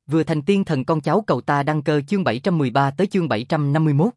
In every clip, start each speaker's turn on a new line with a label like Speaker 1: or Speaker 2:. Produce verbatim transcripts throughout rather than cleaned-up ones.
Speaker 1: Vừa thành tiên thần con cháu cầu ta đăng cơ chương bảy trăm mười ba tới chương bảy trăm năm mươi mốt.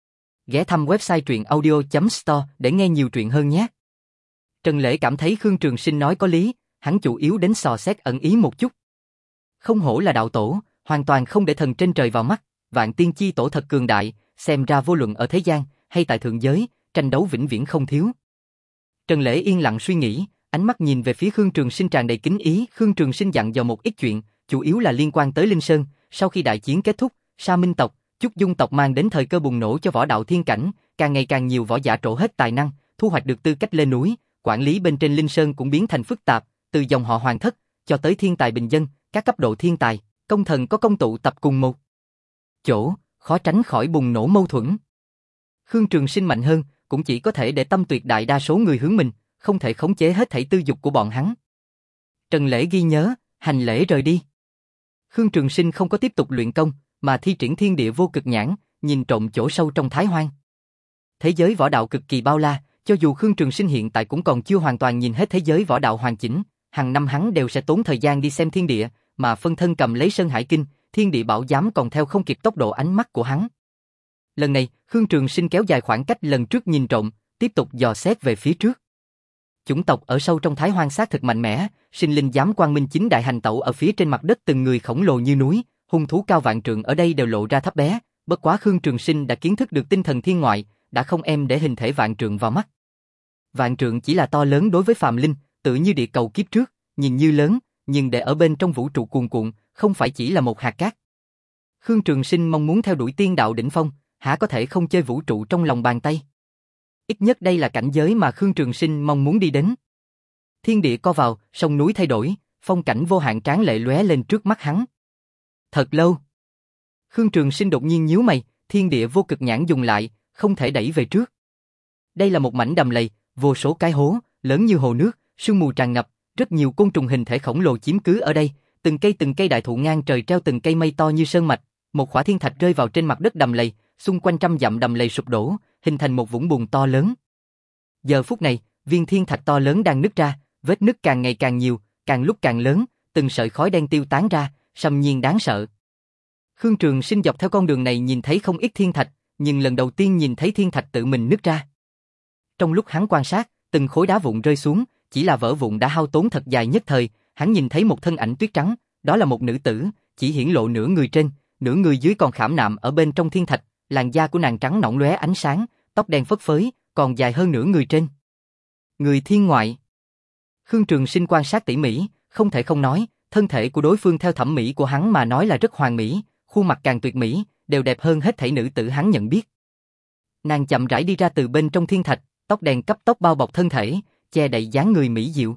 Speaker 1: Ghé thăm website truyện audio chấm store để nghe nhiều truyện hơn nhé. Trần Lễ cảm thấy Khương Trường Sinh nói có lý, hắn chủ yếu đến sò xét ẩn ý một chút. Không hổ là đạo tổ, hoàn toàn không để thần trên trời vào mắt, vạn tiên chi tổ thật cường đại, xem ra vô luận ở thế gian hay tại thượng giới, tranh đấu vĩnh viễn không thiếu. Trần Lễ yên lặng suy nghĩ, ánh mắt nhìn về phía Khương Trường Sinh tràn đầy kính ý. Khương Trường Sinh dặn dò một ít chuyện, chủ yếu là liên quan tới Linh Sơn. Sau khi đại chiến kết thúc, Sa Minh tộc, Chúc Dung tộc mang đến thời cơ bùng nổ cho võ đạo thiên cảnh, càng ngày càng nhiều võ giả trổ hết tài năng, thu hoạch được tư cách lên núi, quản lý bên trên Linh Sơn cũng biến thành phức tạp, từ dòng họ hoàng thất cho tới thiên tài bình dân, các cấp độ thiên tài, công thần có công tụ tập cùng một chỗ, khó tránh khỏi bùng nổ mâu thuẫn. Khương Trường Sinh mạnh hơn, cũng chỉ có thể để tâm tuyệt đại đa số người hướng mình, không thể khống chế hết thảy tư dục của bọn hắn. Trần Lễ ghi nhớ, hành lễ rời đi. Khương Trường Sinh không có tiếp tục luyện công, mà thi triển thiên địa vô cực nhãn, nhìn trộm chỗ sâu trong Thái Hoang. Thế giới võ đạo cực kỳ bao la, cho dù Khương Trường Sinh hiện tại cũng còn chưa hoàn toàn nhìn hết thế giới võ đạo hoàn chỉnh, hàng năm hắn đều sẽ tốn thời gian đi xem thiên địa, mà phân thân cầm lấy Sơn Hải Kinh, thiên địa bảo giám còn theo không kịp tốc độ ánh mắt của hắn. Lần này, Khương Trường Sinh kéo dài khoảng cách lần trước nhìn trộm, tiếp tục dò xét về phía trước. Chủng tộc ở sâu trong Thái Hoang xác thực mạnh mẽ, sinh linh giám quang minh chính đại hành tẩu ở phía trên mặt đất, từng người khổng lồ như núi, hung thú cao vạn trượng ở đây đều lộ ra thấp bé, bất quá Khương Trường Sinh đã kiến thức được tinh thần thiên ngoại, đã không em để hình thể vạn trượng vào mắt. Vạn trượng chỉ là to lớn đối với phàm linh, tự như địa cầu kiếp trước, nhìn như lớn, nhưng để ở bên trong vũ trụ cuồn cuộn, không phải chỉ là một hạt cát. Khương Trường Sinh mong muốn theo đuổi tiên đạo đỉnh phong, há có thể không chơi vũ trụ trong lòng bàn tay. Ít nhất đây là cảnh giới mà Khương Trường Sinh mong muốn đi đến. Thiên địa co vào, sông núi thay đổi, phong cảnh vô hạn tráng lệ lóe lên trước mắt hắn. Thật lâu. Khương Trường Sinh đột nhiên nhíu mày, thiên địa vô cực nhãn dùng lại, không thể đẩy về trước. Đây là một mảnh đầm lầy, vô số cái hố, lớn như hồ nước, sương mù tràn ngập, rất nhiều côn trùng hình thể khổng lồ chiếm cứ ở đây, từng cây từng cây đại thụ ngang trời treo từng cây mây to như sơn mạch, một khỏa thiên thạch rơi vào trên mặt đất đầm lầy, xung quanh trăm dặm đầm lầy sụp đổ, hình thành một vũng bùn to lớn. Giờ phút này, viên thiên thạch to lớn đang nứt ra, vết nứt càng ngày càng nhiều, càng lúc càng lớn, từng sợi khói đen tiêu tán ra, xâm nhiên đáng sợ. Khương Trường Sinh dọc theo con đường này nhìn thấy không ít thiên thạch, nhưng lần đầu tiên nhìn thấy thiên thạch tự mình nứt ra. Trong lúc hắn quan sát, từng khối đá vụn rơi xuống, chỉ là vỡ vụn đã hao tốn thật dài nhất thời, hắn nhìn thấy một thân ảnh tuyết trắng, đó là một nữ tử, chỉ hiển lộ nửa người trên, nửa người dưới còn khảm nạm ở bên trong thiên thạch, làn da của nàng trắng nõn lóe ánh sáng, tóc đen phất phới, còn dài hơn nửa người trên. Người thiên ngoại. Khương Trường Sinh quan sát tỉ mỉ, không thể không nói, thân thể của đối phương theo thẩm mỹ của hắn mà nói là rất hoàn mỹ, khuôn mặt càng tuyệt mỹ, đều đẹp hơn hết thảy nữ tử hắn nhận biết. Nàng chậm rãi đi ra từ bên trong thiên thạch, tóc đen cấp tốc bao bọc thân thể, che đậy dáng người mỹ diệu.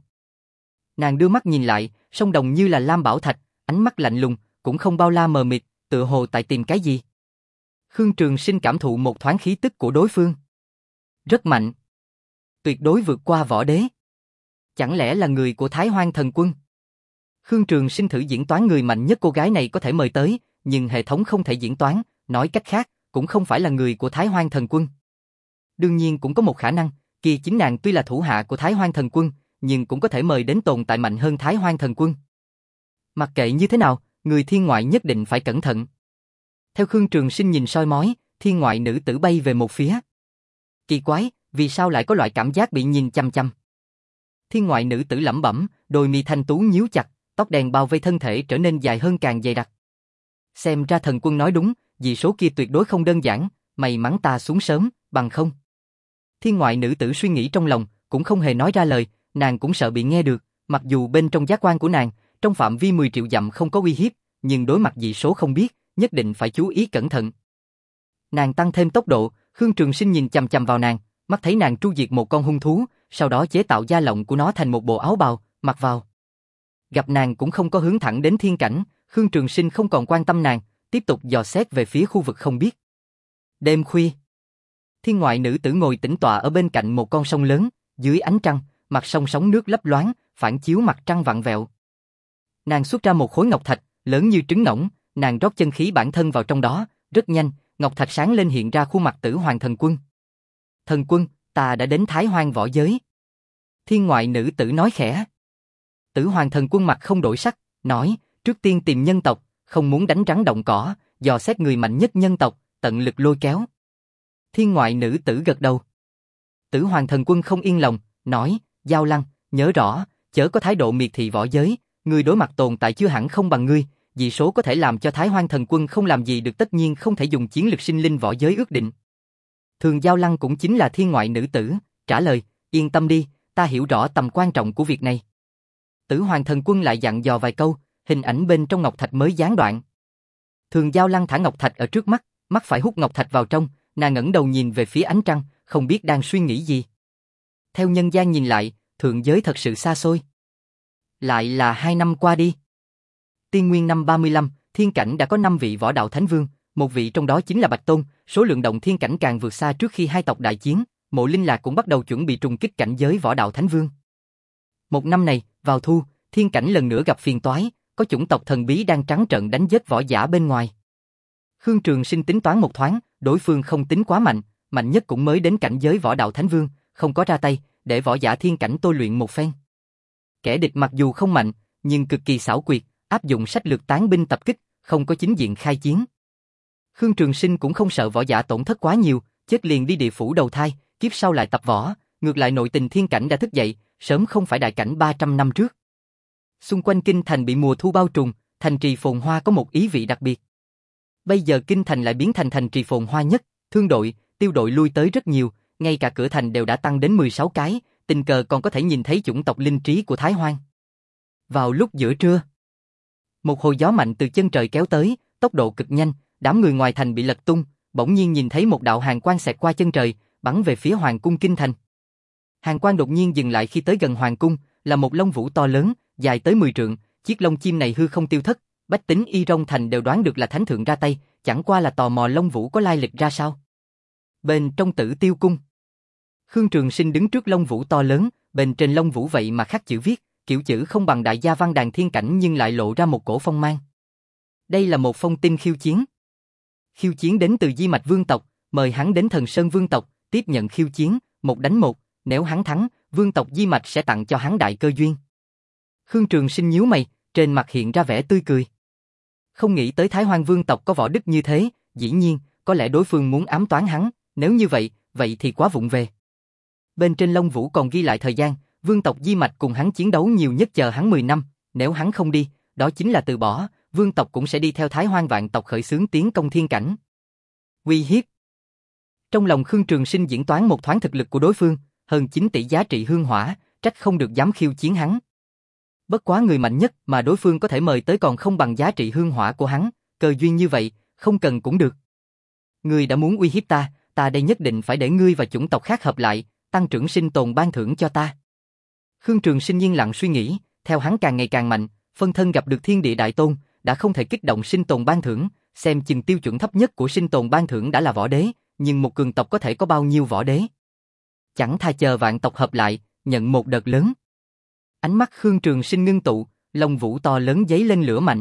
Speaker 1: Nàng đưa mắt nhìn lại, sông đồng như là lam bảo thạch, ánh mắt lạnh lùng, cũng không bao la mờ mịt, tựa hồ tại tìm cái gì. Khương Trường Sinh cảm thụ một thoáng khí tức của đối phương. Rất mạnh. Tuyệt đối vượt qua võ đế. Chẳng lẽ là người của Thái Hoang thần quân? Khương Trường Sinh thử diễn toán người mạnh nhất cô gái này có thể mời tới, nhưng hệ thống không thể diễn toán, nói cách khác, cũng không phải là người của Thái Hoang thần quân. Đương nhiên cũng có một khả năng, kia chính nàng tuy là thủ hạ của Thái Hoang thần quân, nhưng cũng có thể mời đến tồn tại mạnh hơn Thái Hoang thần quân. Mặc kệ như thế nào, người thiên ngoại nhất định phải cẩn thận. Theo Khương Trường Sinh nhìn soi mói, thiên ngoại nữ tử bay về một phía. Kỳ quái, vì sao lại có loại cảm giác bị nhìn chăm chăm? Thiên ngoại nữ tử lẩm bẩm, đôi mi thanh tú nhíu chặt, tóc đen bao vây thân thể trở nên dài hơn càng dày đặc. Xem ra thần quân nói đúng, vì số kia tuyệt đối không đơn giản, may mắn ta xuống sớm, bằng không. Thiên ngoại nữ tử suy nghĩ trong lòng, cũng không hề nói ra lời, nàng cũng sợ bị nghe được, mặc dù bên trong giác quan của nàng, trong phạm vi mười triệu dặm không có uy hiếp, nhưng đối mặt dị số không biết, nhất định phải chú ý cẩn thận. Nàng tăng thêm tốc độ, Khương Trường Sinh nhìn chằm chằm vào nàng, mắt thấy nàng tru diệt một con hung thú, sau đó chế tạo da lọng của nó thành một bộ áo bào, mặc vào. Gặp nàng cũng không có hướng thẳng đến thiên cảnh, Khương Trường Sinh không còn quan tâm nàng, tiếp tục dò xét về phía khu vực không biết. Đêm khuya, thiên ngoại nữ tử ngồi tĩnh tọa ở bên cạnh một con sông lớn, dưới ánh trăng, mặt sông sóng nước lấp loáng, phản chiếu mặt trăng vặn vẹo. Nàng xuất ra một khối ngọc thạch, lớn như trứng ngỗng, nàng rót chân khí bản thân vào trong đó, rất nhanh, ngọc thạch sáng lên hiện ra khuôn mặt Tử Hoàng thần quân. Thần quân, ta đã đến Thái Hoang võ giới. Thiên ngoại nữ tử nói khẽ. Tử Hoàng thần quân mặt không đổi sắc, nói, trước tiên tìm nhân tộc, không muốn đánh rắn động cỏ, dò xét người mạnh nhất nhân tộc, tận lực lôi kéo. Thiên ngoại nữ tử gật đầu. Tử Hoàng Thần Quân không yên lòng, nói, Giao Lăng, nhớ rõ, chớ có thái độ miệt thị võ giới, người đối mặt tồn tại chưa hẳn không bằng ngươi, dị số có thể làm cho Thái Hoang Thần Quân không làm gì được, tất nhiên không thể dùng chiến lực sinh linh võ giới ước định. Thường Giao Lăng cũng chính là thiên ngoại nữ tử, trả lời, yên tâm đi, ta hiểu rõ tầm quan trọng của việc này. Tử Hoàng Thần Quân lại dặn dò vài câu, hình ảnh bên trong ngọc thạch mới gián đoạn. Thường Giao Lăng thả ngọc thạch ở trước mắt, mắt phải hút ngọc thạch vào trong, nàng ngẩng đầu nhìn về phía ánh trăng, không biết đang suy nghĩ gì. Theo nhân gian nhìn lại, thượng giới thật sự xa xôi. Lại là hai năm qua đi. Tiên nguyên năm ba mươi lăm, thiên cảnh đã có năm vị võ đạo thánh vương, một vị trong đó chính là Bạch Tôn, số lượng động thiên cảnh càng vượt xa trước khi hai tộc đại chiến, Mộ Linh Lạc cũng bắt đầu chuẩn bị trùng kích cảnh giới võ đạo thánh vương. Một năm này, vào thu, thiên cảnh lần nữa gặp phiền toái, có chủng tộc thần bí đang trắng trợn đánh giết võ giả bên ngoài. Khương Trường Sinh tính toán một thoáng, đối phương không tính quá mạnh, mạnh nhất cũng mới đến cảnh giới võ đạo thánh vương, không có ra tay, để võ giả thiên cảnh tôi luyện một phen. Kẻ địch mặc dù không mạnh, nhưng cực kỳ xảo quyệt, áp dụng sách lược tán binh tập kích, không có chính diện khai chiến. Khương Trường Sinh cũng không sợ võ giả tổn thất quá nhiều, chết liền đi địa phủ đầu thai, kiếp sau lại tập võ, ngược lại nội tình thiên cảnh đã thức dậy, sớm không phải đại cảnh ba trăm năm trước. Xung quanh kinh thành bị mùa thu bao trùm, thành trì phồn hoa có một ý vị đặc biệt. Bây giờ kinh thành lại biến thành thành trì phồn hoa nhất, thương đội, tiêu đội lui tới rất nhiều, ngay cả cửa thành đều đã tăng đến mười sáu cái, tình cờ còn có thể nhìn thấy chủng tộc linh trí của Thái Hoang. Vào lúc giữa trưa, một hồi gió mạnh từ chân trời kéo tới, tốc độ cực nhanh, đám người ngoài thành bị lật tung, bỗng nhiên nhìn thấy một đạo hàn quang xẹt qua chân trời, bắn về phía hoàng cung kinh thành. Hàn quang đột nhiên dừng lại khi tới gần hoàng cung, là một lông vũ to lớn, dài tới mười trượng, chiếc lông chim này hư không tiêu thất, bách tính Y Rông thành đều đoán được là thánh thượng ra tay, chẳng qua là tò mò lông vũ có lai lịch ra sao. Bên trong Tử Tiêu cung, Khương Trường Sinh đứng trước lông vũ to lớn, bên trên lông vũ vậy mà khắc chữ viết, kiểu chữ không bằng đại gia văn đàn thiên cảnh nhưng lại lộ ra một cổ phong mang. Đây là một phong tin khiêu chiến. Khiêu chiến đến từ Di Mạch Vương tộc, mời hắn đến Thần Sơn Vương tộc, tiếp nhận khiêu chiến, một đánh một, nếu hắn thắng, Vương tộc Di Mạch sẽ tặng cho hắn đại cơ duyên. Khương Trường Sinh nhíu mày, trên mặt hiện ra vẻ tươi cười. Không nghĩ tới Thái Hoang Vương tộc có võ đức như thế, dĩ nhiên, có lẽ đối phương muốn ám toán hắn, nếu như vậy, vậy thì quá vụng về. Bên trên lông vũ còn ghi lại thời gian, Vương tộc Di Mạch cùng hắn chiến đấu nhiều nhất chờ hắn mười năm, nếu hắn không đi, đó chính là từ bỏ, Vương tộc cũng sẽ đi theo Thái Hoang vạn tộc khởi xướng tiến công thiên cảnh. Uy hiếp. Trong lòng Khương Trường Sinh diễn toán một thoáng thực lực của đối phương, hơn chín tỷ giá trị hương hỏa, trách không được dám khiêu chiến hắn. Bất quá người mạnh nhất mà đối phương có thể mời tới còn không bằng giá trị hương hỏa của hắn, cơ duyên như vậy, không cần cũng được. Ngươi đã muốn uy hiếp ta, ta đây nhất định phải để ngươi và chủng tộc khác hợp lại, tăng trưởng sinh tồn ban thưởng cho ta. Khương Trường Sinh yên lặng suy nghĩ, theo hắn càng ngày càng mạnh, phân thân gặp được thiên địa đại tôn, đã không thể kích động sinh tồn ban thưởng, xem chừng tiêu chuẩn thấp nhất của sinh tồn ban thưởng đã là võ đế, nhưng một cường tộc có thể có bao nhiêu võ đế? Chẳng thà chờ vạn tộc hợp lại, nhận một đợt lớn. Ánh mắt Khương Trường Sinh ngưng tụ, lông vũ to lớn giấy lên lửa mạnh,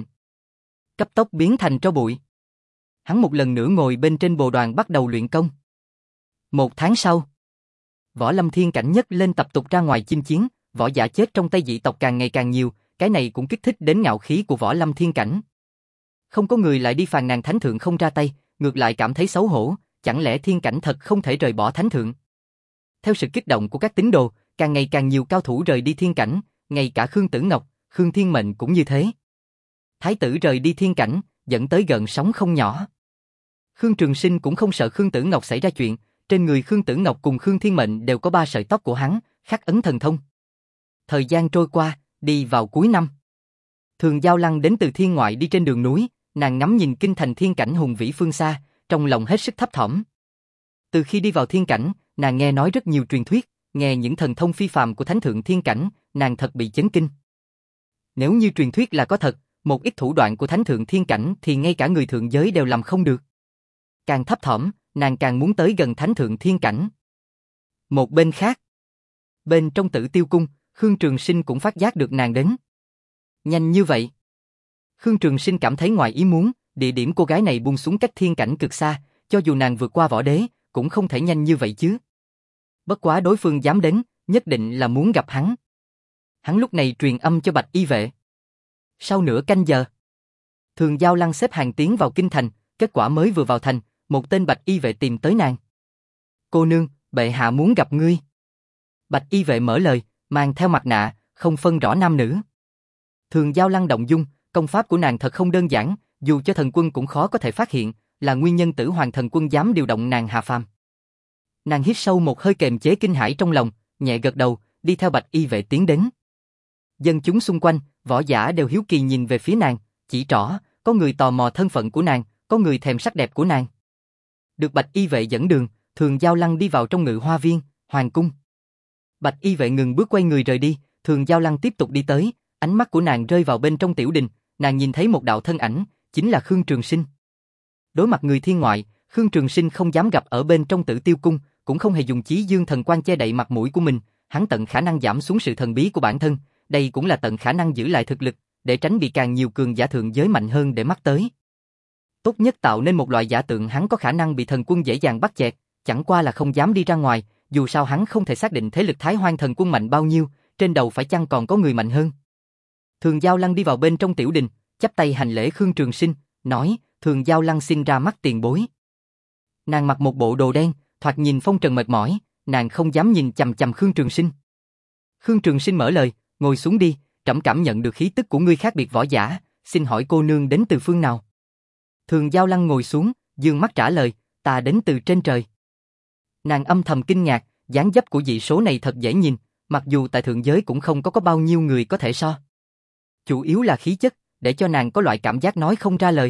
Speaker 1: cấp tốc biến thành tro bụi. Hắn một lần nữa ngồi bên trên bồ đoàn bắt đầu luyện công. Một tháng sau, võ lâm thiên cảnh nhất lên tập tục ra ngoài chinh chiến, võ giả chết trong tay dị tộc càng ngày càng nhiều, cái này cũng kích thích đến ngạo khí của võ lâm thiên cảnh. Không có người lại đi phàn nàn thánh thượng không ra tay, ngược lại cảm thấy xấu hổ, chẳng lẽ thiên cảnh thật không thể rời bỏ thánh thượng? Theo sự kích động của các tín đồ, càng ngày càng nhiều cao thủ rời đi thiên cảnh, ngay cả Khương Tử Ngọc, Khương Thiên Mệnh cũng như thế. Thái tử rời đi thiên cảnh, dẫn tới gợn sóng không nhỏ. Khương Trường Sinh cũng không sợ Khương Tử Ngọc xảy ra chuyện, trên người Khương Tử Ngọc cùng Khương Thiên Mệnh đều có ba sợi tóc của hắn, khắc ấn thần thông. Thời gian trôi qua, đi vào cuối năm. Thường Giao Lăng đến từ thiên ngoại đi trên đường núi, nàng ngắm nhìn kinh thành thiên cảnh hùng vĩ phương xa, trong lòng hết sức thấp thỏm. Từ khi đi vào thiên cảnh, nàng nghe nói rất nhiều truyền thuyết, nghe những thần thông phi phàm của thánh thượng thiên cảnh, nàng thật bị chấn kinh. Nếu như truyền thuyết là có thật, một ít thủ đoạn của thánh thượng thiên cảnh thì ngay cả người thượng giới đều làm không được. Càng thấp thỏm, nàng càng muốn tới gần thánh thượng thiên cảnh. Một bên khác, bên trong Tử Tiêu cung, Khương Trường Sinh cũng phát giác được nàng đến. Nhanh như vậy. Khương Trường Sinh cảm thấy ngoài ý muốn, địa điểm cô gái này buông xuống cách thiên cảnh cực xa, cho dù nàng vượt qua võ đế, cũng không thể nhanh như vậy chứ. Bất quá đối phương dám đến, nhất định là muốn gặp hắn. Hắn lúc này truyền âm cho Bạch Y vệ. Sau nửa canh giờ, Thường Giao Lăng xếp hàng tiến vào kinh thành, kết quả mới vừa vào thành, một tên bạch y vệ tìm tới nàng. Cô nương, bệ hạ muốn gặp ngươi. Bạch y vệ mở lời, mang theo mặt nạ, không phân rõ nam nữ. Thường Giao Lăng động dung, công pháp của nàng thật không đơn giản, dù cho thần quân cũng khó có thể phát hiện, là nguyên nhân Tử Hoàng thần quân dám điều động nàng hạ phàm. Nàng hít sâu một hơi kềm chế kinh hãi trong lòng, nhẹ gật đầu, đi theo bạch y vệ tiến đến. Dân chúng xung quanh, võ giả đều hiếu kỳ nhìn về phía nàng, chỉ trỏ, có người tò mò thân phận của nàng, có người thèm sắc đẹp của nàng. Được bạch y vệ dẫn đường, Thường Giao Lăng đi vào trong ngự hoa viên, hoàng cung. Bạch y vệ ngừng bước quay người rời đi, Thường Giao Lăng tiếp tục đi tới, ánh mắt của nàng rơi vào bên trong tiểu đình, nàng nhìn thấy một đạo thân ảnh, chính là Khương Trường Sinh. Đối mặt người thiên ngoại, Khương Trường Sinh không dám gặp ở bên trong Tử Tiêu cung, cũng không hề dùng chí dương thần quan che đậy mặt mũi của mình, hắn tận khả năng giảm xuống sự thần bí của bản thân, đây cũng là tận khả năng giữ lại thực lực, để tránh bị càng nhiều cường giả thượng giới mạnh hơn để mắt tới. Tốt nhất tạo nên một loại giả tượng hắn có khả năng bị thần quân dễ dàng bắt chẹt, chẳng qua là không dám đi ra ngoài, dù sao hắn không thể xác định thế lực Thái Hoang thần quân mạnh bao nhiêu, trên đầu phải chăng còn có người mạnh hơn. Thường Giao Lăng đi vào bên trong tiểu đình, chắp tay hành lễ Khương Trường Sinh, nói, Thường Giao Lăng xin ra mắt tiền bối. Nàng mặc một bộ đồ đen, thoạt nhìn phong trần mệt mỏi, nàng không dám nhìn chằm chằm Khương Trường Sinh. Khương Trường Sinh mở lời, ngồi xuống đi, trẫm cảm nhận được khí tức của ngươi khác biệt võ giả, xin hỏi cô nương đến từ phương nào? Thường Giao Lăng ngồi xuống, dương mắt trả lời, ta đến từ trên trời. Nàng âm thầm kinh ngạc, dáng dấp của dị số này thật dễ nhìn, mặc dù tại thượng giới cũng không có có bao nhiêu người có thể so. Chủ yếu là khí chất, để cho nàng có loại cảm giác nói không ra lời.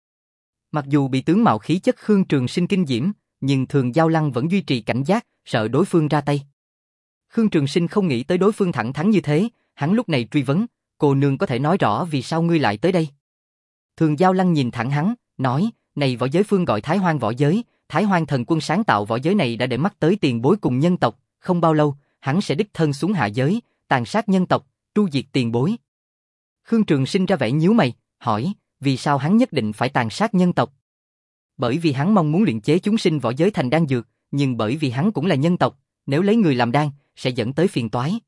Speaker 1: Mặc dù bị tướng mạo khí chất Khương Trường Sinh kinh diễm, nhưng Thường Giao Lăng vẫn duy trì cảnh giác, sợ đối phương ra tay. Khương Trường Sinh không nghĩ tới đối phương thẳng thắn như thế, hắn lúc này truy vấn, cô nương có thể nói rõ vì sao ngươi lại tới đây? Thường Giao Lăng nhìn thẳng hắn, nói, này võ giới phương gọi Thái Hoang võ giới, Thái Hoang thần quân sáng tạo võ giới này đã để mắt tới tiền bối cùng nhân tộc, không bao lâu, hắn sẽ đích thân xuống hạ giới, tàn sát nhân tộc, tru diệt tiền bối. Khương Trường Sinh ra vẻ nhíu mày, hỏi, vì sao hắn nhất định phải tàn sát nhân tộc? Bởi vì hắn mong muốn luyện chế chúng sinh võ giới thành đan dược, nhưng bởi vì hắn cũng là nhân tộc, nếu lấy người làm đan, sẽ dẫn tới phiền toái.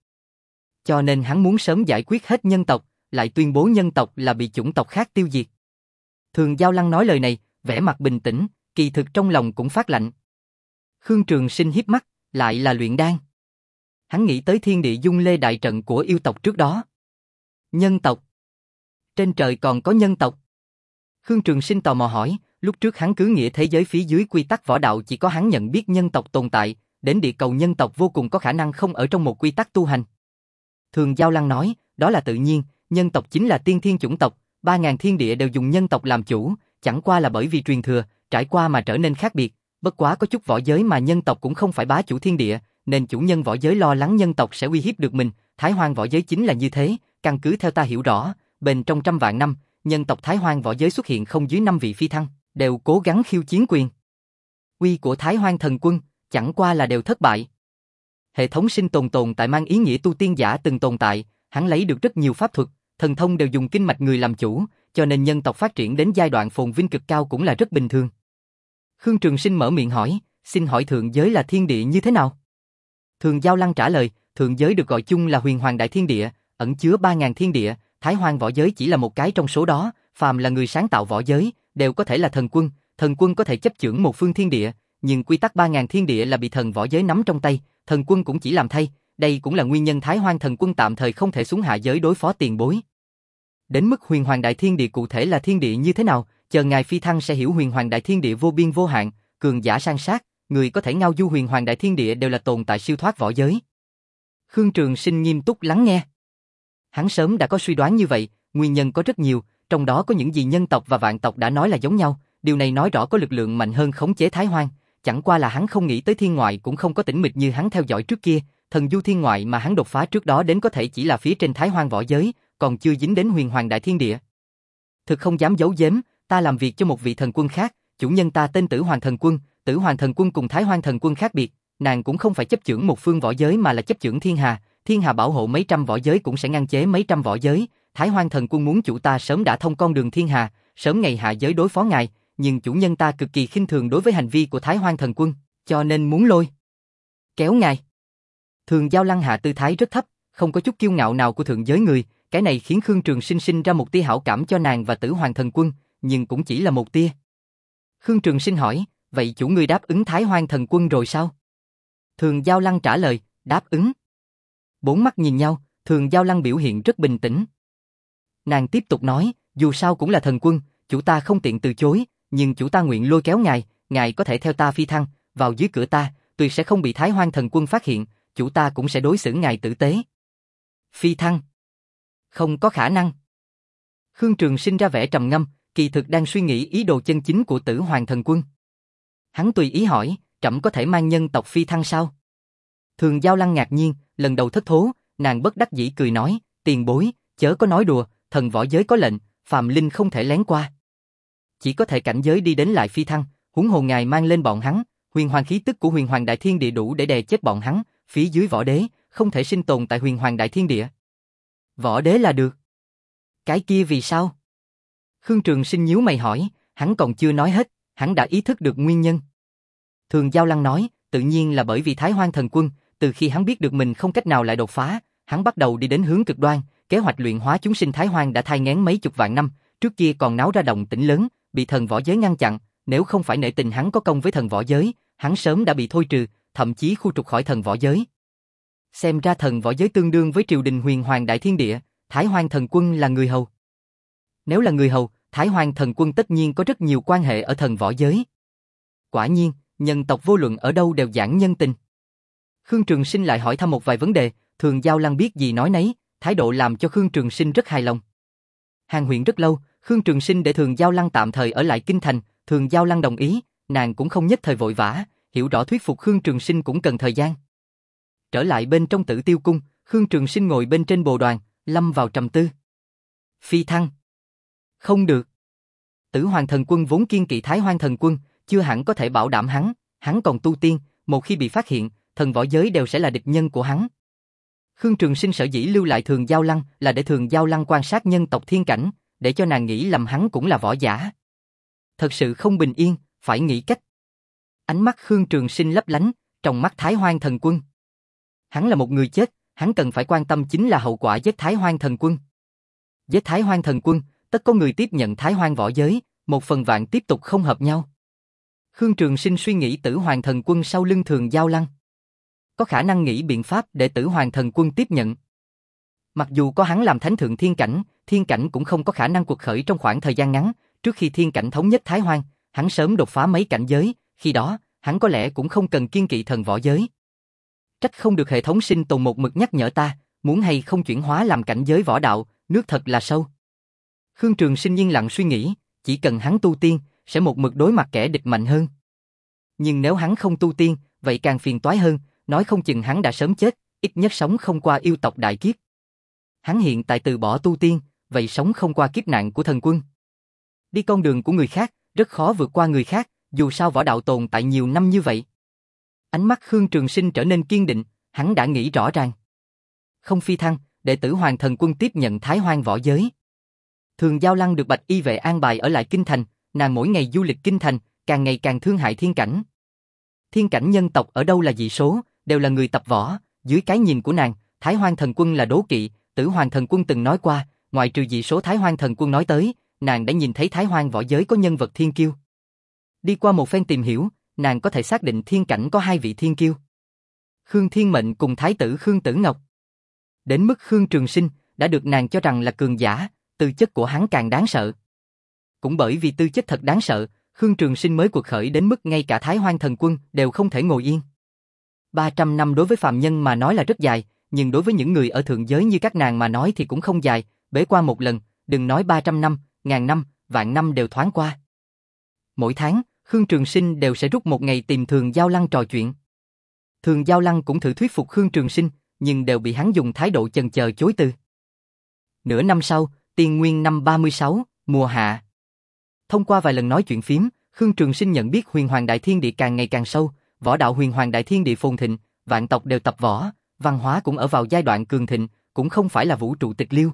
Speaker 1: Cho nên hắn muốn sớm giải quyết hết nhân tộc, lại tuyên bố nhân tộc là bị chủng tộc khác tiêu diệt. Thường Giao Lăng nói lời này, vẻ mặt bình tĩnh, kỳ thực trong lòng cũng phát lạnh. Khương Trường Sinh híp mắt, lại là luyện đan. Hắn nghĩ tới thiên địa dung lê đại trận của yêu tộc trước đó. Nhân tộc? Trên trời còn có nhân tộc? Khương Trường Sinh tò mò hỏi, lúc trước hắn cứ nghĩ thế giới phía dưới quy tắc võ đạo chỉ có hắn nhận biết nhân tộc tồn tại, đến địa cầu nhân tộc vô cùng có khả năng không ở trong một quy tắc tu hành. Thường Giao Lăng nói, đó là tự nhiên, nhân tộc chính là tiên thiên chủng tộc, ba ngàn thiên địa đều dùng nhân tộc làm chủ, chẳng qua là bởi vì truyền thừa, trải qua mà trở nên khác biệt, bất quá có chút võ giới mà nhân tộc cũng không phải bá chủ thiên địa, nên chủ nhân võ giới lo lắng nhân tộc sẽ uy hiếp được mình, Thái Hoang võ giới chính là như thế, căn cứ theo ta hiểu rõ, bên trong trăm vạn năm, nhân tộc Thái Hoang võ giới xuất hiện không dưới năm vị phi thăng, đều cố gắng khiêu chiến quyền uy của Thái Hoang thần quân, chẳng qua là đều thất bại. Hệ thống sinh tồn tồn tại mang ý nghĩa tu tiên giả từng tồn tại, hắn lấy được rất nhiều pháp thuật, thần thông đều dùng kinh mạch người làm chủ, cho nên nhân tộc phát triển đến giai đoạn phồn vinh cực cao cũng là rất bình thường. Khương Trường Sinh mở miệng hỏi, xin hỏi thượng giới là thiên địa như thế nào? Thường Giao Lăng trả lời, thượng giới được gọi chung là huyền hoàng đại thiên địa, ẩn chứa ba ngàn thiên địa, Thái Hoang võ giới chỉ là một cái trong số đó, phàm là người sáng tạo võ giới, đều có thể là thần quân, thần quân có thể chấp chưởng một phương thiên địa, nhưng quy tắc ba ngàn thiên địa là bị thần võ giới nắm trong tay, thần quân cũng chỉ làm thay, đây cũng là nguyên nhân Thái Hoang thần quân tạm thời không thể xuống hạ giới đối phó tiền bối. Đến mức huyền hoàng đại thiên địa cụ thể là thiên địa như thế nào, chờ ngài phi thăng sẽ hiểu. Huyền hoàng đại thiên địa vô biên vô hạn, cường giả san sát, người có thể ngao du huyền hoàng đại thiên địa đều là tồn tại siêu thoát võ giới. Khương Trường Sinh nghiêm túc lắng nghe. Hắn sớm đã có suy đoán như vậy, nguyên nhân có rất nhiều, trong đó có những gì nhân tộc và vạn tộc đã nói là giống nhau, điều này nói rõ có lực lượng mạnh hơn khống chế Thái Hoang, chẳng qua là hắn không nghĩ tới thiên ngoại cũng không có tĩnh mịch như hắn theo dõi trước kia, thần du thiên ngoại mà hắn đột phá trước đó đến có thể chỉ là phía trên Thái Hoang võ giới, còn chưa dính đến huyền hoàng đại thiên địa. Thực không dám giấu giếm, ta làm việc cho một vị thần quân khác, chủ nhân ta tên Tử Hoàng thần quân, Tử Hoàng thần quân cùng Thái Hoang thần quân khác biệt, nàng cũng không phải chấp chưởng một phương võ giới mà là chấp chưởng thiên hà, thiên hà bảo hộ mấy trăm võ giới cũng sẽ ngăn chế mấy trăm võ giới, Thái Hoang thần quân muốn chủ ta sớm đã thông con đường thiên hà, sớm ngày hạ giới đối phó ngài, nhưng chủ nhân ta cực kỳ khinh thường đối với hành vi của Thái Hoang thần quân, cho nên muốn lôi kéo ngài. Thường Giao Lăng hạ tư thái rất thấp, không có chút kiêu ngạo nào của thượng giới người, cái này khiến Khương Trường Sinh sinh ra một tia hảo cảm cho nàng và Tử Hoàng Thần Quân, nhưng cũng chỉ là một tia. Khương Trường Sinh hỏi, vậy chủ ngươi đáp ứng Thái Hoang Thần Quân rồi sao? Thường Giao Lăng trả lời, đáp ứng. Bốn mắt nhìn nhau, Thường Giao Lăng biểu hiện rất bình tĩnh. Nàng tiếp tục nói, dù sao cũng là thần quân, chủ ta không tiện từ chối, nhưng chủ ta nguyện lôi kéo ngài, ngài có thể theo ta phi thăng, vào dưới cửa ta, tuyệt sẽ không bị Thái Hoang Thần Quân phát hiện, chủ ta cũng sẽ đối xử ngài tử tế. Phi thăng? Không có khả năng. Khương Trường Sinh ra vẻ trầm ngâm, kỳ thực đang suy nghĩ ý đồ chân chính của Tử Hoàng Thần Quân. Hắn tùy ý hỏi, trẫm có thể mang nhân tộc phi thăng sao? Thường Giao Lăng ngạc nhiên, lần đầu thất thố, nàng bất đắc dĩ cười nói, tiền bối, chớ có nói đùa, thần võ giới có lệnh, phàm linh không thể lén qua. Chỉ có thể cảnh giới đi đến lại phi thăng, huống hồ ngài mang lên bọn hắn, huyền hoàng khí tức của huyền hoàng đại thiên địa đủ để đè chết bọn hắn, phía dưới võ đế, không thể sinh tồn tại huyền hoàng đại thiên địa. Võ đế là được. Cái kia vì sao? Khương Trường Sinh nhíu mày hỏi, hắn còn chưa nói hết, hắn đã ý thức được nguyên nhân. Thường Giao Lăng nói, tự nhiên là bởi vì Thái Hoang Thần Quân, từ khi hắn biết được mình không cách nào lại đột phá, hắn bắt đầu đi đến hướng cực đoan, kế hoạch luyện hóa chúng sinh Thái Hoang đã thai nghén mấy chục vạn năm, trước kia còn náo ra động tĩnh lớn, bị thần võ giới ngăn chặn, nếu không phải nể tình hắn có công với thần võ giới, hắn sớm đã bị thôi trừ, thậm chí khu trục khỏi thần võ giới. Xem ra thần võ giới tương đương với triều đình huyền hoàng đại thiên địa, Thái Hoang Thần Quân là người hầu. Nếu là người hầu, Thái Hoang Thần Quân tất nhiên có rất nhiều quan hệ ở thần võ giới. Quả nhiên, nhân tộc vô luận ở đâu đều giảng nhân tình. Khương Trường Sinh lại hỏi thăm một vài vấn đề, Thường Giao Lăng biết gì nói nấy, thái độ làm cho Khương Trường Sinh rất hài lòng. Hàng huyện rất lâu, Khương Trường Sinh để Thường Giao Lăng tạm thời ở lại kinh thành, Thường Giao Lăng đồng ý, nàng cũng không nhất thời vội vã, hiểu rõ thuyết phục Khương Trường Sinh cũng cần thời gian. Trở lại bên trong Tử Tiêu cung, Khương Trường Sinh ngồi bên trên bồ đoàn, lâm vào trầm tư. Phi thăng? Không được. Tử Hoàng Thần Quân vốn kiên kỵ Thái Hoang Thần Quân, chưa hẳn có thể bảo đảm hắn, hắn còn tu tiên, một khi bị phát hiện, thần võ giới đều sẽ là địch nhân của hắn. Khương Trường Sinh sở dĩ lưu lại Thường Giao Lăng là để Thường Giao Lăng quan sát nhân tộc thiên cảnh, để cho nàng nghĩ lầm hắn cũng là võ giả. Thật sự không bình yên, phải nghĩ cách. Ánh mắt Khương Trường Sinh lấp lánh, trong mắt Thái Hoang Thần Quân. Hắn là một người chết, hắn cần phải quan tâm chính là hậu quả giết Thái Hoang Thần Quân. Giết Thái Hoang Thần Quân, tất có người tiếp nhận Thái Hoang võ giới, một phần vạn tiếp tục không hợp nhau. Khương Trường Sinh suy nghĩ Tử Hoàng Thần Quân sau lưng Thường Giao Lăng. Có khả năng nghĩ biện pháp để Tử Hoàng Thần Quân tiếp nhận. Mặc dù có hắn làm thánh thượng thiên cảnh, thiên cảnh cũng không có khả năng cuộc khởi trong khoảng thời gian ngắn, trước khi thiên cảnh thống nhất Thái Hoang, hắn sớm đột phá mấy cảnh giới, khi đó, hắn có lẽ cũng không cần kiên kỵ thần võ giới. Trách không được hệ thống sinh tồn một mực nhắc nhở ta, muốn hay không chuyển hóa làm cảnh giới võ đạo, nước thật là sâu. Khương Trường Sinh yên lặng suy nghĩ, chỉ cần hắn tu tiên, sẽ một mực đối mặt kẻ địch mạnh hơn. Nhưng nếu hắn không tu tiên, vậy càng phiền toái hơn, nói không chừng hắn đã sớm chết, ít nhất sống không qua yêu tộc đại kiếp. Hắn hiện tại từ bỏ tu tiên, vậy sống không qua kiếp nạn của thần quân. Đi con đường của người khác, rất khó vượt qua người khác, dù sao võ đạo tồn tại nhiều năm như vậy. Ánh mắt Khương Trường Sinh trở nên kiên định, hắn đã nghĩ rõ ràng. Không phi thăng, để Tử Hoàng Thần Quân tiếp nhận Thái Hoang võ giới. Thường Giao Lăng được Bạch Y vệ an bài ở lại kinh thành, nàng mỗi ngày du lịch kinh thành, càng ngày càng thương hại thiên cảnh. Thiên cảnh nhân tộc ở đâu là dị số, đều là người tập võ, dưới cái nhìn của nàng, Thái Hoang Thần Quân là đố kỵ, Tử Hoàng Thần Quân từng nói qua, ngoại trừ dị số Thái Hoang Thần Quân nói tới, nàng đã nhìn thấy Thái Hoang võ giới có nhân vật thiên kiêu. Đi qua một phen tìm hiểu, nàng có thể xác định thiên cảnh có hai vị thiên kiêu. Khương Thiên Mệnh cùng Thái tử Khương Tử Ngọc. Đến mức Khương Trường Sinh đã được nàng cho rằng là cường giả, tư chất của hắn càng đáng sợ. Cũng bởi vì tư chất thật đáng sợ, Khương Trường Sinh mới cuộc khởi đến mức ngay cả Thái Hoang Thần Quân đều không thể ngồi yên. ba trăm năm đối với phàm nhân mà nói là rất dài, nhưng đối với những người ở thượng giới như các nàng mà nói thì cũng không dài, bế quan một lần, đừng nói ba trăm năm, ngàn năm, vạn năm đều thoáng qua. Mỗi tháng, Khương Trường Sinh đều sẽ rút một ngày tìm Thường Giao Lăng trò chuyện. Thường Giao Lăng cũng thử thuyết phục Khương Trường Sinh, nhưng đều bị hắn dùng thái độ chần chờ chối từ. Nửa năm sau, Tiên Nguyên năm ba mươi sáu, mùa hạ. Thông qua vài lần nói chuyện phím, Khương Trường Sinh nhận biết Huyền Hoàng Đại Thiên Địa càng ngày càng sâu, võ đạo Huyền Hoàng Đại Thiên Địa phồn thịnh, vạn tộc đều tập võ, văn hóa cũng ở vào giai đoạn cường thịnh, cũng không phải là vũ trụ tịch liêu.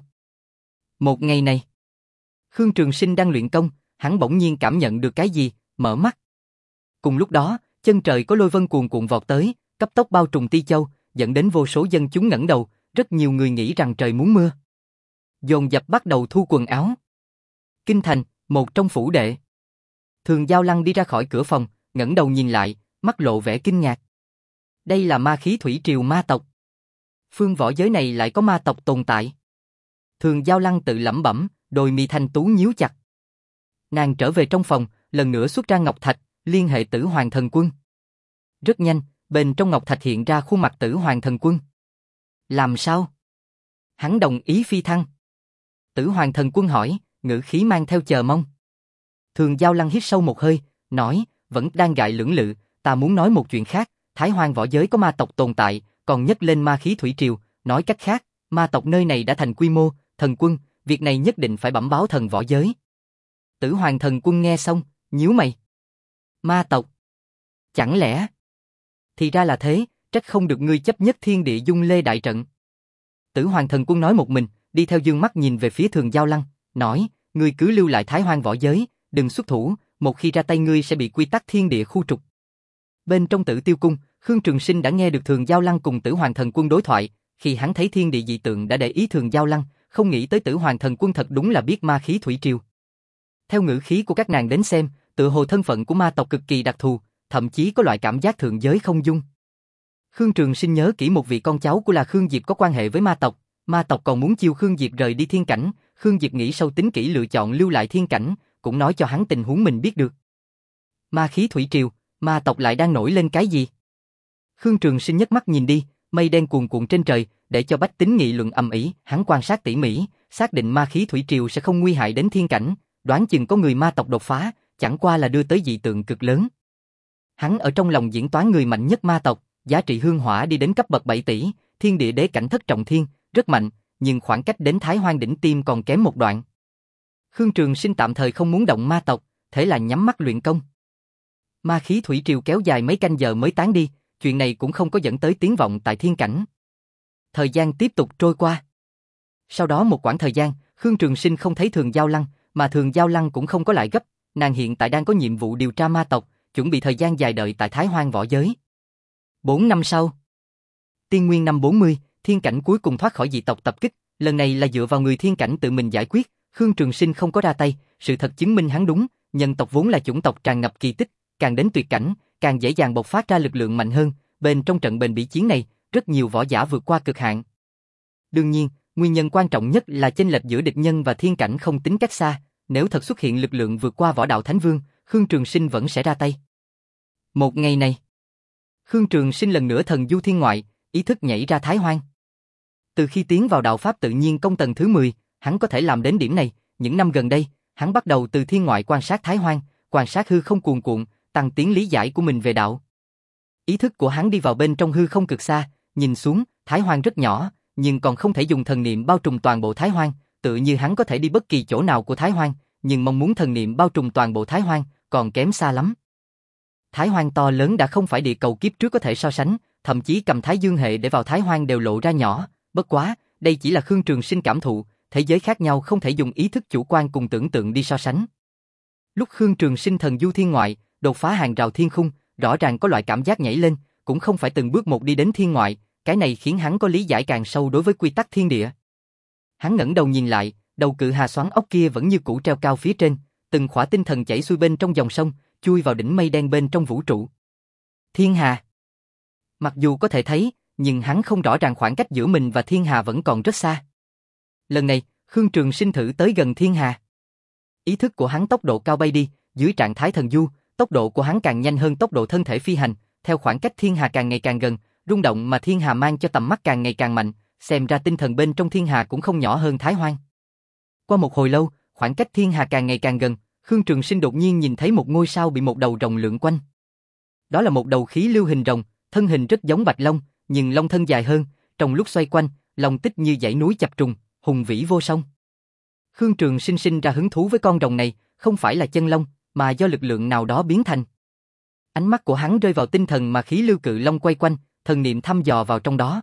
Speaker 1: Một ngày này, Khương Trường Sinh đang luyện công, hắn bỗng nhiên cảm nhận được cái gì, mở mắt. Cùng lúc đó, chân trời có lôi vân cuồn cuộn vọt tới, cấp tốc bao trùm Ti Châu, dẫn đến vô số dân chúng ngẩng đầu, rất nhiều người nghĩ rằng trời muốn mưa. dồn dập bắt đầu thu quần áo. Kinh thành, một trong phủ đệ. Thường Giao Lăng đi ra khỏi cửa phòng, ngẩng đầu nhìn lại, mắt lộ vẻ kinh ngạc. Đây là ma khí thủy triều ma tộc. Phương võ giới này lại có ma tộc tồn tại. Thường Giao Lăng tự lẩm bẩm, đôi mi thanh tú nhíu chặt. Nàng trở về trong phòng, lần nữa xuất ra ngọc thạch, liên hệ Tử Hoàng Thần Quân. Rất nhanh, bên trong ngọc thạch hiện ra khuôn mặt Tử Hoàng Thần Quân. Làm sao? Hắn đồng ý phi thăng. Tử Hoàng Thần Quân hỏi, ngữ khí mang theo chờ mong. Thường Giao Lăng hít sâu một hơi, nói, vẫn đang gại lưỡng lự, ta muốn nói một chuyện khác, Thái Hoang võ giới có ma tộc tồn tại, còn nhấc lên ma khí thủy triều, nói cách khác, ma tộc nơi này đã thành quy mô, Thần Quân, việc này nhất định phải bẩm báo thần võ giới. Tử Hoàng Thần Quân nghe xong, nhíu mày. Ma tộc? Chẳng lẽ? Thì ra là thế, trách không được ngươi chấp nhất thiên địa dung lê đại trận. Tử Hoàng Thần Quân nói một mình, đi theo dương mắt nhìn về phía Thường Giao Lăng, nói, ngươi cứ lưu lại Thái Hoang võ giới, đừng xuất thủ, một khi ra tay ngươi sẽ bị quy tắc thiên địa khu trục. Bên trong Tử Tiêu Cung, Khương Trường Sinh đã nghe được Thường Giao Lăng cùng Tử Hoàng Thần Quân đối thoại, khi hắn thấy thiên địa dị tượng đã để ý Thường Giao Lăng, không nghĩ tới Tử Hoàng Thần Quân thật đúng là biết ma khí thủy triều. Theo ngữ khí của các nàng đến xem, tự hồ thân phận của ma tộc cực kỳ đặc thù, thậm chí có loại cảm giác thượng giới không dung. Khương Trường Sinh nhớ kỹ một vị con cháu của là Khương Diệp có quan hệ với ma tộc, ma tộc còn muốn chiêu Khương Diệp rời đi thiên cảnh, Khương Diệp nghĩ sâu tính kỹ lựa chọn lưu lại thiên cảnh, cũng nói cho hắn tình huống mình biết được. Ma khí thủy triều, ma tộc lại đang nổi lên cái gì? Khương Trường Sinh nhấc mắt nhìn đi, mây đen cuồn cuộn trên trời, để cho bách tính nghị luận ầm ĩ, hắn quan sát tỉ mỉ, xác định ma khí thủy triều sẽ không nguy hại đến thiên cảnh, đoán chừng có người ma tộc đột phá, chẳng qua là đưa tới dị tượng cực lớn. Hắn ở trong lòng diễn toán người mạnh nhất ma tộc, giá trị hương hỏa đi đến cấp bậc bảy tỷ, thiên địa đế cảnh thất trọng thiên, rất mạnh, nhưng khoảng cách đến Thái Hoang đỉnh tiêm còn kém một đoạn. Khương Trường Sinh tạm thời không muốn động ma tộc, thế là nhắm mắt luyện công. Ma khí thủy triều kéo dài mấy canh giờ mới tán đi, chuyện này cũng không có dẫn tới tiếng vọng tại thiên cảnh. Thời gian tiếp tục trôi qua. Sau đó một quãng thời gian, Khương Trường Sinh không thấy Thường Giao Lăng, mà Thường Giao Lăng cũng không có lại gấp, nàng hiện tại đang có nhiệm vụ điều tra ma tộc, chuẩn bị thời gian dài đợi tại Thái Hoang võ giới. Bốn năm sau, Tiên Nguyên năm bốn mươi, thiên cảnh cuối cùng thoát khỏi dị tộc tập kích, lần này là dựa vào người thiên cảnh tự mình giải quyết, Khương Trường Sinh không có ra tay, sự thật chứng minh hắn đúng, nhân tộc vốn là chủng tộc tràn ngập kỳ tích, càng đến tuyệt cảnh, càng dễ dàng bộc phát ra lực lượng mạnh hơn, bên trong trận bền bỉ chiến này, rất nhiều võ giả vượt qua cực hạn. Đương nhiên, nguyên nhân quan trọng nhất là chênh lệch giữa địch nhân và thiên cảnh không tính cách xa, nếu thật xuất hiện lực lượng vượt qua võ đạo Thánh Vương, Khương Trường Sinh vẫn sẽ ra tay. Một ngày này, Khương Trường Sinh lần nữa thần du thiên ngoại, ý thức nhảy ra Thái Hoang. Từ khi tiến vào đạo pháp tự nhiên công tầng thứ mười, hắn có thể làm đến điểm này, những năm gần đây, hắn bắt đầu từ thiên ngoại quan sát Thái Hoang, quan sát hư không cuồn cuộn, tăng tiến lý giải của mình về đạo. Ý thức của hắn đi vào bên trong hư không cực xa, nhìn xuống, Thái Hoang rất nhỏ, nhưng còn không thể dùng thần niệm bao trùm toàn bộ Thái Hoang, tự như hắn có thể đi bất kỳ chỗ nào của Thái Hoang, nhưng mong muốn thần niệm bao trùm toàn bộ Thái Hoang, còn kém xa lắm. Thái Hoang to lớn đã không phải địa cầu kiếp trước có thể so sánh, thậm chí cầm Thái Dương hệ để vào Thái Hoang đều lộ ra nhỏ, bất quá, đây chỉ là Khương Trường Sinh cảm thụ, thế giới khác nhau không thể dùng ý thức chủ quan cùng tưởng tượng đi so sánh. Lúc Khương Trường Sinh thần du thiên ngoại, đột phá hàng rào thiên khung, rõ ràng có loại cảm giác nhảy lên, cũng không phải từng bước một đi đến thiên ngoại, cái này khiến hắn có lý giải càng sâu đối với quy tắc thiên địa. Hắn ngẩng đầu nhìn lại, đầu cự hà xoắn ốc kia vẫn như cũ treo cao phía trên, từng khỏa tinh thần chảy xuôi bên trong dòng sông, chui vào đỉnh mây đen bên trong vũ trụ. Thiên hà. Mặc dù có thể thấy, nhưng hắn không rõ ràng khoảng cách giữa mình và thiên hà vẫn còn rất xa. Lần này, Khương Trường Sinh thử tới gần thiên hà. Ý thức của hắn tốc độ cao bay đi, dưới trạng thái thần du, tốc độ của hắn càng nhanh hơn tốc độ thân thể phi hành, theo khoảng cách thiên hà càng ngày càng gần, rung động mà thiên hà mang cho tầm mắt càng ngày càng mạnh, xem ra tinh thần bên trong thiên hà cũng không nhỏ hơn Thái Hoang. Qua một hồi lâu, khoảng cách thiên hà càng ngày càng gần, Khương Trường Sinh đột nhiên nhìn thấy một ngôi sao bị một đầu rồng lượn quanh. Đó là một đầu khí lưu hình rồng, thân hình rất giống bạch long, nhưng long thân dài hơn, trong lúc xoay quanh, long tích như dãy núi chập trùng, hùng vĩ vô song. Khương Trường Sinh sinh ra hứng thú với con rồng này, không phải là chân long, mà do lực lượng nào đó biến thành. Ánh mắt của hắn rơi vào tinh thần mà khí lưu cự long quay quanh, thần niệm thăm dò vào trong đó.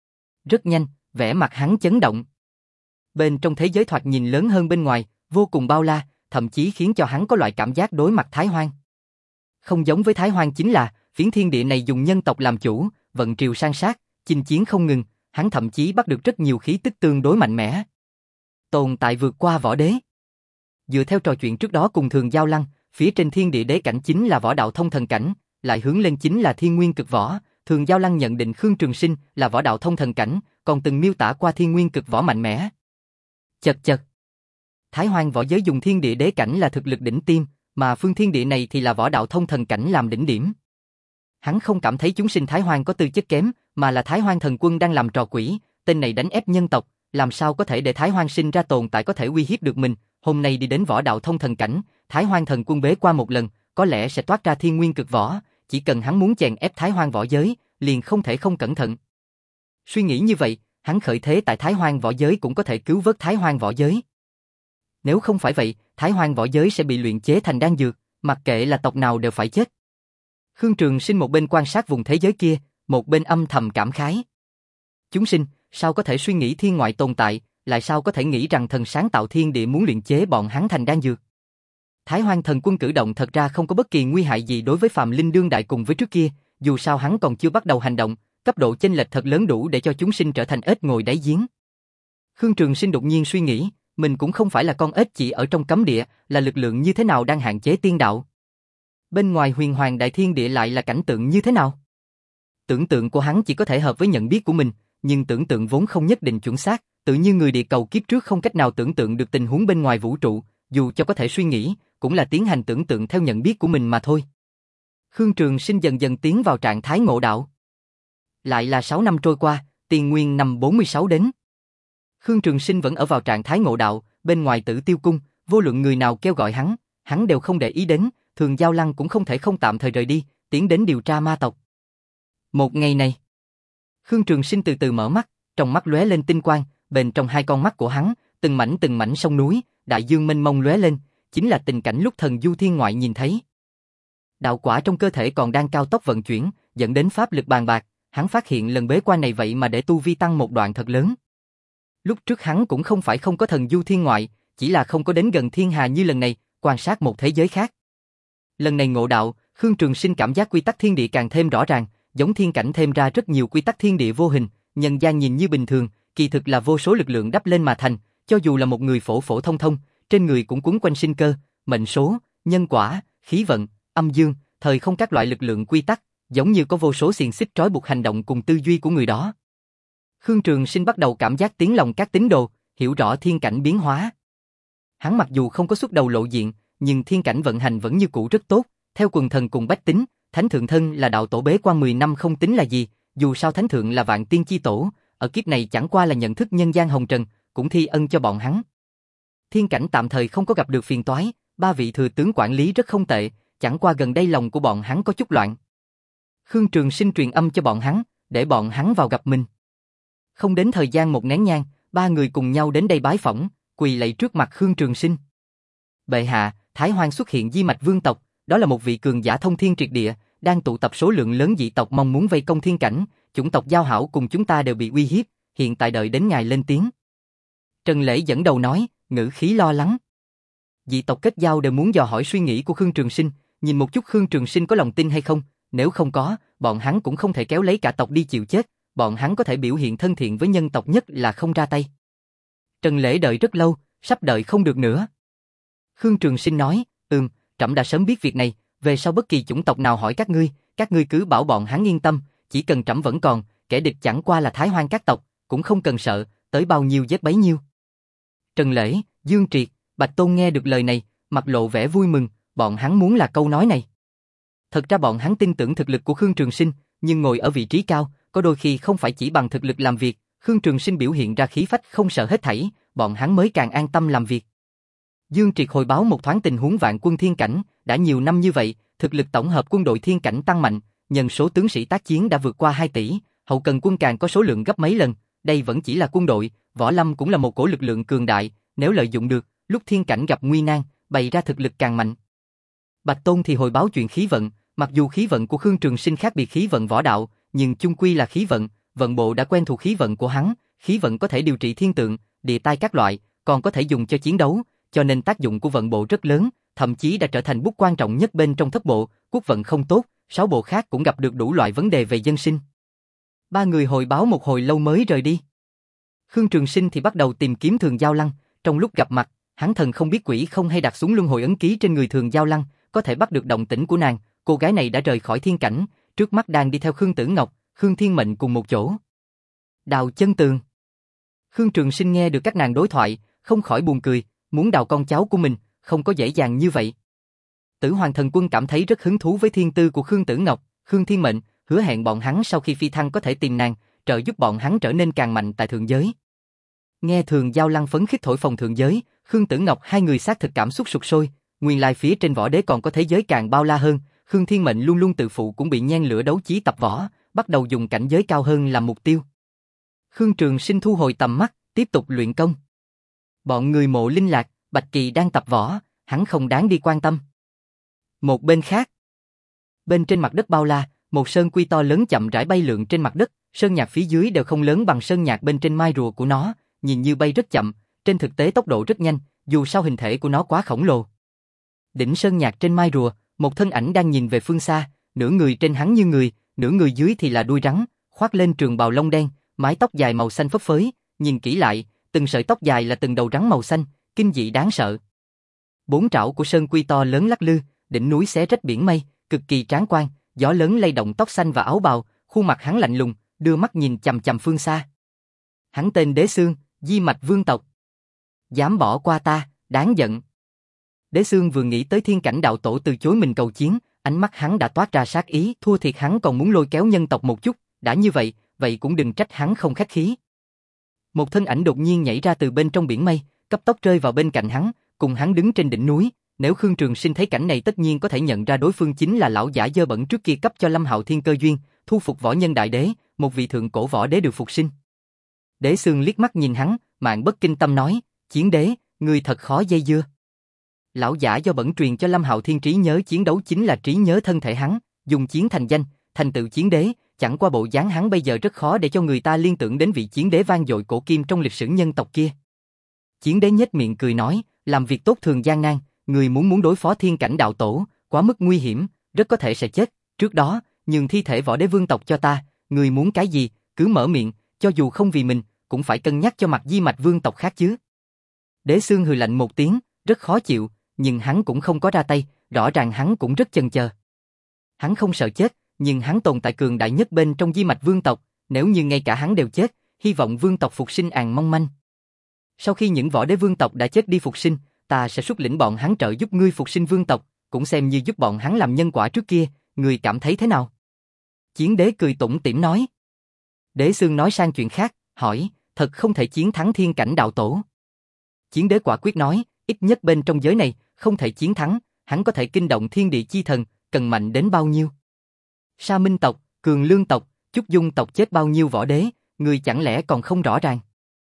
Speaker 1: Rất nhanh, vẻ mặt hắn chấn động. Bên trong thế giới thoạt nhìn lớn hơn bên ngoài, vô cùng bao la, thậm chí khiến cho hắn có loại cảm giác đối mặt Thái Hoang. Không giống với Thái Hoang chính là, phiến thiên địa này dùng nhân tộc làm chủ, vận triều san sát, chinh chiến không ngừng, hắn thậm chí bắt được rất nhiều khí tức tương đối mạnh mẽ. Tồn tại vượt qua võ đế. Dựa theo trò chuyện trước đó cùng Thường Giao Lăng, phía trên thiên địa đế cảnh chính là võ đạo thông thần cảnh, lại hướng lên chính là thiên nguyên cực võ. Thường Giao Lăng nhận định Khương Trường Sinh là võ đạo thông thần cảnh, còn từng miêu tả qua thiên nguyên cực võ mạnh mẽ. Chật chật. Thái Hoang võ giới dùng thiên địa đế cảnh là thực lực đỉnh tiêm, mà phương thiên địa này thì là võ đạo thông thần cảnh làm đỉnh điểm. Hắn không cảm thấy chúng sinh Thái Hoang có tư chất kém, mà là Thái Hoang thần quân đang làm trò quỷ, tên này đánh ép nhân tộc, làm sao có thể để Thái Hoang sinh ra tồn tại có thể uy hiếp được mình. Hôm nay đi đến võ đạo thông thần cảnh, Thái Hoang thần quân bế qua một lần, có lẽ sẽ toát ra thiên nguyên cực võ, chỉ cần hắn muốn chèn ép Thái Hoang võ giới, liền không thể không cẩn thận. Suy nghĩ như vậy, hắn khởi thế tại Thái Hoang võ giới cũng có thể cứu vớt Thái Hoang võ giới. Nếu không phải vậy, Thái Hoang võ giới sẽ bị luyện chế thành đan dược, mặc kệ là tộc nào đều phải chết. Khương Trường Sinh một bên quan sát vùng thế giới kia, một bên âm thầm cảm khái. Chúng sinh, sao có thể suy nghĩ thiên ngoại tồn tại, lại sao có thể nghĩ rằng thần sáng tạo thiên địa muốn luyện chế bọn hắn thành đan dược. Thái Hoang thần quân cử động thật ra không có bất kỳ nguy hại gì đối với phàm linh đương đại cùng với trước kia, dù sao hắn còn chưa bắt đầu hành động, cấp độ chênh lệch thật lớn đủ để cho chúng sinh trở thành ếch ngồi đáy giếng. Khương Trường Sinh đột nhiên suy nghĩ, mình cũng không phải là con ếch chỉ ở trong cấm địa, là lực lượng như thế nào đang hạn chế tiên đạo. Bên ngoài huyền hoàng đại thiên địa lại là cảnh tượng như thế nào? Tưởng tượng của hắn chỉ có thể hợp với nhận biết của mình, nhưng tưởng tượng vốn không nhất định chuẩn xác, tự như người địa cầu kiếp trước không cách nào tưởng tượng được tình huống bên ngoài vũ trụ, dù cho có thể suy nghĩ, cũng là tiến hành tưởng tượng theo nhận biết của mình mà thôi. Khương Trường Sinh dần dần tiến vào trạng thái ngộ đạo. Lại là sáu năm trôi qua, tiền nguyên năm bốn mươi sáu đến. Khương Trường Sinh vẫn ở vào trạng thái ngộ đạo, bên ngoài Tử Tiêu cung, vô luận người nào kêu gọi hắn, hắn đều không để ý đến, Thường Giao Lăng cũng không thể không tạm thời rời đi, tiến đến điều tra ma tộc. Một ngày này, Khương Trường Sinh từ từ mở mắt, trong mắt lóe lên tinh quang, bên trong hai con mắt của hắn, từng mảnh từng mảnh sông núi, đại dương mênh mông lóe lên, chính là tình cảnh lúc thần du thiên ngoại nhìn thấy. Đạo quả trong cơ thể còn đang cao tốc vận chuyển, dẫn đến pháp lực bàn bạc, hắn phát hiện lần bế quan này vậy mà để tu vi tăng một đoạn thật lớn. Lúc trước hắn cũng không phải không có thần du thiên ngoại, chỉ là không có đến gần thiên hà như lần này, quan sát một thế giới khác. Lần này ngộ đạo, Khương Trường Sinh cảm giác quy tắc thiên địa càng thêm rõ ràng, giống thiên cảnh thêm ra rất nhiều quy tắc thiên địa vô hình, nhân gian nhìn như bình thường, kỳ thực là vô số lực lượng đắp lên mà thành, cho dù là một người phổ phổ thông thông, trên người cũng quấn quanh sinh cơ, mệnh số, nhân quả, khí vận, âm dương, thời không các loại lực lượng quy tắc, giống như có vô số xiềng xích trói buộc hành động cùng tư duy của người đó. Khương Trường Sinh bắt đầu cảm giác tiếng lòng các tín đồ, hiểu rõ thiên cảnh biến hóa. Hắn mặc dù không có xuất đầu lộ diện, nhưng thiên cảnh vận hành vẫn như cũ rất tốt, theo quần thần cùng bách tính, Thánh Thượng thân là đạo tổ bế quan mười năm không tính là gì, dù sao Thánh Thượng là vạn tiên chi tổ, ở kiếp này chẳng qua là nhận thức nhân gian hồng trần, cũng thi ân cho bọn hắn. Thiên cảnh tạm thời không có gặp được phiền toái, ba vị thừa tướng quản lý rất không tệ, chẳng qua gần đây lòng của bọn hắn có chút loạn. Khương Trường Sinh truyền âm cho bọn hắn, để bọn hắn vào gặp mình. Không đến thời gian một nén nhang, ba người cùng nhau đến đây bái phỏng, quỳ lạy trước mặt Khương Trường Sinh. Bệ hạ, Thái Hoang xuất hiện di mạch vương tộc, đó là một vị cường giả thông thiên triệt địa, đang tụ tập số lượng lớn dị tộc mong muốn vây công thiên cảnh, chủng tộc giao hảo cùng chúng ta đều bị uy hiếp, hiện tại đợi đến ngài lên tiếng. Trần Lễ dẫn đầu nói, ngữ khí lo lắng. Dị tộc kết giao đều muốn dò hỏi suy nghĩ của Khương Trường Sinh, nhìn một chút Khương Trường Sinh có lòng tin hay không, nếu không có, bọn hắn cũng không thể kéo lấy cả tộc đi chịu chết, bọn hắn có thể biểu hiện thân thiện với nhân tộc nhất là không ra tay. Trần Lễ đợi rất lâu, sắp đợi không được nữa. Khương Trường Sinh nói, ừm, trẫm đã sớm biết việc này, về sau bất kỳ chủng tộc nào hỏi các ngươi, các ngươi cứ bảo bọn hắn yên tâm, chỉ cần trẫm vẫn còn, kẻ địch chẳng qua là Thái Hoang các tộc, cũng không cần sợ, tới bao nhiêu giết bấy nhiêu. Trần Lễ, Dương Triệt, Bạch Tôn nghe được lời này, mặt lộ vẻ vui mừng, bọn hắn muốn là câu nói này. Thật ra bọn hắn tin tưởng thực lực của Khương Trường Sinh, nhưng ngồi ở vị trí cao, có đôi khi không phải chỉ bằng thực lực làm việc, Khương Trường Sinh biểu hiện ra khí phách không sợ hết thảy, bọn hắn mới càng an tâm làm việc. Dương Triệt hồi báo một thoáng tình huống vạn quân thiên cảnh, đã nhiều năm như vậy, thực lực tổng hợp quân đội thiên cảnh tăng mạnh, nhân số tướng sĩ tác chiến đã vượt qua hai tỷ, hậu cần quân càng có số lượng gấp mấy lần, đây vẫn chỉ là quân đội, võ lâm cũng là một cổ lực lượng cường đại, nếu lợi dụng được, lúc thiên cảnh gặp nguy nan, bày ra thực lực càng mạnh. Bạch Tôn thì hồi báo chuyện khí vận, mặc dù khí vận của Khương Trường Sinh khác biệt khí vận võ đạo, nhưng chung quy là khí vận, vận bộ đã quen thuộc khí vận của hắn, khí vận có thể điều trị thiên tượng, địa tai các loại, còn có thể dùng cho chiến đấu, cho nên tác dụng của vận bộ rất lớn, thậm chí đã trở thành bút quan trọng nhất bên trong thất bộ, quốc vận không tốt, sáu bộ khác cũng gặp được đủ loại vấn đề về dân sinh. Ba người hồi báo một hồi lâu mới rời đi. Khương Trường Sinh thì bắt đầu tìm kiếm Thường Giao Lăng, trong lúc gặp mặt, hắn thần không biết quỷ không hay đặt xuống luân hồi ấn ký trên người Thường Giao Lăng, có thể bắt được động tĩnh của nàng, cô gái này đã rời khỏi thiên cảnh, trước mắt đang đi theo Khương Tử Ngọc, Khương Thiên Mệnh cùng một chỗ. Đào chân tường. Khương Trường Sinh nghe được các nàng đối thoại, không khỏi buồn cười, muốn đào con cháu của mình, không có dễ dàng như vậy. Tử Hoàng Thần Quân cảm thấy rất hứng thú với thiên tư của Khương Tử Ngọc, Khương Thiên Mệnh, hứa hẹn bọn hắn sau khi phi thăng có thể tìm nàng, trợ giúp bọn hắn trở nên càng mạnh tại thượng giới. Nghe Thường Giao Lăng phấn khích thổi phồng thượng giới, Khương Tử Ngọc hai người xác thực cảm xúc sục sôi, nguyên lai phía trên võ đế còn có thế giới càng bao la hơn, Khương Thiên Mệnh luôn luôn tự phụ cũng bị nhen lửa đấu chí tập võ, bắt đầu dùng cảnh giới cao hơn làm mục tiêu. Khương Trường Sinh thu hồi tầm mắt, tiếp tục luyện công. Bọn người Mộ Linh Lạc, Bạch Kỳ đang tập võ, hắn không đáng đi quan tâm. Một bên khác, bên trên mặt đất bao la, một sơn quy to lớn chậm rãi bay lượn trên mặt đất, sơn nhạc phía dưới đều không lớn bằng sơn nhạc bên trên mai rùa của nó, nhìn như bay rất chậm, trên thực tế tốc độ rất nhanh, dù sao hình thể của nó quá khổng lồ. Đỉnh sơn nhạc trên mai rùa, một thân ảnh đang nhìn về phương xa, nửa người trên hắn như người, nửa người dưới thì là đuôi rắn, khoác lên trường bào lông đen, mái tóc dài màu xanh phấp phới, nhìn kỹ lại, từng sợi tóc dài là từng đầu rắn màu xanh, kinh dị đáng sợ. Bốn trảo của sơn quy to lớn lắc lư, đỉnh núi xé rách biển mây, cực kỳ tráng quan, gió lớn lay động tóc xanh và áo bào, khuôn mặt hắn lạnh lùng, đưa mắt nhìn chằm chằm phương xa. Hắn tên Đế Xương, di mạch vương tộc. Dám bỏ qua ta, đáng giận. Đế Xương vừa nghĩ tới thiên cảnh đạo tổ từ chối mình cầu chiến, ánh mắt hắn đã toát ra sát ý, thua thiệt hắn còn muốn lôi kéo nhân tộc một chút, đã như vậy, vậy cũng đừng trách hắn không khách khí. Một thân ảnh đột nhiên nhảy ra từ bên trong biển mây, cấp tốc rơi vào bên cạnh hắn, cùng hắn đứng trên đỉnh núi. Nếu Khương Trường Sinh thấy cảnh này tất nhiên có thể nhận ra đối phương chính là lão giả dơ bẩn trước kia cấp cho Lâm Hạo Thiên cơ duyên, thu phục võ nhân đại đế, một vị thượng cổ võ đế được phục sinh. Đế Xương liếc mắt nhìn hắn, Mạn Bất Kinh Tâm nói, chiến đế, ngươi thật khó dây dưa. Lão giả do bẩn truyền cho Lâm Hạo Thiên trí nhớ chiến đấu chính là trí nhớ thân thể hắn, dùng chiến thành danh, thành tựu chiến đế, chẳng qua bộ dáng hắn bây giờ rất khó để cho người ta liên tưởng đến vị chiến đế vang dội cổ kim trong lịch sử nhân tộc kia. Chiến đế nhếch miệng cười nói, làm việc tốt thường gian nan, người muốn muốn đối phó thiên cảnh đạo tổ, quá mức nguy hiểm, rất có thể sẽ chết, trước đó, nhường thi thể võ đế vương tộc cho ta, người muốn cái gì, cứ mở miệng, cho dù không vì mình, cũng phải cân nhắc cho mặt di mạch vương tộc khác chứ. Đế Xương hừ lạnh một tiếng, rất khó chịu, nhưng hắn cũng không có ra tay, rõ ràng hắn cũng rất chần chờ. Hắn không sợ chết, nhưng hắn tồn tại cường đại nhất bên trong di mạch vương tộc, nếu như ngay cả hắn đều chết, hy vọng vương tộc phục sinh àn mong manh. Sau khi những võ đế vương tộc đã chết đi phục sinh, ta sẽ xuất lĩnh bọn hắn trợ giúp ngươi phục sinh vương tộc, cũng xem như giúp bọn hắn làm nhân quả trước kia, ngươi cảm thấy thế nào? Chiến đế cười tủm tỉm nói. Đế Xương nói sang chuyện khác, hỏi, thật không thể chiến thắng thiên cảnh đạo tổ. Chiến đế quả quyết nói, ít nhất bên trong giới này, không thể chiến thắng, hắn có thể kinh động thiên địa chi thần, cần mạnh đến bao nhiêu? Sa Minh tộc, Cường Lương tộc, Chúc Dung tộc chết bao nhiêu võ đế, người chẳng lẽ còn không rõ ràng?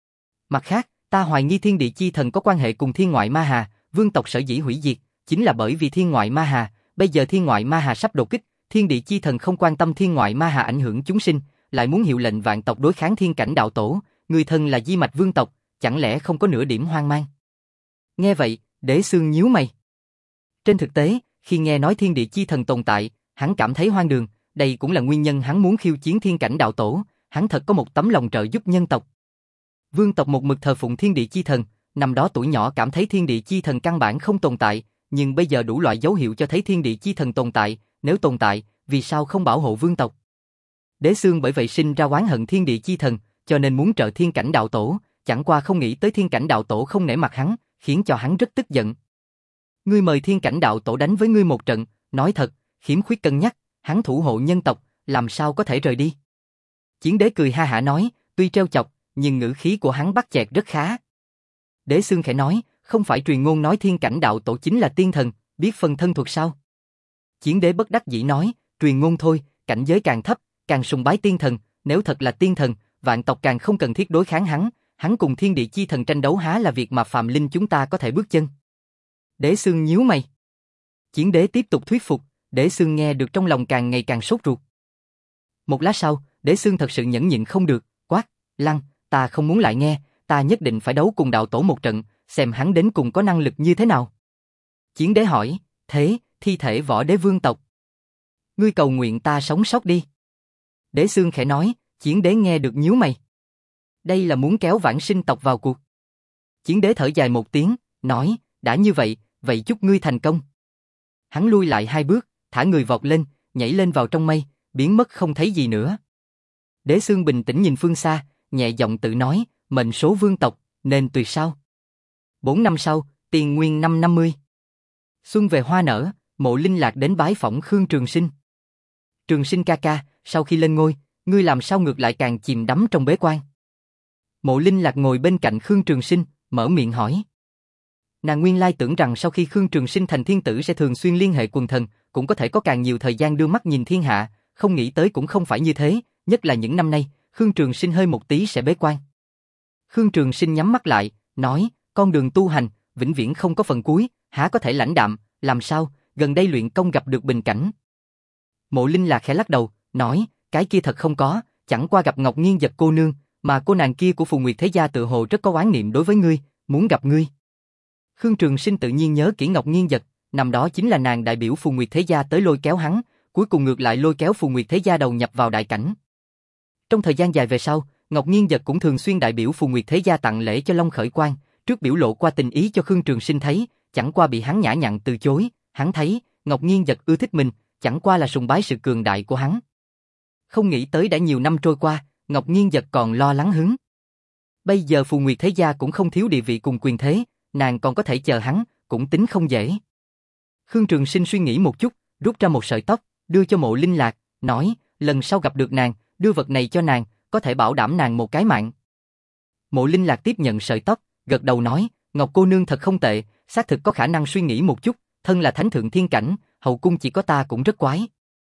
Speaker 1: Mặt khác, ta hoài nghi thiên địa chi thần có quan hệ cùng thiên ngoại ma hà, vương tộc sở dĩ hủy diệt, chính là bởi vì thiên ngoại ma hà, bây giờ thiên ngoại ma hà sắp đột kích, thiên địa chi thần không quan tâm thiên ngoại ma hà ảnh hưởng chúng sinh, lại muốn hiệu lệnh vạn tộc đối kháng thiên cảnh đạo tổ, người thân là di mạch vương tộc, chẳng lẽ không có nửa điểm hoang mang? Nghe vậy, Đế Xương nhíu mày. Trên thực tế, khi nghe nói thiên địa chi thần tồn tại, hắn cảm thấy hoang đường, đây cũng là nguyên nhân hắn muốn khiêu chiến thiên cảnh đạo tổ, hắn thật có một tấm lòng trợ giúp nhân tộc. Vương tộc một mực thờ phụng thiên địa chi thần, năm đó tuổi nhỏ cảm thấy thiên địa chi thần căn bản không tồn tại, nhưng bây giờ đủ loại dấu hiệu cho thấy thiên địa chi thần tồn tại, nếu tồn tại, vì sao không bảo hộ vương tộc? Đế Xương bởi vậy sinh ra oán hận thiên địa chi thần, cho nên muốn trợ thiên cảnh đạo tổ, chẳng qua không nghĩ tới thiên cảnh đạo tổ không nể mặt hắn, khiến cho hắn rất tức giận. Ngươi mời thiên cảnh đạo tổ đánh với ngươi một trận, nói thật, khiếm khuyết cân nhắc, hắn thủ hộ nhân tộc, làm sao có thể rời đi? Chiến đế cười ha hả nói, tuy trêu chọc, nhưng ngữ khí của hắn bắt chẹt rất khá. Đế Xương khẽ nói, không phải truyền ngôn nói thiên cảnh đạo tổ chính là tiên thần, biết phân thân thuật sao? Chiến đế bất đắc dĩ nói, truyền ngôn thôi, cảnh giới càng thấp, càng sùng bái tiên thần, nếu thật là tiên thần, vạn tộc càng không cần thiết đối kháng hắn, hắn cùng thiên địa chi thần tranh đấu há là việc mà phàm linh chúng ta có thể bước chân. Đế Xương nhíu mày. Chiến đế tiếp tục thuyết phục, Đế Xương nghe được trong lòng càng ngày càng sốt ruột. Một lát sau, Đế Xương thật sự nhẫn nhịn không được, quát, Lăng, ta không muốn lại nghe, ta nhất định phải đấu cùng đạo tổ một trận, xem hắn đến cùng có năng lực như thế nào. Chiến đế hỏi, thế, thi thể võ đế vương tộc. Ngươi cầu nguyện ta sống sót đi. Đế Xương khẽ nói, chiến đế nghe được nhíu mày. Đây là muốn kéo vãng sinh tộc vào cuộc. Chiến đế thở dài một tiếng, nói, đã như vậy, vậy chúc ngươi thành công. Hắn lui lại hai bước, thả người vọt lên, nhảy lên vào trong mây, biến mất không thấy gì nữa. Đế Xương bình tĩnh nhìn phương xa, nhẹ giọng tự nói, mệnh số vương tộc, nên tuyệt sao. Bốn năm sau, Tiền Nguyên năm năm mươi. Xuân về hoa nở, Mộ Linh Lạc đến bái phỏng Khương Trường Sinh. Trường Sinh ca ca, sau khi lên ngôi, ngươi làm sao ngược lại càng chìm đắm trong bế quan? Mộ Linh Lạc ngồi bên cạnh Khương Trường Sinh, mở miệng hỏi. Nàng nguyên lai tưởng rằng sau khi Khương Trường Sinh thành thiên tử sẽ thường xuyên liên hệ quần thần, cũng có thể có càng nhiều thời gian đưa mắt nhìn thiên hạ, không nghĩ tới cũng không phải như thế, nhất là những năm nay, Khương Trường Sinh hơi một tí sẽ bế quan. Khương Trường Sinh nhắm mắt lại, nói, con đường tu hành, vĩnh viễn không có phần cuối, há có thể lãnh đạm, làm sao, gần đây luyện công gặp được bình cảnh. Mộ Linh Lạc khẽ lắc đầu, nói, cái kia thật không có, chẳng qua gặp Ngọc Nghiên Giật cô nương, mà cô nàng kia của Phù Nguyệt Thế Gia tự hồ rất có oán niệm đối với ngươi, muốn gặp ngươi. Khương Trường Sinh tự nhiên nhớ kỹ Ngọc Nghiên Giật, năm đó chính là nàng đại biểu Phù Nguyệt Thế Gia tới lôi kéo hắn, cuối cùng ngược lại lôi kéo Phù Nguyệt Thế Gia đầu nhập vào đại cảnh. Trong thời gian dài về sau, Ngọc Nghiên Giật cũng thường xuyên đại biểu Phù Nguyệt Thế Gia tặng lễ cho Long Khởi Quang, trước biểu lộ qua tình ý cho Khương Trường Sinh thấy, chẳng qua bị hắn nhã nhặn từ chối, hắn thấy, Ngọc Nghiên Giật ưa thích mình, chẳng qua là sùng bái sự cường đại của hắn. Không nghĩ tới đã nhiều năm trôi qua, Ngọc Nghiên Giật còn lo lắng hứng. Bây giờ Phù Nguyệt Thế Gia cũng không thiếu địa vị cùng quyền thế, nàng còn có thể chờ hắn, cũng tính không dễ. Khương Trường Sinh suy nghĩ một chút, rút ra một sợi tóc, đưa cho Mộ Linh Lạc, nói, lần sau gặp được nàng, đưa vật này cho nàng, có thể bảo đảm nàng một cái mạng. Mộ Linh Lạc tiếp nhận sợi tóc, gật đầu nói, Ngọc cô nương thật không tệ, xác thực có khả năng suy nghĩ một chút, thân là thánh thượng thiên cảnh, hậu cung chỉ có ta cũng rất quái.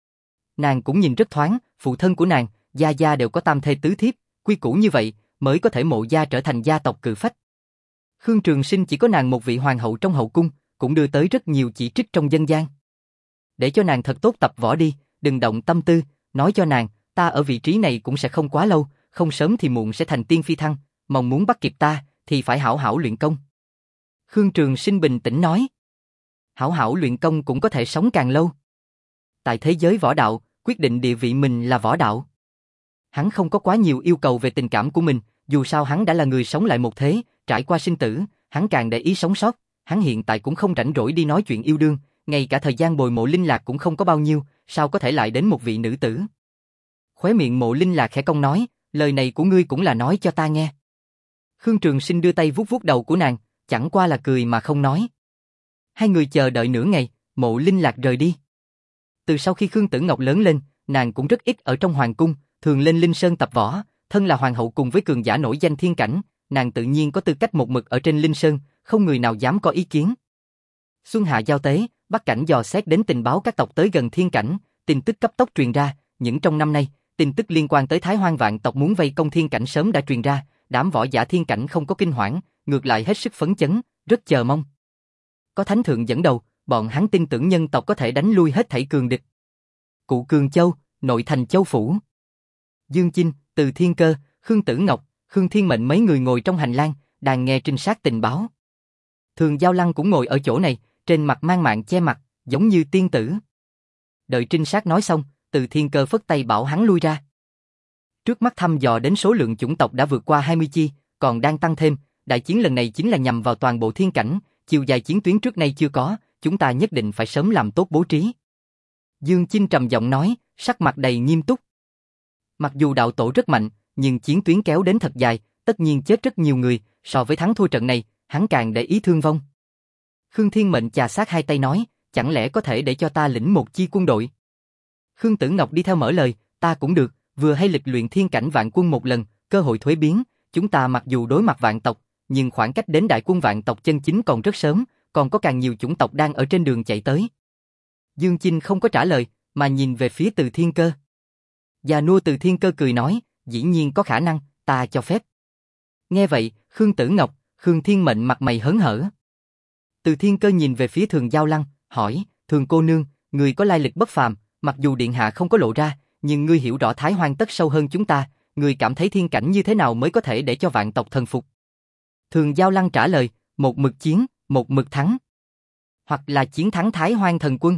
Speaker 1: Nàng cũng nhìn rất thoáng, phụ thân của nàng, gia gia đều có tam thê tứ thiếp, quy củ như vậy, mới có thể Mộ gia trở thành gia tộc cự phách. Khương Trường Sinh chỉ có nàng một vị hoàng hậu trong hậu cung, cũng đưa tới rất nhiều chỉ trích trong dân gian. Để cho nàng thật tốt tập võ đi, đừng động tâm tư, nói cho nàng, ta ở vị trí này cũng sẽ không quá lâu, không sớm thì muộn sẽ thành tiên phi thăng, mong muốn bắt kịp ta, thì phải hảo hảo luyện công. Khương Trường Sinh bình tĩnh nói, hảo hảo luyện công cũng có thể sống càng lâu. Tại thế giới võ đạo, quyết định địa vị mình là võ đạo. Hắn không có quá nhiều yêu cầu về tình cảm của mình, dù sao hắn đã là người sống lại một thế, trải qua sinh tử, hắn càng để ý sống sót, hắn hiện tại cũng không rảnh rỗi đi nói chuyện yêu đương, ngay cả thời gian bồi Mộ Linh Lạc cũng không có bao nhiêu, sao có thể lại đến một vị nữ tử. Khóe miệng Mộ Linh Lạc khẽ cong nói, lời này của ngươi cũng là nói cho ta nghe. Khương Trường Sinh đưa tay vuốt vuốt đầu của nàng, chẳng qua là cười mà không nói. Hai người chờ đợi nửa ngày, Mộ Linh Lạc rời đi. Từ sau khi Khương Tử Ngọc lớn lên, nàng cũng rất ít ở trong hoàng cung, thường lên Linh Sơn tập võ, thân là hoàng hậu cùng với cường giả nổi danh thiên cảnh, nàng tự nhiên có tư cách một mực ở trên Linh Sơn, không người nào dám có ý kiến. Xuân hạ giao tế, Bắc Cảnh dò xét đến tình báo các tộc tới gần thiên cảnh, tin tức cấp tốc truyền ra, những trong năm nay, tin tức liên quan tới Thái Hoang vạn tộc muốn vây công thiên cảnh sớm đã truyền ra, đám võ giả thiên cảnh không có kinh hoảng, ngược lại hết sức phấn chấn, rất chờ mong. Có thánh thượng dẫn đầu, bọn hắn tin tưởng nhân tộc có thể đánh lui hết thảy cường địch. Cụ Cường Châu, nội thành Châu phủ. Dương Chinh, Từ Thiên Cơ, Khương Tử Ngọc, Khương Thiên Mệnh mấy người ngồi trong hành lang, đang nghe trinh sát tình báo. Thường Giao Lăng cũng ngồi ở chỗ này, trên mặt mang mạng che mặt, giống như tiên tử. Đợi trinh sát nói xong, Từ Thiên Cơ phất tay bảo hắn lui ra. Trước mắt thăm dò đến số lượng chủng tộc đã vượt qua hai mươi chi, còn đang tăng thêm, đại chiến lần này chính là nhằm vào toàn bộ thiên cảnh, chiều dài chiến tuyến trước nay chưa có, chúng ta nhất định phải sớm làm tốt bố trí. Dương Chinh trầm giọng nói, sắc mặt đầy nghiêm túc. Mặc dù đạo tổ rất mạnh, nhưng chiến tuyến kéo đến thật dài, tất nhiên chết rất nhiều người, so với thắng thua trận này, hắn càng để ý thương vong. Khương Thiên Mệnh chà sát hai tay nói, chẳng lẽ có thể để cho ta lĩnh một chi quân đội? Khương Tử Ngọc đi theo mở lời, ta cũng được, vừa hay lịch luyện thiên cảnh vạn quân một lần, cơ hội thuế biến, chúng ta mặc dù đối mặt vạn tộc, nhưng khoảng cách đến đại quân vạn tộc chân chính còn rất sớm, còn có càng nhiều chủng tộc đang ở trên đường chạy tới. Dương Chinh không có trả lời, mà nhìn về phía Từ Thiên Cơ. Già nua Từ Thiên Cơ cười nói, dĩ nhiên có khả năng, ta cho phép. Nghe vậy, Khương Tử Ngọc, Khương Thiên Mệnh mặt mày hớn hở. Từ Thiên Cơ nhìn về phía Thường Giao Lăng, hỏi, Thường cô nương, người có lai lịch bất phàm, mặc dù điện hạ không có lộ ra, nhưng ngươi hiểu rõ Thái Hoang tất sâu hơn chúng ta, ngươi cảm thấy thiên cảnh như thế nào mới có thể để cho vạn tộc thần phục? Thường Giao Lăng trả lời, một mực chiến, một mực thắng. Hoặc là chiến thắng Thái Hoang thần quân.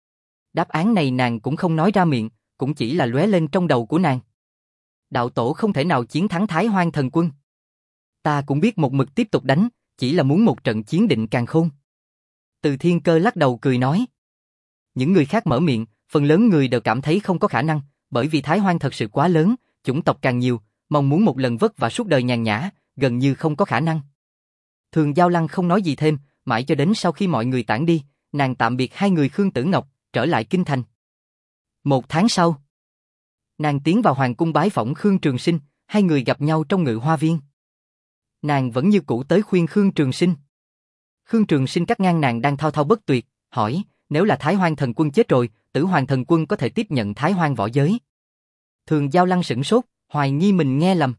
Speaker 1: Đáp án này nàng cũng không nói ra miệng, cũng chỉ là lóe lên trong đầu của nàng. Đạo tổ không thể nào chiến thắng Thái Hoang thần quân. Ta cũng biết một mực tiếp tục đánh, chỉ là muốn một trận chiến định càn khôn. Từ Thiên Cơ lắc đầu cười nói. Những người khác mở miệng, phần lớn người đều cảm thấy không có khả năng, bởi vì Thái Hoang thật sự quá lớn, chủng tộc càng nhiều, mong muốn một lần vất vả suốt đời nhàn nhã, gần như không có khả năng. Thường Giao Lăng không nói gì thêm, mãi cho đến sau khi mọi người tản đi, nàng tạm biệt hai người Khương Tử Ngọc, trở lại kinh thành. Một tháng sau, nàng tiến vào hoàng cung bái phỏng Khương Trường Sinh, hai người gặp nhau trong Ngự Hoa Viên. Nàng vẫn như cũ tới khuyên Khương Trường Sinh. Khương Trường Sinh cắt ngang nàng đang thao thao bất tuyệt, hỏi, nếu là Thái Hoang thần quân chết rồi, Tử Hoàng thần quân có thể tiếp nhận Thái Hoang võ giới. Thường Giao Lăng sửng sốt, hoài nghi mình nghe lầm.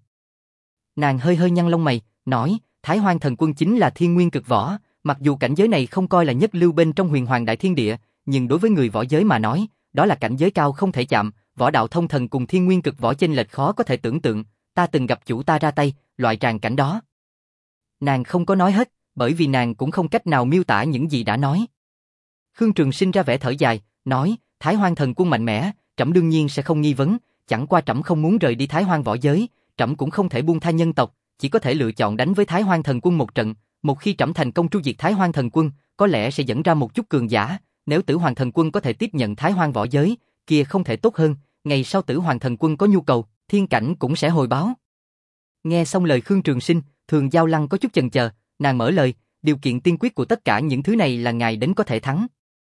Speaker 1: Nàng hơi hơi nhăn lông mày, nói, Thái Hoang thần quân chính là thiên nguyên cực võ, mặc dù cảnh giới này không coi là nhất lưu bên trong huyền hoàng đại thiên địa, nhưng đối với người võ giới mà nói, đó là cảnh giới cao không thể chạm, võ đạo thông thần cùng thiên nguyên cực võ chênh lệch khó có thể tưởng tượng, ta từng gặp chủ ta ra tay, loại tràng cảnh đó. Nàng không có nói hết, bởi vì nàng cũng không cách nào miêu tả những gì đã nói. Khương Trường Sinh ra vẻ thở dài, nói, Thái Hoang thần quân mạnh mẽ, trẫm đương nhiên sẽ không nghi vấn, chẳng qua trẫm không muốn rời đi Thái Hoang võ giới, trẫm cũng không thể buông tha nhân tộc, chỉ có thể lựa chọn đánh với Thái Hoang thần quân một trận, một khi trẫm thành công tru diệt Thái Hoang thần quân, có lẽ sẽ dẫn ra một chút cường giả, nếu Tử Hoàng thần quân có thể tiếp nhận Thái Hoang võ giới, kia không thể tốt hơn, ngày sau Tử Hoàng thần quân có nhu cầu, thiên cảnh cũng sẽ hồi báo. Nghe xong lời Khương Trường Sinh, Thường Giao Lăng có chút chần chờ, nàng mở lời, điều kiện tiên quyết của tất cả những thứ này là ngài đến có thể thắng.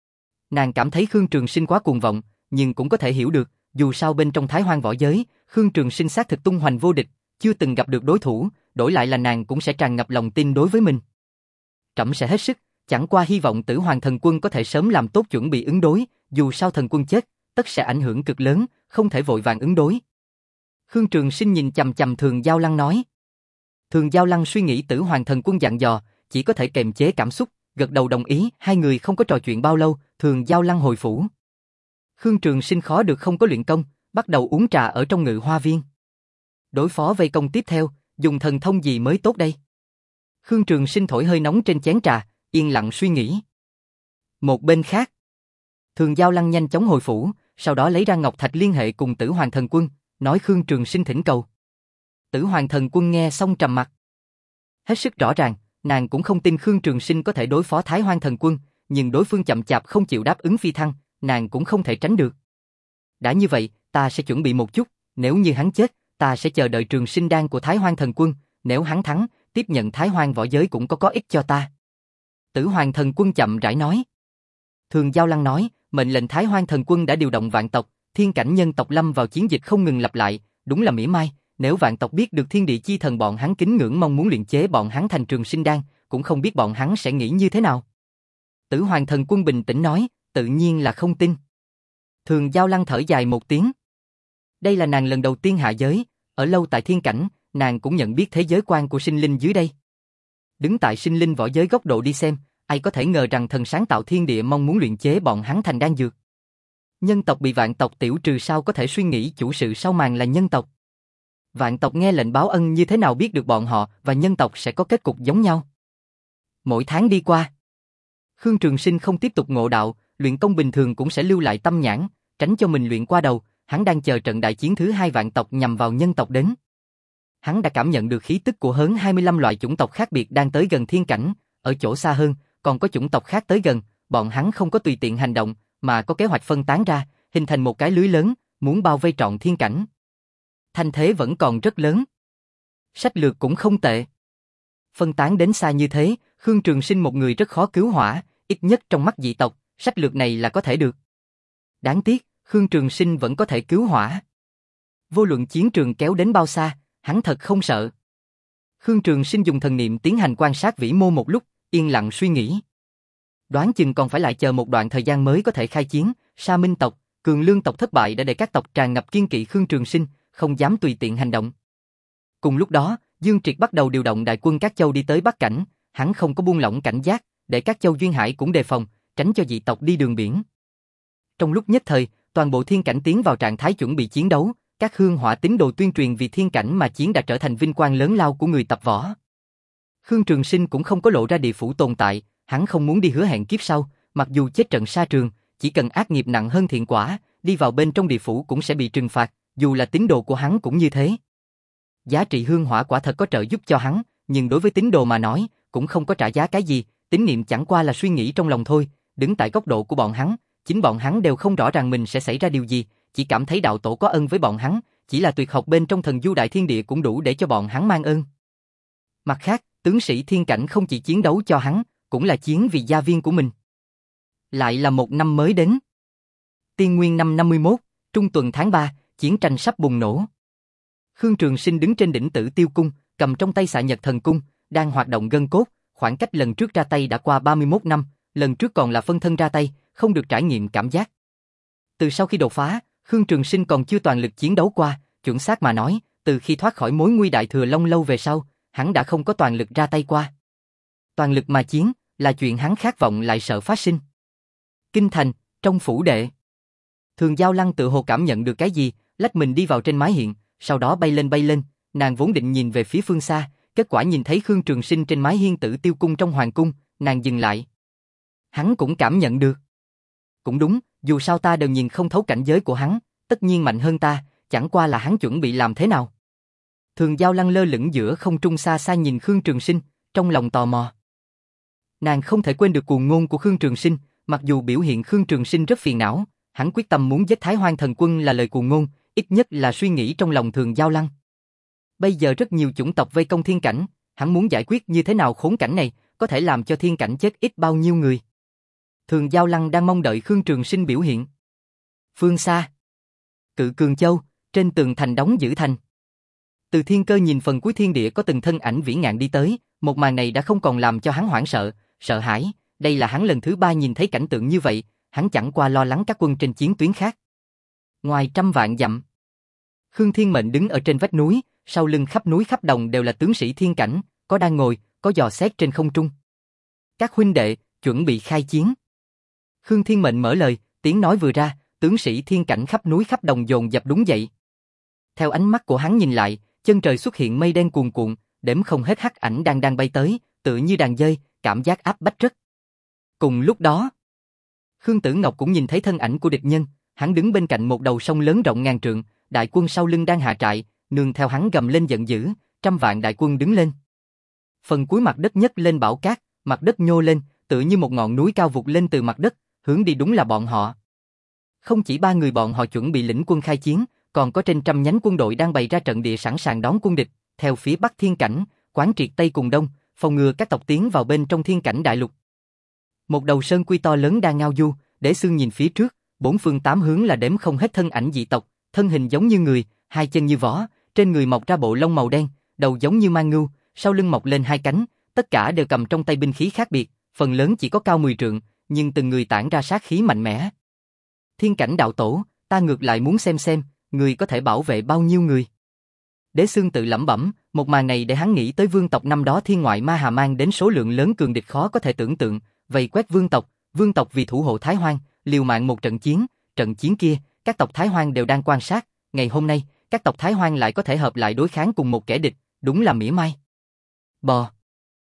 Speaker 1: Nàng cảm thấy Khương Trường Sinh quá cuồng vọng, nhưng cũng có thể hiểu được, dù sao bên trong Thái Hoang võ giới, Khương Trường Sinh xác thực tung hoành vô địch, chưa từng gặp được đối thủ, đổi lại là nàng cũng sẽ tràn ngập lòng tin đối với mình. Trẫm sẽ hết sức, chẳng qua hy vọng Tử Hoàng thần quân có thể sớm làm tốt chuẩn bị ứng đối, dù sao thần quân chết, tất sẽ ảnh hưởng cực lớn, không thể vội vàng ứng đối. Khương Trường Sinh nhìn chằm chằm Thường Giao Lăng nói. Thường Giao Lăng suy nghĩ Tử Hoàng thần quân dặn dò, chỉ có thể kiềm chế cảm xúc, gật đầu đồng ý, hai người không có trò chuyện bao lâu, Thường Giao Lăng hồi phủ. Khương Trường Sinh khó được không có luyện công, bắt đầu uống trà ở trong Ngự Hoa Viên. Đối phó vây công tiếp theo, dùng thần thông gì mới tốt đây? Khương Trường Sinh thổi hơi nóng trên chén trà, yên lặng suy nghĩ. Một bên khác, Thường Giao Lăng nhanh chóng hồi phủ, sau đó lấy ra ngọc thạch liên hệ cùng Tử Hoàng thần quân, nói Khương Trường Sinh thỉnh cầu. Tử Hoàng thần quân nghe xong trầm mặt. Hết sức rõ ràng, nàng cũng không tin Khương Trường Sinh có thể đối phó Thái Hoang thần quân, nhưng đối phương chậm chạp không chịu đáp ứng phi thăng, nàng cũng không thể tránh được. Đã như vậy, ta sẽ chuẩn bị một chút, nếu như hắn chết, ta sẽ chờ đợi Trường Sinh đan của Thái Hoang thần quân, nếu hắn thắng, tiếp nhận Thái Hoang võ giới cũng có có ích cho ta. Tử Hoàng thần quân chậm rãi nói. Thường Giao Lăng nói, mệnh lệnh Thái Hoang thần quân đã điều động vạn tộc, thiên cảnh nhân tộc lâm vào chiến dịch không ngừng lặp lại, đúng là mỉa mai, nếu vạn tộc biết được thiên địa chi thần bọn hắn kính ngưỡng mong muốn luyện chế bọn hắn thành Trường Sinh đan, cũng không biết bọn hắn sẽ nghĩ như thế nào. Tử Hoàng thần quân bình tĩnh nói, tự nhiên là không tin. Thường Giao Lăng thở dài một tiếng. Đây là nàng lần đầu tiên hạ giới, ở lâu tại thiên cảnh, nàng cũng nhận biết thế giới quan của sinh linh dưới đây. Đứng tại sinh linh võ giới góc độ đi xem, ai có thể ngờ rằng thần sáng tạo thiên địa mong muốn luyện chế bọn hắn thành đan dược. Nhân tộc bị vạn tộc tiểu trừ sao có thể suy nghĩ chủ sự sau màn là nhân tộc. Vạn tộc nghe lệnh báo ân như thế nào biết được bọn họ và nhân tộc sẽ có kết cục giống nhau. Mỗi tháng đi qua, Khương Trường Sinh không tiếp tục ngộ đạo, luyện công bình thường cũng sẽ lưu lại tâm nhãn, tránh cho mình luyện qua đầu, hắn đang chờ trận đại chiến thứ hai vạn tộc nhằm vào nhân tộc đến. Hắn đã cảm nhận được khí tức của hơn hai mươi lăm loại chủng tộc khác biệt đang tới gần thiên cảnh, ở chỗ xa hơn, còn có chủng tộc khác tới gần, bọn hắn không có tùy tiện hành động, mà có kế hoạch phân tán ra, hình thành một cái lưới lớn, muốn bao vây trọn thiên cảnh. Thanh thế vẫn còn rất lớn. Sách lược cũng không tệ. Phân tán đến xa như thế, Khương Trường Sinh một người rất khó cứu hỏa, ít nhất trong mắt dị tộc, sách lược này là có thể được. Đáng tiếc, Khương Trường Sinh vẫn có thể cứu hỏa. Vô luận chiến trường kéo đến bao xa, hắn thật không sợ. Khương Trường Sinh dùng thần niệm tiến hành quan sát vĩ mô một lúc, yên lặng suy nghĩ. Đoán chừng còn phải lại chờ một đoạn thời gian mới có thể khai chiến, Sa Minh tộc, Cường Lương tộc thất bại đã để các tộc tràn ngập kiên kỵ Khương Trường Sinh, không dám tùy tiện hành động. Cùng lúc đó, Dương Triệt bắt đầu điều động đại quân các châu đi tới Bắc Cảnh, hắn không có buông lỏng cảnh giác, để các châu duyên hải cũng đề phòng, tránh cho dị tộc đi đường biển. Trong lúc nhất thời, toàn bộ thiên cảnh tiến vào trạng thái chuẩn bị chiến đấu, các hương hỏa tín đồ tuyên truyền vì thiên cảnh mà chiến đã trở thành vinh quang lớn lao của người tập võ. Khương Trường Sinh cũng không có lộ ra địa phủ tồn tại, hắn không muốn đi hứa hẹn kiếp sau, mặc dù chết trận sa trường, chỉ cần ác nghiệp nặng hơn thiện quả, đi vào bên trong địa phủ cũng sẽ bị trừng phạt, dù là tín đồ của hắn cũng như thế. Giá trị hương hỏa quả thật có trợ giúp cho hắn, nhưng đối với tín đồ mà nói, cũng không có trả giá cái gì, tín niệm chẳng qua là suy nghĩ trong lòng thôi, đứng tại góc độ của bọn hắn, chính bọn hắn đều không rõ ràng mình sẽ xảy ra điều gì, chỉ cảm thấy đạo tổ có ân với bọn hắn, chỉ là tuyệt học bên trong thần du đại thiên địa cũng đủ để cho bọn hắn mang ơn. Mặt khác, tướng sĩ thiên cảnh không chỉ chiến đấu cho hắn, cũng là chiến vì gia viên của mình. Lại là một năm mới đến. Tiên nguyên năm năm mươi mốt, trung tuần tháng ba, chiến tranh sắp bùng nổ. Khương Trường Sinh đứng trên đỉnh Tử Tiêu Cung, cầm trong tay xạ nhật thần cung, đang hoạt động gân cốt, khoảng cách lần trước ra tay đã qua ba mươi mốt năm, lần trước còn là phân thân ra tay, không được trải nghiệm cảm giác. Từ sau khi đột phá, Khương Trường Sinh còn chưa toàn lực chiến đấu qua, chuẩn xác mà nói, từ khi thoát khỏi mối nguy đại thừa Long Lâu về sau, hắn đã không có toàn lực ra tay qua. Toàn lực mà chiến, là chuyện hắn khát vọng lại sợ phát sinh. Kinh thành, trong phủ đệ. Thường Giao Lăng tự hồ cảm nhận được cái gì, lách mình đi vào trên mái hiện, sau đó bay lên bay lên, nàng vốn định nhìn về phía phương xa, kết quả nhìn thấy Khương Trường Sinh trên mái hiên Tử Tiêu Cung trong hoàng cung, nàng dừng lại. Hắn cũng cảm nhận được. Cũng đúng, dù sao ta đều nhìn không thấu cảnh giới của hắn, tất nhiên mạnh hơn ta, chẳng qua là hắn chuẩn bị làm thế nào. Thường Giao Lăng lơ lửng giữa không trung xa xa nhìn Khương Trường Sinh, trong lòng tò mò. Nàng không thể quên được cuồng ngôn của Khương Trường Sinh, mặc dù biểu hiện Khương Trường Sinh rất phiền não, hắn quyết tâm muốn giết Thái Hoang Thần Quân là lời cuồng ngôn, ít nhất là suy nghĩ trong lòng Thường Giao Lăng. Bây giờ rất nhiều chủng tộc vây công thiên cảnh, hắn muốn giải quyết như thế nào khốn cảnh này, có thể làm cho thiên cảnh chết ít bao nhiêu người. Thường Giao Lăng đang mong đợi Khương Trường Sinh biểu hiện. Phương xa, Cự Cường Châu, trên tường thành đóng giữ thành. Từ Thiên Cơ nhìn phần cuối thiên địa có từng thân ảnh vĩ ngạn đi tới, một màn này đã không còn làm cho hắn hoảng sợ, sợ hãi, đây là hắn lần thứ ba nhìn thấy cảnh tượng như vậy, hắn chẳng qua lo lắng các quân trên chiến tuyến khác. Ngoài trăm vạn dặm, Khương Thiên Mệnh đứng ở trên vách núi, sau lưng khắp núi khắp đồng đều là tướng sĩ thiên cảnh, có đang ngồi, có dò xét trên không trung. Các huynh đệ, chuẩn bị khai chiến. Khương Thiên Mệnh mở lời, tiếng nói vừa ra, tướng sĩ thiên cảnh khắp núi khắp đồng dồn dập đúng dậy. Theo ánh mắt của hắn nhìn lại, chân trời xuất hiện mây đen cuồn cuộn, đếm không hết hắc ảnh đang đang bay tới, tựa như đàn dơi, cảm giác áp bách rất. Cùng lúc đó, Khương Tử Ngọc cũng nhìn thấy thân ảnh của địch nhân, hắn đứng bên cạnh một đầu sông lớn rộng ngàn trượng, đại quân sau lưng đang hạ trại, nương theo hắn gầm lên giận dữ, trăm vạn đại quân đứng lên. Phần cuối mặt đất nhấc lên bão cát, mặt đất nhô lên, tựa như một ngọn núi cao vụt lên từ mặt đất, hướng đi đúng là bọn họ. Không chỉ ba người bọn họ chuẩn bị lĩnh quân khai chiến, còn có trên trăm nhánh quân đội đang bày ra trận địa sẵn sàng đón quân địch, theo phía Bắc Thiên Cảnh, quán triệt Tây cùng Đông, phòng ngừa các tộc tiến vào bên trong Thiên Cảnh đại lục. Một đầu sơn quy to lớn đang ngao du, để xương nhìn phía trước, bốn phương tám hướng là đếm không hết thân ảnh dị tộc, thân hình giống như người, hai chân như vó, trên người mọc ra bộ lông màu đen, đầu giống như mang ngưu, sau lưng mọc lên hai cánh, tất cả đều cầm trong tay binh khí khác biệt, phần lớn chỉ có cao mười trượng, nhưng từng người tản ra sát khí mạnh mẽ. Thiên Cảnh đạo tổ, ta ngược lại muốn xem xem, người có thể bảo vệ bao nhiêu người. Đế Xương tự lẩm bẩm, một màn này để hắn nghĩ tới vương tộc năm đó thiên ngoại ma hà mang đến số lượng lớn cường địch khó có thể tưởng tượng, vây quét vương tộc, vương tộc vì thủ hộ Thái Hoang, liều mạng một trận chiến, trận chiến kia, các tộc Thái Hoang đều đang quan sát, ngày hôm nay, các tộc Thái Hoang lại có thể hợp lại đối kháng cùng một kẻ địch, đúng là mỉa mai. Bò.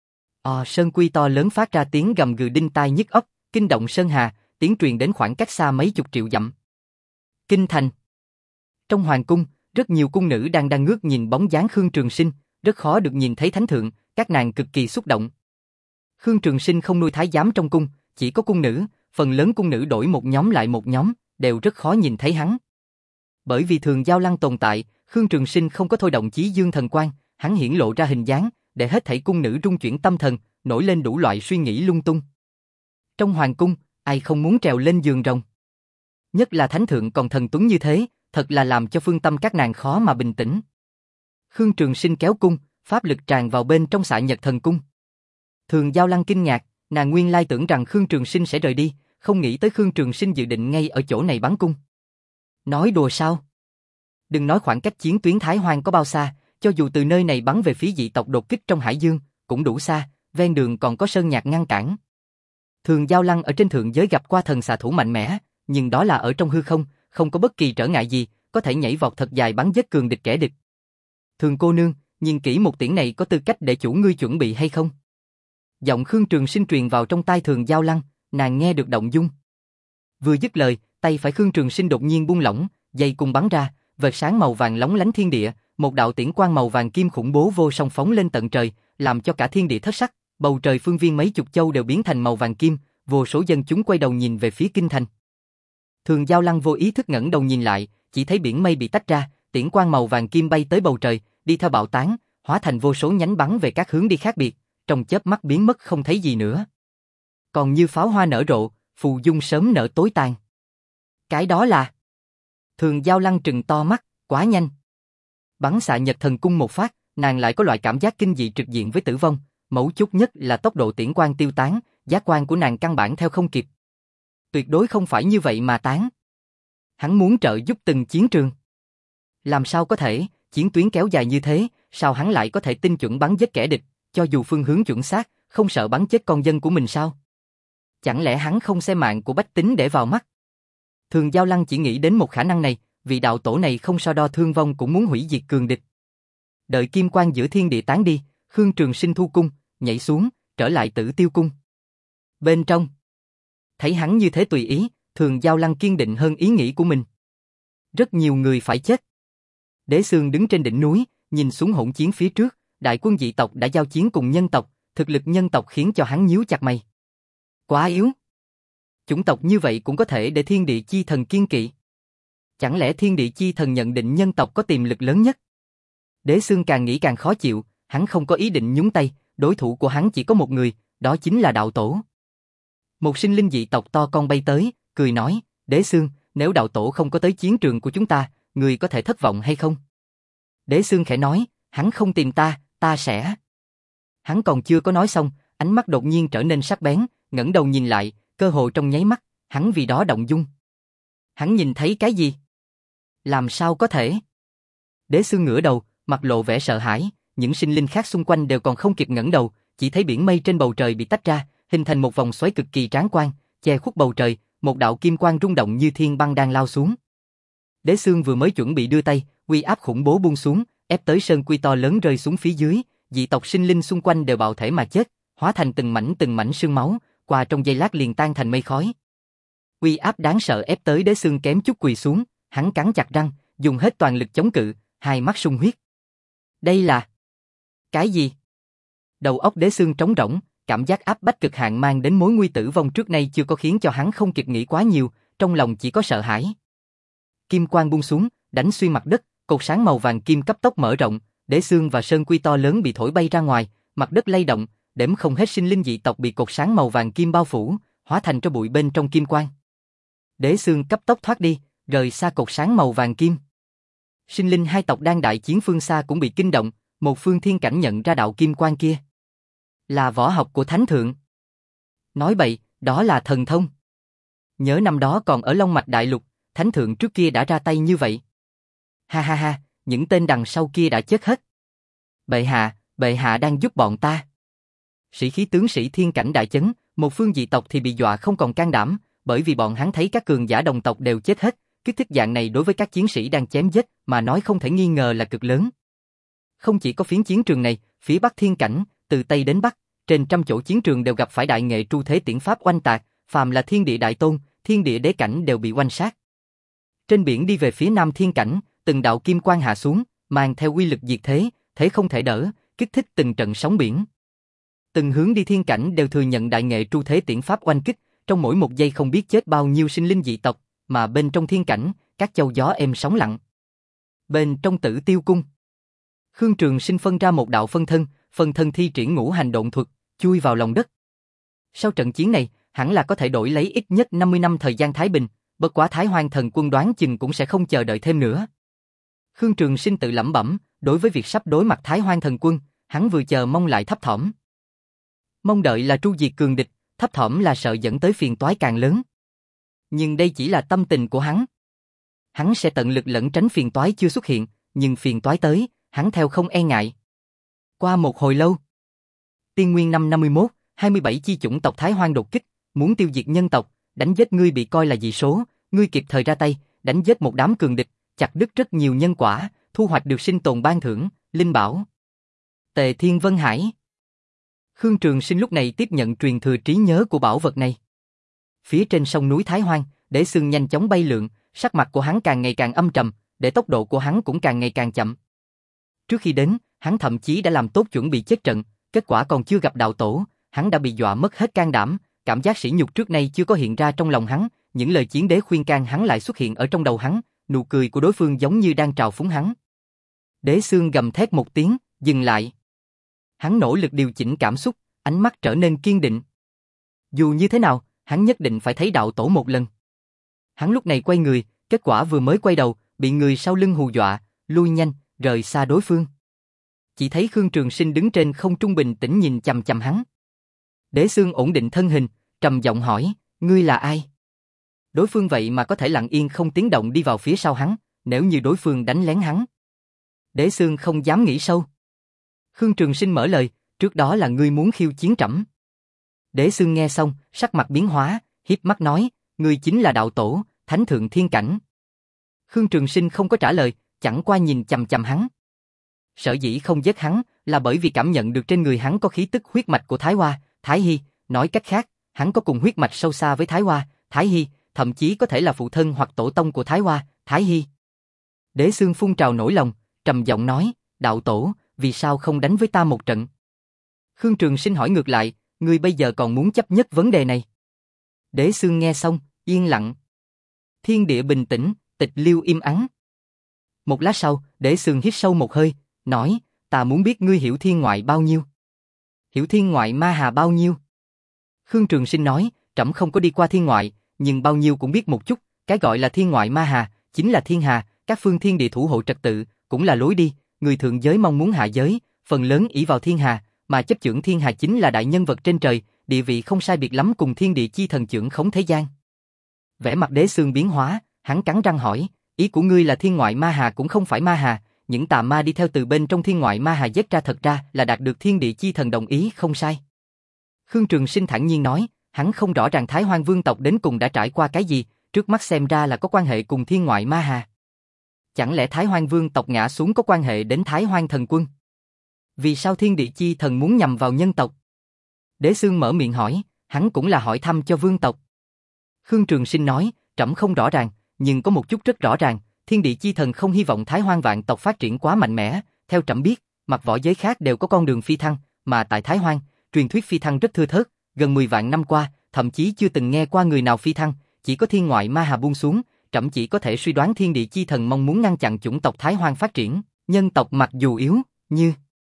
Speaker 1: Ồ, sơn quy to lớn phát ra tiếng gầm gừ đinh tai nhức óc, kinh động sơn hà, tiếng truyền đến khoảng cách xa mấy chục triệu dặm. Kinh thành. Trong hoàng cung, rất nhiều cung nữ đang đang ngước nhìn bóng dáng Khương Trường Sinh, rất khó được nhìn thấy thánh thượng, các nàng cực kỳ xúc động. Khương Trường Sinh không nuôi thái giám trong cung, chỉ có cung nữ, phần lớn cung nữ đổi một nhóm lại một nhóm, đều rất khó nhìn thấy hắn. Bởi vì Thường Giao Lăng tồn tại, Khương Trường Sinh không có thôi động chí dương thần quang, hắn hiển lộ ra hình dáng, để hết thảy cung nữ rung chuyển tâm thần, nổi lên đủ loại suy nghĩ lung tung. Trong hoàng cung, ai không muốn trèo lên giường rồng? Nhất là thánh thượng còn thần tuấn như thế, thật là làm cho phương tâm các nàng khó mà bình tĩnh. Khương Trường Sinh kéo cung, pháp lực tràn vào bên trong xạ nhật thần cung. Thường Giao Lăng kinh ngạc, nàng nguyên lai tưởng rằng Khương Trường Sinh sẽ rời đi, không nghĩ tới Khương Trường Sinh dự định ngay ở chỗ này bắn cung. Nói đùa sao? Đừng nói khoảng cách chiến tuyến Thái Hoang có bao xa, cho dù từ nơi này bắn về phía dị tộc đột kích trong hải dương, cũng đủ xa, ven đường còn có sơn nhạc ngăn cản. Thường Giao Lăng ở trên thượng giới gặp qua thần xạ thủ mạnh mẽ, nhưng đó là ở trong hư không, không có bất kỳ trở ngại gì, có thể nhảy vọt thật dài bắn giết cường địch kẻ địch. Thường cô nương, nhìn kỹ một tiễn này có tư cách để chủ ngươi chuẩn bị hay không? Giọng Khương Trường Sinh truyền vào trong tai Thường Giao Lăng, nàng nghe được động dung. Vừa dứt lời, tay phải Khương Trường Sinh đột nhiên buông lỏng, dây cung bắn ra, vệt sáng màu vàng lóng lánh thiên địa, một đạo tiễn quang màu vàng kim khủng bố vô song phóng lên tận trời, làm cho cả thiên địa thất sắc, Bầu trời phương viên mấy chục châu đều biến thành màu vàng kim, vô số dân chúng quay đầu nhìn về phía kinh thành. Thường Giao Lăng vô ý thức ngẩng đầu nhìn lại, chỉ thấy biển mây bị tách ra, tiễn quang màu vàng kim bay tới bầu trời, đi theo bạo tán, hóa thành vô số nhánh bắn về các hướng đi khác biệt, trong chớp mắt biến mất không thấy gì nữa. Còn như pháo hoa nở rộ, phù dung sớm nở tối tàn. Cái đó là... Thường Giao Lăng trừng to mắt, quá nhanh. Bắn xạ Nhật Thần Cung một phát, nàng lại có loại cảm giác kinh dị trực diện với tử vong, mấu chốt nhất là tốc độ tiễn quang tiêu tán, giác quan của nàng căn bản theo không kịp. Tuyệt đối không phải như vậy mà tán. Hắn muốn trợ giúp từng chiến trường. Làm sao có thể, chiến tuyến kéo dài như thế, sao hắn lại có thể tinh chuẩn bắn giết kẻ địch, cho dù phương hướng chuẩn xác, không sợ bắn chết con dân của mình sao? Chẳng lẽ hắn không xem mạng của bách tính để vào mắt? Thường Giao Lăng chỉ nghĩ đến một khả năng này, vị đạo tổ này không so đo thương vong cũng muốn hủy diệt cường địch. Đợi kim quang giữa thiên địa tán đi, Khương Trường Sinh thu cung, nhảy xuống, trở lại Tử Tiêu cung. Bên trong, thấy hắn như thế tùy ý, Thường Giao Lăng kiên định hơn ý nghĩ của mình. Rất nhiều người phải chết. Đế Xương đứng trên đỉnh núi, nhìn xuống hỗn chiến phía trước, đại quân dị tộc đã giao chiến cùng nhân tộc, thực lực nhân tộc khiến cho hắn nhíu chặt mày. Quá yếu. Chủng tộc như vậy cũng có thể để thiên địa chi thần kiên kỵ. Chẳng lẽ thiên địa chi thần nhận định nhân tộc có tiềm lực lớn nhất? Đế Xương càng nghĩ càng khó chịu, hắn không có ý định nhúng tay, đối thủ của hắn chỉ có một người, đó chính là đạo tổ. Một sinh linh dị tộc to con bay tới, cười nói, Đế Xương, nếu đạo tổ không có tới chiến trường của chúng ta, người có thể thất vọng hay không? Đế Xương khẽ nói, hắn không tìm ta, ta sẽ... Hắn còn chưa có nói xong, ánh mắt đột nhiên trở nên sắc bén, ngẩng đầu nhìn lại, cơ hồ trong nháy mắt, hắn vì đó động dung. Hắn nhìn thấy cái gì? Làm sao có thể? Đế Xương ngửa đầu, mặt lộ vẻ sợ hãi, những sinh linh khác xung quanh đều còn không kịp ngẩng đầu, chỉ thấy biển mây trên bầu trời bị tách ra, hình thành một vòng xoáy cực kỳ tráng quang, che khuất bầu trời, một đạo kim quang rung động như thiên băng đang lao xuống. Đế Xương vừa mới chuẩn bị đưa tay, uy áp khủng bố buông xuống, ép tới sơn quy to lớn rơi xuống phía dưới, dị tộc sinh linh xung quanh đều bạo thể mà chết, hóa thành từng mảnh từng mảnh sương máu, qua trong giây lát liền tan thành mây khói. Uy áp đáng sợ ép tới Đế Xương kém chút quỳ xuống, hắn cắn chặt răng, dùng hết toàn lực chống cự, hai mắt sung huyết. Đây là... cái gì? Đầu óc Đế Xương trống rỗng, cảm giác áp bách cực hạn mang đến mối nguy tử vong trước nay chưa có khiến cho hắn không kịp nghĩ quá nhiều, trong lòng chỉ có sợ hãi. Kim quang buông xuống, đánh xuyên mặt đất, cột sáng màu vàng kim cấp tốc mở rộng, Đế Xương và sơn quy to lớn bị thổi bay ra ngoài, mặt đất lay động, đếm không hết sinh linh dị tộc bị cột sáng màu vàng kim bao phủ, hóa thành tro bụi bên trong kim quang. Đế Xương cấp tốc thoát đi, rời xa cột sáng màu vàng kim. Sinh linh hai tộc đang đại chiến phương xa cũng bị kinh động, một phương thiên cảnh nhận ra đạo kim quang kia là võ học của thánh thượng. Nói bậy, đó là thần thông. Nhớ năm đó còn ở Long Mạch Đại Lục, thánh thượng trước kia đã ra tay như vậy. Ha ha ha, những tên đằng sau kia đã chết hết. Bệ hạ, bệ hạ đang giúp bọn ta. Sĩ khí tướng sĩ thiên cảnh đại chấn, một phương dị tộc thì bị dọa không còn can đảm, bởi vì bọn hắn thấy các cường giả đồng tộc đều chết hết, kích thích dạng này đối với các chiến sĩ đang chém giết mà nói không thể nghi ngờ là cực lớn. Không chỉ có phiến chiến trường này, phía Bắc thiên cảnh, từ Tây đến Bắc, trên trăm chỗ chiến trường đều gặp phải đại nghệ tru thế tiễn pháp oanh tạc, phàm là thiên địa đại tôn, thiên địa đế cảnh đều bị oanh sát. Trên biển đi về phía Nam thiên cảnh, từng đạo kim quang hạ xuống, mang theo uy lực diệt thế, thế không thể đỡ, kích thích từng trận sóng biển. Từng hướng đi thiên cảnh đều thừa nhận đại nghệ tru thế tiễn pháp oanh kích, trong mỗi một giây không biết chết bao nhiêu sinh linh dị tộc, mà bên trong thiên cảnh, các châu gió êm sóng lặng. Bên trong Tử Tiêu cung, Khương Trường Sinh phân ra một đạo phân thân, phân thân thi triển ngũ hành độn thuật, chui vào lòng đất. Sau trận chiến này, hẳn là có thể đổi lấy ít nhất năm mươi năm thời gian thái bình, bất quá Thái Hoang Thần Quân đoán chừng cũng sẽ không chờ đợi thêm nữa. Khương Trường Sinh tự lẩm bẩm, đối với việc sắp đối mặt Thái Hoang Thần Quân, hắn vừa chờ mong lại thấp thỏm. Mong đợi là tru diệt cường địch, thấp thỏm là sợ dẫn tới phiền toái càng lớn. Nhưng đây chỉ là tâm tình của hắn. Hắn sẽ tận lực lẩn tránh phiền toái chưa xuất hiện, nhưng phiền toái tới, hắn theo không e ngại. Qua một hồi lâu, Tiên Nguyên năm năm mươi mốt, hai mươi bảy chi chủng tộc Thái Hoang đột kích, muốn tiêu diệt nhân tộc, đánh giết ngươi bị coi là dị số, ngươi kịp thời ra tay, đánh giết một đám cường địch, chặt đứt rất nhiều nhân quả, thu hoạch được sinh tồn ban thưởng, linh bảo. Tề Thiên Vân Hải. Khương Trường Sinh lúc này tiếp nhận truyền thừa trí nhớ của bảo vật này. Phía trên sông núi Thái Hoang, Đế Xương nhanh chóng bay lượn, sắc mặt của hắn càng ngày càng âm trầm, để tốc độ của hắn cũng càng ngày càng chậm. Trước khi đến, hắn thậm chí đã làm tốt chuẩn bị chết trận, kết quả còn chưa gặp đạo tổ, hắn đã bị dọa mất hết can đảm, cảm giác sỉ nhục trước nay chưa có hiện ra trong lòng hắn, những lời chiến đế khuyên can hắn lại xuất hiện ở trong đầu hắn, nụ cười của đối phương giống như đang trào phúng hắn. Đế Xương gầm thét một tiếng, dừng lại. Hắn nỗ lực điều chỉnh cảm xúc, ánh mắt trở nên kiên định. Dù như thế nào, hắn nhất định phải thấy đạo tổ một lần. Hắn lúc này quay người, kết quả vừa mới quay đầu, bị người sau lưng hù dọa, lui nhanh, rời xa đối phương. Chỉ thấy Khương Trường Sinh đứng trên không trung bình tĩnh nhìn chằm chằm hắn. Đế Xương ổn định thân hình, trầm giọng hỏi, ngươi là ai? Đối phương vậy mà có thể lặng yên không tiếng động đi vào phía sau hắn, nếu như đối phương đánh lén hắn. Đế Xương không dám nghĩ sâu. Khương Trường Sinh mở lời, trước đó là ngươi muốn khiêu chiến trẫm. Đế Xương nghe xong, sắc mặt biến hóa, hiếp mắt nói, ngươi chính là đạo tổ, thánh thượng thiên cảnh. Khương Trường Sinh không có trả lời, chẳng qua nhìn chằm chằm hắn. Sở dĩ không giết hắn, là bởi vì cảm nhận được trên người hắn có khí tức huyết mạch của Thái Hoa, Thái Hy, nói cách khác, hắn có cùng huyết mạch sâu xa với Thái Hoa, Thái Hy, thậm chí có thể là phụ thân hoặc tổ tông của Thái Hoa, Thái Hy. Đế Xương phun trào nỗi lòng, trầm giọng nói, đạo tổ, vì sao không đánh với ta một trận? Khương Trường Sinh hỏi ngược lại, ngươi bây giờ còn muốn chấp nhất vấn đề này? Đế Xương nghe xong, yên lặng. Thiên địa bình tĩnh, tịch liêu im ắng. Một lát sau, Đế Xương hít sâu một hơi, nói, ta muốn biết ngươi hiểu thiên ngoại bao nhiêu? Hiểu thiên ngoại ma hà bao nhiêu? Khương Trường Sinh nói, trẫm không có đi qua thiên ngoại, nhưng bao nhiêu cũng biết một chút, cái gọi là thiên ngoại ma hà, chính là thiên hà, các phương thiên địa thủ hộ trật tự, cũng là lối đi, người thượng giới mong muốn hạ giới, phần lớn ỷ vào thiên hà, mà chấp chưởng thiên hà chính là đại nhân vật trên trời, địa vị không sai biệt lắm cùng thiên địa chi thần chưởng khống thế gian. Vẻ mặt Đế Xương biến hóa, hắn cắn răng hỏi, ý của ngươi là thiên ngoại ma hà cũng không phải ma hà, những tà ma đi theo từ bên trong thiên ngoại ma hà giết ra thật ra là đạt được thiên địa chi thần đồng ý không sai. Khương Trường Sinh thản nhiên nói, hắn không rõ ràng Thái Hoang vương tộc đến cùng đã trải qua cái gì, trước mắt xem ra là có quan hệ cùng thiên ngoại ma hà. Chẳng lẽ Thái Hoang vương tộc ngã xuống có quan hệ đến Thái Hoang thần quân? Vì sao thiên địa chi thần muốn nhằm vào nhân tộc? Đế Xương mở miệng hỏi, hắn cũng là hỏi thăm cho vương tộc. Khương Trường Sinh nói, trẫm không rõ ràng, nhưng có một chút rất rõ ràng, thiên địa chi thần không hy vọng Thái Hoang vạn tộc phát triển quá mạnh mẽ, theo trẫm biết, mặt võ giới khác đều có con đường phi thăng, mà tại Thái Hoang, truyền thuyết phi thăng rất thưa thớt, gần mười vạn năm qua, thậm chí chưa từng nghe qua người nào phi thăng, chỉ có thiên ngoại ma hà buông xuống, trẫm chỉ có thể suy đoán thiên địa chi thần mong muốn ngăn chặn chủng tộc Thái Hoang phát triển, nhân tộc mặc dù yếu, như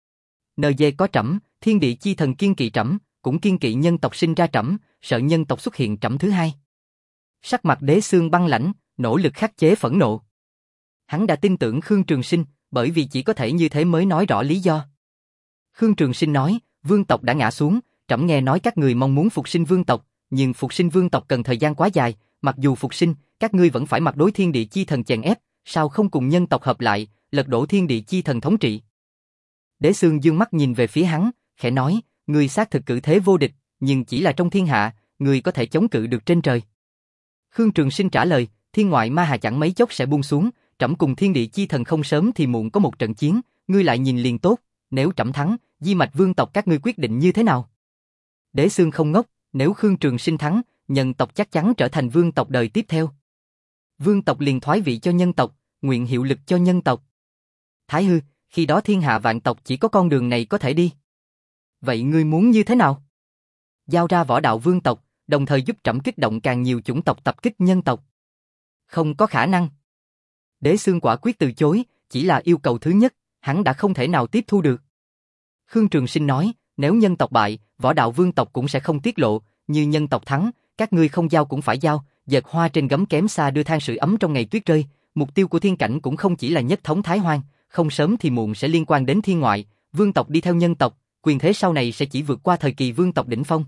Speaker 1: en giê có trẫm, thiên địa chi thần kiên kỵ trẫm, cũng kiên kỵ nhân tộc sinh ra trẫm, sợ nhân tộc xuất hiện trẫm thứ hai. Sắc mặt Đế Xương băng lãnh, nỗ lực khắc chế phẫn nộ. Hắn đã tin tưởng Khương Trường Sinh, bởi vì chỉ có thể như thế mới nói rõ lý do. Khương Trường Sinh nói, vương tộc đã ngã xuống, trẫm nghe nói các người mong muốn phục sinh vương tộc, nhưng phục sinh vương tộc cần thời gian quá dài, mặc dù phục sinh, các ngươi vẫn phải mặt đối thiên địa chi thần chèn ép, sao không cùng nhân tộc hợp lại, lật đổ thiên địa chi thần thống trị. Đế Xương dương mắt nhìn về phía hắn, khẽ nói, ngươi xác thực cử thế vô địch, nhưng chỉ là trong thiên hạ, ngươi có thể chống cự được trên trời. Khương Trường Sinh trả lời, thiên ngoại ma hà chẳng mấy chốc sẽ buông xuống, trẫm cùng thiên địa chi thần không sớm thì muộn có một trận chiến, ngươi lại nhìn liền tốt, nếu trẫm thắng, di mạch vương tộc các ngươi quyết định như thế nào? Đế Xương không ngốc, nếu Khương Trường Sinh thắng, nhân tộc chắc chắn trở thành vương tộc đời tiếp theo. Vương tộc liền thoái vị cho nhân tộc, nguyện hiệu lực cho nhân tộc. Thái hư, khi đó thiên hạ vạn tộc chỉ có con đường này có thể đi. Vậy ngươi muốn như thế nào? Giao ra võ đạo vương tộc, đồng thời giúp trẫm kích động càng nhiều chủng tộc tập kích nhân tộc. Không có khả năng. Đế Xương quả quyết từ chối, chỉ là yêu cầu thứ nhất, hắn đã không thể nào tiếp thu được. Khương Trường Sinh nói, nếu nhân tộc bại, võ đạo vương tộc cũng sẽ không tiết lộ, như nhân tộc thắng, các ngươi không giao cũng phải giao, dệt hoa trên gấm kém xa đưa than sưởi ấm trong ngày tuyết rơi, mục tiêu của thiên cảnh cũng không chỉ là nhất thống Thái Hoang, không sớm thì muộn sẽ liên quan đến thiên ngoại, vương tộc đi theo nhân tộc, quyền thế sau này sẽ chỉ vượt qua thời kỳ vương tộc đỉnh phong.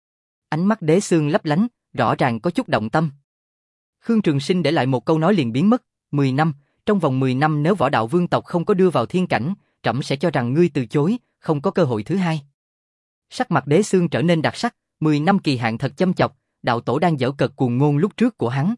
Speaker 1: Ánh mắt Đế Xương lấp lánh, rõ ràng có chút động tâm. Khương Trường Sinh để lại một câu nói liền biến mất, mười năm, trong vòng mười năm nếu võ đạo vương tộc không có đưa vào thiên cảnh, trẫm sẽ cho rằng ngươi từ chối, không có cơ hội thứ hai. Sắc mặt Đế Xương trở nên đặc sắc, mười năm kỳ hạn thật châm chọc, đạo tổ đang giễu cợt cuồng ngôn lúc trước của hắn.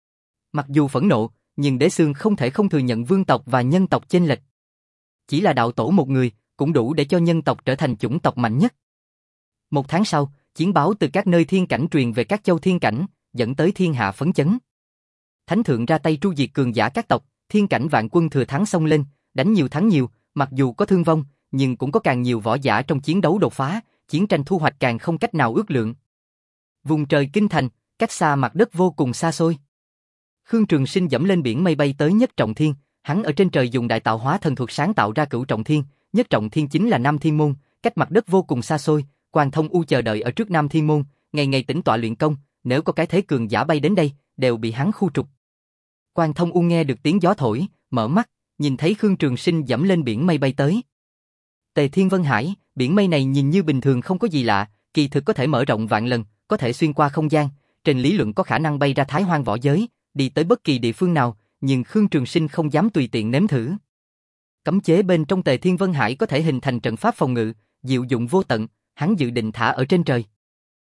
Speaker 1: Mặc dù phẫn nộ, nhưng Đế Xương không thể không thừa nhận vương tộc và nhân tộc chênh lệch. Chỉ là đạo tổ một người, cũng đủ để cho nhân tộc trở thành chủng tộc mạnh nhất. Một tháng sau, chiến báo từ các nơi thiên cảnh truyền về các châu thiên cảnh, dẫn tới thiên hạ phấn chấn. Thánh thượng ra tay tru diệt cường giả các tộc, thiên cảnh vạn quân thừa thắng xông lên, đánh nhiều thắng nhiều, mặc dù có thương vong, nhưng cũng có càng nhiều võ giả trong chiến đấu đột phá, chiến tranh thu hoạch càng không cách nào ước lượng. Vùng trời kinh thành, cách xa mặt đất vô cùng xa xôi. Khương Trường Sinh dẫm lên biển mây bay tới Nhất Trọng Thiên, hắn ở trên trời dùng đại tạo hóa thần thuật sáng tạo ra Cửu Trọng Thiên, Nhất Trọng Thiên chính là Nam Thiên Môn, cách mặt đất vô cùng xa xôi, Quan Thông U chờ đợi ở trước Nam Thiên Môn, ngày ngày tĩnh tọa luyện công, nếu có cái thế cường giả bay đến đây, đều bị hắn khu trục. Quan Thông U nghe được tiếng gió thổi, mở mắt, nhìn thấy Khương Trường Sinh dẫm lên biển mây bay tới. Tề Thiên Vân Hải, biển mây này nhìn như bình thường không có gì lạ, kỳ thực có thể mở rộng vạn lần, có thể xuyên qua không gian, trên lý luận có khả năng bay ra Thái Hoang võ giới, đi tới bất kỳ địa phương nào, nhưng Khương Trường Sinh không dám tùy tiện nếm thử. Cấm chế bên trong Tề Thiên Vân Hải có thể hình thành trận pháp phòng ngự, diệu dụng vô tận, hắn dự định thả ở trên trời.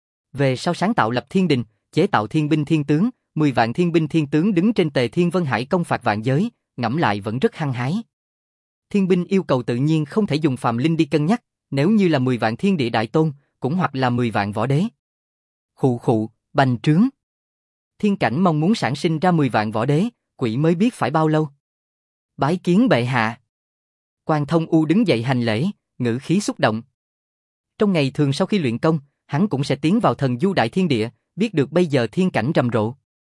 Speaker 1: Về sau sáng tạo lập thiên đình, chế tạo thiên binh thiên tướng, mười vạn thiên binh thiên tướng đứng trên Tề Thiên Vân Hải công phạt vạn giới, ngẫm lại vẫn rất hăng hái. Thiên binh yêu cầu tự nhiên không thể dùng phàm linh đi cân nhắc, nếu như là mười vạn thiên địa đại tôn, cũng hoặc là mười vạn võ đế. Khụ khụ, bành trướng. Thiên cảnh mong muốn sản sinh ra mười vạn võ đế, quỷ mới biết phải bao lâu. Bái kiến bệ hạ. Quan Thông U đứng dậy hành lễ, ngữ khí xúc động. Trong ngày thường sau khi luyện công, hắn cũng sẽ tiến vào thần du đại thiên địa, biết được bây giờ thiên cảnh rầm rộ.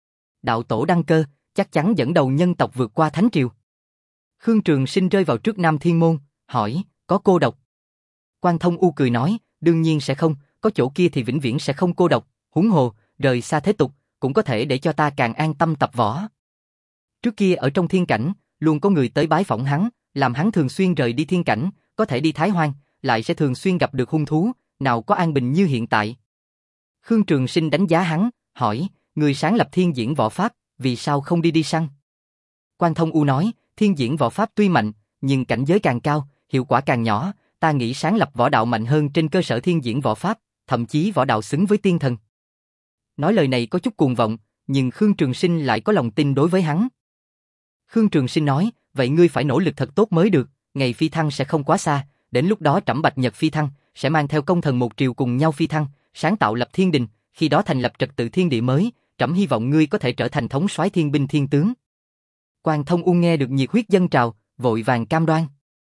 Speaker 1: Đạo tổ đăng cơ, chắc chắn dẫn đầu nhân tộc vượt qua thánh triều. Khương Trường Sinh rơi vào trước Nam Thiên Môn, hỏi, có cô độc? Quan Thông U cười nói, đương nhiên sẽ không, có chỗ kia thì vĩnh viễn sẽ không cô độc, huống hồ, rời xa thế tục, cũng có thể để cho ta càng an tâm tập võ. Trước kia ở trong thiên cảnh, luôn có người tới bái phỏng hắn, làm hắn thường xuyên rời đi thiên cảnh, có thể đi Thái Hoang, lại sẽ thường xuyên gặp được hung thú, nào có an bình như hiện tại. Khương Trường Sinh đánh giá hắn, hỏi, người sáng lập thiên diễn võ pháp, vì sao không đi đi săn? Quan Thông U nói, thiên diễn võ pháp tuy mạnh, nhưng cảnh giới càng cao, hiệu quả càng nhỏ, ta nghĩ sáng lập võ đạo mạnh hơn trên cơ sở thiên diễn võ pháp, thậm chí võ đạo xứng với tiên thần. Nói lời này có chút cuồng vọng, nhưng Khương Trường Sinh lại có lòng tin đối với hắn. Khương Trường Sinh nói, vậy ngươi phải nỗ lực thật tốt mới được, ngày phi thăng sẽ không quá xa, đến lúc đó trẫm Bạch Nhật phi thăng, sẽ mang theo công thần một triều cùng nhau phi thăng, sáng tạo lập thiên đình, khi đó thành lập trật tự thiên địa mới, trẫm hy vọng ngươi có thể trở thành thống soái thiên binh thiên tướng. Quan Thông U nghe được nhiệt huyết dâng trào, vội vàng cam đoan.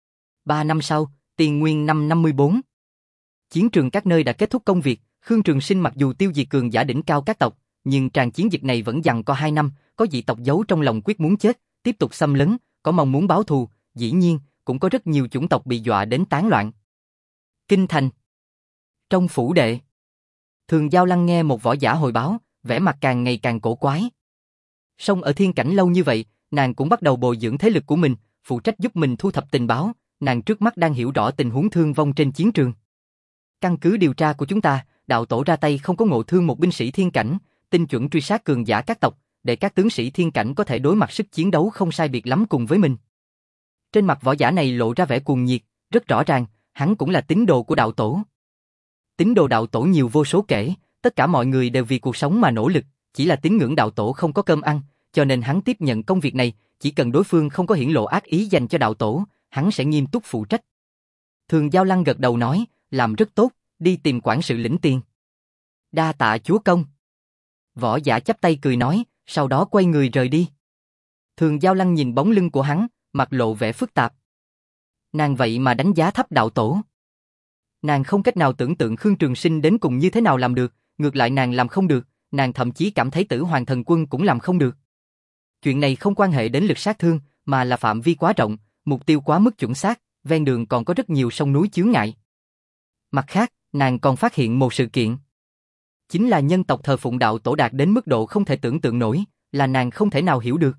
Speaker 1: Ba năm sau, Tiền Nguyên năm năm mươi bốn. Chiến trường các nơi đã kết thúc công việc, Khương Trường Sinh mặc dù tiêu diệt cường giả đỉnh cao các tộc, nhưng tràng chiến dịch này vẫn giằng co hai năm, có dị tộc giấu trong lòng quyết muốn chết, tiếp tục xâm lấn, có mong muốn báo thù, dĩ nhiên, cũng có rất nhiều chủng tộc bị dọa đến tán loạn. Kinh thành. Trong phủ đệ, Thường Giao Lăng nghe một võ giả hồi báo, vẻ mặt càng ngày càng cổ quái. Song ở thiên cảnh lâu như vậy, nàng cũng bắt đầu bồi dưỡng thế lực của mình, phụ trách giúp mình thu thập tình báo, nàng trước mắt đang hiểu rõ tình huống thương vong trên chiến trường. Căn cứ điều tra của chúng ta, đạo tổ ra tay không có ngộ thương một binh sĩ thiên cảnh, tinh chuẩn truy sát cường giả các tộc, để các tướng sĩ thiên cảnh có thể đối mặt sức chiến đấu không sai biệt lắm cùng với mình. Trên mặt võ giả này lộ ra vẻ cuồng nhiệt, rất rõ ràng, hắn cũng là tín đồ của đạo tổ. Tín đồ đạo tổ nhiều vô số kể, tất cả mọi người đều vì cuộc sống mà nỗ lực, chỉ là tín ngưỡng đạo tổ không có cơm ăn, cho nên hắn tiếp nhận công việc này, chỉ cần đối phương không có hiển lộ ác ý dành cho đạo tổ, hắn sẽ nghiêm túc phụ trách. Thường Giao Lăng gật đầu nói, làm rất tốt, đi tìm quản sự lĩnh tiền. Đa tạ chúa công. Võ giả chắp tay cười nói, sau đó quay người rời đi. Thường Giao Lăng nhìn bóng lưng của hắn, mặt lộ vẻ phức tạp. Nàng vậy mà đánh giá thấp đạo tổ. Nàng không cách nào tưởng tượng Khương Trường Sinh đến cùng như thế nào làm được, ngược lại nàng làm không được, nàng thậm chí cảm thấy Tử Hoàng Thần Quân cũng làm không được. Chuyện này không quan hệ đến lực sát thương, mà là phạm vi quá rộng, mục tiêu quá mức chuẩn xác, ven đường còn có rất nhiều sông núi chướng ngại. Mặt khác, nàng còn phát hiện một sự kiện. Chính là nhân tộc thờ phụng đạo tổ đạt đến mức độ không thể tưởng tượng nổi, là nàng không thể nào hiểu được.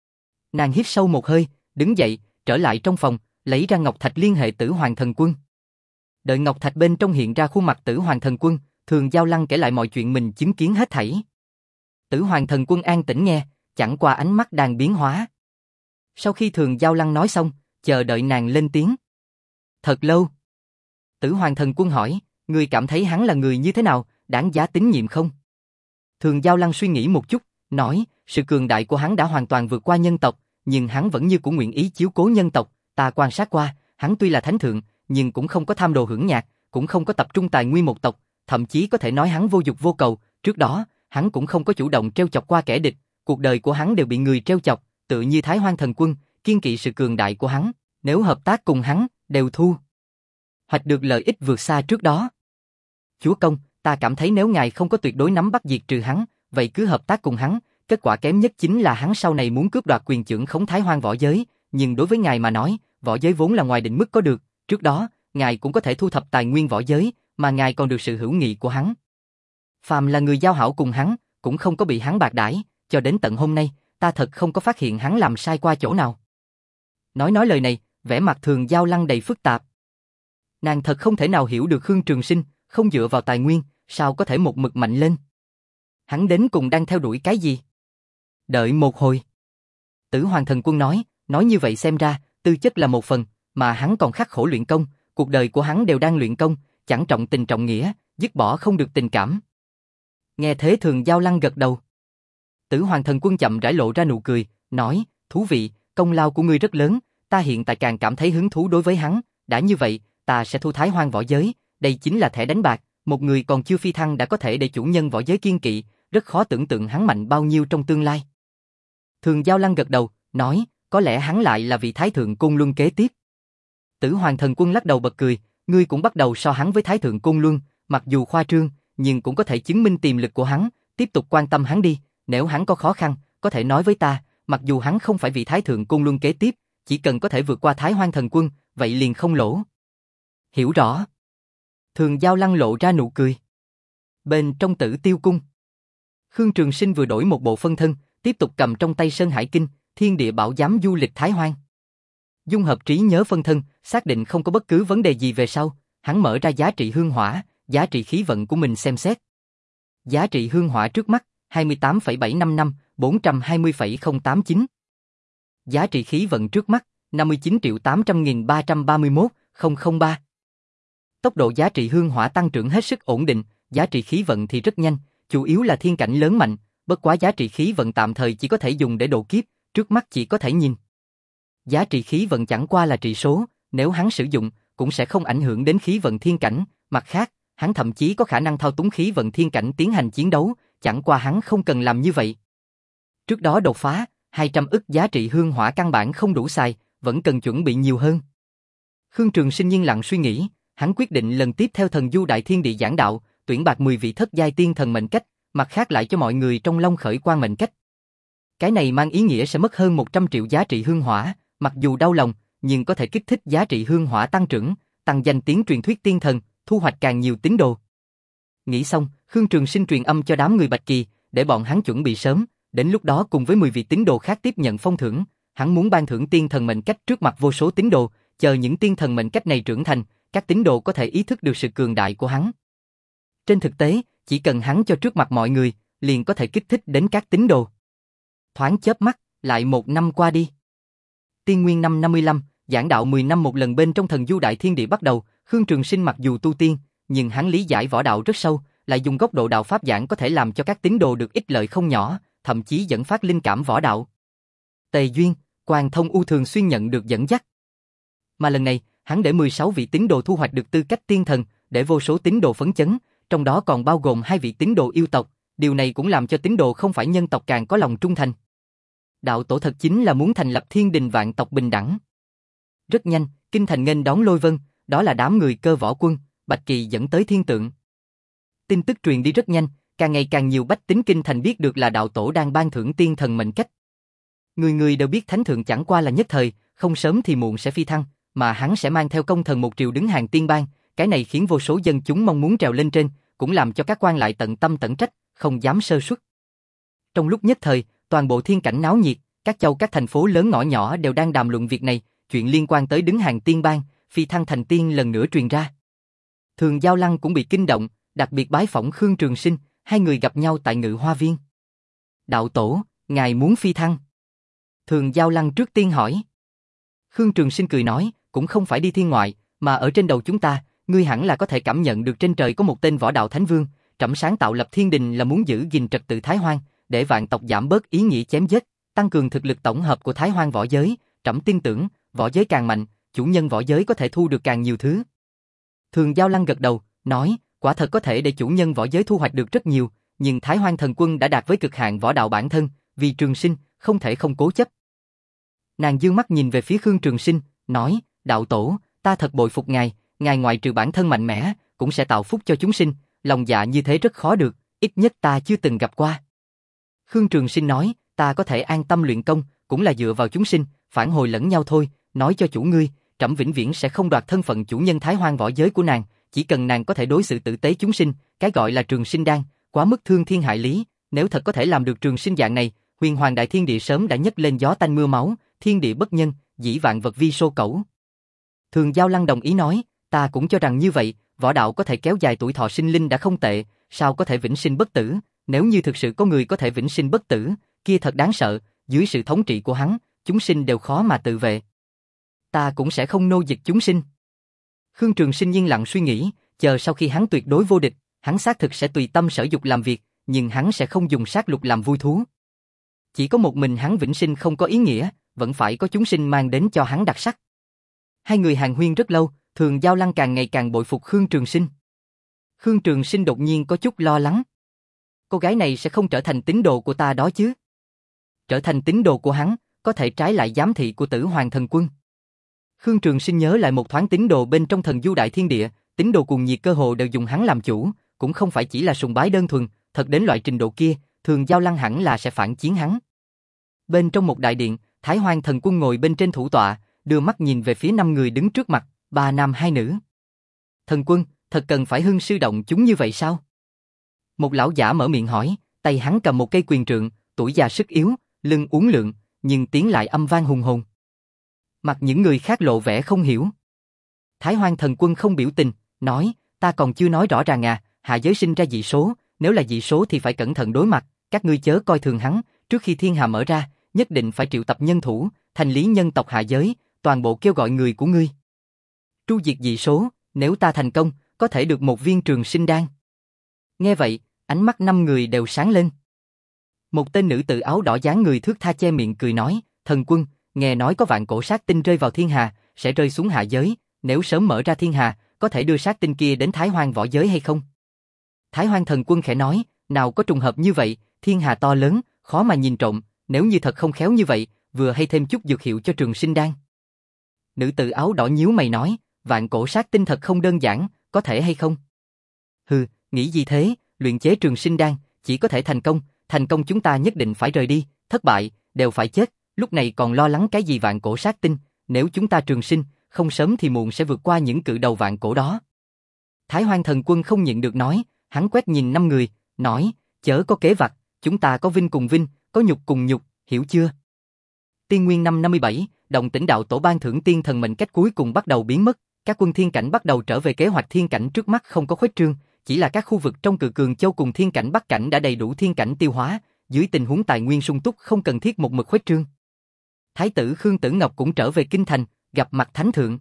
Speaker 1: Nàng hít sâu một hơi, đứng dậy, trở lại trong phòng, lấy ra ngọc thạch liên hệ Tử Hoàng Thần Quân. Đợi ngọc thạch bên trong hiện ra khuôn mặt Tử Hoàng Thần Quân, Thường Giao Lăng kể lại mọi chuyện mình chứng kiến hết thảy. Tử Hoàng Thần Quân an tĩnh nghe, chẳng qua ánh mắt đang biến hóa. Sau khi Thường Giao Lăng nói xong, chờ đợi nàng lên tiếng. Thật lâu. Tử Hoàng Thần Quân hỏi, ngươi cảm thấy hắn là người như thế nào, đáng giá tín nhiệm không? Thường Giao Lăng suy nghĩ một chút, nói, sự cường đại của hắn đã hoàn toàn vượt qua nhân tộc, nhưng hắn vẫn như cũng nguyện ý chiếu cố nhân tộc, ta quan sát qua, hắn tuy là thánh thượng, nhưng cũng không có tham đồ hưởng nhạc, cũng không có tập trung tài nguyên một tộc, thậm chí có thể nói hắn vô dục vô cầu, trước đó, hắn cũng không có chủ động trêu chọc qua kẻ địch, cuộc đời của hắn đều bị người trêu chọc, tự như Thái Hoang Thần Quân, kiên kỵ sự cường đại của hắn, nếu hợp tác cùng hắn, đều thua. hoạch được lợi ích vượt xa trước đó. Chúa công, ta cảm thấy nếu ngài không có tuyệt đối nắm bắt diệt trừ hắn, vậy cứ hợp tác cùng hắn, kết quả kém nhất chính là hắn sau này muốn cướp đoạt quyền chưởng khống Thái Hoang võ giới, nhưng đối với ngài mà nói, võ giới vốn là ngoài định mức có được, trước đó, ngài cũng có thể thu thập tài nguyên võ giới, mà ngài còn được sự hữu nghị của hắn. Phàm là người giao hảo cùng hắn, cũng không có bị hắn bạc đãi, cho đến tận hôm nay, ta thật không có phát hiện hắn làm sai qua chỗ nào. Nói nói lời này, vẻ mặt Thường Giao Lăng đầy phức tạp. Nàng thật không thể nào hiểu được Khương Trường Sinh, không dựa vào tài nguyên, sao có thể một mực mạnh lên. Hắn đến cùng đang theo đuổi cái gì? Đợi một hồi. Tử Hoàng Thần Quân nói, nói như vậy xem ra, tư chất là một phần, mà hắn còn khắc khổ luyện công, cuộc đời của hắn đều đang luyện công, chẳng trọng tình trọng nghĩa, dứt bỏ không được tình cảm. Nghe thế Thường Giao Lăng gật đầu. Tử Hoàng Thần Quân chậm rãi lộ ra nụ cười, nói, thú vị, công lao của ngươi rất lớn, ta hiện tại càng cảm thấy hứng thú đối với hắn, đã như vậy, ta sẽ thu Thái Hoang võ giới, đây chính là thẻ đánh bạc, một người còn chưa phi thăng đã có thể để chủ nhân võ giới kiên kỵ, rất khó tưởng tượng hắn mạnh bao nhiêu trong tương lai. Thường Giao Lăng gật đầu, nói, có lẽ hắn lại là vị Thái Thượng Côn Luân kế tiếp. Tử Hoàng Thần Quân lắc đầu bật cười, ngươi cũng bắt đầu so hắn với Thái Thượng Côn Luân, mặc dù khoa trương, nhưng cũng có thể chứng minh tiềm lực của hắn, tiếp tục quan tâm hắn đi, nếu hắn có khó khăn, có thể nói với ta, mặc dù hắn không phải vị Thái Thượng Côn Luân kế tiếp, chỉ cần có thể vượt qua Thái Hoang Thần Quân, vậy liền không lỗ. Hiểu rõ. Thường Giao Lăng lộ ra nụ cười. Bên trong Tử Tiêu Cung, Khương Trường Sinh vừa đổi một bộ phân thân, tiếp tục cầm trong tay Sơn Hải Kinh, Thiên Địa Bảo Giám du lịch Thái Hoang. Dung hợp trí nhớ phân thân, xác định không có bất cứ vấn đề gì về sau, hắn mở ra giá trị hương hỏa, giá trị khí vận của mình xem xét. Giá trị hương hỏa trước mắt, hai mươi tám phẩy bảy năm năm, bốn trăm hai mươi phẩy không tám chín. Giá trị khí vận trước mắt, năm mươi chín triệu tám trăm nghìn ba trăm ba mươi mốt phẩy không không ba. Tốc độ giá trị hương hỏa tăng trưởng hết sức ổn định, giá trị khí vận thì rất nhanh, chủ yếu là thiên cảnh lớn mạnh, bất quá giá trị khí vận tạm thời chỉ có thể dùng để độ kiếp, trước mắt chỉ có thể nhìn. Giá trị khí vận chẳng qua là trị số, nếu hắn sử dụng, cũng sẽ không ảnh hưởng đến khí vận thiên cảnh, mặt khác, hắn thậm chí có khả năng thao túng khí vận thiên cảnh tiến hành chiến đấu, chẳng qua hắn không cần làm như vậy. Trước đó đột phá, hai trăm ức giá trị hương hỏa căn bản không đủ xài, vẫn cần chuẩn bị nhiều hơn. Khương Trường Sinh yên lặng suy nghĩ, hắn quyết định lần tiếp theo Thần Du Đại Thiên Địa giảng đạo, tuyển bạt mười vị thất giai tiên thần mệnh cách, mặt khác lại cho mọi người trong Long Khởi Quan mệnh cách. Cái này mang ý nghĩa sẽ mất hơn một trăm triệu giá trị hương hỏa, mặc dù đau lòng, nhưng có thể kích thích giá trị hương hỏa tăng trưởng, tăng danh tiếng truyền thuyết tiên thần, thu hoạch càng nhiều tín đồ. Nghĩ xong, Khương Trường Sinh truyền âm cho đám người Bạch Kỳ, để bọn hắn chuẩn bị sớm, đến lúc đó cùng với mười vị tín đồ khác tiếp nhận phong thưởng, hắn muốn ban thưởng tiên thần mệnh cách trước mặt vô số tín đồ, chờ những tiên thần mệnh cách này trưởng thành, các tín đồ có thể ý thức được sự cường đại của hắn. Trên thực tế, chỉ cần hắn cho trước mặt mọi người, liền có thể kích thích đến các tín đồ. Thoáng chớp mắt, lại một năm qua đi. Tiên Nguyên năm năm mươi lăm, giảng đạo mười năm một lần bên trong Thần Du Đại Thiên Địa bắt đầu, Khương Trường Sinh mặc dù tu tiên, nhưng hắn lý giải võ đạo rất sâu, lại dùng góc độ đạo pháp giảng có thể làm cho các tín đồ được ích lợi không nhỏ, thậm chí dẫn phát linh cảm võ đạo. Tề Duyên, Quan Thông U thường xuyên nhận được dẫn dắt. Mà lần này, hắn để mười sáu vị tín đồ thu hoạch được tư cách tiên thần, để vô số tín đồ phấn chấn, trong đó còn bao gồm hai vị tín đồ yêu tộc, điều này cũng làm cho tín đồ không phải nhân tộc càng có lòng trung thành. Đạo tổ thật chính là muốn thành lập thiên đình vạn tộc bình đẳng. Rất nhanh, kinh thành nghênh đón Lôi Vân, đó là đám người Cơ Võ Quân, Bạch Kỳ dẫn tới thiên tượng. Tin tức truyền đi rất nhanh, càng ngày càng nhiều bách tính kinh thành biết được là đạo tổ đang ban thưởng tiên thần mệnh cách. Người người đều biết thánh thượng chẳng qua là nhất thời, không sớm thì muộn sẽ phi thăng, mà hắn sẽ mang theo công thần một triều đứng hàng tiên bang, cái này khiến vô số dân chúng mong muốn trèo lên trên, cũng làm cho các quan lại tận tâm tận trách, không dám sơ suất. Trong lúc nhất thời, toàn bộ thiên cảnh náo nhiệt, các châu các thành phố lớn ngõ nhỏ đều đang đàm luận việc này, chuyện liên quan tới đứng hàng tiên bang, phi thăng thành tiên lần nữa truyền ra. Thường Giao Lăng cũng bị kinh động, đặc biệt bái phỏng Khương Trường Sinh, hai người gặp nhau tại Ngự Hoa Viên. Đạo tổ, ngài muốn phi thăng? Thường Giao Lăng trước tiên hỏi. Khương Trường Sinh cười nói, cũng không phải đi thiên ngoại, mà ở trên đầu chúng ta, ngươi hẳn là có thể cảm nhận được trên trời có một tên võ đạo thánh vương, trẫm sáng tạo lập thiên đình là muốn giữ gìn trật tự Thái Hoang, để vạn tộc giảm bớt ý nghĩa chém giết, tăng cường thực lực tổng hợp của Thái Hoang võ giới, trẫm tin tưởng, võ giới càng mạnh, chủ nhân võ giới có thể thu được càng nhiều thứ. Thường Giao Lăng gật đầu, nói, quả thật có thể để chủ nhân võ giới thu hoạch được rất nhiều, nhưng Thái Hoang thần quân đã đạt với cực hạn võ đạo bản thân, vì Trường Sinh, không thể không cố chấp. Nàng dương mắt nhìn về phía Khương Trường Sinh, nói, đạo tổ, ta thật bội phục ngài, ngài ngoại trừ bản thân mạnh mẽ, cũng sẽ tạo phúc cho chúng sinh, lòng dạ như thế rất khó được, ít nhất ta chưa từng gặp qua. Khương Trường Sinh nói, ta có thể an tâm luyện công, cũng là dựa vào chúng sinh, phản hồi lẫn nhau thôi, nói cho chủ ngươi, trẫm vĩnh viễn sẽ không đoạt thân phận chủ nhân Thái Hoang võ giới của nàng, chỉ cần nàng có thể đối xử tử tế chúng sinh, cái gọi là trường sinh đan, quá mức thương thiên hại lý, nếu thật có thể làm được trường sinh dạng này, huyền hoàng đại thiên địa sớm đã nhấc lên gió tanh mưa máu, thiên địa bất nhân, dĩ vạn vật vi sô cẩu. Thường Giao Lăng đồng ý nói, ta cũng cho rằng như vậy, võ đạo có thể kéo dài tuổi thọ sinh linh đã không tệ, sao có thể vĩnh sinh bất tử, nếu như thực sự có người có thể vĩnh sinh bất tử, kia thật đáng sợ, dưới sự thống trị của hắn, chúng sinh đều khó mà tự vệ. Ta cũng sẽ không nô dịch chúng sinh. Khương Trường Sinh yên lặng suy nghĩ, chờ sau khi hắn tuyệt đối vô địch, hắn xác thực sẽ tùy tâm sở dục làm việc, nhưng hắn sẽ không dùng sát lục làm vui thú. Chỉ có một mình hắn vĩnh sinh không có ý nghĩa, vẫn phải có chúng sinh mang đến cho hắn đặc sắc. Hai người hàn huyên rất lâu, Thường Giao Lăng càng ngày càng bội phục Khương Trường Sinh. Khương Trường Sinh đột nhiên có chút lo lắng. Cô gái này sẽ không trở thành tín đồ của ta đó chứ? Trở thành tín đồ của hắn, có thể trái lại giám thị của Tử Hoàng Thần Quân. Khương Trường Sinh nhớ lại một thoáng tín đồ bên trong Thần Du Đại Thiên Địa, tín đồ cuồng nhiệt cơ hồ đều dùng hắn làm chủ, cũng không phải chỉ là sùng bái đơn thuần, thật đến loại trình độ kia, Thường Giao Lăng hẳn là sẽ phản chiến hắn. Bên trong một đại điện, Thái Hoang Thần Quân ngồi bên trên thủ tọa, đưa mắt nhìn về phía năm người đứng trước mặt, ba nam hai nữ. Thần Quân, thật cần phải hưng sư động chúng như vậy sao? Một lão giả mở miệng hỏi, tay hắn cầm một cây quyền trượng, tuổi già sức yếu, lưng uốn lượn, nhưng tiếng lại âm vang hùng hồn. Mặt những người khác lộ vẻ không hiểu. Thái Hoang Thần Quân không biểu tình, nói, ta còn chưa nói rõ ràng à, hạ giới sinh ra dị số, nếu là dị số thì phải cẩn thận đối mặt, các ngươi chớ coi thường hắn, trước khi thiên hà mở ra, nhất định phải triệu tập nhân thủ, thành lý nhân tộc hạ giới, toàn bộ kêu gọi người của ngươi. Tru diệt dị số, nếu ta thành công, có thể được một viên trường sinh đan. Nghe vậy, ánh mắt năm người đều sáng lên. Một tên nữ tử áo đỏ dáng người thước tha che miệng cười nói, Thần Quân, nghe nói có vạn cổ sát tinh rơi vào thiên hà, sẽ rơi xuống hạ giới, nếu sớm mở ra thiên hà, có thể đưa sát tinh kia đến Thái Hoang võ giới hay không? Thái Hoang Thần Quân khẽ nói, nào có trùng hợp như vậy, thiên hà to lớn, khó mà nhìn trộm, nếu như thật không khéo như vậy, vừa hay thêm chút dược hiệu cho trường sinh đan. Nữ tử áo đỏ nhíu mày nói, vạn cổ sát tinh thật không đơn giản, có thể hay không? Hừ, nghĩ gì thế, luyện chế trường sinh đan, chỉ có thể thành công, thành công chúng ta nhất định phải rời đi, thất bại, đều phải chết, lúc này còn lo lắng cái gì vạn cổ sát tinh, nếu chúng ta trường sinh, không sớm thì muộn sẽ vượt qua những cự đầu vạn cổ đó. Thái Hoang Thần Quân không nhịn được nói, hắn quét nhìn năm người, nói, chớ có kế vặt, chúng ta có vinh cùng vinh, có nhục cùng nhục, hiểu chưa? Tiên Nguyên năm năm mươi bảy, Động Tĩnh Đạo Tổ ban thưởng tiên thần mệnh cách cuối cùng bắt đầu biến mất, các quân thiên cảnh bắt đầu trở về kế hoạch thiên cảnh trước mắt không có khuếch trương, chỉ là các khu vực trong Cự Cường Châu cùng thiên cảnh Bắc cảnh đã đầy đủ thiên cảnh tiêu hóa, dưới tình huống tài nguyên sung túc không cần thiết một mực khuếch trương. Thái tử Khương Tử Ngọc cũng trở về kinh thành, gặp mặt thánh thượng.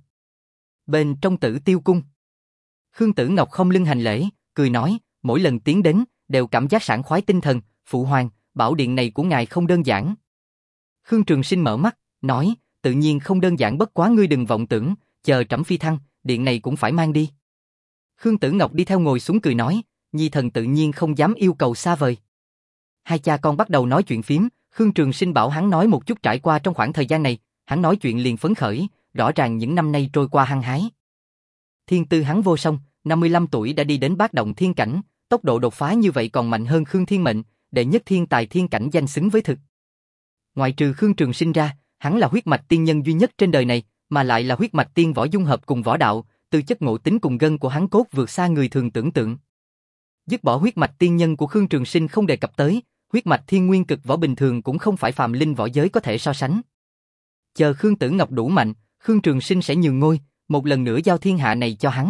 Speaker 1: Bên trong Tử Tiêu cung, Khương Tử Ngọc không lưng hành lễ, cười nói, mỗi lần tiến đến đều cảm giác sảng khoái tinh thần, phụ hoàng, bảo điện này của ngài không đơn giản. Khương Trường Sinh mở mắt, nói, tự nhiên không đơn giản, bất quá ngươi đừng vọng tưởng, chờ trẫm phi thăng, điện này cũng phải mang đi. Khương Tử Ngọc đi theo ngồi xuống cười nói, nhi thần tự nhiên không dám yêu cầu xa vời. Hai cha con bắt đầu nói chuyện phím, Khương Trường Sinh bảo hắn nói một chút trải qua trong khoảng thời gian này, hắn nói chuyện liền phấn khởi, rõ ràng những năm nay trôi qua hăng hái. Thiên tư hắn vô song, năm mươi lăm tuổi đã đi đến bát động thiên cảnh, tốc độ đột phá như vậy còn mạnh hơn Khương Thiên Mệnh, đệ nhất thiên tài thiên cảnh danh xứng với thực. Ngoại trừ Khương Trường Sinh ra, hắn là huyết mạch tiên nhân duy nhất trên đời này, mà lại là huyết mạch tiên võ dung hợp cùng võ đạo, tư chất ngộ tính cùng gân của hắn cốt vượt xa người thường tưởng tượng. Dứt bỏ huyết mạch tiên nhân của Khương Trường Sinh không đề cập tới, huyết mạch thiên nguyên cực võ bình thường cũng không phải phàm linh võ giới có thể so sánh. Chờ Khương Tử Ngọc đủ mạnh, Khương Trường Sinh sẽ nhường ngôi, một lần nữa giao thiên hạ này cho hắn.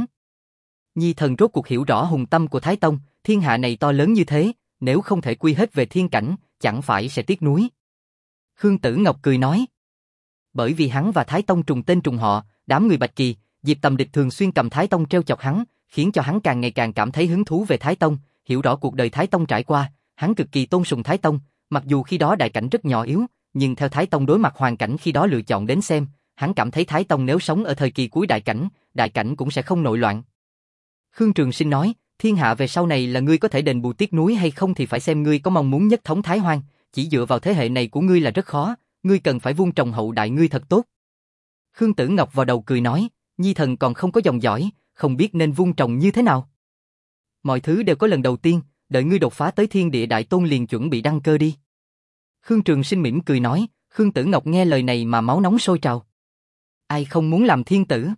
Speaker 1: Nhi thần rốt cuộc hiểu rõ hùng tâm của Thái Tông, thiên hạ này to lớn như thế, nếu không thể quy hết về thiên cảnh, chẳng phải sẽ tiếc nuối. Khương Tử Ngọc cười nói. Bởi vì hắn và Thái Tông trùng tên trùng họ, đám người Bạch Kỳ, Diệp Tầm Địch thường xuyên cầm Thái Tông trêu chọc hắn, khiến cho hắn càng ngày càng cảm thấy hứng thú về Thái Tông, hiểu rõ cuộc đời Thái Tông trải qua, hắn cực kỳ tôn sùng Thái Tông, mặc dù khi đó đại cảnh rất nhỏ yếu, nhưng theo Thái Tông đối mặt hoàn cảnh khi đó lựa chọn đến xem, hắn cảm thấy Thái Tông nếu sống ở thời kỳ cuối đại cảnh, đại cảnh cũng sẽ không nội loạn. Khương Trường Sinh nói, thiên hạ về sau này là ngươi có thể đền bù tiếc nuối hay không thì phải xem ngươi có mong muốn nhất thống Thái Hoang, chỉ dựa vào thế hệ này của ngươi là rất khó, ngươi cần phải vun trồng hậu đại ngươi thật tốt. Khương Tử Ngọc vào đầu cười nói, Nhi thần còn không có dòng dõi, không biết nên vun trồng như thế nào. Mọi thứ đều có lần đầu tiên, đợi ngươi đột phá tới thiên địa đại tôn liền chuẩn bị đăng cơ đi. Khương Trường Sinh mỉm cười nói. Khương Tử Ngọc nghe lời này mà máu nóng sôi trào. Ai không muốn làm thiên tử?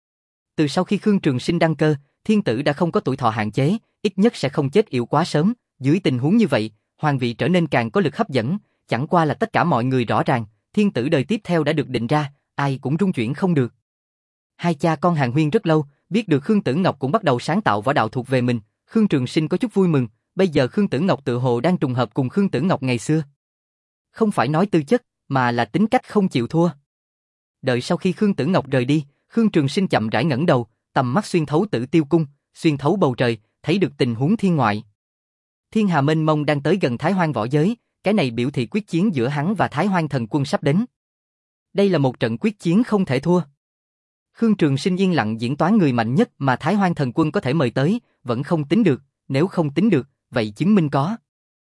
Speaker 1: Từ sau khi Khương Trường Sinh đăng cơ, thiên tử đã không có tuổi thọ hạn chế, ít nhất sẽ không chết yểu quá sớm. Dưới tình huống như vậy, hoàng vị trở nên càng có lực hấp dẫn. Chẳng qua là tất cả mọi người rõ ràng, thiên tử đời tiếp theo đã được định ra, ai cũng rung chuyển không được. Hai cha con hàn huyên rất lâu, biết được Khương Tử Ngọc cũng bắt đầu sáng tạo võ đạo thuộc về mình. Khương Trường Sinh có chút vui mừng, bây giờ Khương Tử Ngọc tự hồ đang trùng hợp cùng Khương Tử Ngọc ngày xưa. Không phải nói tư chất, mà là tính cách không chịu thua. Đợi sau khi Khương Tử Ngọc rời đi, Khương Trường Sinh chậm rãi ngẩng đầu, tầm mắt xuyên thấu Tử Tiêu Cung, xuyên thấu bầu trời, thấy được tình huống thiên ngoại. Thiên hà mênh mông đang tới gần Thái Hoang võ giới, cái này biểu thị quyết chiến giữa hắn và Thái Hoang thần quân sắp đến. Đây là một trận quyết chiến không thể thua. Khương Trường Sinh yên lặng diễn toán người mạnh nhất mà Thái Hoang thần quân có thể mời tới, vẫn không tính được, nếu không tính được, vậy chứng minh có.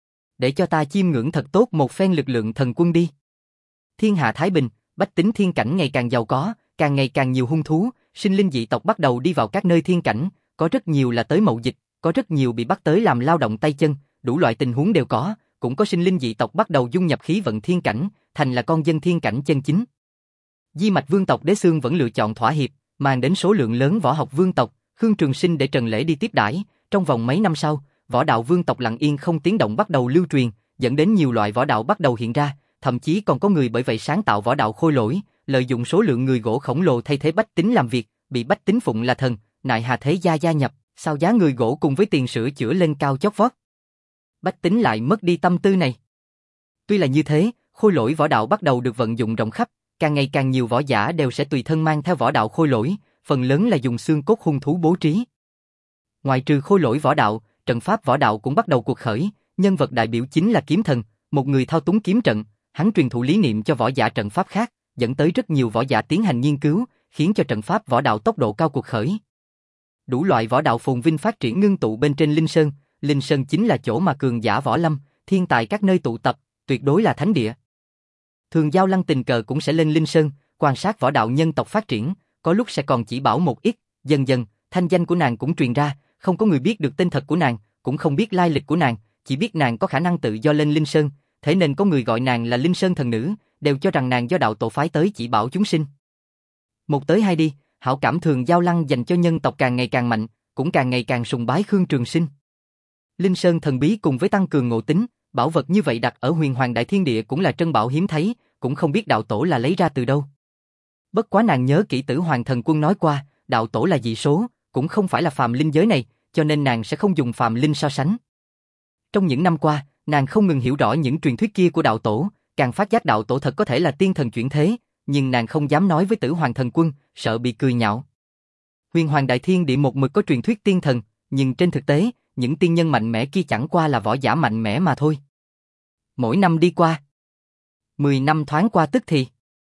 Speaker 1: Để cho ta chiêm ngưỡng thật tốt một phen lực lượng thần quân đi. Thiên hạ thái bình, bách tính thiên cảnh ngày càng giàu có, càng ngày càng nhiều hung thú, sinh linh dị tộc bắt đầu đi vào các nơi thiên cảnh, có rất nhiều là tới mậu dịch, có rất nhiều bị bắt tới làm lao động tay chân, đủ loại tình huống đều có, cũng có sinh linh dị tộc bắt đầu dung nhập khí vận thiên cảnh, thành là con dân thiên cảnh chân chính. Di mạch vương tộc Đế Xương vẫn lựa chọn thỏa hiệp, mang đến số lượng lớn võ học vương tộc, Khương Trường Sinh để Trần Lễ đi tiếp đãi, trong vòng mấy năm sau, võ đạo vương tộc lặng yên không tiếng động bắt đầu lưu truyền, dẫn đến nhiều loại võ đạo bắt đầu hiện ra, thậm chí còn có người bởi vậy sáng tạo võ đạo khôi lỗi, lợi dụng số lượng người gỗ khổng lồ thay thế bách tính làm việc, bị bách tính phụng là thần, nại hà thế gia gia nhập, sao giá người gỗ cùng với tiền sửa chữa lên cao chót vót. Bách tính lại mất đi tâm tư này. Tuy là như thế, khôi lỗi võ đạo bắt đầu được vận dụng rộng khắp, càng ngày càng nhiều võ giả đều sẽ tùy thân mang theo võ đạo khôi lỗi, phần lớn là dùng xương cốt hung thú bố trí. Ngoài trừ khôi lỗi võ đạo, trận pháp võ đạo cũng bắt đầu cuộc khởi, nhân vật đại biểu chính là kiếm thần, một người thao túng kiếm trận, hắn truyền thụ lý niệm cho võ giả trận pháp khác, dẫn tới rất nhiều võ giả tiến hành nghiên cứu, khiến cho trận pháp võ đạo tốc độ cao cuộc khởi. Đủ loại võ đạo phồn vinh phát triển ngưng tụ bên trên Linh Sơn, Linh Sơn chính là chỗ mà cường giả võ lâm, thiên tài các nơi tụ tập, tuyệt đối là thánh địa. Thường Giao Lăng tình cờ cũng sẽ lên Linh Sơn, quan sát võ đạo nhân tộc phát triển, có lúc sẽ còn chỉ bảo một ít, dần dần, thanh danh của nàng cũng truyền ra, không có người biết được tên thật của nàng, cũng không biết lai lịch của nàng, chỉ biết nàng có khả năng tự do lên Linh Sơn, thế nên có người gọi nàng là Linh Sơn thần nữ, đều cho rằng nàng do đạo tổ phái tới chỉ bảo chúng sinh. Một tới hai đi, hảo cảm Thường Giao Lăng dành cho nhân tộc càng ngày càng mạnh, cũng càng ngày càng sùng bái Khương Trường Sinh. Linh Sơn thần bí cùng với tăng cường ngộ tính, bảo vật như vậy đặt ở Huyền Hoàng Đại Thiên Địa cũng là trân bảo hiếm thấy, cũng không biết đạo tổ là lấy ra từ đâu. Bất quá nàng nhớ kỹ Tử Hoàng thần quân nói qua, đạo tổ là dị số, cũng không phải là phàm linh giới này, cho nên nàng sẽ không dùng phàm linh so sánh. Trong những năm qua, nàng không ngừng hiểu rõ những truyền thuyết kia của đạo tổ, càng phát giác đạo tổ thật có thể là tiên thần chuyển thế, nhưng nàng không dám nói với Tử Hoàng thần quân, sợ bị cười nhạo. Huyền Hoàng Đại Thiên Địa một mực có truyền thuyết tiên thần, nhưng trên thực tế, những tiên nhân mạnh mẽ kia chẳng qua là võ giả mạnh mẽ mà thôi. Mỗi năm đi qua, mười năm thoáng qua tức thì.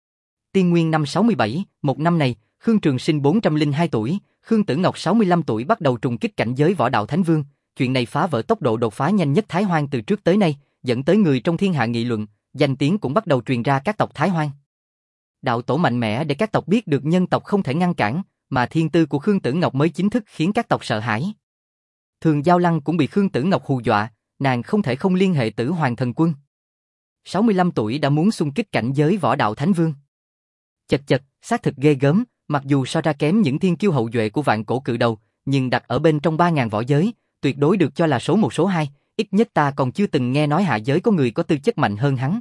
Speaker 1: Tiên nguyên năm sáu mươi bảy, một năm này, Khương Trường Sinh bốn trăm lẻ hai tuổi, Khương Tử Ngọc sáu mươi lăm tuổi bắt đầu trùng kích cảnh giới võ đạo thánh vương, chuyện này phá vỡ tốc độ đột phá nhanh nhất Thái Hoang từ trước tới nay, dẫn tới người trong thiên hạ nghị luận, danh tiếng cũng bắt đầu truyền ra các tộc Thái Hoang. Đạo tổ mạnh mẽ để các tộc biết được nhân tộc không thể ngăn cản, mà thiên tư của Khương Tử Ngọc mới chính thức khiến các tộc sợ hãi. Thường Giao Lăng cũng bị Khương Tử Ngọc hù dọa, nàng không thể không liên hệ Tử Hoàng thần quân. sáu mươi lăm tuổi đã muốn xung kích cảnh giới võ đạo thánh vương. Chật chật, xác thực ghê gớm, mặc dù so ra kém những thiên kiêu hậu duệ của vạn cổ cự đầu, nhưng đặt ở bên trong ba ngàn võ giới, tuyệt đối được cho là số một số hai, ít nhất ta còn chưa từng nghe nói hạ giới có người có tư chất mạnh hơn hắn.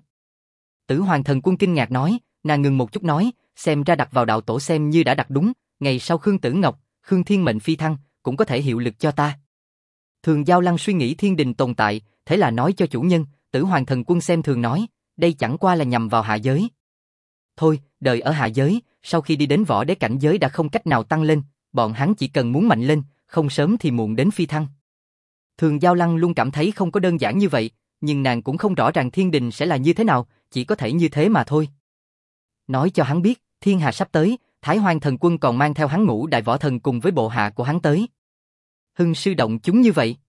Speaker 1: Tử Hoàng thần quân kinh ngạc nói, nàng ngừng một chút nói, xem ra đặt vào đạo tổ xem như đã đặt đúng, ngày sau Khương Tử Ngọc, Khương Thiên mệnh phi thăng, cũng có thể hiệu lực cho ta. Thường Giao Lăng suy nghĩ thiên đình tồn tại, thế là nói cho chủ nhân, Tử Hoàng thần quân xem thường nói, đây chẳng qua là nhằm vào hạ giới. Thôi, đời ở hạ giới, sau khi đi đến võ đế cảnh giới đã không cách nào tăng lên, bọn hắn chỉ cần muốn mạnh lên, không sớm thì muộn đến phi thăng. Thường Giao Lăng luôn cảm thấy không có đơn giản như vậy, nhưng nàng cũng không rõ ràng thiên đình sẽ là như thế nào, chỉ có thể như thế mà thôi. Nói cho hắn biết, thiên hà sắp tới, Thái Hoang thần quân còn mang theo hắn ngũ đại võ thần cùng với bộ hạ của hắn tới. Hưng sư động chúng như vậy.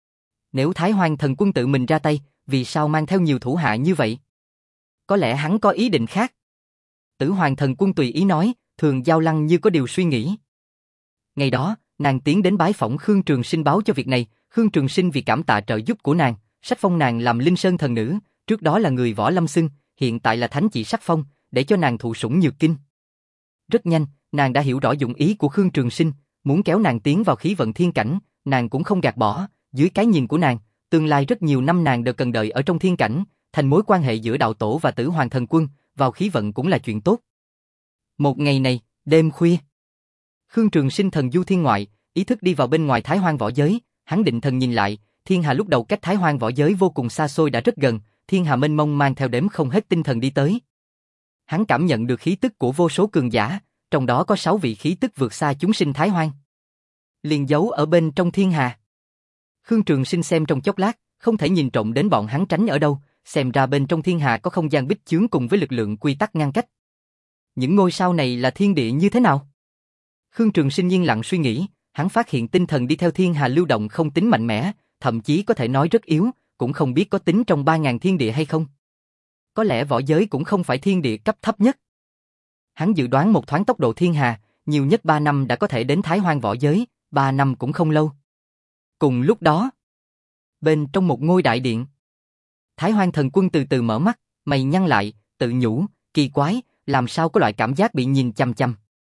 Speaker 1: Nếu Thái Hoang thần quân tự mình ra tay, vì sao mang theo nhiều thủ hạ như vậy? Có lẽ hắn có ý định khác. Tử Hoàng thần quân tùy ý nói, Thường Giao Lăng như có điều suy nghĩ. Ngày đó, nàng tiến đến bái phỏng Khương Trường Sinh báo cho việc này, Khương Trường Sinh vì cảm tạ trợ giúp của nàng, sách phong nàng làm Linh Sơn thần nữ, trước đó là người võ lâm xưng, hiện tại là thánh chỉ sắc phong, để cho nàng thụ sủng nhược kinh. Rất nhanh, nàng đã hiểu rõ dụng ý của Khương Trường Sinh, muốn kéo nàng tiến vào khí vận thiên cảnh, nàng cũng không gạt bỏ, dưới cái nhìn của nàng, tương lai rất nhiều năm nàng đều cần đợi ở trong thiên cảnh, thành mối quan hệ giữa đạo tổ và Tử Hoàng thần quân, vào khí vận cũng là chuyện tốt. Một ngày này, đêm khuya, Khương Trường Sinh thần du thiên ngoại, ý thức đi vào bên ngoài Thái Hoang võ giới, hắn định thần nhìn lại, thiên hà lúc đầu cách Thái Hoang võ giới vô cùng xa xôi đã rất gần, thiên hà mênh mông mang theo đếm không hết tinh thần đi tới. Hắn cảm nhận được khí tức của vô số cường giả, trong đó có sáu vị khí tức vượt xa chúng sinh Thái Hoang. Liền giấu ở bên trong thiên hà. Khương Trường Sinh xem trong chốc lát, không thể nhìn trộm đến bọn hắn tránh ở đâu, xem ra bên trong thiên hà có không gian bích chướng cùng với lực lượng quy tắc ngăn cách. Những ngôi sao này là thiên địa như thế nào? Khương Trường Sinh yên lặng suy nghĩ, hắn phát hiện tinh thần đi theo thiên hà lưu động không tính mạnh mẽ, thậm chí có thể nói rất yếu, cũng không biết có tính trong ba ngàn thiên địa hay không. Có lẽ võ giới cũng không phải thiên địa cấp thấp nhất. Hắn dự đoán một thoáng tốc độ thiên hà, nhiều nhất ba năm đã có thể đến Thái Hoang võ giới, ba năm cũng không lâu. Cùng lúc đó, bên trong một ngôi đại điện, Thái Hoang thần quân từ từ mở mắt, mày nhăn lại, tự nhủ, kỳ quái, làm sao có loại cảm giác bị nhìn chằm chằm.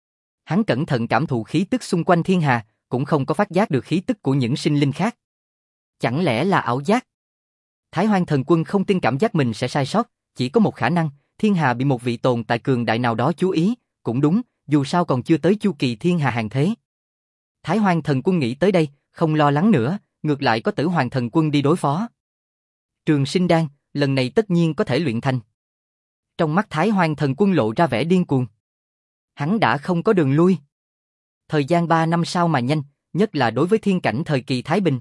Speaker 1: Hắn cẩn thận cảm thụ khí tức xung quanh thiên hà, cũng không có phát giác được khí tức của những sinh linh khác. Chẳng lẽ là ảo giác? Thái Hoang thần quân không tin cảm giác mình sẽ sai sót, chỉ có một khả năng, thiên hà bị một vị tồn tại cường đại nào đó chú ý, cũng đúng, dù sao còn chưa tới chu kỳ thiên hà hàng thế. Thái Hoang thần quân nghĩ tới đây, không lo lắng nữa, ngược lại có Tử Hoàng thần quân đi đối phó. Trường Sinh đan, lần này tất nhiên có thể luyện thành. Trong mắt Thái Hoang thần quân lộ ra vẻ điên cuồng. Hắn đã không có đường lui. Thời gian ba năm sao mà nhanh, nhất là đối với thiên cảnh thời kỳ Thái Bình.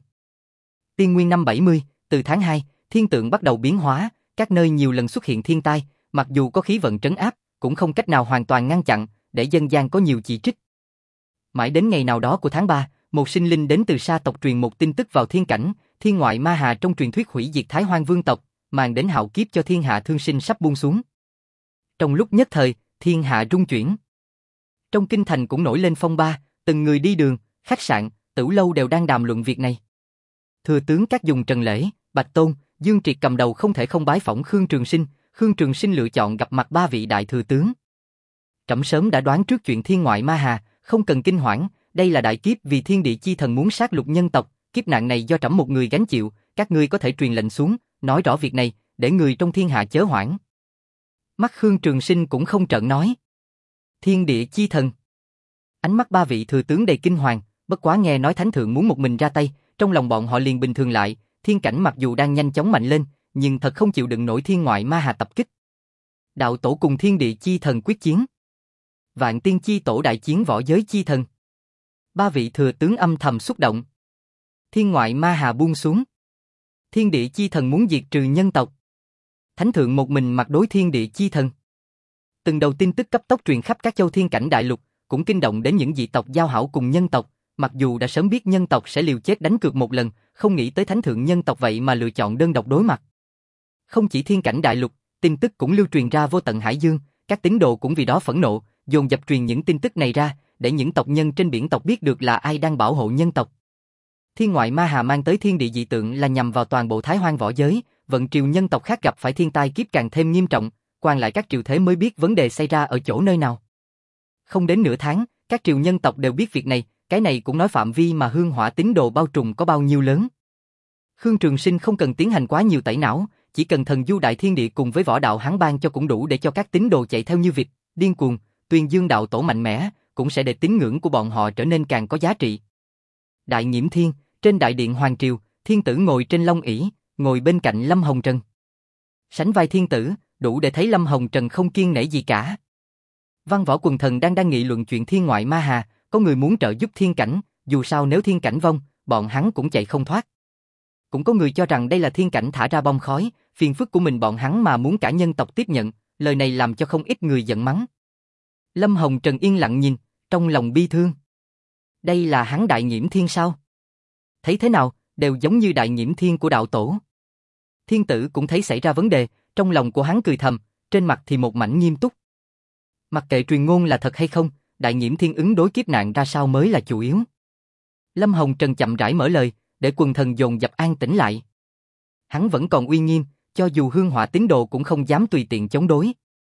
Speaker 1: Tiên nguyên năm bảy mươi, từ tháng hai, thiên tượng bắt đầu biến hóa, các nơi nhiều lần xuất hiện thiên tai, mặc dù có khí vận trấn áp, cũng không cách nào hoàn toàn ngăn chặn, để dân gian có nhiều chỉ trích. Mãi đến ngày nào đó của tháng ba, một sinh linh đến từ sa tộc truyền một tin tức vào thiên cảnh, thiên ngoại ma hà trong truyền thuyết hủy diệt Thái Hoang vương tộc, mang đến hạo kiếp cho thiên hạ thương sinh sắp buông xuống. Trong lúc nhất thời, thiên hạ rung chuyển. Trong kinh thành cũng nổi lên phong ba, từng người đi đường, khách sạn, tử lâu đều đang đàm luận việc này. Thừa tướng các dùng Trần Lễ, Bạch Tôn, Dương Triệt cầm đầu không thể không bái phỏng Khương Trường Sinh, Khương Trường Sinh lựa chọn gặp mặt ba vị đại thừa tướng. Trẫm sớm đã đoán trước chuyện thiên ngoại ma hà, không cần kinh hoảng, đây là đại kiếp vì thiên địa chi thần muốn sát lục nhân tộc, kiếp nạn này do trẫm một người gánh chịu, các ngươi có thể truyền lệnh xuống, nói rõ việc này, để người trong thiên hạ chớ hoảng. Mắt Khương Trường Sinh cũng không trợn nói. Thiên địa chi thần. Ánh mắt ba vị thừa tướng đầy kinh hoàng, bất quá nghe nói thánh thượng muốn một mình ra tay, trong lòng bọn họ liền bình thường lại, thiên cảnh mặc dù đang nhanh chóng mạnh lên, nhưng thật không chịu đựng nổi thiên ngoại ma hà tập kích. Đạo tổ cùng thiên địa chi thần quyết chiến. Vạn tiên chi tổ đại chiến võ giới chi thần. Ba vị thừa tướng âm thầm xúc động. Thiên ngoại ma hà buông xuống. Thiên địa chi thần muốn diệt trừ nhân tộc. Thánh thượng một mình mặt đối thiên địa chi thần. Từng đầu tin tức cấp tốc truyền khắp các châu thiên cảnh đại lục, cũng kinh động đến những dị tộc giao hảo cùng nhân tộc, mặc dù đã sớm biết nhân tộc sẽ liều chết đánh cược một lần, không nghĩ tới thánh thượng nhân tộc vậy mà lựa chọn đơn độc đối mặt. Không chỉ thiên cảnh đại lục, tin tức cũng lưu truyền ra vô tận hải dương, các tín đồ cũng vì đó phẫn nộ, dồn dập truyền những tin tức này ra, để những tộc nhân trên biển tộc biết được là ai đang bảo hộ nhân tộc. Thiên ngoại ma hà mang tới thiên địa dị tượng là nhằm vào toàn bộ Thái Hoang võ giới, vận triều nhân tộc khác gặp phải thiên tai kiếp càng thêm nghiêm trọng, quan lại các triều thế mới biết vấn đề xảy ra ở chỗ nơi nào. Không đến nửa tháng, các triều nhân tộc đều biết việc này, cái này cũng nói phạm vi mà hương hỏa tín đồ bao trùm có bao nhiêu lớn. Khương Trường Sinh không cần tiến hành quá nhiều tẩy não, chỉ cần thần du đại thiên địa cùng với võ đạo hắn ban cho cũng đủ để cho các tín đồ chạy theo như vịt, điên cuồng, tuyên dương đạo tổ mạnh mẽ, cũng sẽ để tín ngưỡng của bọn họ trở nên càng có giá trị. Đại Nhiễm Thiên, trên đại điện hoàng triều, thiên tử ngồi trên long ỷ, ngồi bên cạnh Lâm Hồng Trần. Sánh vai thiên tử, đủ để thấy Lâm Hồng Trần không kiêng nể gì cả. Văn võ quần thần đang đang nghị luận chuyện thiên ngoại ma hà, có người muốn trợ giúp thiên cảnh, dù sao nếu thiên cảnh vong, bọn hắn cũng chạy không thoát. Cũng có người cho rằng đây là thiên cảnh thả ra bom khói, phiền phức của mình bọn hắn mà muốn cả nhân tộc tiếp nhận, lời này làm cho không ít người giận mắng. Lâm Hồng Trần yên lặng nhìn, trong lòng bi thương. Đây là hắn Đại Nhiễm Thiên sao? Thấy thế nào, đều giống như Đại Nhiễm Thiên của đạo tổ. Thiên tử cũng thấy xảy ra vấn đề, trong lòng của hắn cười thầm, trên mặt thì một mảnh nghiêm túc. Mặc kệ truyền ngôn là thật hay không, đại nhiễm thiên ứng đối kiếp nạn ra sao mới là chủ yếu. Lâm Hồng Trần chậm rãi mở lời, để quần thần dồn dập an tĩnh lại. Hắn vẫn còn uy nghiêm, cho dù hương hỏa tín đồ cũng không dám tùy tiện chống đối.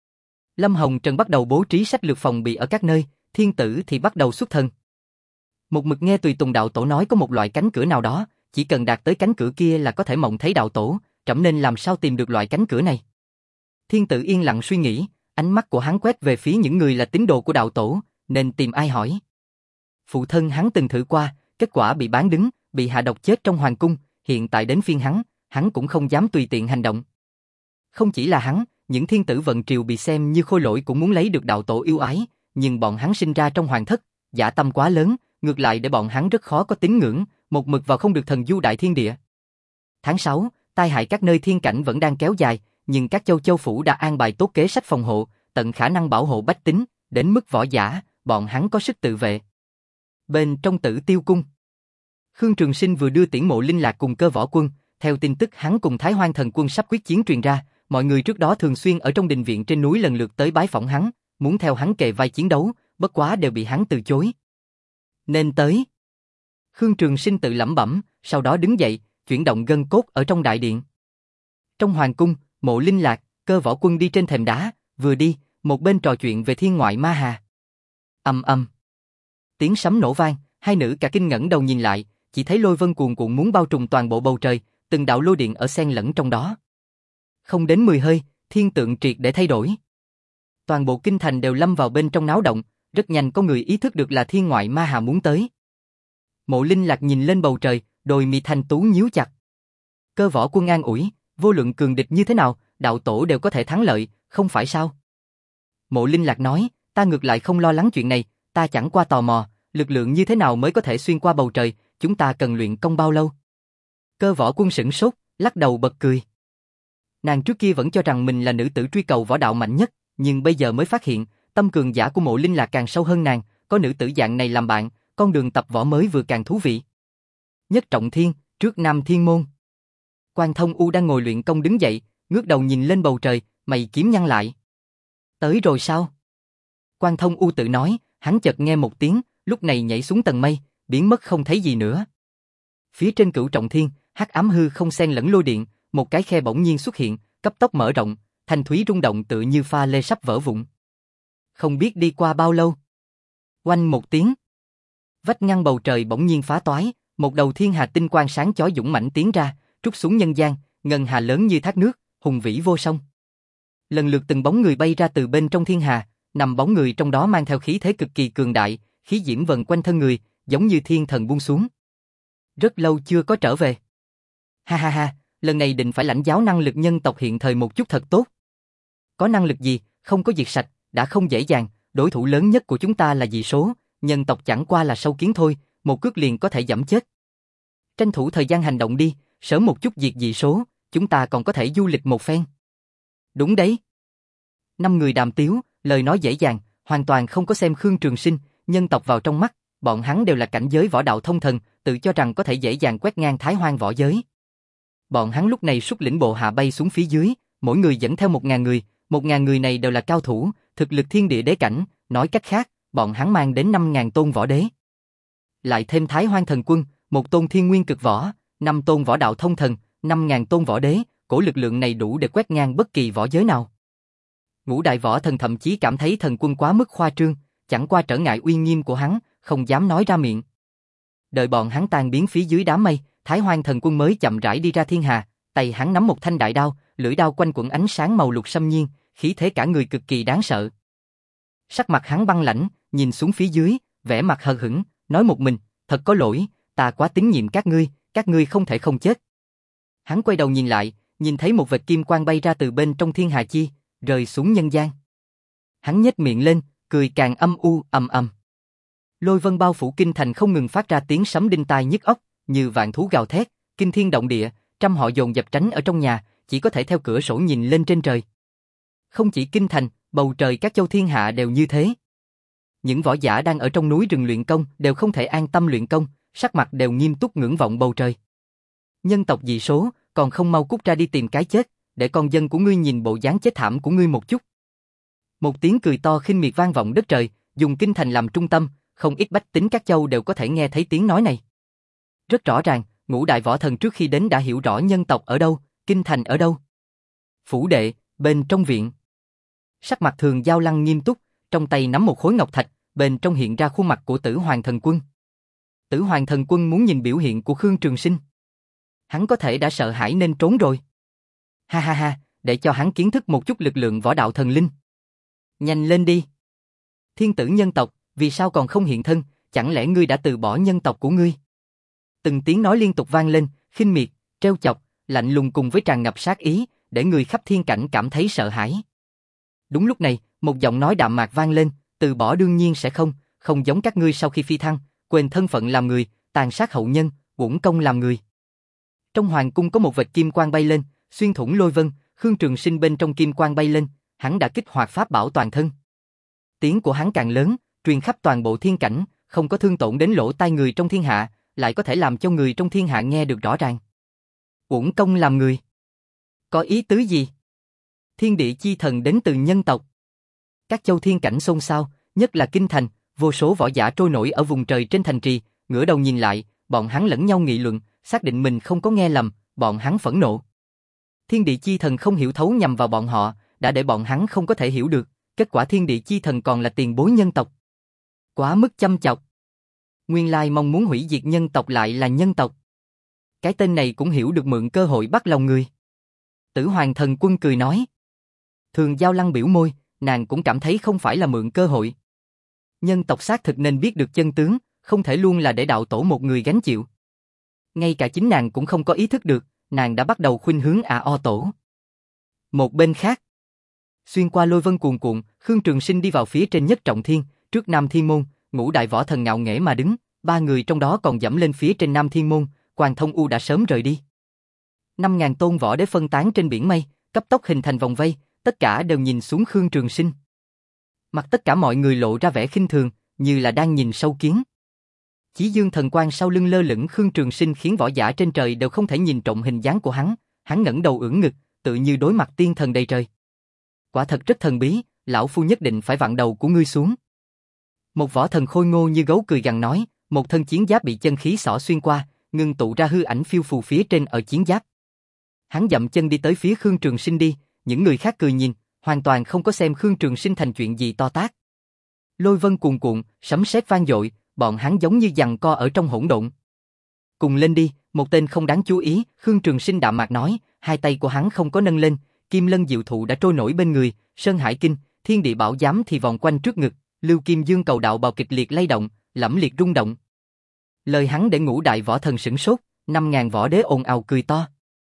Speaker 1: Lâm Hồng Trần bắt đầu bố trí sách lược phòng bị ở các nơi, thiên tử thì bắt đầu xuất thân. Một mực nghe tùy tùng đạo tổ nói có một loại cánh cửa nào đó, chỉ cần đạt tới cánh cửa kia là có thể mộng thấy đạo tổ, trẫm nên làm sao tìm được loại cánh cửa này. Thiên tử yên lặng suy nghĩ, ánh mắt của hắn quét về phía những người là tín đồ của đạo tổ, nên tìm ai hỏi. Phụ thân hắn từng thử qua, kết quả bị bán đứng, bị hạ độc chết trong hoàng cung, hiện tại đến phiên hắn, hắn cũng không dám tùy tiện hành động. Không chỉ là hắn, những thiên tử vận triều bị xem như khôi lỗi cũng muốn lấy được đạo tổ yêu ái, nhưng bọn hắn sinh ra trong hoàng thất, dã tâm quá lớn, ngược lại để bọn hắn rất khó có tín ngưỡng, một mực vào không được thần du đại thiên địa. Tháng sáu, tai hại các nơi thiên cảnh vẫn đang kéo dài, nhưng các châu châu phủ đã an bài tốt kế sách phòng hộ, tận khả năng bảo hộ bách tính, đến mức võ giả, bọn hắn có sức tự vệ. Bên trong Tử Tiêu cung, Khương Trường Sinh vừa đưa tiễn Mộ Linh Lạc cùng Cơ Võ Quân, theo tin tức hắn cùng Thái Hoang Thần Quân sắp quyết chiến truyền ra, mọi người trước đó thường xuyên ở trong đình viện trên núi lần lượt tới bái phỏng hắn, muốn theo hắn kề vai chiến đấu, bất quá đều bị hắn từ chối. Nên tới. Khương Trường Sinh tự lẩm bẩm, sau đó đứng dậy, chuyển động gân cốt ở trong đại điện. Trong hoàng cung, Mộ Linh Lạc, Cơ Võ Quân đi trên thềm đá, vừa đi, một bên trò chuyện về thiên ngoại ma hà. Ầm ầm. Tiếng sấm nổ vang, hai nữ cả kinh ngẩng đầu nhìn lại, chỉ thấy lôi vân cuồn cuộn muốn bao trùm toàn bộ bầu trời, từng đạo lôi điện ở xen lẫn trong đó. Không đến mười hơi, thiên tượng triệt để thay đổi. Toàn bộ kinh thành đều lâm vào bên trong náo động, rất nhanh có người ý thức được là thiên ngoại ma hà muốn tới. Mộ Linh Lạc nhìn lên bầu trời, đôi mi thanh tú nhíu chặt. Cơ Võ Quân an ủi, vô luận cường địch như thế nào, đạo tổ đều có thể thắng lợi, không phải sao? Mộ Linh Lạc nói, ta ngược lại không lo lắng chuyện này, ta chẳng qua tò mò, lực lượng như thế nào mới có thể xuyên qua bầu trời, chúng ta cần luyện công bao lâu? Cơ Võ Quân sửng sốt, lắc đầu bật cười. Nàng trước kia vẫn cho rằng mình là nữ tử truy cầu võ đạo mạnh nhất, nhưng bây giờ mới phát hiện, tâm cường giả của Mộ Linh Lạc càng sâu hơn nàng, có nữ tử dạng này làm bạn, con đường tập võ mới vừa càng thú vị. Nhất Trọng Thiên, trước Nam Thiên Môn. Quan Thông U đang ngồi luyện công đứng dậy, ngước đầu nhìn lên bầu trời, mày kiếm nhăn lại. Tới rồi sao? Quan Thông U tự nói, hắn chợt nghe một tiếng, lúc này nhảy xuống tầng mây, biến mất không thấy gì nữa. Phía trên Cửu Trọng Thiên, hắc ám hư không xen lẫn lôi điện, một cái khe bỗng nhiên xuất hiện, cấp tốc mở rộng, thanh thúy rung động tựa như pha lê sắp vỡ vụn. Không biết đi qua bao lâu. Oanh một tiếng. Vách ngăn bầu trời bỗng nhiên phá toái, một đầu thiên hà tinh quang sáng chói dũng mãnh tiến ra, trút xuống nhân gian, ngân hà lớn như thác nước, hùng vĩ vô song. Lần lượt từng bóng người bay ra từ bên trong thiên hà, nằm bóng người trong đó mang theo khí thế cực kỳ cường đại, khí diễm vần quanh thân người, giống như thiên thần buông xuống. Rất lâu chưa có trở về. Ha ha ha, lần này định phải lãnh giáo năng lực nhân tộc hiện thời một chút thật tốt. Có năng lực gì, không có diệt sạch, đã không dễ dàng, đối thủ lớn nhất của chúng ta là dị số, nhân tộc chẳng qua là sâu kiến thôi, một cước liền có thể giẫm chết. Tranh thủ thời gian hành động đi, sớm một chút diệt dị số, chúng ta còn có thể du lịch một phen. Đúng đấy. Năm người đàm tiếu, lời nói dễ dàng, hoàn toàn không có xem Khương Trường Sinh, nhân tộc vào trong mắt, bọn hắn đều là cảnh giới võ đạo thông thần, tự cho rằng có thể dễ dàng quét ngang Thái Hoang võ giới. Bọn hắn lúc này xuất lĩnh bộ hạ bay xuống phía dưới, mỗi người dẫn theo một ngàn người, một ngàn người này đều là cao thủ, thực lực thiên địa đế cảnh, nói cách khác, bọn hắn mang đến năm ngàn tôn võ đế. Lại thêm Thái Hoang thần quân, một tôn thiên nguyên cực võ, năm tôn võ đạo thông thần, năm ngàn tôn võ đế, cổ lực lượng này đủ để quét ngang bất kỳ võ giới nào. Ngũ đại võ thần thậm chí cảm thấy thần quân quá mức khoa trương, chẳng qua trở ngại uy nghiêm của hắn, không dám nói ra miệng. Đợi bọn hắn tan biến phía dưới đám mây, Thái Hoang thần quân mới chậm rãi đi ra thiên hà, tay hắn nắm một thanh đại đao, lưỡi đao quanh quẩn ánh sáng màu lục xâm nhiên, khí thế cả người cực kỳ đáng sợ. Sắc mặt hắn băng lãnh, nhìn xuống phía dưới, vẻ mặt hờ hững, nói một mình, thật có lỗi, ta quá tín nhiệm các ngươi, các ngươi không thể không chết. Hắn quay đầu nhìn lại, nhìn thấy một vệt kim quang bay ra từ bên trong thiên hà chi, rơi xuống nhân gian. Hắn nhếch miệng lên, cười càng âm u, ầm ầm. Lôi vân bao phủ kinh thành không ngừng phát ra tiếng sấm đinh tai nhức óc, như vạn thú gào thét, kinh thiên động địa, trăm họ dồn dập tránh ở trong nhà, chỉ có thể theo cửa sổ nhìn lên trên trời. Không chỉ kinh thành, bầu trời các châu thiên hạ đều như thế. Những võ giả đang ở trong núi rừng luyện công đều không thể an tâm luyện công, sắc mặt đều nghiêm túc ngưỡng vọng bầu trời. Nhân tộc dị số, còn không mau cút ra đi tìm cái chết, để con dân của ngươi nhìn bộ dáng chết thảm của ngươi một chút. Một tiếng cười to khinh miệt vang vọng đất trời, dùng kinh thành làm trung tâm, không ít bách tính các châu đều có thể nghe thấy tiếng nói này. Rất rõ ràng, ngũ đại võ thần trước khi đến đã hiểu rõ nhân tộc ở đâu, kinh thành ở đâu. Phủ đệ, bên trong viện. Sắc mặt Thường Giao Lăng nghiêm túc, trong tay nắm một khối ngọc thạch, bên trong hiện ra khuôn mặt của Tử Hoàng Thần Quân. Tử Hoàng Thần Quân muốn nhìn biểu hiện của Khương Trường Sinh. Hắn có thể đã sợ hãi nên trốn rồi. Ha ha ha, để cho hắn kiến thức một chút lực lượng võ đạo thần linh. Nhanh lên đi. Thiên tử nhân tộc, vì sao còn không hiện thân, chẳng lẽ ngươi đã từ bỏ nhân tộc của ngươi? Từng tiếng nói liên tục vang lên, khinh miệt, trêu chọc, lạnh lùng cùng với tràn ngập sát ý, để người khắp thiên cảnh cảm thấy sợ hãi. Đúng lúc này, một giọng nói đạm mạc vang lên, từ bỏ đương nhiên sẽ không, không giống các ngươi sau khi phi thăng, quên thân phận làm người, tàn sát hậu nhân, uổng công làm người. Trong hoàng cung có một vệt kim quang bay lên, xuyên thủng lôi vân, Khương Trường Sinh bên trong kim quang bay lên, hắn đã kích hoạt pháp bảo toàn thân. Tiếng của hắn càng lớn, truyền khắp toàn bộ thiên cảnh, không có thương tổn đến lỗ tai người trong thiên hạ, lại có thể làm cho người trong thiên hạ nghe được rõ ràng. Uổng công làm người. Có ý tứ gì? Thiên địa chi thần đến từ nhân tộc. Các châu thiên cảnh xôn xao, nhất là kinh thành, vô số võ giả trôi nổi ở vùng trời trên thành trì, ngửa đầu nhìn lại, bọn hắn lẫn nhau nghị luận, xác định mình không có nghe lầm, bọn hắn phẫn nộ. Thiên địa chi thần không hiểu thấu nhằm vào bọn họ, đã để bọn hắn không có thể hiểu được, kết quả thiên địa chi thần còn là tiền bối nhân tộc. Quá mức chăm chọc. Nguyên lai mong muốn hủy diệt nhân tộc lại là nhân tộc. Cái tên này cũng hiểu được mượn cơ hội bắt lòng người. Tử Hoàng Thần Quân cười nói. Thường Giao Lăng biểu môi, nàng cũng cảm thấy không phải là mượn cơ hội. Nhân tộc xác thực nên biết được chân tướng, không thể luôn là để đạo tổ một người gánh chịu. Ngay cả chính nàng cũng không có ý thức được, nàng đã bắt đầu khuynh hướng à o tổ. Một bên khác, xuyên qua lôi vân cuồn cuộn, Khương Trường Sinh đi vào phía trên nhất trọng thiên, trước Nam Thiên Môn, ngũ đại võ thần ngạo nghễ mà đứng, ba người trong đó còn dẫm lên phía trên Nam Thiên Môn, Quang Thông U đã sớm rời đi. Năm ngàn tôn võ đế phân tán trên biển mây, cấp tốc hình thành vòng vây, tất cả đều nhìn xuống Khương Trường Sinh. Mặt tất cả mọi người lộ ra vẻ khinh thường, như là đang nhìn sâu kiến. Chí dương thần quang sau lưng lơ lửng Khương Trường Sinh khiến võ giả trên trời đều không thể nhìn trộm hình dáng của hắn, hắn ngẩng đầu ưỡn ngực, tự như đối mặt tiên thần đầy trời. Quả thật rất thần bí, lão phu nhất định phải vặn đầu của ngươi xuống. Một võ thần khôi ngô như gấu cười gằn nói, một thân chiến giáp bị chân khí xỏ xuyên qua, ngưng tụ ra hư ảnh phiêu phù phía trên ở chiến giáp. Hắn dậm chân đi tới phía Khương Trường Sinh đi, những người khác cười nhìn, hoàn toàn không có xem Khương Trường Sinh thành chuyện gì to tát. Lôi vân cuồn cuộn, sấm sét vang dội, bọn hắn giống như giằng co ở trong hỗn độn. Cùng lên đi, một tên không đáng chú ý, Khương Trường Sinh đạm mạc nói, hai tay của hắn không có nâng lên, kim lân diệu thụ đã trôi nổi bên người, Sơn Hải Kinh, Thiên Địa Bảo Giám thì vòng quanh trước ngực, Lưu Kim Dương cầu đạo bào kịch liệt lay động, lẫm liệt rung động. Lời hắn để ngũ đại võ thần sửng sốt, năm ngàn võ đế ồn ào cười to.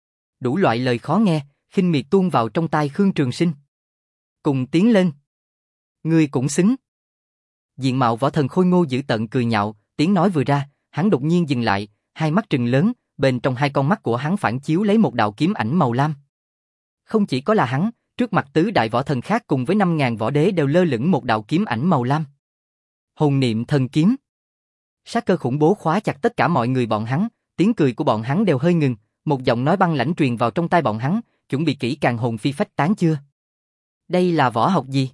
Speaker 1: Đủ loại lời khó nghe, khinh miệt tuôn vào trong tai Khương Trường Sinh. Cùng tiến lên. Ngươi cũng xứng. Diện mạo võ thần khôi ngô dữ tợn cười nhạo, tiếng nói vừa ra, hắn đột nhiên dừng lại, hai mắt trừng lớn, bên trong hai con mắt của hắn phản chiếu lấy một đạo kiếm ảnh màu lam. Không chỉ có là hắn, trước mặt tứ đại võ thần khác cùng với năm ngàn võ đế đều lơ lửng một đạo kiếm ảnh màu lam. Hồn niệm thần kiếm. Sát cơ khủng bố khóa chặt tất cả mọi người bọn hắn, tiếng cười của bọn hắn đều hơi ngừng, một giọng nói băng lãnh truyền vào trong tai bọn hắn, chuẩn bị kỹ càng hồn phi phách tán chưa? Đây là võ học gì?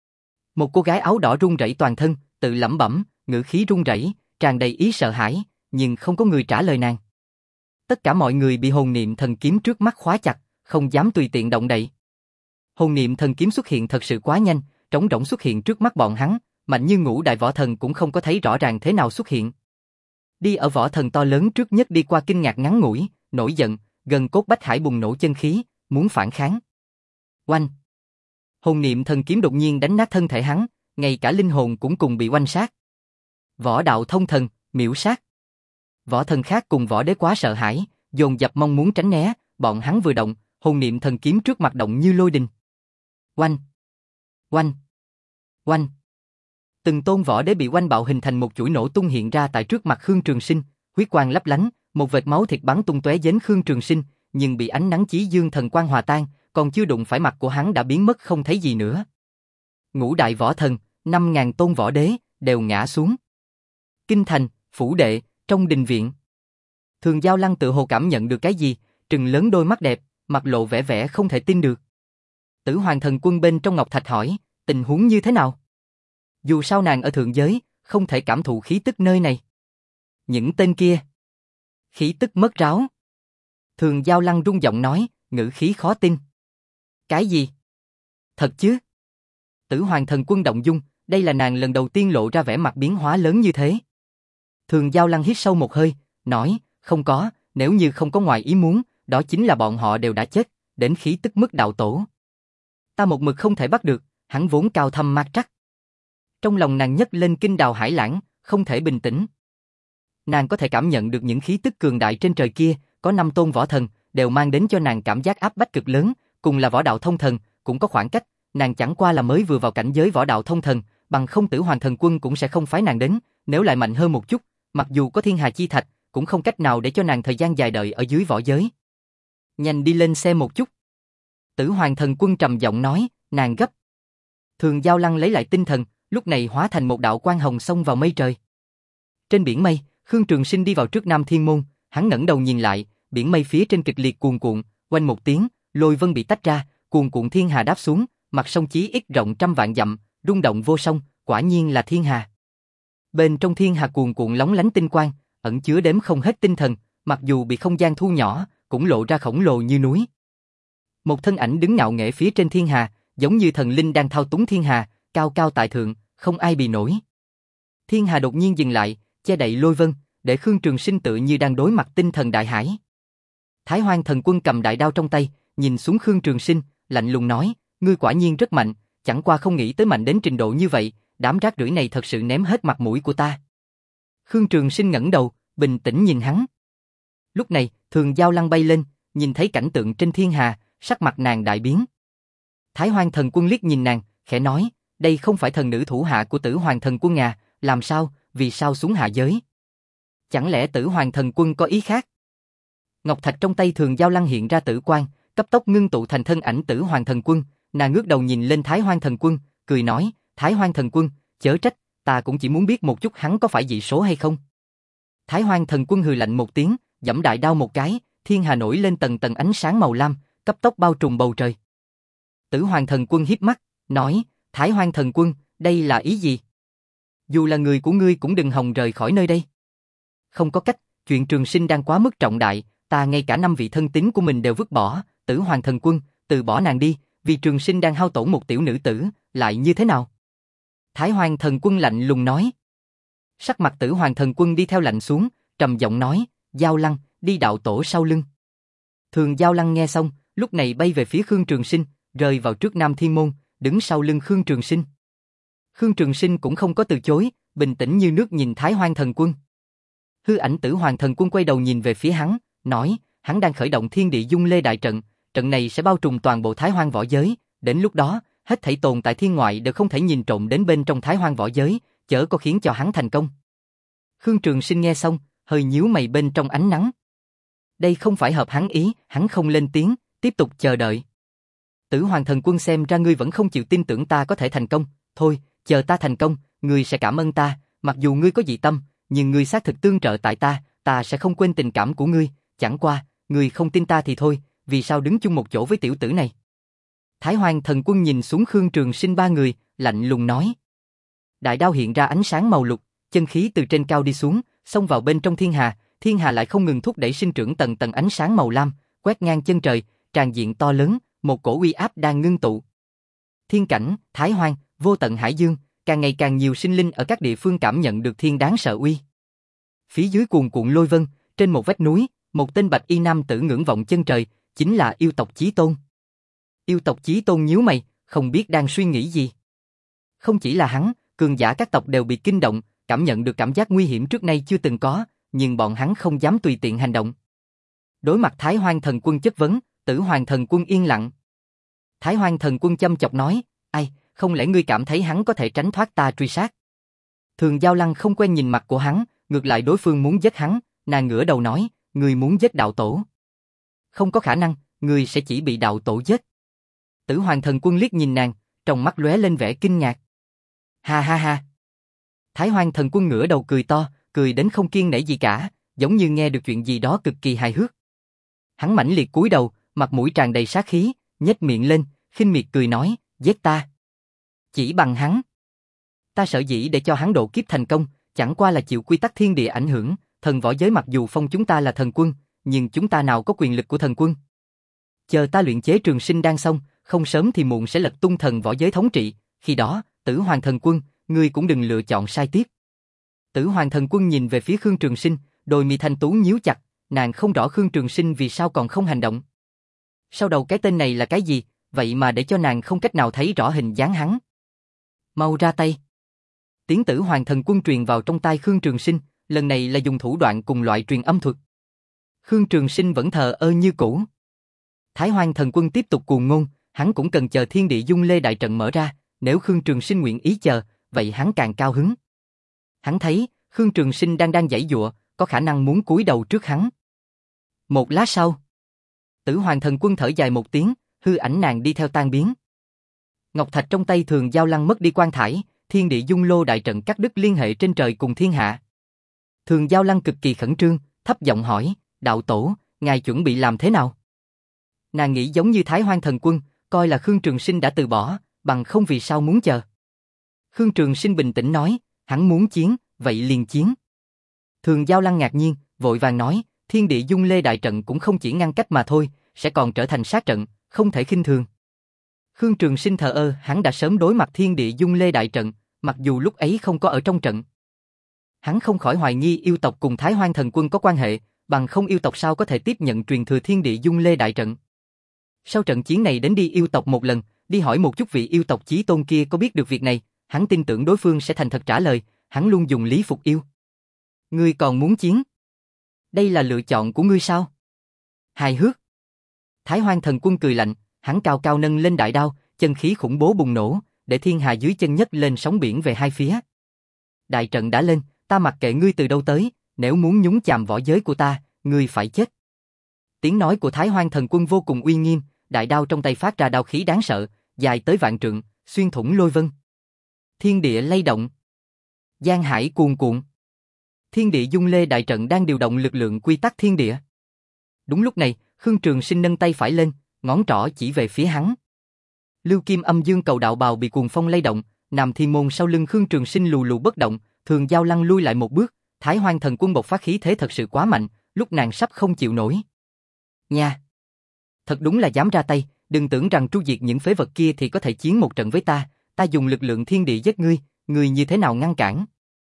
Speaker 1: Một cô gái áo đỏ run rẩy toàn thân, tự lẩm bẩm, ngữ khí run rẩy, tràn đầy ý sợ hãi, nhưng không có người trả lời nàng. Tất cả mọi người bị hồn niệm thần kiếm trước mắt khóa chặt, không dám tùy tiện động đậy. Hồn niệm thần kiếm xuất hiện thật sự quá nhanh, trống rỗng xuất hiện trước mắt bọn hắn, mạnh như ngũ đại võ thần cũng không có thấy rõ ràng thế nào xuất hiện. Đi ở võ thần to lớn trước nhất đi qua kinh ngạc ngắn ngủi, nổi giận, gần cốt bách hải bùng nổ chân khí, muốn phản kháng. Oanh! Hồn niệm thần kiếm đột nhiên đánh nát thân thể hắn, ngay cả linh hồn cũng cùng bị oanh sát. Võ đạo thông thần, miễu sát. Võ thần khác cùng võ đế quá sợ hãi, dồn dập mong muốn tránh né, bọn hắn vừa động, hồn niệm thần kiếm trước mặt động như lôi đình. Oanh! Oanh! Oanh! Từng tôn võ đế bị oanh bạo hình thành một chuỗi nổ tung hiện ra tại trước mặt Khương Trường Sinh, huyết quang lấp lánh, một vệt máu thịt bắn tung tóe đến Khương Trường Sinh, nhưng bị ánh nắng chí dương thần quang hòa tan, còn chưa đụng phải mặt của hắn đã biến mất không thấy gì nữa. Ngũ đại võ thần, năm ngàn tôn võ đế, đều ngã xuống. Kinh thành, phủ đệ, trong đình viện. Thường Giao Lăng tự hồ cảm nhận được cái gì, trừng lớn đôi mắt đẹp, mặt lộ vẻ vẻ không thể tin được. Tử Hoàng Thần Quân bên trong ngọc thạch hỏi, Tình huống như thế nào? Dù sao nàng ở thượng giới, không thể cảm thụ khí tức nơi này. Những tên kia. Khí tức mất ráo. Thường Giao Lăng rung giọng nói, ngữ khí khó tin. Cái gì? Thật chứ? Tử Hoàng Thần Quân động dung, đây là nàng lần đầu tiên lộ ra vẻ mặt biến hóa lớn như thế. Thường Giao Lăng hít sâu một hơi, nói, không có, nếu như không có ngoài ý muốn, đó chính là bọn họ đều đã chết, đến khí tức mức đạo tổ. Ta một mực không thể bắt được, hắn vốn cao thâm mạc trắc. Trong lòng nàng nhấc lên kinh đào hải lãng, không thể bình tĩnh. Nàng có thể cảm nhận được những khí tức cường đại trên trời kia, có năm tôn võ thần, đều mang đến cho nàng cảm giác áp bách cực lớn, cùng là võ đạo thông thần, cũng có khoảng cách, nàng chẳng qua là mới vừa vào cảnh giới võ đạo thông thần, bằng không Tử Hoàng Thần Quân cũng sẽ không phái nàng đến, nếu lại mạnh hơn một chút, mặc dù có thiên hà chi thạch, cũng không cách nào để cho nàng thời gian dài đợi ở dưới võ giới. Nhanh đi lên xe một chút. Tử Hoàng Thần Quân trầm giọng nói, nàng gấp. Thường Giao Lăng lấy lại tinh thần, lúc này hóa thành một đạo quang hồng xông vào mây trời. Trên biển mây, Khương Trường Sinh đi vào trước Nam Thiên Môn, hắn ngẩng đầu nhìn lại, biển mây phía trên kịch liệt cuồn cuộn, oanh một tiếng, lôi vân bị tách ra, cuồn cuộn thiên hà đáp xuống, mặt sông chí ít rộng trăm vạn dặm, rung động vô song, quả nhiên là thiên hà. Bên trong thiên hà cuồn cuộn lóng lánh tinh quang, ẩn chứa đếm không hết tinh thần, mặc dù bị không gian thu nhỏ, cũng lộ ra khổng lồ như núi. Một thân ảnh đứng ngạo nghễ phía trên thiên hà, giống như thần linh đang thao túng thiên hà, cao cao tại thượng, không ai bì nổi. Thiên hà đột nhiên dừng lại, che đậy lôi vân, để Khương Trường Sinh tự như đang đối mặt tinh thần đại hải. Thái Hoang Thần Quân cầm đại đao trong tay, nhìn xuống Khương Trường Sinh, lạnh lùng nói, ngươi quả nhiên rất mạnh, chẳng qua không nghĩ tới mạnh đến trình độ như vậy, đám rác rưởi này thật sự ném hết mặt mũi của ta. Khương Trường Sinh ngẩng đầu, bình tĩnh nhìn hắn. Lúc này, Thường Giao Lăng bay lên, nhìn thấy cảnh tượng trên thiên hà, sắc mặt nàng đại biến. Thái Hoang Thần Quân liếc nhìn nàng, khẽ nói, đây không phải thần nữ thủ hạ của Tử Hoàng Thần Quân à, làm sao, vì sao xuống hạ giới? Chẳng lẽ Tử Hoàng Thần Quân có ý khác? Ngọc thạch trong tay Thường Giao Lăng hiện ra tử quang, cấp tốc ngưng tụ thành thân ảnh Tử Hoàng Thần Quân, nàng ngước đầu nhìn lên Thái Hoang Thần Quân, cười nói, Thái Hoang Thần Quân, chớ trách, ta cũng chỉ muốn biết một chút hắn có phải dị số hay không. Thái Hoang Thần Quân hừ lạnh một tiếng, giẫm đại đao một cái, thiên hà nổi lên tầng tầng ánh sáng màu lam, cấp tốc bao trùm bầu trời. Tử Hoàng Thần Quân híp mắt, nói, Thái Hoang Thần Quân, đây là ý gì? Dù là người của ngươi cũng đừng hòng rời khỏi nơi đây. Không có cách, chuyện Trường Sinh đang quá mức trọng đại, ta ngay cả năm vị thân tín của mình đều vứt bỏ, Tử Hoàng Thần Quân, từ bỏ nàng đi, vì Trường Sinh đang hao tổn một tiểu nữ tử, lại như thế nào? Thái Hoang Thần Quân lạnh lùng nói. Sắc mặt Tử Hoàng Thần Quân đi theo lạnh xuống, trầm giọng nói, Giao Lăng, đi đạo tổ sau lưng. Thường Giao Lăng nghe xong, lúc này bay về phía Khương Trường Sinh, rơi vào trước Nam Thiên Môn, đứng sau lưng Khương Trường Sinh. Khương Trường Sinh cũng không có từ chối, bình tĩnh như nước nhìn Thái Hoang Thần Quân. Hư ảnh Tử Hoàng Thần Quân quay đầu nhìn về phía hắn, nói, hắn đang khởi động Thiên Địa Dung Lê đại trận, trận này sẽ bao trùm toàn bộ Thái Hoang võ giới, đến lúc đó, hết thảy tồn tại thiên ngoại đều không thể nhìn trộm đến bên trong Thái Hoang võ giới, chớ có khiến cho hắn thành công. Khương Trường Sinh nghe xong, hơi nhíu mày bên trong ánh nắng. Đây không phải hợp hắn ý, hắn không lên tiếng, tiếp tục chờ đợi. Tử Hoàng Thần Quân xem ra ngươi vẫn không chịu tin tưởng ta có thể thành công, thôi, chờ ta thành công, ngươi sẽ cảm ơn ta, mặc dù ngươi có dị tâm, nhưng ngươi xác thực tương trợ tại ta, ta sẽ không quên tình cảm của ngươi, chẳng qua, ngươi không tin ta thì thôi, vì sao đứng chung một chỗ với tiểu tử này? Thái Hoang Thần Quân nhìn xuống Khương Trường Sinh ba người, lạnh lùng nói. Đại đao hiện ra ánh sáng màu lục, chân khí từ trên cao đi xuống, xông vào bên trong thiên hà, thiên hà lại không ngừng thúc đẩy sinh trưởng tầng tầng ánh sáng màu lam, quét ngang chân trời, tràn diện to lớn, một cổ uy áp đang ngưng tụ. Thiên cảnh, Thái Hoang, vô tận hải dương, càng ngày càng nhiều sinh linh ở các địa phương cảm nhận được thiên đáng sợ uy. Phía dưới cuồn cuộn lôi vân, trên một vách núi, một tên bạch y nam tử ngưỡng vọng chân trời, chính là yêu tộc Chí Tôn. Yêu tộc Chí Tôn nhíu mày, không biết đang suy nghĩ gì. Không chỉ là hắn, cường giả các tộc đều bị kinh động, cảm nhận được cảm giác nguy hiểm trước nay chưa từng có, nhưng bọn hắn không dám tùy tiện hành động. Đối mặt Thái Hoang Thần Quân chất vấn, Tử Hoàng Thần Quân yên lặng. Thái Hoang Thần Quân châm chọc nói, ai, không lẽ ngươi cảm thấy hắn có thể tránh thoát ta truy sát? Thường Giao Lăng không quen nhìn mặt của hắn, ngược lại đối phương muốn giết hắn, nàng ngửa đầu nói, ngươi muốn giết đạo tổ. Không có khả năng, ngươi sẽ chỉ bị đạo tổ giết. Tử Hoàng Thần Quân liếc nhìn nàng, trong mắt lóe lên vẻ kinh ngạc. Ha ha ha. Thái Hoang Thần Quân ngửa đầu cười to, cười đến không kiêng nể gì cả, giống như nghe được chuyện gì đó cực kỳ hài hước. Hắn mãnh liệt cúi đầu, mặt mũi tràn đầy sát khí, nhếch miệng lên, khinh miệt cười nói, giết ta. Chỉ bằng hắn. Ta sở dĩ để cho hắn độ kiếp thành công, chẳng qua là chịu quy tắc thiên địa ảnh hưởng, thần võ giới mặc dù phong chúng ta là thần quân, nhưng chúng ta nào có quyền lực của thần quân. Chờ ta luyện chế trường sinh đan xong, không sớm thì muộn sẽ lật tung thần võ giới thống trị, khi đó, Tử Hoàng thần quân, ngươi cũng đừng lựa chọn sai tiếp. Tử Hoàng thần quân nhìn về phía Khương Trường Sinh, đôi mi thanh tú nhíu chặt, nàng không rõ Khương Trường Sinh vì sao còn không hành động. Sau đầu cái tên này là cái gì, vậy mà để cho nàng không cách nào thấy rõ hình dáng hắn. Mau ra tay. Tiếng Tử Hoàng thần quân truyền vào trong tai Khương Trường Sinh, lần này là dùng thủ đoạn cùng loại truyền âm thuật. Khương Trường Sinh vẫn thờ ơ như cũ. Thái Hoang thần quân tiếp tục cuồng ngôn, hắn cũng cần chờ thiên địa dung lê đại trận mở ra, nếu Khương Trường Sinh nguyện ý chờ, vậy hắn càng cao hứng. Hắn thấy, Khương Trường Sinh đang đang giãy giụa, có khả năng muốn cúi đầu trước hắn. Một lát sau, Tử Hoàng thần quân thở dài một tiếng, hư ảnh nàng đi theo tan biến. Ngọc thạch trong tay Thường Giao Lăng mất đi quan thải, thiên địa dung lô đại trận cắt đứt liên hệ trên trời cùng thiên hạ. Thường Giao Lăng cực kỳ khẩn trương, thấp giọng hỏi, đạo tổ, ngài chuẩn bị làm thế nào? Nàng nghĩ giống như Thái Hoang thần quân, coi là Khương Trường Sinh đã từ bỏ, bằng không vì sao muốn chờ. Khương Trường Sinh bình tĩnh nói, hắn muốn chiến, vậy liền chiến. Thường Giao Lăng ngạc nhiên, vội vàng nói, thiên địa dung lê đại trận cũng không chỉ ngăn cách mà thôi, sẽ còn trở thành sát trận, không thể khinh thường. Khương Trường Sinh thờ ơ, hắn đã sớm đối mặt thiên địa dung lê đại trận, mặc dù lúc ấy không có ở trong trận. Hắn không khỏi hoài nghi yêu tộc cùng Thái Hoang thần quân có quan hệ, bằng không yêu tộc sao có thể tiếp nhận truyền thừa thiên địa dung lê đại trận. Sau trận chiến này đến đi yêu tộc một lần, đi hỏi một chút vị yêu tộc chí tôn kia có biết được việc này, hắn tin tưởng đối phương sẽ thành thật trả lời, hắn luôn dùng lý phục yêu. Ngươi còn muốn chiến? Đây là lựa chọn của ngươi sao? Hài hước. Thái Hoang thần quân cười lạnh, hắn cao cao nâng lên đại đao, chân khí khủng bố bùng nổ, để thiên hà dưới chân nhấc lên sóng biển về hai phía. Đại trận đã lên, ta mặc kệ ngươi từ đâu tới, nếu muốn nhúng chàm võ giới của ta, ngươi phải chết. Tiếng nói của Thái Hoang thần quân vô cùng uy nghiêm, đại đao trong tay phát ra đao khí đáng sợ, dài tới vạn trượng, xuyên thủng lôi vân. Thiên địa lay động. Giang hải cuồn cuộn. Thiên địa dung lê đại trận đang điều động lực lượng quy tắc thiên địa. Đúng lúc này, Khương Trường Sinh nâng tay phải lên, ngón trỏ chỉ về phía hắn. Lưu Kim Âm Dương cầu đạo bào bị cuồng phong lay động, Nam Thiên Môn sau lưng Khương Trường Sinh lù lù bất động, Thường Giao Lăng lui lại một bước, Thái Hoang thần quân bộc phát khí thế thật sự quá mạnh, lúc nàng sắp không chịu nổi. Nha! Thật đúng là dám ra tay, đừng tưởng rằng tru diệt những phế vật kia thì có thể chiến một trận với ta, ta dùng lực lượng thiên địa giết ngươi, ngươi như thế nào ngăn cản?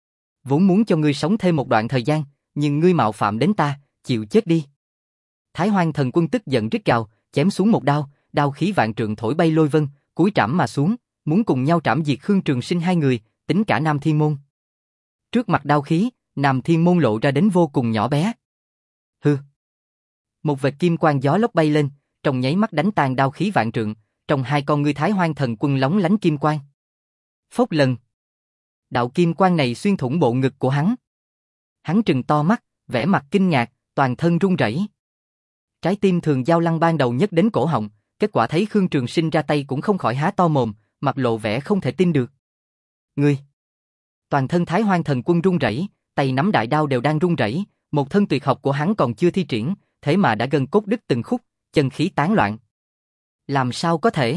Speaker 1: Vốn muốn cho ngươi sống thêm một đoạn thời gian, nhưng ngươi mạo phạm đến ta, chịu chết đi. Thái Hoang thần quân tức giận rít gào, chém xuống một đao, đao khí vạn trượng thổi bay lôi vân, cúi trảm mà xuống, muốn cùng nhau trảm diệt Khương Trường Sinh hai người, tính cả Nam Thiên Môn. Trước mặt đao khí, Nam Thiên Môn lộ ra đến vô cùng nhỏ bé. Hừ. Một vệt kim quang gió lốc bay lên, trong nháy mắt đánh tan đao khí vạn trượng, trong hai con ngươi Thái Hoang thần quân lóng lánh kim quang. Phốc lần. Đạo kim quang này xuyên thủng bộ ngực của hắn. Hắn trừng to mắt, vẻ mặt kinh ngạc, toàn thân run rẩy. Trái tim Thường Giao Lăng ban đầu nhấc đến cổ họng, kết quả thấy Khương Trường Sinh ra tay cũng không khỏi há to mồm, mặt lộ vẻ không thể tin được. Ngươi! Toàn thân Thái Hoang thần quân run rẩy, tay nắm đại đao đều đang run rẩy, một thân tuyệt học của hắn còn chưa thi triển, thế mà đã gân cốt đứt từng khúc, chân khí tán loạn. Làm sao có thể?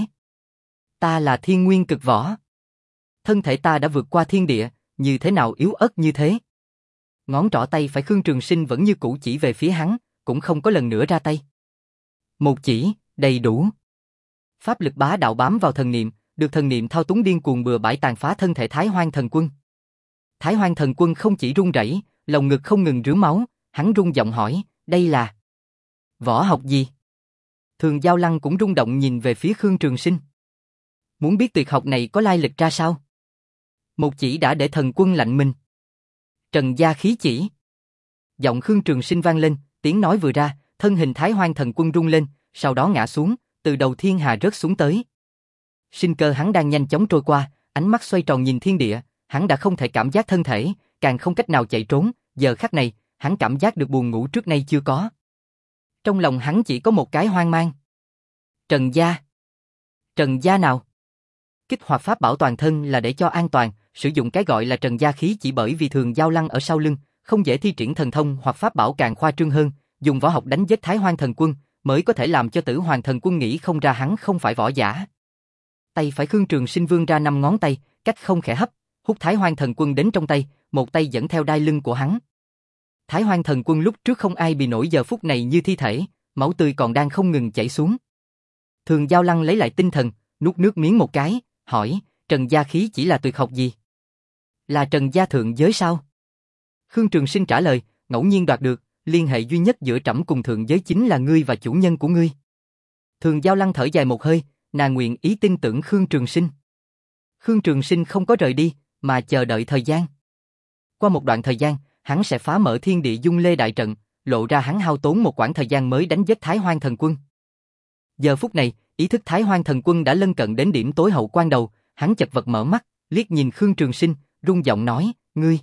Speaker 1: Ta là thiên nguyên cực võ. Thân thể ta đã vượt qua thiên địa, như thế nào yếu ớt như thế? Ngón trỏ tay phải Khương Trường Sinh vẫn như cũ chỉ về phía hắn, cũng không có lần nữa ra tay. Một chỉ, đầy đủ. Pháp lực bá đạo bám vào thần niệm, được thần niệm thao túng điên cuồng bừa bãi tàn phá thân thể Thái Hoang thần quân. Thái Hoang thần quân không chỉ run rẩy, lồng ngực không ngừng rướm máu, hắn run giọng hỏi, đây là võ học gì? Thường Giao Lăng cũng rung động nhìn về phía Khương Trường Sinh. Muốn biết tuyệt học này có lai lịch ra sao? Một chỉ đã để thần quân lạnh mình. Trần gia khí chỉ. Giọng Khương Trường Sinh vang lên, tiếng nói vừa ra, thân hình Thái Hoang thần quân rung lên, sau đó ngã xuống, từ đầu thiên hà rớt xuống tới. Sinh cơ hắn đang nhanh chóng trôi qua, ánh mắt xoay tròn nhìn thiên địa, hắn đã không thể cảm giác thân thể, càng không cách nào chạy trốn, giờ khắc này, hắn cảm giác được buồn ngủ trước nay chưa có. Trong lòng hắn chỉ có một cái hoang mang. Trần gia. Trần gia nào? Kích hoạt pháp bảo toàn thân là để cho an toàn, sử dụng cái gọi là Trần gia khí chỉ bởi vì Thường Giao Lăng ở sau lưng, không dễ thi triển thần thông hoặc pháp bảo càng khoa trương hơn, dùng võ học đánh giết Thái Hoang thần quân, mới có thể làm cho Tử Hoàng thần quân nghĩ không ra hắn không phải võ giả. Tay phải Khương Trường Sinh vươn ra năm ngón tay, cách không khẽ hấp, hút Thái Hoang Thần Quân đến trong tay, một tay dẫn theo đai lưng của hắn. Thái Hoang Thần Quân lúc trước không ai bị nổi giờ phút này như thi thể, máu tươi còn đang không ngừng chảy xuống. Thường Giao Lăng lấy lại tinh thần, nuốt nước miếng một cái, hỏi, Trần gia khí chỉ là tuyệt học gì? Là Trần gia thượng giới sao? Khương Trường Sinh trả lời, ngẫu nhiên đoạt được, liên hệ duy nhất giữa trẫm cùng thượng giới chính là ngươi và chủ nhân của ngươi. Thường Giao Lăng thở dài một hơi, nàng nguyện ý tin tưởng Khương Trường Sinh. Khương Trường Sinh không có rời đi, mà chờ đợi thời gian. Qua một đoạn thời gian, hắn sẽ phá mở thiên địa dung lê đại trận, lộ ra hắn hao tốn một quãng thời gian mới đánh giết Thái Hoang Thần Quân. Giờ phút này, ý thức Thái Hoang Thần Quân đã lân cận đến điểm tối hậu quan đầu, hắn chật vật mở mắt, liếc nhìn Khương Trường Sinh, run giọng nói, ngươi.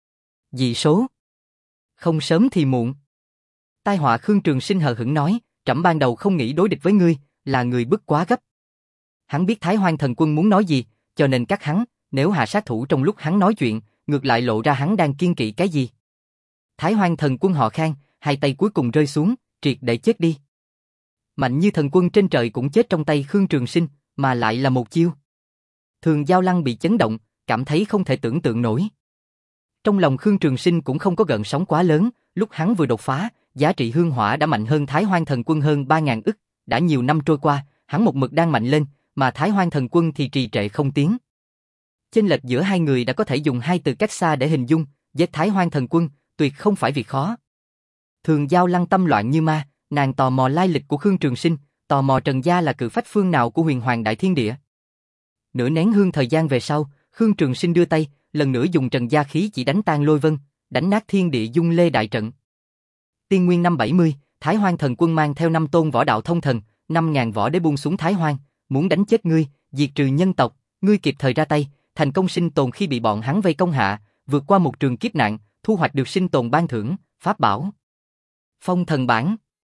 Speaker 1: Dị số. Không sớm thì muộn. Tai họa Khương Trường Sinh hờ hững nói, trẫm ban đầu không nghĩ đối địch với ngươi, là người bức quá gấp. Hắn biết Thái Hoang Thần Quân muốn nói gì, cho nên cắt hắn, nếu hạ sát thủ trong lúc hắn nói chuyện, ngược lại lộ ra hắn đang kiên kỵ cái gì. Thái Hoang Thần Quân họ Khang, hai tay cuối cùng rơi xuống, triệt để chết đi. Mạnh như thần quân trên trời cũng chết trong tay Khương Trường Sinh, mà lại là một chiêu. Thường Giao Lăng bị chấn động, cảm thấy không thể tưởng tượng nổi. Trong lòng Khương Trường Sinh cũng không có gợn sóng quá lớn, lúc hắn vừa đột phá, giá trị hương hỏa đã mạnh hơn Thái Hoang Thần Quân hơn ba ngàn ức, đã nhiều năm trôi qua, hắn một mực đang mạnh lên, mà Thái Hoang Thần Quân thì trì trệ không tiến. Chênh lệch giữa hai người đã có thể dùng hai từ cách xa để hình dung, giết Thái Hoang Thần Quân, tuyệt không phải việc khó. Thường Giao Lăng tâm loạn như ma, nàng tò mò lai lịch của Khương Trường Sinh, tò mò Trần gia là cự phách phương nào của Huyền Hoàng Đại Thiên Địa. Nửa nén hương thời gian về sau, Khương Trường Sinh đưa tay, lần nữa dùng Trần gia khí chỉ đánh tan lôi vân, đánh nát thiên địa dung lê đại trận. Tiên nguyên năm bảy mươi, Thái Hoang Thần Quân mang theo năm tôn võ đạo thông thần, năm ngàn võ đế buông xuống Thái Hoang, muốn đánh chết ngươi, diệt trừ nhân tộc, ngươi kịp thời ra tay, thành công sinh tồn khi bị bọn hắn vây công hạ, vượt qua một trường kiếp nạn, thu hoạch được sinh tồn ban thưởng, pháp bảo. Phong thần bảng.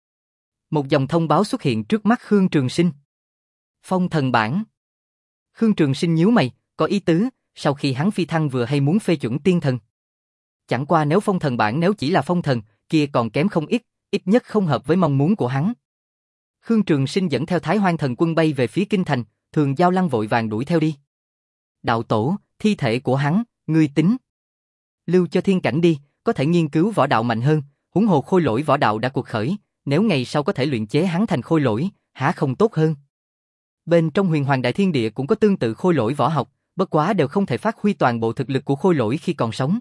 Speaker 1: Một dòng thông báo xuất hiện trước mắt Khương Trường Sinh. Phong thần bảng. Khương Trường Sinh nhíu mày, có ý tứ, sau khi hắn phi thăng vừa hay muốn phê chuẩn tiên thần. Chẳng qua nếu phong thần bảng nếu chỉ là phong thần, kia còn kém không ít, ít nhất không hợp với mong muốn của hắn. Khương Trường Sinh dẫn theo Thái Hoang Thần Quân bay về phía kinh thành, Thường Giao Lăng vội vàng đuổi theo đi. Đạo tổ, thi thể của hắn, ngươi tính. Lưu cho thiên cảnh đi, có thể nghiên cứu võ đạo mạnh hơn, huống hồ khôi lỗi võ đạo đã cuộc khởi, nếu ngày sau có thể luyện chế hắn thành khôi lỗi, há không tốt hơn. Bên trong Huyền Hoàng Đại Thiên Địa cũng có tương tự khôi lỗi võ học, bất quá đều không thể phát huy toàn bộ thực lực của khôi lỗi khi còn sống.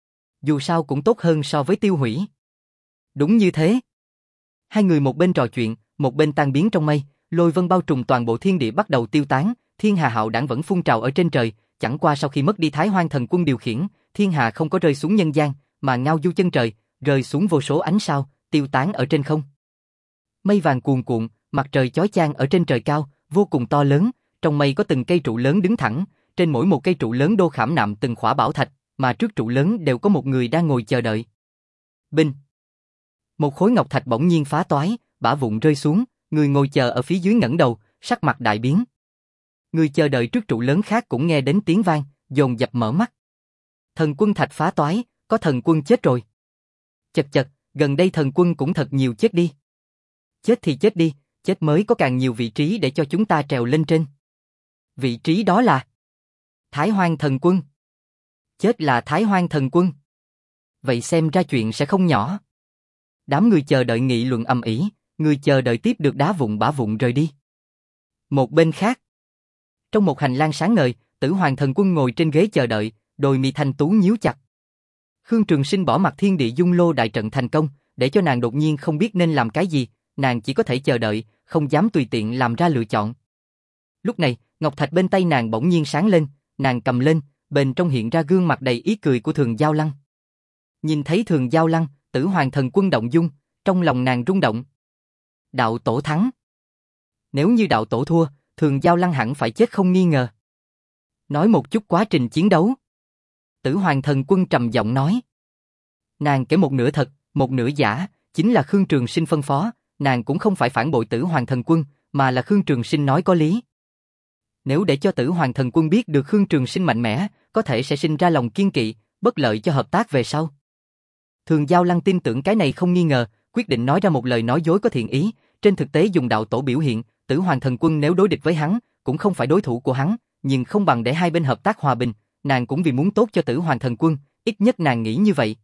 Speaker 1: Dù sao cũng tốt hơn so với tiêu hủy. Đúng như thế. Hai người một bên trò chuyện, một bên tan biến trong mây, lôi vân bao trùm toàn bộ thiên địa bắt đầu tiêu tán, thiên hà hạo đảng vẫn phun trào ở trên trời, chẳng qua sau khi mất đi Thái Hoang Thần Quân điều khiển, thiên hà không có rơi xuống nhân gian, mà ngao du chân trời, rơi xuống vô số ánh sao, tiêu tán ở trên không. Mây vàng cuồn cuộn, mặt trời chói chang ở trên trời cao, vô cùng to lớn, trong mây có từng cây trụ lớn đứng thẳng, trên mỗi một cây trụ lớn đô khảm nạm từng khỏa bảo thạch, mà trước trụ lớn đều có một người đang ngồi chờ đợi. Binh. Một khối ngọc thạch bỗng nhiên phá toái, bả vụn rơi xuống, người ngồi chờ ở phía dưới ngẩng đầu, sắc mặt đại biến. Người chờ đợi trước trụ lớn khác cũng nghe đến tiếng vang, dồn dập mở mắt. Thần quân thạch phá toái, có thần quân chết rồi. Chật chật, gần đây thần quân cũng thật nhiều chết đi. Chết thì chết đi, chết mới có càng nhiều vị trí để cho chúng ta trèo lên trên. Vị trí đó là Thái Hoang Thần Quân. Chết là Thái Hoang Thần Quân. Vậy xem ra chuyện sẽ không nhỏ. Đám người chờ đợi nghị luận ầm ĩ, người chờ đợi tiếp được đá vụn bả vụn rời đi. Một bên khác, trong một hành lang sáng ngời, Tử Hoàng Thần Quân ngồi trên ghế chờ đợi, đôi mi thanh tú nhíu chặt. Khương Trường Sinh bỏ mặc thiên địa dung lô đại trận thành công, để cho nàng đột nhiên không biết nên làm cái gì, nàng chỉ có thể chờ đợi, không dám tùy tiện làm ra lựa chọn. Lúc này, ngọc thạch bên tay nàng bỗng nhiên sáng lên, nàng cầm lên, bên trong hiện ra gương mặt đầy ý cười của Thường Giao Lăng. Nhìn thấy Thường Giao Lăng, Tử Hoàng Thần Quân động dung, trong lòng nàng rung động. Đạo tổ thắng. Nếu như đạo tổ thua, Thường Giao Lăng hẳn phải chết không nghi ngờ. Nói một chút quá trình chiến đấu. Tử Hoàng Thần Quân trầm giọng nói. Nàng kể một nửa thật, một nửa giả, chính là Khương Trường Sinh phân phó, nàng cũng không phải phản bội Tử Hoàng Thần Quân, mà là Khương Trường Sinh nói có lý. Nếu để cho Tử Hoàng Thần Quân biết được Khương Trường Sinh mạnh mẽ, có thể sẽ sinh ra lòng kiên kỵ, bất lợi cho hợp tác về sau. Thường Giao Lăng tin tưởng cái này không nghi ngờ, quyết định nói ra một lời nói dối có thiện ý, trên thực tế dùng đạo tổ biểu hiện, Tử Hoàng Thần Quân nếu đối địch với hắn, cũng không phải đối thủ của hắn, nhưng không bằng để hai bên hợp tác hòa bình, nàng cũng vì muốn tốt cho Tử Hoàng Thần Quân, ít nhất nàng nghĩ như vậy.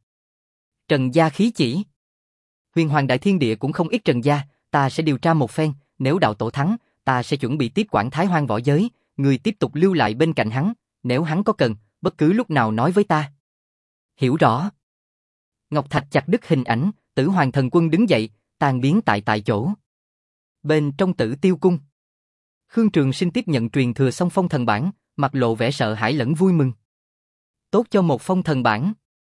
Speaker 1: Trần gia khí chỉ. Huyền Hoàng Đại Thiên Địa cũng không ít Trần gia, ta sẽ điều tra một phen, nếu đạo tổ thắng, ta sẽ chuẩn bị tiếp quản Thái Hoang võ giới, người tiếp tục lưu lại bên cạnh hắn, nếu hắn có cần, bất cứ lúc nào nói với ta. Hiểu rõ. Ngọc Thạch chặt đứt hình ảnh, Tử Hoàng Thần Quân đứng dậy, tan biến tại tại chỗ. Bên trong Tử Tiêu Cung, Khương Trường Sinh tiếp nhận truyền thừa xong phong thần bản, mặt lộ vẻ sợ hãi lẫn vui mừng. Tốt cho một phong thần bản.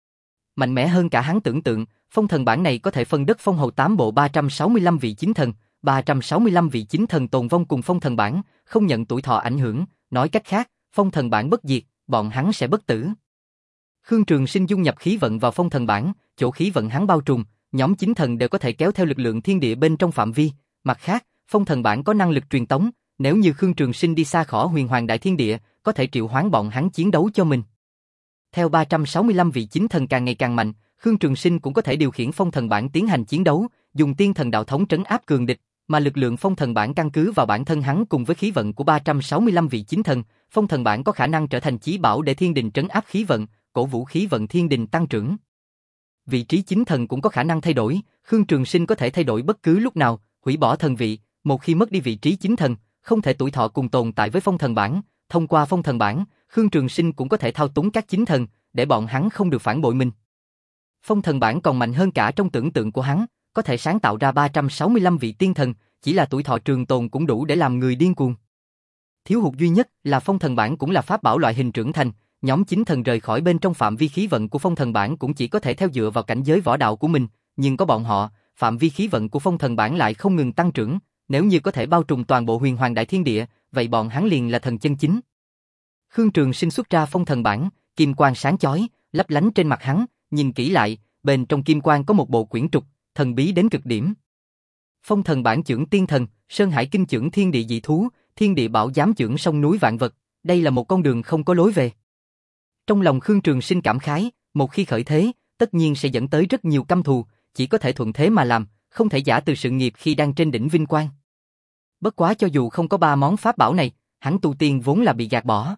Speaker 1: Mạnh mẽ hơn cả hắn tưởng tượng, phong thần bản này có thể phân đất phong hầu tám bộ ba trăm sáu mươi lăm vị chính thần, ba trăm sáu mươi lăm vị chính thần tồn vong cùng phong thần bản, không nhận tuổi thọ ảnh hưởng, nói cách khác, phong thần bản bất diệt, bọn hắn sẽ bất tử. Khương Trường Sinh dung nhập khí vận vào phong thần bản, chỗ khí vận hắn bao trùm, nhóm chính thần đều có thể kéo theo lực lượng thiên địa bên trong phạm vi, mặt khác, phong thần bản có năng lực truyền tống, nếu như Khương Trường Sinh đi xa khỏi Huyền Hoàng Đại Thiên Địa, có thể triệu hoán bọn hắn chiến đấu cho mình. Theo ba trăm sáu mươi lăm vị chính thần càng ngày càng mạnh, Khương Trường Sinh cũng có thể điều khiển phong thần bản tiến hành chiến đấu, dùng tiên thần đạo thống trấn áp cường địch, mà lực lượng phong thần bản căn cứ vào bản thân hắn cùng với khí vận của ba trăm sáu mươi lăm vị chính thần, phong thần bản có khả năng trở thành chí bảo để thiên đình trấn áp khí vận, cổ vũ khí vận thiên đình tăng trưởng. Vị trí chính thần cũng có khả năng thay đổi, Khương Trường Sinh có thể thay đổi bất cứ lúc nào, hủy bỏ thần vị, một khi mất đi vị trí chính thần, không thể tuổi thọ cùng tồn tại với phong thần bản, thông qua phong thần bản, Khương Trường Sinh cũng có thể thao túng các chính thần, để bọn hắn không được phản bội mình. Phong thần bản còn mạnh hơn cả trong tưởng tượng của hắn, có thể sáng tạo ra ba trăm sáu mươi lăm vị tiên thần, chỉ là tuổi thọ trường tồn cũng đủ để làm người điên cuồng. Thiếu hụt duy nhất là phong thần bản cũng là pháp bảo loại hình trưởng thành, nhóm chính thần rời khỏi bên trong phạm vi khí vận của phong thần bản cũng chỉ có thể theo dựa vào cảnh giới võ đạo của mình, nhưng có bọn họ, phạm vi khí vận của phong thần bản lại không ngừng tăng trưởng, nếu như có thể bao trùm toàn bộ Huyền Hoàng Đại Thiên Địa, vậy bọn hắn liền là thần chân chính. Khương Trường Sinh xuất ra phong thần bản, kim quang sáng chói, lấp lánh trên mặt hắn, nhìn kỹ lại, bên trong kim quang có một bộ quyển trục, thần bí đến cực điểm. Phong thần bản chưởng tiên thần, Sơn Hải kinh chưởng thiên địa dị thú, thiên địa bảo giám chưởng sông núi vạn vật, đây là một con đường không có lối về. Trong lòng Khương Trường Sinh cảm khái, một khi khởi thế, tất nhiên sẽ dẫn tới rất nhiều căm thù, chỉ có thể thuận thế mà làm, không thể giả từ sự nghiệp khi đang trên đỉnh vinh quang. Bất quá cho dù không có ba món pháp bảo này, hắn tu tiên vốn là bị gạt bỏ.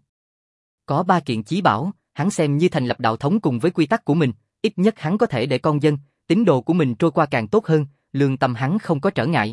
Speaker 1: Có ba kiện chí bảo, hắn xem như thành lập đạo thống cùng với quy tắc của mình, ít nhất hắn có thể để con dân, tín đồ của mình trôi qua càng tốt hơn, lương tâm hắn không có trở ngại.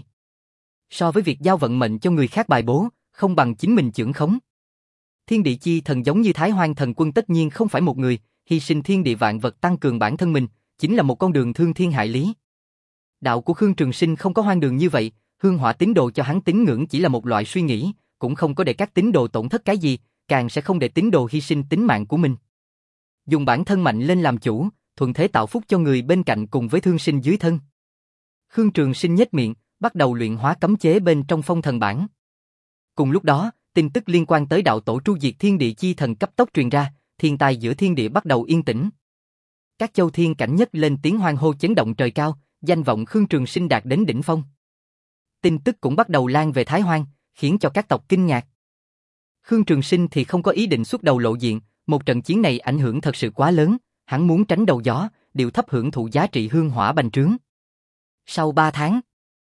Speaker 1: So với việc giao vận mệnh cho người khác bài bố, không bằng chính mình chưởng khống. Thiên địa chi thần giống như Thái Hoang Thần Quân tất nhiên không phải một người, hy sinh thiên địa vạn vật tăng cường bản thân mình, chính là một con đường thương thiên hại lý. Đạo của Khương Trường Sinh không có hoang đường như vậy, hương hỏa tín đồ cho hắn tín ngưỡng chỉ là một loại suy nghĩ, cũng không có để các tín đồ tổn thất cái gì, càng sẽ không để tín đồ hy sinh tính mạng của mình. Dùng bản thân mạnh lên làm chủ, thuận thế tạo phúc cho người bên cạnh cùng với thương sinh dưới thân. Khương Trường Sinh nhếch miệng, bắt đầu luyện hóa cấm chế bên trong phong thần bản. Cùng lúc đó, tin tức liên quan tới đạo tổ tru diệt thiên địa chi thần cấp tốc truyền ra, thiên tai giữa thiên địa bắt đầu yên tĩnh. Các châu thiên cảnh nhất lên tiếng hoan hô chấn động trời cao, danh vọng Khương Trường Sinh đạt đến đỉnh phong. Tin tức cũng bắt đầu lan về Thái Hoang, khiến cho các tộc kinh ngạc. Khương Trường Sinh thì không có ý định xuất đầu lộ diện, một trận chiến này ảnh hưởng thật sự quá lớn, hắn muốn tránh đầu gió, điều thấp hưởng thụ giá trị hương hỏa bành trướng. Sau ba tháng,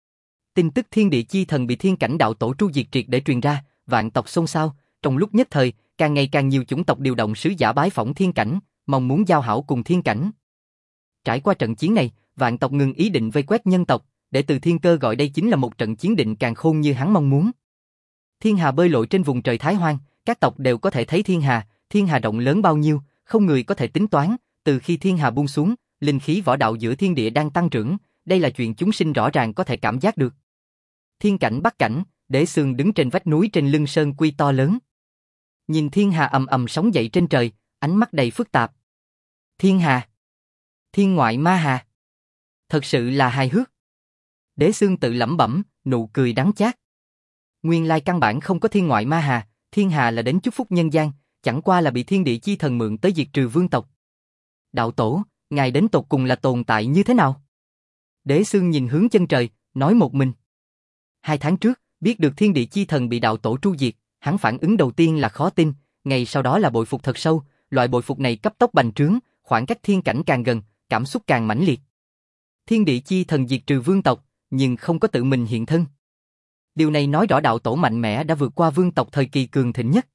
Speaker 1: tin tức thiên địa chi thần bị thiên cảnh đạo tổ tru diệt triệt để truyền ra, vạn tộc xôn xao, trong lúc nhất thời, càng ngày càng nhiều chủng tộc điều động sứ giả bái phỏng thiên cảnh, mong muốn giao hảo cùng thiên cảnh. Trải qua trận chiến này, vạn tộc ngừng ý định vây quét nhân tộc, để từ thiên cơ gọi đây chính là một trận chiến định càng khôn như hắn mong muốn. Thiên hà bơi lội trên vùng trời Thái Hoang, các tộc đều có thể thấy thiên hà, thiên hà rộng lớn bao nhiêu, không người có thể tính toán, từ khi thiên hà buông xuống, linh khí võ đạo giữa thiên địa đang tăng trưởng, đây là chuyện chúng sinh rõ ràng có thể cảm giác được. Thiên cảnh Bắc cảnh, Đế Xương đứng trên vách núi trên lưng sơn quy to lớn. Nhìn thiên hà ầm ầm sóng dậy trên trời, ánh mắt đầy phức tạp. Thiên hà, thiên ngoại ma hà, thật sự là hài hước. Đế Xương tự lẩm bẩm, nụ cười đắng chát. Nguyên lai căn bản không có thiên ngoại ma hà, thiên hà là đến chúc phúc nhân gian, chẳng qua là bị thiên địa chi thần mượn tới diệt trừ vương tộc. Đạo tổ, ngài đến tột cùng là tồn tại như thế nào? Đế Xương nhìn hướng chân trời, nói một mình. Hai tháng trước, biết được thiên địa chi thần bị đạo tổ tru diệt, hắn phản ứng đầu tiên là khó tin, ngày sau đó là bội phục thật sâu, loại bội phục này cấp tốc bành trướng, khoảng cách thiên cảnh càng gần, cảm xúc càng mãnh liệt. Thiên địa chi thần diệt trừ vương tộc, nhưng không có tự mình hiện thân. Điều này nói rõ đạo tổ mạnh mẽ đã vượt qua vương tộc thời kỳ cường thịnh nhất.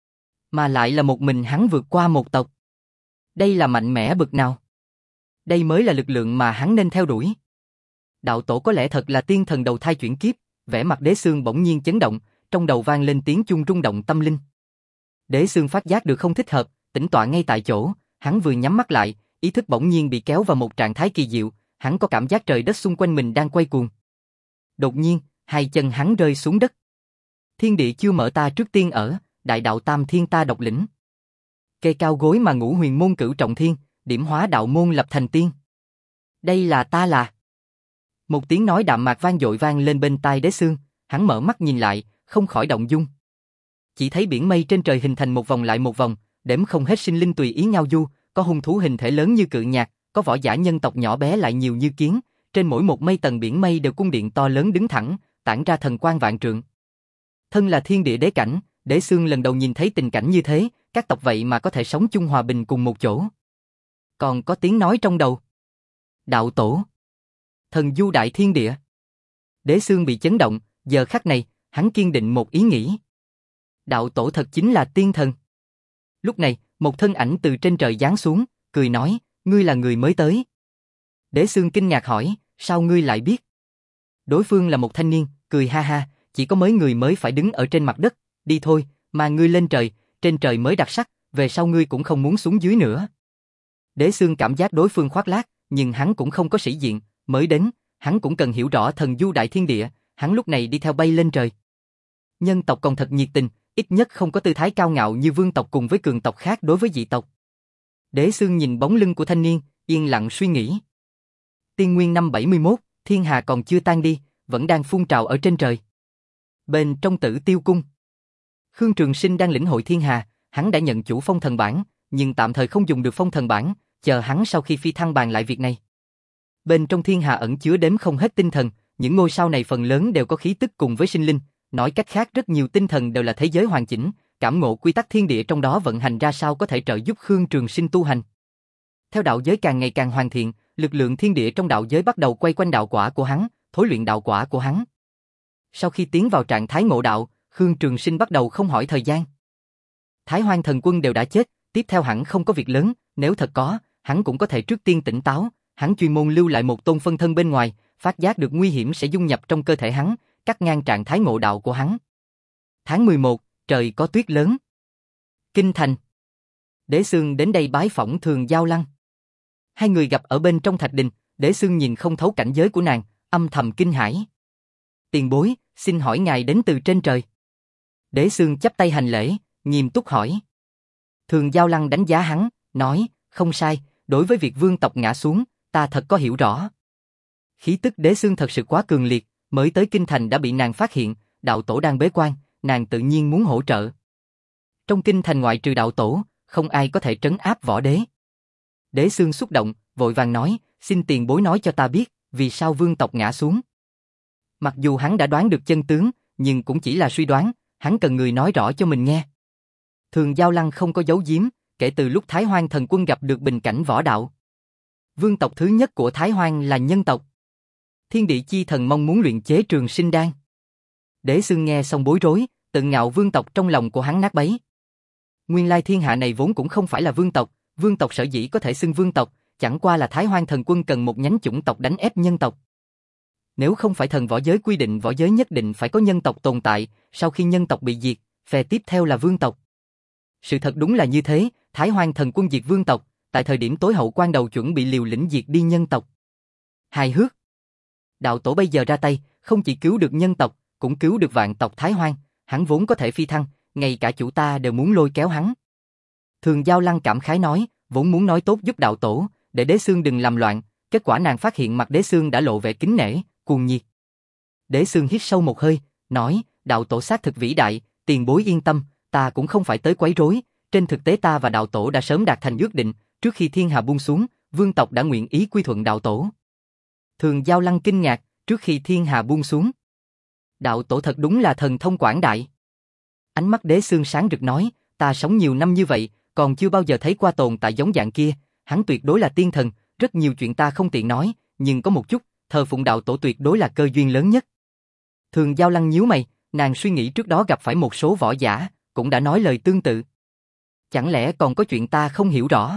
Speaker 1: Mà lại là một mình hắn vượt qua một tộc. Đây là mạnh mẽ bực nào? Đây mới là lực lượng mà hắn nên theo đuổi. Đạo tổ có lẽ thật là tiên thần đầu thai chuyển kiếp, vẻ mặt Đế Xương bỗng nhiên chấn động, trong đầu vang lên tiếng chuông rung động tâm linh. Đế Xương phát giác được không thích hợp, tĩnh tọa ngay tại chỗ, hắn vừa nhắm mắt lại, ý thức bỗng nhiên bị kéo vào một trạng thái kỳ diệu, hắn có cảm giác trời đất xung quanh mình đang quay cuồng. Đột nhiên, hai chân hắn rơi xuống đất. Thiên địa chưa mở ta trước tiên ở, đại đạo tam thiên ta độc lĩnh. Kê cao gối mà ngũ huyền môn cửu trọng thiên, điểm hóa đạo môn lập thành tiên. Đây là ta là. Một tiếng nói đạm mạc vang dội vang lên bên tai Đế Xương, hắn mở mắt nhìn lại, không khỏi động dung. Chỉ thấy biển mây trên trời hình thành một vòng lại một vòng, đếm không hết sinh linh tùy ý ngao du, có hung thú hình thể lớn như cự nhạc, có võ giả nhân tộc nhỏ bé lại nhiều như kiến, trên mỗi một mây tầng biển mây đều cung điện to lớn đứng thẳng, tản ra thần quang vạn trượng. Thân là thiên địa đế cảnh, Đế Xương lần đầu nhìn thấy tình cảnh như thế, các tộc vậy mà có thể sống chung hòa bình cùng một chỗ. Còn có tiếng nói trong đầu. Đạo tổ. Thần du đại thiên địa. Đế Xương bị chấn động, giờ khắc này, hắn kiên định một ý nghĩ. Đạo tổ thật chính là tiên thần. Lúc này, một thân ảnh từ trên trời giáng xuống, cười nói, ngươi là người mới tới. Đế Xương kinh ngạc hỏi, sao ngươi lại biết? Đối phương là một thanh niên, cười ha ha, chỉ có mấy người mới phải đứng ở trên mặt đất, đi thôi, mà ngươi lên trời, trên trời mới đặc sắc, về sau ngươi cũng không muốn xuống dưới nữa. Đế Xương cảm giác đối phương khoác lác, nhưng hắn cũng không có sĩ diện, mới đến, hắn cũng cần hiểu rõ thần du đại thiên địa, hắn lúc này đi theo bay lên trời. Nhân tộc còn thật nhiệt tình, ít nhất không có tư thái cao ngạo như vương tộc cùng với cường tộc khác đối với dị tộc. Đế Xương nhìn bóng lưng của thanh niên, yên lặng suy nghĩ. Tiên nguyên năm bảy mươi mốt, thiên hà còn chưa tan đi, vẫn đang phun trào ở trên trời. Bên trong Tử Tiêu cung, Khương Trường Sinh đang lĩnh hội thiên hà, hắn đã nhận chủ phong thần bản, nhưng tạm thời không dùng được phong thần bản, chờ hắn sau khi phi thăng bàn lại việc này. Bên trong thiên hà ẩn chứa đếm không hết tinh thần, những ngôi sao này phần lớn đều có khí tức cùng với sinh linh, nói cách khác rất nhiều tinh thần đều là thế giới hoàn chỉnh, cảm ngộ quy tắc thiên địa trong đó vận hành ra sao có thể trợ giúp Khương Trường Sinh tu hành. Theo đạo giới càng ngày càng hoàn thiện, lực lượng thiên địa trong đạo giới bắt đầu quay quanh đạo quả của hắn, thối luyện đạo quả của hắn. Sau khi tiến vào trạng thái ngộ đạo, Khương Trường Sinh bắt đầu không hỏi thời gian. Thái Hoang thần quân đều đã chết, tiếp theo hẳn không có việc lớn, nếu thật có, hắn cũng có thể trước tiên tỉnh táo, hắn chuyên môn lưu lại một tôn phân thân bên ngoài, phát giác được nguy hiểm sẽ dung nhập trong cơ thể hắn, cắt ngang trạng thái ngộ đạo của hắn. Tháng mười một, trời có tuyết lớn. Kinh thành. Đế Xương đến đây bái phỏng Thường Giao Lăng. Hai người gặp ở bên trong thạch đình, Đế Xương nhìn không thấu cảnh giới của nàng, âm thầm kinh hãi. Tiền bối, xin hỏi ngài đến từ trên trời. Đế Xương chắp tay hành lễ, nghiêm túc hỏi. Thường Giao Lăng đánh giá hắn, nói, không sai, đối với việc vương tộc ngã xuống, ta thật có hiểu rõ. Khí tức Đế Xương thật sự quá cường liệt, mới tới kinh thành đã bị nàng phát hiện, đạo tổ đang bế quan, nàng tự nhiên muốn hỗ trợ. Trong kinh thành ngoại trừ đạo tổ, không ai có thể trấn áp võ đế. Đế Xương xúc động, vội vàng nói, xin tiền bối nói cho ta biết, vì sao vương tộc ngã xuống. Mặc dù hắn đã đoán được chân tướng, nhưng cũng chỉ là suy đoán, hắn cần người nói rõ cho mình nghe. Thường Giao Lăng không có giấu giếm, kể từ lúc Thái Hoang thần quân gặp được bình cảnh võ đạo. Vương tộc thứ nhất của Thái Hoang là nhân tộc. Thiên địa chi thần mong muốn luyện chế Trường Sinh đan. Đế Xương nghe xong bối rối, tự ngạo vương tộc trong lòng của hắn nát bấy. Nguyên lai thiên hạ này vốn cũng không phải là vương tộc, vương tộc sở dĩ có thể xưng vương tộc, chẳng qua là Thái Hoang thần quân cần một nhánh chủng tộc đánh ép nhân tộc. Nếu không phải thần võ giới quy định võ giới nhất định phải có nhân tộc tồn tại, sau khi nhân tộc bị diệt, phe tiếp theo là vương tộc. Sự thật đúng là như thế, Thái Hoang thần quân diệt vương tộc, tại thời điểm tối hậu quan đầu chuẩn bị liều lĩnh diệt đi nhân tộc. Hài hước. Đạo tổ bây giờ ra tay, không chỉ cứu được nhân tộc, cũng cứu được vạn tộc Thái Hoang, hắn vốn có thể phi thăng, ngay cả chủ ta đều muốn lôi kéo hắn. Thường Giao Lăng cảm khái nói, vốn muốn nói tốt giúp đạo tổ, để Đế Xương đừng làm loạn, kết quả nàng phát hiện mặt Đế Xương đã lộ vẻ kính nể, cuồng nhiệt. Đế Xương hít sâu một hơi, nói, đạo tổ xác thực vĩ đại, tiền bối yên tâm, ta cũng không phải tới quấy rối, trên thực tế ta và đạo tổ đã sớm đạt thành ước định, trước khi thiên hà buông xuống, vương tộc đã nguyện ý quy thuận đạo tổ. Thường Giao Lăng kinh ngạc, trước khi thiên hà buông xuống. Đạo tổ thật đúng là thần thông quảng đại. Ánh mắt Đế Xương sáng rực nói, ta sống nhiều năm như vậy, còn chưa bao giờ thấy qua tồn tại giống dạng kia, hắn tuyệt đối là tiên thần, rất nhiều chuyện ta không tiện nói, nhưng có một chút, thờ phụng đạo tổ tuyệt đối là cơ duyên lớn nhất. Thường Giao Lăng nhíu mày, nàng suy nghĩ trước đó gặp phải một số võ giả, cũng đã nói lời tương tự. Chẳng lẽ còn có chuyện ta không hiểu rõ?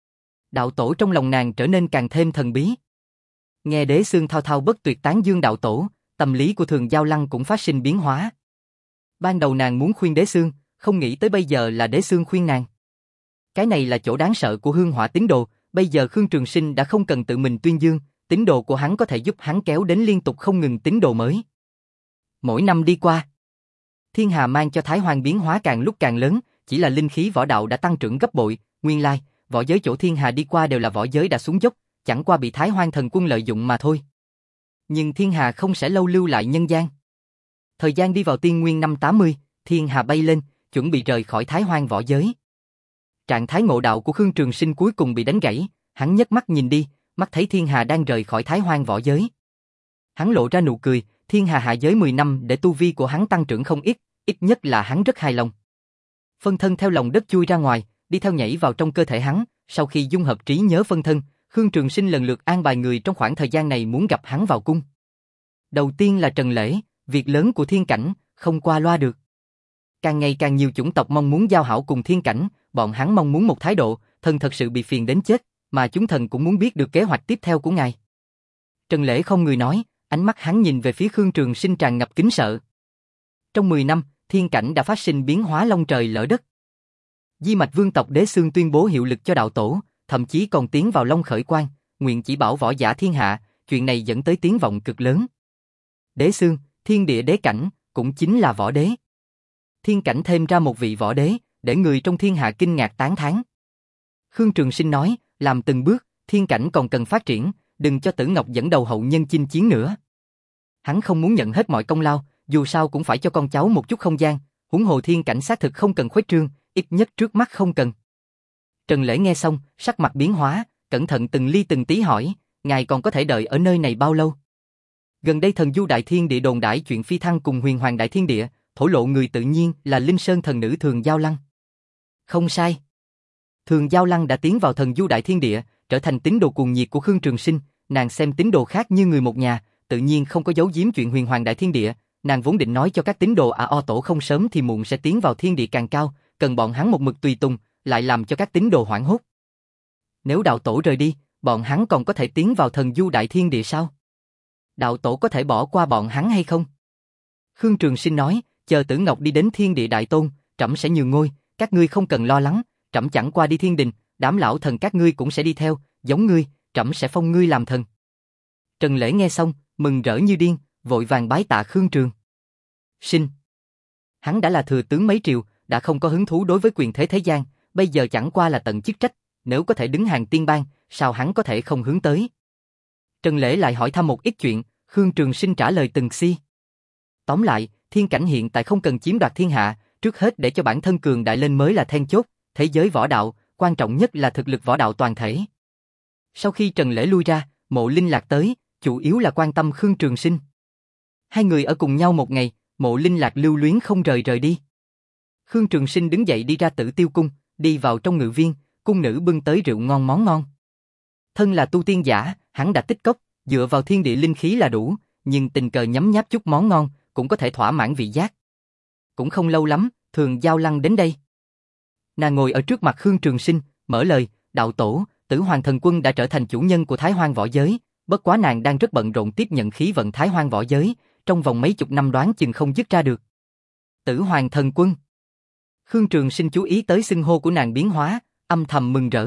Speaker 1: Đạo tổ trong lòng nàng trở nên càng thêm thần bí. Nghe Đế Xương thao thao bất tuyệt tán dương đạo tổ, tâm lý của Thường Giao Lăng cũng phát sinh biến hóa. Ban đầu nàng muốn khuyên Đế Xương, không nghĩ tới bây giờ là Đế Xương khuyên nàng. Cái này là chỗ đáng sợ của hương hỏa tín đồ, bây giờ Khương Trường Sinh đã không cần tự mình tuyên dương, tín đồ của hắn có thể giúp hắn kéo đến liên tục không ngừng tín đồ mới. Mỗi năm đi qua, thiên hà mang cho Thái Hoang biến hóa càng lúc càng lớn, chỉ là linh khí võ đạo đã tăng trưởng gấp bội, nguyên lai, võ giới chỗ thiên hà đi qua đều là võ giới đã xuống dốc, chẳng qua bị Thái Hoang thần quân lợi dụng mà thôi. Nhưng thiên hà không sẽ lâu lưu lại nhân gian. Thời gian đi vào tiên nguyên năm tám mươi, thiên hà bay lên, chuẩn bị rời khỏi Thái Hoang võ giới. Trạng thái ngộ đạo của Khương Trường Sinh cuối cùng bị đánh gãy, hắn nhấc mắt nhìn đi, mắt thấy thiên hà đang rời khỏi Thái Hoang võ giới. Hắn lộ ra nụ cười, thiên hà hạ giới mười năm để tu vi của hắn tăng trưởng không ít, ít nhất là hắn rất hài lòng. Phân thân theo lòng đất chui ra ngoài, đi theo nhảy vào trong cơ thể hắn, sau khi dung hợp trí nhớ phân thân, Khương Trường Sinh lần lượt an bài người trong khoảng thời gian này muốn gặp hắn vào cung. Đầu tiên là Trần Lễ, việc lớn của thiên cảnh, không qua loa được. Càng ngày càng nhiều chủng tộc mong muốn giao hảo cùng thiên cảnh, bọn hắn mong muốn một thái độ, thần thật sự bị phiền đến chết, mà chúng thần cũng muốn biết được kế hoạch tiếp theo của ngài. Trần Lễ không người nói, ánh mắt hắn nhìn về phía Khương Trường Sinh tràn ngập kính sợ. Trong mười năm, thiên cảnh đã phát sinh biến hóa long trời lỡ đất. Di mạch vương tộc Đế Xương tuyên bố hiệu lực cho đạo tổ, thậm chí còn tiến vào Long Khởi Quan, nguyện chỉ bảo võ giả thiên hạ, chuyện này dẫn tới tiếng vọng cực lớn. Đế Xương, thiên địa đế cảnh, cũng chính là võ đế. Thiên cảnh thêm ra một vị võ đế, để người trong thiên hạ kinh ngạc tán thán. Khương Trường Sinh nói, làm từng bước, thiên cảnh còn cần phát triển, đừng cho Tử Ngọc dẫn đầu hậu nhân chinh chiến nữa. Hắn không muốn nhận hết mọi công lao, dù sao cũng phải cho con cháu một chút không gian, huống hồ thiên cảnh xác thực không cần khuếch trương, ít nhất trước mắt không cần. Trần Lễ nghe xong, sắc mặt biến hóa, cẩn thận từng ly từng tí hỏi, ngài còn có thể đợi ở nơi này bao lâu? Gần đây thần du đại thiên địa đồn đãi chuyện phi thăng cùng huyền hoàng đại thiên địa, thổ lộ người tự nhiên là Linh Sơn thần nữ Thường Giao Lăng. Không sai. Thường Giao Lăng đã tiến vào thần du đại thiên địa, trở thành tín đồ cuồng nhiệt của Khương Trường Sinh, nàng xem tín đồ khác như người một nhà, tự nhiên không có giấu giếm chuyện huyền hoàng đại thiên địa, nàng vốn định nói cho các tín đồ A O tổ không sớm thì muộn sẽ tiến vào thiên địa càng cao, cần bọn hắn một mực tùy tùng, lại làm cho các tín đồ hoảng hốt. Nếu đạo tổ rời đi, bọn hắn còn có thể tiến vào thần du đại thiên địa sao? Đạo tổ có thể bỏ qua bọn hắn hay không? Khương Trường Sinh nói, chờ Tử Ngọc đi đến thiên địa đại tôn, trẫm sẽ nhường ngôi, các ngươi không cần lo lắng, trẫm chẳng qua đi thiên đình, đám lão thần các ngươi cũng sẽ đi theo, giống ngươi, trẫm sẽ phong ngươi làm thần. Trần Lễ nghe xong, mừng rỡ như điên, vội vàng bái tạ Khương Trường Sinh. Hắn đã là thừa tướng mấy triều, đã không có hứng thú đối với quyền thế thế gian, bây giờ chẳng qua là tận chức trách, nếu có thể đứng hàng tiên bang, sao hắn có thể không hướng tới? Trần Lễ lại hỏi thăm một ít chuyện, Khương Trường Sinh trả lời từng si. Tóm lại, thiên cảnh hiện tại không cần chiếm đoạt thiên hạ, trước hết để cho bản thân cường đại lên mới là then chốt, thế giới võ đạo, quan trọng nhất là thực lực võ đạo toàn thể. Sau khi Trần Lễ lui ra, Mộ Linh Lạc tới, chủ yếu là quan tâm Khương Trường Sinh. Hai người ở cùng nhau một ngày, Mộ Linh Lạc lưu luyến không rời rời đi. Khương Trường Sinh đứng dậy đi ra Tử Tiêu cung, đi vào trong ngự viên, cung nữ bưng tới rượu ngon món ngon. Thân là tu tiên giả, hắn đã tích cốc, dựa vào thiên địa linh khí là đủ, nhưng tình cờ nhấm nháp chút món ngon, cũng có thể thỏa mãn vị giác. Cũng không lâu lắm, Thường Giao Lăng đến đây. Nàng ngồi ở trước mặt Khương Trường Sinh, mở lời, đạo tổ, Tử Hoàng thần quân đã trở thành chủ nhân của Thái Hoang võ giới, bất quá nàng đang rất bận rộn tiếp nhận khí vận Thái Hoang võ giới, trong vòng mấy chục năm đoán chừng không dứt ra được. Tử Hoàng thần quân. Khương Trường Sinh chú ý tới xưng hô của nàng biến hóa, âm thầm mừng rỡ.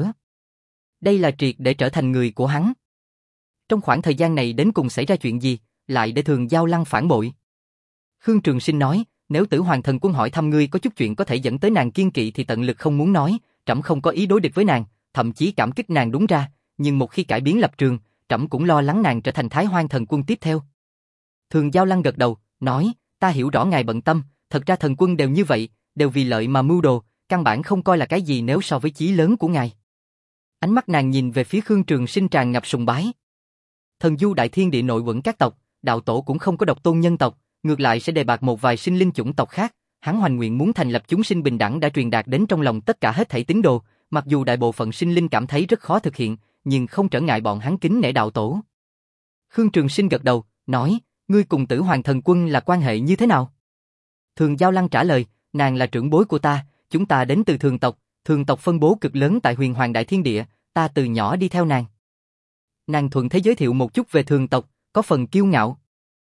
Speaker 1: Đây là triệt để trở thành người của hắn. Trong khoảng thời gian này đến cùng xảy ra chuyện gì, lại để Thường Giao Lăng phản bội? Khương Trường Sinh nói, nếu Tử Hoàng thần quân hỏi thăm ngươi có chút chuyện có thể dẫn tới nàng kiên kỵ thì tận lực không muốn nói, trẫm không có ý đối địch với nàng, thậm chí cảm kích nàng đúng ra, nhưng một khi cải biến lập trường, trẫm cũng lo lắng nàng trở thành Thái Hoang thần quân tiếp theo. Thường Giao Lăng gật đầu, nói, ta hiểu rõ ngài bận tâm, thật ra thần quân đều như vậy, đều vì lợi mà mưu đồ, căn bản không coi là cái gì nếu so với chí lớn của ngài. Ánh mắt nàng nhìn về phía Khương Trường Sinh tràn ngập sùng bái. Thần du đại thiên địa nội quẩn các tộc, đạo tổ cũng không có độc tôn nhân tộc, ngược lại sẽ đề bạt một vài sinh linh chủng tộc khác, hắn hoành nguyện muốn thành lập chúng sinh bình đẳng đã truyền đạt đến trong lòng tất cả hết thảy tín đồ, mặc dù đại bộ phận sinh linh cảm thấy rất khó thực hiện, nhưng không trở ngại bọn hắn kính nể đạo tổ. Khương Trường Sinh gật đầu, nói, Ngươi cùng Tử Hoàng Thần Quân là quan hệ như thế nào? Thường Giao Lăng trả lời, nàng là trưởng bối của ta, chúng ta đến từ Thường tộc, Thường tộc phân bố cực lớn tại Huyền Hoàng Đại Thiên Địa, ta từ nhỏ đi theo nàng. Nàng thuận thế giới thiệu một chút về Thường tộc, có phần kiêu ngạo.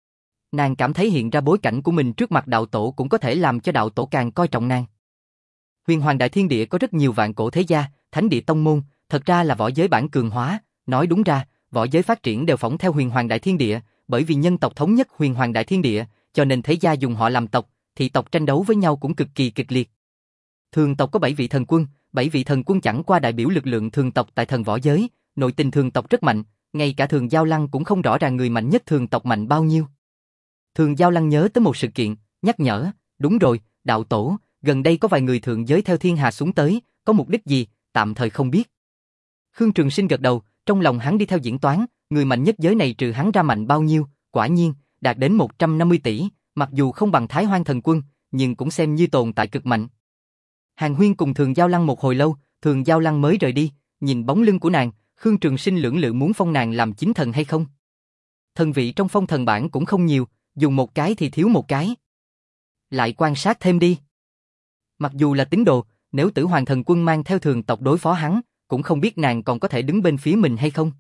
Speaker 1: Nàng cảm thấy hiện ra bối cảnh của mình trước mặt đạo tổ cũng có thể làm cho đạo tổ càng coi trọng nàng. Huyền Hoàng Đại Thiên Địa có rất nhiều vạn cổ thế gia, thánh địa tông môn, thật ra là võ giới bản cường hóa, nói đúng ra, võ giới phát triển đều phỏng theo Huyền Hoàng Đại Thiên Địa, bởi vì nhân tộc thống nhất Huyền Hoàng Đại Thiên Địa, cho nên thế gia dùng họ làm tộc, thị tộc tranh đấu với nhau cũng cực kỳ kịch liệt. Thường tộc có bảy vị thần quân, bảy vị thần quân chẳng qua đại biểu lực lượng thường tộc tại thần võ giới, nội tình thường tộc rất mạnh, ngay cả Thường Giao Lăng cũng không rõ ràng người mạnh nhất thường tộc mạnh bao nhiêu. Thường Giao Lăng nhớ tới một sự kiện, nhắc nhở, đúng rồi, đạo tổ, gần đây có vài người thượng giới theo thiên hà xuống tới, có mục đích gì, tạm thời không biết. Khương Trường Sinh gật đầu, trong lòng hắn đi theo diễn toán, người mạnh nhất giới này trừ hắn ra mạnh bao nhiêu, quả nhiên, đạt đến một trăm năm mươi tỷ, mặc dù không bằng Thái Hoang Thần Quân, nhưng cũng xem như tồn tại cực mạnh. Hàn Huyên cùng Thường Giao Lăng một hồi lâu, Thường Giao Lăng mới rời đi, nhìn bóng lưng của nàng, Khương Trường Sinh lưỡng lự muốn phong nàng làm chính thần hay không. Thần vị trong phong thần bảng cũng không nhiều, dùng một cái thì thiếu một cái. Lại quan sát thêm đi. Mặc dù là tín đồ, nếu Tử Hoàng Thần Quân mang theo Thường tộc đối phó hắn, cũng không biết nàng còn có thể đứng bên phía mình hay không.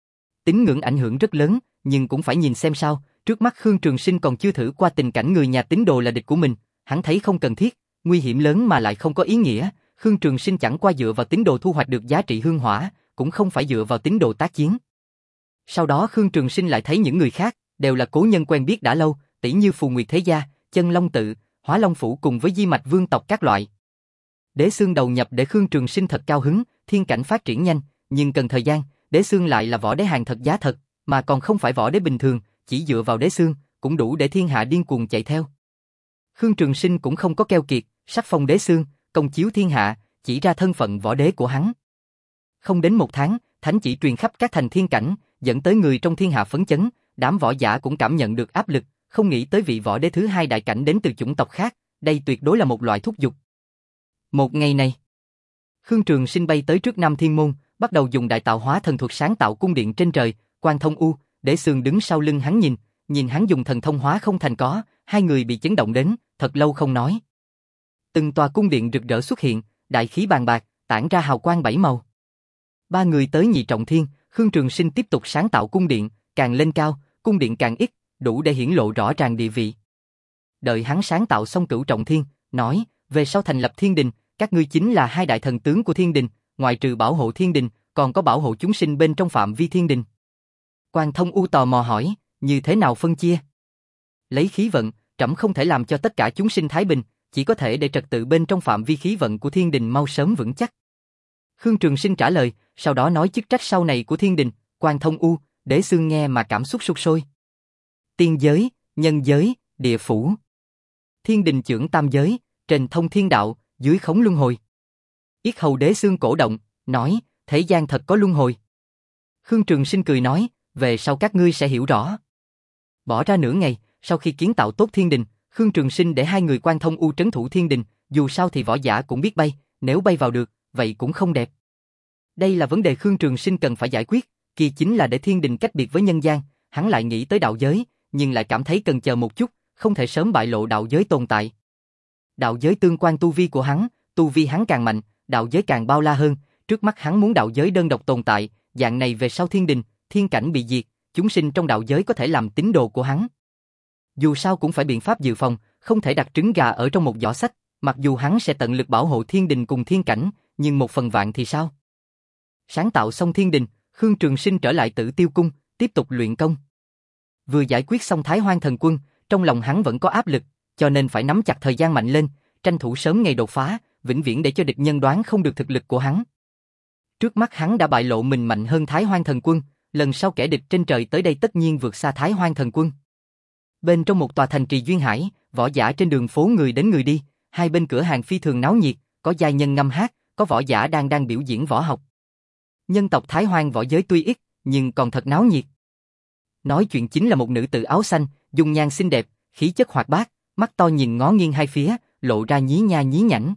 Speaker 1: Tín ngưỡng ảnh hưởng rất lớn, nhưng cũng phải nhìn xem sao, trước mắt Khương Trường Sinh còn chưa thử qua tình cảnh người nhà tín đồ là địch của mình, hắn thấy không cần thiết, nguy hiểm lớn mà lại không có ý nghĩa, Khương Trường Sinh chẳng qua dựa vào tín đồ thu hoạch được giá trị hương hỏa, cũng không phải dựa vào tín đồ tác chiến. Sau đó Khương Trường Sinh lại thấy những người khác, đều là cố nhân quen biết đã lâu, tỷ như Phù Nguyệt Thế Gia, Chân Long Tự, Hóa Long Phủ cùng với Di Mạch Vương tộc các loại. Đế Xương đầu nhập để Khương Trường Sinh thật cao hứng, thiên cảnh phát triển nhanh, nhưng cần thời gian, Đế Xương lại là võ đế hàng thật giá thật, mà còn không phải võ đế bình thường, chỉ dựa vào Đế Xương, cũng đủ để thiên hạ điên cuồng chạy theo. Khương Trường Sinh cũng không có keo kiệt, sắc phong Đế Xương, công chiếu thiên hạ, chỉ ra thân phận võ đế của hắn. Không đến một tháng, thánh chỉ truyền khắp các thành thiên cảnh, dẫn tới người trong thiên hạ phấn chấn, đám võ giả cũng cảm nhận được áp lực, không nghĩ tới vị võ đế thứ hai đại cảnh đến từ chủng tộc khác, đây tuyệt đối là một loại thúc giục. Một ngày này, Khương Trường Sinh bay tới trước Nam Thiên Môn, bắt đầu dùng đại tạo hóa thần thuật sáng tạo cung điện trên trời, Quan Thông U, Đế Xương đứng sau lưng hắn nhìn, nhìn hắn dùng thần thông hóa không thành có, hai người bị chấn động đến, thật lâu không nói. Từng tòa cung điện rực rỡ xuất hiện, đại khí bàn bạc, tản ra hào quang bảy màu. Ba người tới nhị trọng thiên, Khương Trường Sinh tiếp tục sáng tạo cung điện, càng lên cao, cung điện càng ít, đủ để hiển lộ rõ ràng địa vị. Đợi hắn sáng tạo xong cửu trọng thiên, nói, về sau thành lập thiên đình, các ngươi chính là hai đại thần tướng của thiên đình, ngoại trừ bảo hộ thiên đình, còn có bảo hộ chúng sinh bên trong phạm vi thiên đình. Quan Thông U tò mò hỏi, như thế nào phân chia? Lấy khí vận, trẫm không thể làm cho tất cả chúng sinh thái bình, chỉ có thể để trật tự bên trong phạm vi khí vận của thiên đình mau sớm vững chắc. Khương Trường Sinh trả lời, sau đó nói chức trách sau này của thiên đình. Quan Thông U, Đế Xương nghe mà cảm xúc sục sôi. Tiên giới, nhân giới, địa phủ. Thiên đình trưởng tam giới, trên thông thiên đạo, dưới khống luân hồi. Yết hầu Đế Xương cổ động, nói, thế gian thật có luân hồi. Khương Trường Sinh cười nói, về sau các ngươi sẽ hiểu rõ. Bỏ ra nửa ngày, sau khi kiến tạo tốt thiên đình, Khương Trường Sinh để hai người Quan Thông U trấn thủ thiên đình, dù sao thì võ giả cũng biết bay, nếu bay vào được, vậy cũng không đẹp. Đây là vấn đề Khương Trường Sinh cần phải giải quyết, kia chính là để thiên đình cách biệt với nhân gian, hắn lại nghĩ tới đạo giới, nhưng lại cảm thấy cần chờ một chút, không thể sớm bại lộ đạo giới tồn tại. Đạo giới tương quan tu vi của hắn, tu vi hắn càng mạnh, đạo giới càng bao la hơn, trước mắt hắn muốn đạo giới đơn độc tồn tại, dạng này về sau thiên đình, thiên cảnh bị diệt, chúng sinh trong đạo giới có thể làm tín đồ của hắn. Dù sao cũng phải biện pháp dự phòng, không thể đặt trứng gà ở trong một giỏ sách, mặc dù hắn sẽ tận lực bảo hộ thiên đình cùng thiên cảnh, nhưng một phần vạn thì sao? Sáng tạo xong thiên đình, Khương Trường Sinh trở lại Tử Tiêu Cung, tiếp tục luyện công. Vừa giải quyết xong Thái Hoang Thần Quân, trong lòng hắn vẫn có áp lực, cho nên phải nắm chặt thời gian mạnh lên, tranh thủ sớm ngày đột phá, vĩnh viễn để cho địch nhân đoán không được thực lực của hắn. Trước mắt hắn đã bại lộ mình mạnh hơn Thái Hoang Thần Quân, lần sau kẻ địch trên trời tới đây tất nhiên vượt xa Thái Hoang Thần Quân. Bên trong một tòa thành trì duyên hải, võ giả trên đường phố người đến người đi, hai bên cửa hàng phi thường náo nhiệt, có giai nhân ngâm hát, có võ giả đang đang biểu diễn võ học. Nhân tộc Thái Hoang võ giới tuy ít, nhưng còn thật náo nhiệt. Nói chuyện chính là một nữ tử áo xanh, dung nhan xinh đẹp, khí chất hoạt bát, mắt to nhìn ngó nghiêng hai phía, lộ ra nhí nha nhí nhảnh.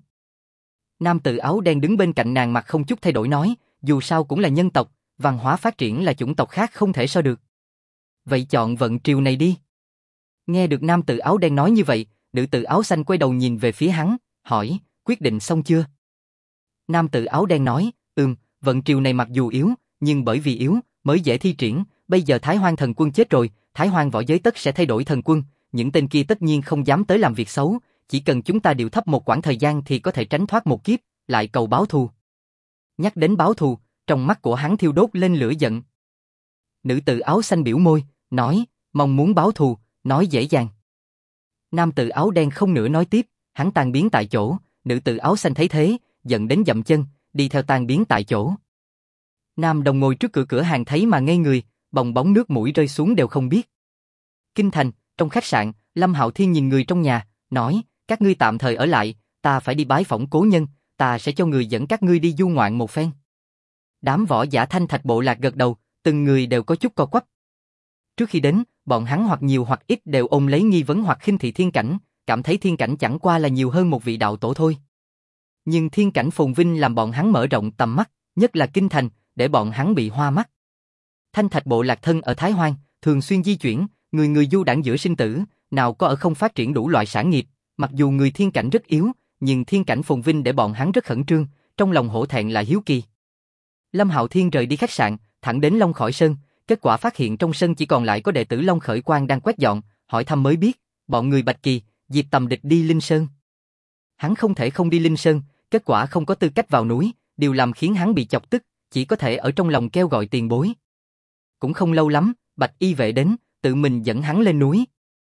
Speaker 1: Nam tử áo đen đứng bên cạnh nàng mặt không chút thay đổi nói, dù sao cũng là nhân tộc, văn hóa phát triển là chủng tộc khác không thể so được. Vậy chọn vận triều này đi. Nghe được nam tử áo đen nói như vậy, nữ tử áo xanh quay đầu nhìn về phía hắn, hỏi, quyết định xong chưa? Nam tử áo đen nói, ừm, vận triều này mặc dù yếu, nhưng bởi vì yếu, mới dễ thi triển, bây giờ Thái Hoang thần quân chết rồi, Thái Hoang võ giới tất sẽ thay đổi thần quân, những tên kia tất nhiên không dám tới làm việc xấu, chỉ cần chúng ta điều thấp một quãng thời gian thì có thể tránh thoát một kiếp, lại cầu báo thù. Nhắc đến báo thù, trong mắt của hắn thiêu đốt lên lửa giận. Nữ tử áo xanh biểu môi, nói, mong muốn báo thù, nói dễ dàng. Nam tử áo đen không nữa nói tiếp, hắn tan biến tại chỗ, nữ tử áo xanh thấy thế, giận đến dậm chân, đi theo tan biến tại chỗ. Nam Đồng ngồi trước cửa cửa hàng thấy mà ngây người, bong bóng nước mũi rơi xuống đều không biết. Kinh thành, trong khách sạn, Lâm Hạo Thiên nhìn người trong nhà, nói, các ngươi tạm thời ở lại, ta phải đi bái phỏng cố nhân, ta sẽ cho người dẫn các ngươi đi du ngoạn một phen. Đám võ giả Thanh Thạch bộ lạc gật đầu, từng người đều có chút co quắp. Trước khi đến, bọn hắn hoặc nhiều hoặc ít đều ôm lấy nghi vấn hoặc khinh thị thiên cảnh, cảm thấy thiên cảnh chẳng qua là nhiều hơn một vị đạo tổ thôi. Nhưng thiên cảnh phồn vinh làm bọn hắn mở rộng tầm mắt, nhất là kinh thành, để bọn hắn bị hoa mắt. Thanh Thạch bộ lạc thân ở Thái Hoang, thường xuyên di chuyển, người người du đãng giữa sinh tử, nào có ở không phát triển đủ loại sản nghiệp, mặc dù người thiên cảnh rất yếu, nhưng thiên cảnh phồn vinh để bọn hắn rất khẩn trương, trong lòng hổ thẹn là hiếu kỳ. Lâm Hạo Thiên rời đi khách sạn, thẳng đến Long Khởi Sơn, kết quả phát hiện trong sân chỉ còn lại có đệ tử Long Khởi Quang đang quét dọn, hỏi thăm mới biết, bọn người Bạch Kỳ, Diệp Tầm Địch đi Linh Sơn. Hắn không thể không đi Linh Sơn, kết quả không có tư cách vào núi, điều làm khiến hắn bị chọc tức, chỉ có thể ở trong lòng kêu gọi tiền bối. Cũng không lâu lắm, Bạch Y vệ đến, tự mình dẫn hắn lên núi.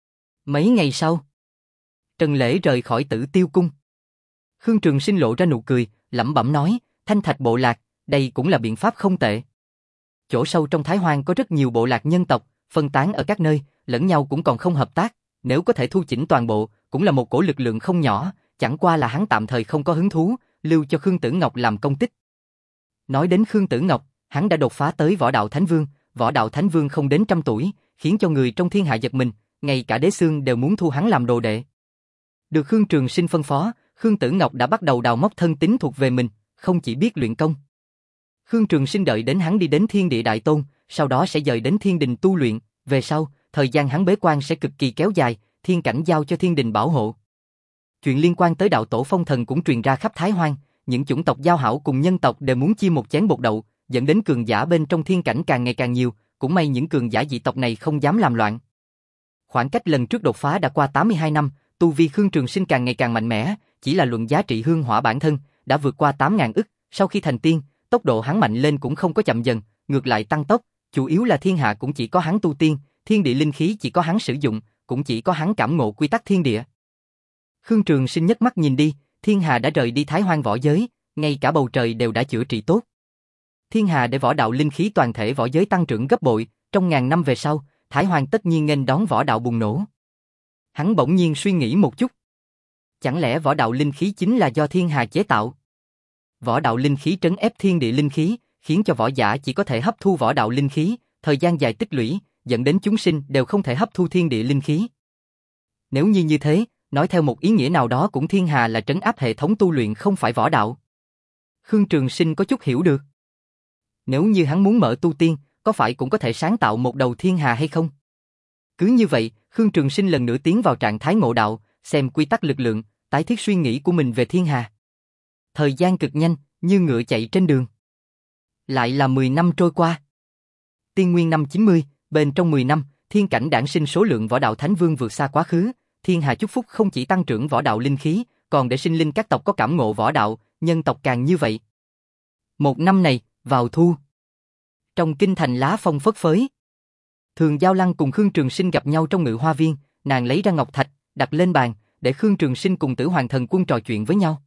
Speaker 1: Mấy ngày sau, Trần Lễ rời khỏi Tử Tiêu cung. Khương Trường Sinh lộ ra nụ cười, lẩm bẩm nói, Thanh Thạch bộ lạc, đây cũng là biện pháp không tệ. Chỗ sâu trong Thái Hoang có rất nhiều bộ lạc nhân tộc, phân tán ở các nơi, lẫn nhau cũng còn không hợp tác, nếu có thể thu chỉnh toàn bộ, cũng là một cổ lực lượng không nhỏ, chẳng qua là hắn tạm thời không có hứng thú, lưu cho Khương Tử Ngọc làm công tích. Nói đến Khương Tử Ngọc, hắn đã đột phá tới Võ Đạo Thánh Vương, Võ Đạo Thánh Vương không đến trăm tuổi, khiến cho người trong thiên hạ giật mình, ngay cả Đế Xương đều muốn thu hắn làm đồ đệ. Được Khương Trường Sinh phân phó, Khương Tử Ngọc đã bắt đầu đào móc thân tín thuộc về mình, không chỉ biết luyện công. Khương Trường Sinh đợi đến hắn đi đến Thiên Địa Đại Tôn, sau đó sẽ dời đến Thiên Đình tu luyện, về sau, thời gian hắn bế quan sẽ cực kỳ kéo dài, thiên cảnh giao cho Thiên Đình bảo hộ. Chuyện liên quan tới đạo tổ phong thần cũng truyền ra khắp Thái Hoang, những chủng tộc giao hảo cùng nhân tộc đều muốn chia một chén bột đậu, dẫn đến cường giả bên trong thiên cảnh càng ngày càng nhiều, cũng may những cường giả dị tộc này không dám làm loạn. Khoảng cách lần trước đột phá đã qua tám mươi hai năm, tu vi Khương Trường Sinh càng ngày càng mạnh mẽ, chỉ là luận giá trị hương hỏa bản thân, đã vượt qua tám ngàn ức, sau khi thành tiên, tốc độ hắn mạnh lên cũng không có chậm dần, ngược lại tăng tốc, chủ yếu là thiên hạ cũng chỉ có hắn tu tiên, thiên địa linh khí chỉ có hắn sử dụng, cũng chỉ có hắn cảm ngộ quy tắc thiên địa. Khương Trường Sinh nhấc mắt nhìn đi, thiên hà đã rời đi Thái Hoang võ giới, ngay cả bầu trời đều đã chữa trị tốt. Thiên hà để võ đạo linh khí toàn thể võ giới tăng trưởng gấp bội, trong ngàn năm về sau, Thái Hoang tất nhiên nghênh đón võ đạo bùng nổ. Hắn bỗng nhiên suy nghĩ một chút. Chẳng lẽ võ đạo linh khí chính là do thiên hà chế tạo? Võ đạo linh khí trấn ép thiên địa linh khí, khiến cho võ giả chỉ có thể hấp thu võ đạo linh khí, thời gian dài tích lũy, dẫn đến chúng sinh đều không thể hấp thu thiên địa linh khí. Nếu như như thế, nói theo một ý nghĩa nào đó cũng thiên hà là trấn áp hệ thống tu luyện không phải võ đạo. Khương Trường Sinh có chút hiểu được. Nếu như hắn muốn mở tu tiên, có phải cũng có thể sáng tạo một đầu thiên hà hay không? Cứ như vậy, Khương Trường Sinh lần nữa tiến vào trạng thái ngộ đạo, xem quy tắc lực lượng, tái thiết suy nghĩ của mình về thiên hà. Thời gian cực nhanh, như ngựa chạy trên đường. Lại là mười năm trôi qua. Tiên nguyên năm chín mươi, bên trong mười năm, thiên cảnh đản sinh số lượng võ đạo thánh vương vượt xa quá khứ, thiên hà chúc phúc không chỉ tăng trưởng võ đạo linh khí, còn để sinh linh các tộc có cảm ngộ võ đạo, nhân tộc càng như vậy. Một năm này, vào thu. Trong kinh thành lá phong phất phới. Thường Giao Lăng cùng Khương Trường Sinh gặp nhau trong ngự hoa viên, nàng lấy ra ngọc thạch, đặt lên bàn, để Khương Trường Sinh cùng Tử Hoàng Thần Quân trò chuyện với nhau.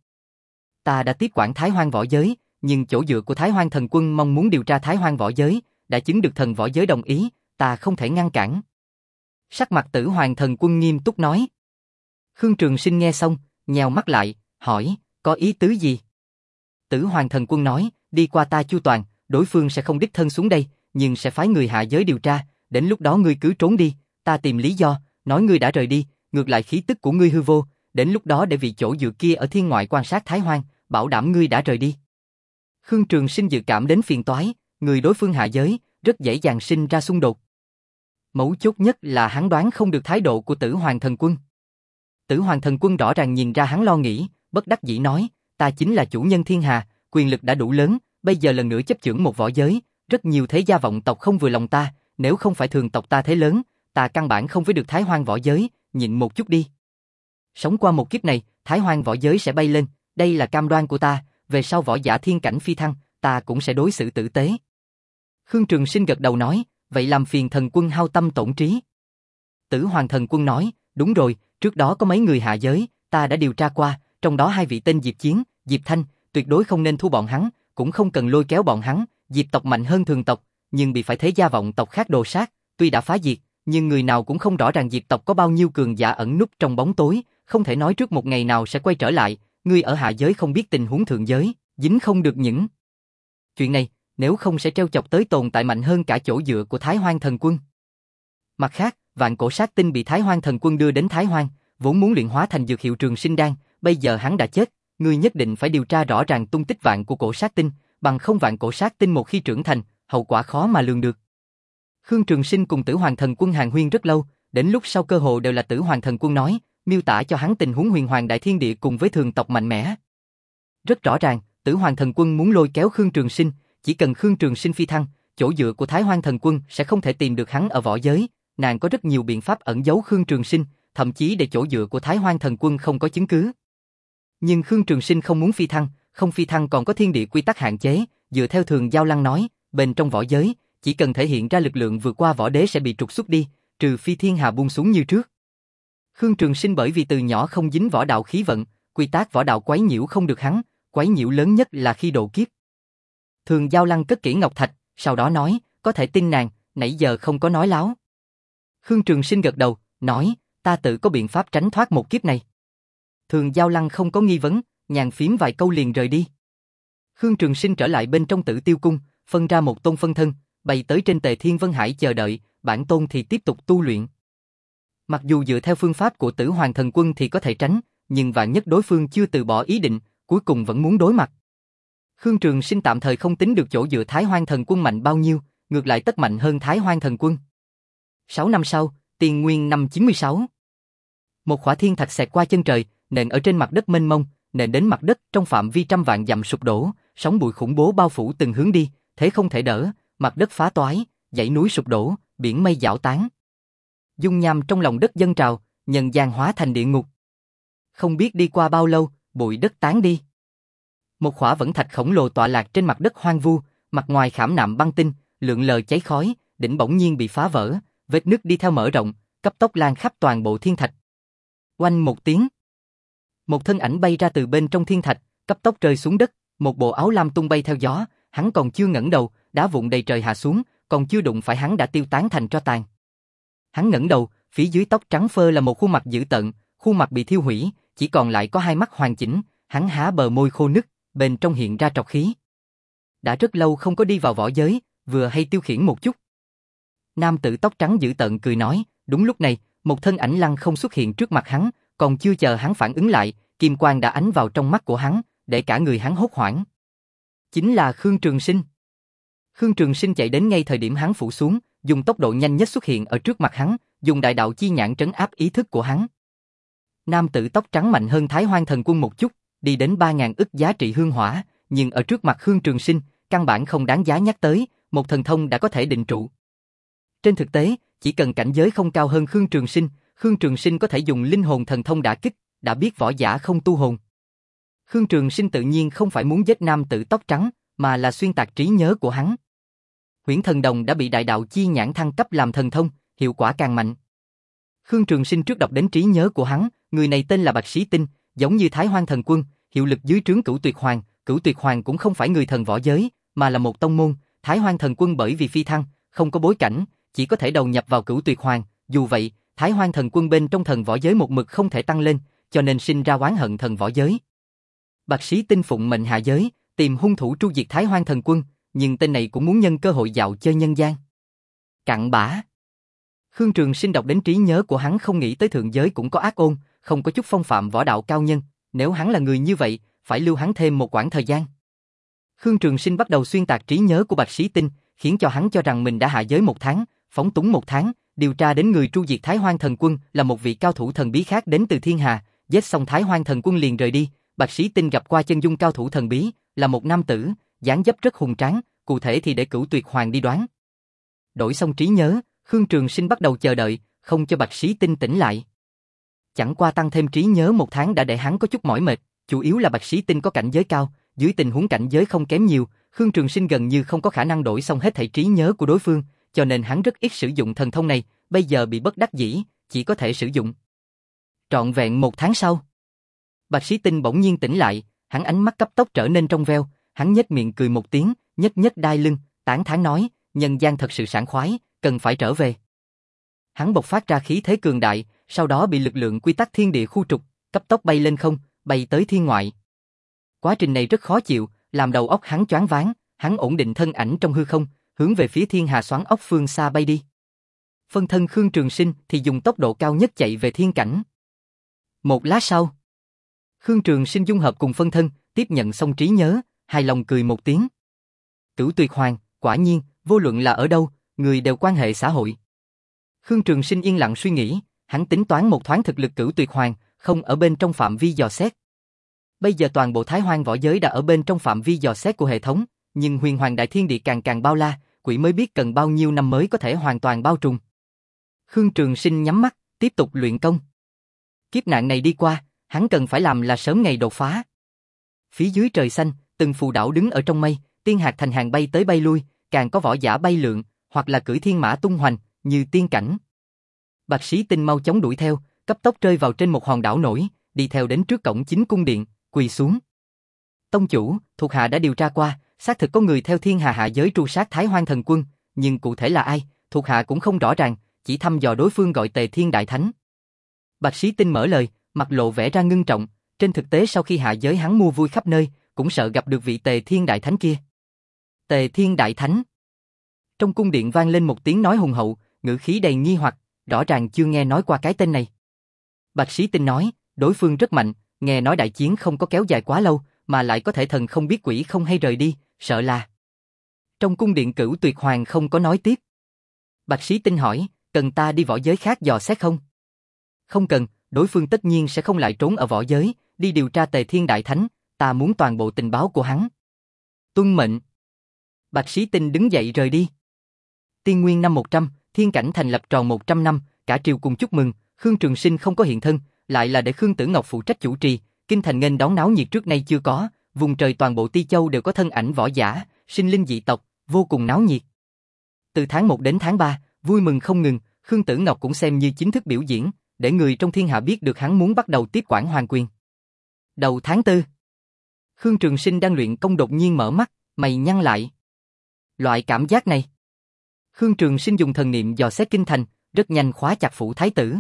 Speaker 1: Ta đã tiếp quản Thái Hoang võ giới, nhưng chỗ dựa của Thái Hoang Thần Quân mong muốn điều tra Thái Hoang võ giới, đã chứng được thần võ giới đồng ý, ta không thể ngăn cản. Sắc mặt Tử Hoàng Thần Quân nghiêm túc nói. Khương Trường Sinh nghe xong, nheo mắt lại, hỏi, có ý tứ gì? Tử Hoàng Thần Quân nói, đi qua ta chu toàn, đối phương sẽ không đích thân xuống đây, nhưng sẽ phái người hạ giới điều tra, đến lúc đó ngươi cứ trốn đi, ta tìm lý do, nói ngươi đã rời đi, ngược lại khí tức của ngươi hư vô, đến lúc đó để vị chỗ dựa kia ở thiên ngoại quan sát Thái Hoang, bảo đảm ngươi đã rời đi. Khương Trường Sinh dự cảm đến phiền toái, người đối phương hạ giới, rất dễ dàng sinh ra xung đột. Mấu chốt nhất là hắn đoán không được thái độ của Tử Hoàng Thần Quân. Tử Hoàng Thần Quân rõ ràng nhìn ra hắn lo nghĩ, bất đắc dĩ nói, ta chính là chủ nhân thiên hà, quyền lực đã đủ lớn, bây giờ lần nữa chấp chưởng một võ giới, rất nhiều thế gia vọng tộc không vừa lòng ta, nếu không phải thường tộc ta thế lớn, ta căn bản không với được Thái Hoang võ giới, nhịn một chút đi. Sống qua một kiếp này, Thái Hoang võ giới sẽ bay lên, đây là cam đoan của ta, về sau võ giả thiên cảnh phi thăng, ta cũng sẽ đối xử tử tế. Khương Trường Sinh gật đầu nói, vậy làm phiền thần quân hao tâm tổn trí. Tử Hoàng Thần Quân nói, đúng rồi, trước đó có mấy người hạ giới, ta đã điều tra qua, trong đó hai vị tên Diệp Chiến, Diệp Thanh, tuyệt đối không nên thu bọn hắn, cũng không cần lôi kéo bọn hắn, Diệp tộc mạnh hơn thường tộc, nhưng bị phải thế gia vọng tộc khác đồ sát, tuy đã phá diệt, nhưng người nào cũng không rõ ràng Diệp tộc có bao nhiêu cường giả ẩn núp trong bóng tối, không thể nói trước một ngày nào sẽ quay trở lại, ngươi ở hạ giới không biết tình huống thượng giới, dính không được những chuyện này, nếu không sẽ treo chọc tới tồn tại mạnh hơn cả chỗ dựa của Thái Hoang Thần Quân. Mặt khác, vạn cổ sát tinh bị Thái Hoang Thần Quân đưa đến Thái Hoang, vốn muốn luyện hóa thành dược hiệu trường sinh đan, bây giờ hắn đã chết, ngươi nhất định phải điều tra rõ ràng tung tích vạn của cổ sát tinh, bằng không vạn cổ sát tinh một khi trưởng thành, hậu quả khó mà lường được. Khương Trường Sinh cùng Tử Hoàng Thần Quân hàn huyên rất lâu, đến lúc sau cơ hồ đều là Tử Hoàng Thần Quân nói, miêu tả cho hắn tình huống huyền hoàng đại thiên địa cùng với thường tộc mạnh mẽ. Rất rõ ràng, Tử Hoàng Thần Quân muốn lôi kéo Khương Trường Sinh, chỉ cần Khương Trường Sinh phi thăng, chỗ dựa của Thái Hoang Thần Quân sẽ không thể tìm được hắn ở võ giới, nàng có rất nhiều biện pháp ẩn giấu Khương Trường Sinh, thậm chí để chỗ dựa của Thái Hoang Thần Quân không có chứng cứ. Nhưng Khương Trường Sinh không muốn phi thăng, không phi thăng còn có thiên địa quy tắc hạn chế, dựa theo Thường Giao Lăng nói, bên trong võ giới, chỉ cần thể hiện ra lực lượng vượt qua võ đế sẽ bị trục xuất đi, trừ phi thiên hà buông xuống như trước. Khương Trường Sinh bởi vì từ nhỏ không dính võ đạo khí vận, quy tắc võ đạo quấy nhiễu không được hắn, quấy nhiễu lớn nhất là khi độ kiếp. Thường Giao Lăng cất kỹ ngọc thạch, sau đó nói, có thể tin nàng, nãy giờ không có nói láo. Khương Trường Sinh gật đầu, nói, ta tự có biện pháp tránh thoát một kiếp này. Thường Giao Lăng không có nghi vấn, nhàn phím vài câu liền rời đi. Khương Trường Sinh trở lại bên trong Tử Tiêu Cung, phân ra một tôn phân thân, bay tới trên Tề Thiên Vân Hải chờ đợi, bản tôn thì tiếp tục tu luyện. Mặc dù dựa theo phương pháp của Tử Hoàng Thần Quân thì có thể tránh, nhưng vạn nhất đối phương chưa từ bỏ ý định, cuối cùng vẫn muốn đối mặt. Khương Trường Sinh tạm thời không tính được chỗ dựa Thái Hoang Thần Quân mạnh bao nhiêu, ngược lại tất mạnh hơn Thái Hoang Thần Quân. Sáu năm sau, Tiền Nguyên năm chín mươi sáu. Một khỏa thiên thạch xẹt qua chân trời, nện ở trên mặt đất mênh mông, nện đến mặt đất trong phạm vi trăm vạn dặm sụp đổ, sóng bụi khủng bố bao phủ từng hướng đi, thế không thể đỡ, mặt đất phá toái, dãy núi sụp đổ, biển mây giảo tán. Dung nham trong lòng đất dâng trào, nhân gian hóa thành địa ngục. Không biết đi qua bao lâu, bụi đất tán đi. Một khỏa vẫn thạch khổng lồ tọa lạc trên mặt đất hoang vu, mặt ngoài khảm nạm băng tinh, lượn lờ cháy khói, đỉnh bỗng nhiên bị phá vỡ, vết nứt đi theo mở rộng, cấp tốc lan khắp toàn bộ thiên thạch. Oanh một tiếng, một thân ảnh bay ra từ bên trong thiên thạch, cấp tốc rơi xuống đất, một bộ áo lam tung bay theo gió, hắn còn chưa ngẩng đầu, đá vụn đầy trời hạ xuống, còn chưa đụng phải hắn đã tiêu tán thành tro tàn. Hắn ngẩng đầu, phía dưới tóc trắng phơ là một khuôn mặt dữ tợn, khuôn mặt bị thiêu hủy, chỉ còn lại có hai mắt hoàn chỉnh, hắn há bờ môi khô nứt, bên trong hiện ra trọc khí. Đã rất lâu không có đi vào võ giới, vừa hay tiêu khiển một chút. Nam tử tóc trắng dữ tợn cười nói, đúng lúc này, một thân ảnh lăng không xuất hiện trước mặt hắn, còn chưa chờ hắn phản ứng lại, kim quang đã ánh vào trong mắt của hắn, để cả người hắn hốt hoảng. Chính là Khương Trường Sinh. Khương Trường Sinh chạy đến ngay thời điểm hắn phủ xuống, dùng tốc độ nhanh nhất xuất hiện ở trước mặt hắn, dùng đại đạo chi nhãn trấn áp ý thức của hắn. Nam tử tóc trắng mạnh hơn Thái Hoang Thần Quân một chút, đi đến ba ngàn ức giá trị hương hỏa, nhưng ở trước mặt Khương Trường Sinh, căn bản không đáng giá nhắc tới, một thần thông đã có thể định trụ. Trên thực tế, chỉ cần cảnh giới không cao hơn Khương Trường Sinh, Khương Trường Sinh có thể dùng linh hồn thần thông đả kích, đã biết võ giả không tu hồn. Khương Trường Sinh tự nhiên không phải muốn giết nam tử tóc trắng, mà là xuyên tạc trí nhớ của hắn. Huyễn Thần Đồng đã bị đại đạo chi nhãn thăng cấp làm thần thông, hiệu quả càng mạnh. Khương Trường Sinh trước đọc đến trí nhớ của hắn, người này tên là Bạch Sĩ Tinh, giống như Thái Hoang Thần Quân, hiệu lực dưới trướng Cửu Tuyệt Hoàng, Cửu Tuyệt Hoàng cũng không phải người thần võ giới, mà là một tông môn, Thái Hoang Thần Quân bởi vì phi thăng, không có bối cảnh, chỉ có thể đầu nhập vào Cửu Tuyệt Hoàng, dù vậy, Thái Hoang Thần Quân bên trong thần võ giới một mực không thể tăng lên, cho nên sinh ra oán hận thần võ giới. Bạch Sĩ Tinh phụng mệnh hạ giới, tìm hung thủ tru diệt Thái Hoang Thần Quân, nhưng tên này cũng muốn nhân cơ hội dạo chơi nhân gian. Cặn bã. Khương Trường Sinh đọc đến trí nhớ của hắn không nghĩ tới thượng giới cũng có ác ôn, không có chút phong phạm võ đạo cao nhân, nếu hắn là người như vậy, phải lưu hắn thêm một quãng thời gian. Khương Trường Sinh bắt đầu xuyên tạc trí nhớ của Bạch Sĩ Tinh, khiến cho hắn cho rằng mình đã hạ giới một tháng, phóng túng một tháng, điều tra đến người tru diệt Thái Hoang Thần Quân là một vị cao thủ thần bí khác đến từ thiên hà, giết xong Thái Hoang Thần Quân liền rời đi. Bạch Sĩ Tinh gặp qua chân dung cao thủ thần bí, là một nam tử, dáng dấp rất hùng tráng, cụ thể thì để Cửu Tuyệt Hoàng đi đoán. Đổi xong trí nhớ, Khương Trường Sinh bắt đầu chờ đợi, không cho Bạch Sĩ Tinh tỉnh lại. Chẳng qua tăng thêm trí nhớ một tháng đã để hắn có chút mỏi mệt, chủ yếu là Bạch Sĩ Tinh có cảnh giới cao, dưới tình huống cảnh giới không kém nhiều, Khương Trường Sinh gần như không có khả năng đổi xong hết thảy trí nhớ của đối phương, cho nên hắn rất ít sử dụng thần thông này, bây giờ bị bất đắc dĩ, chỉ có thể sử dụng. Trọn vẹn một tháng sau, Bạch Sĩ Tinh bỗng nhiên tỉnh lại, hắn ánh mắt cấp tốc trở nên trong veo, hắn nhếch miệng cười một tiếng, nhấc nhấc đai lưng, tán thán nói, nhân gian thật sự sảng khoái, cần phải trở về. Hắn bộc phát ra khí thế cường đại, sau đó bị lực lượng quy tắc thiên địa khu trục, cấp tốc bay lên không, bay tới thiên ngoại. Quá trình này rất khó chịu, làm đầu óc hắn choáng váng, hắn ổn định thân ảnh trong hư không, hướng về phía thiên hà xoắn ốc phương xa bay đi. Phân thân Khương Trường Sinh thì dùng tốc độ cao nhất chạy về thiên cảnh. Một lát sau, Khương Trường Sinh dung hợp cùng phân thân, tiếp nhận xong trí nhớ, hài lòng cười một tiếng. Cửu Tuyệt Hoàng, quả nhiên, vô luận là ở đâu, người đều quan hệ xã hội. Khương Trường Sinh yên lặng suy nghĩ, hắn tính toán một thoáng thực lực Cửu Tuyệt Hoàng, không ở bên trong phạm vi dò xét. Bây giờ toàn bộ Thái Hoang võ giới đã ở bên trong phạm vi dò xét của hệ thống, nhưng Huyền Hoàng Đại Thiên Địa càng càng bao la, quỷ mới biết cần bao nhiêu năm mới có thể hoàn toàn bao trùm. Khương Trường Sinh nhắm mắt, tiếp tục luyện công. Kiếp nạn này đi qua, hắn cần phải làm là sớm ngày đột phá. Phía dưới trời xanh, từng phù đảo đứng ở trong mây, tiên hạt thành hàng bay tới bay lui, càng có võ giả bay lượn, hoặc là cưỡi thiên mã tung hoành, như tiên cảnh. Bạch Sĩ Tinh mau chóng đuổi theo, cấp tốc rơi vào trên một hòn đảo nổi, đi theo đến trước cổng chính cung điện, quỳ xuống. Tông chủ, thuộc hạ đã điều tra qua, xác thực có người theo thiên hà hạ giới tru sát Thái Hoang Thần Quân, nhưng cụ thể là ai, thuộc hạ cũng không rõ ràng, chỉ thăm dò đối phương gọi Tề Thiên Đại Thánh. Bạch Sĩ Tinh mở lời, mặt lộ vẻ ra ngưng trọng, trên thực tế sau khi hạ giới hắn mua vui khắp nơi, cũng sợ gặp được vị Tề Thiên Đại Thánh kia. Tề Thiên Đại Thánh. Trong cung điện vang lên một tiếng nói hùng hậu, ngữ khí đầy nghi hoặc, rõ ràng chưa nghe nói qua cái tên này. Bạch Sĩ Tinh nói, đối phương rất mạnh, nghe nói đại chiến không có kéo dài quá lâu, mà lại có thể thần không biết quỷ không hay rời đi, sợ là. Trong cung điện Cửu Tuyệt Hoàng không có nói tiếp. Bạch Sĩ Tinh hỏi, cần ta đi võ giới khác dò xét không? Không cần, đối phương tất nhiên sẽ không lại trốn ở võ giới, đi điều tra Tề Thiên Đại Thánh, ta muốn toàn bộ tình báo của hắn. Tuân mệnh. Bạch Sĩ Tinh đứng dậy rời đi. Tiên nguyên năm một trăm, thiên cảnh thành lập tròn một trăm năm, cả triều cùng chúc mừng, Khương Trường Sinh không có hiện thân, lại là để Khương Tử Ngọc phụ trách chủ trì, kinh thành nghênh đón náo nhiệt trước nay chưa có, vùng trời toàn bộ Ti Châu đều có thân ảnh võ giả, sinh linh dị tộc, vô cùng náo nhiệt. Từ tháng một đến tháng ba, vui mừng không ngừng, Khương Tử Ngọc cũng xem như chính thức biểu diễn, để người trong thiên hạ biết được hắn muốn bắt đầu tiếp quản hoàng quyền. Đầu tháng tư, Khương Trường Sinh đang luyện công đột nhiên mở mắt, mày nhăn lại. Loại cảm giác này. Khương Trường Sinh dùng thần niệm dò xét kinh thành, rất nhanh khóa chặt phủ thái tử.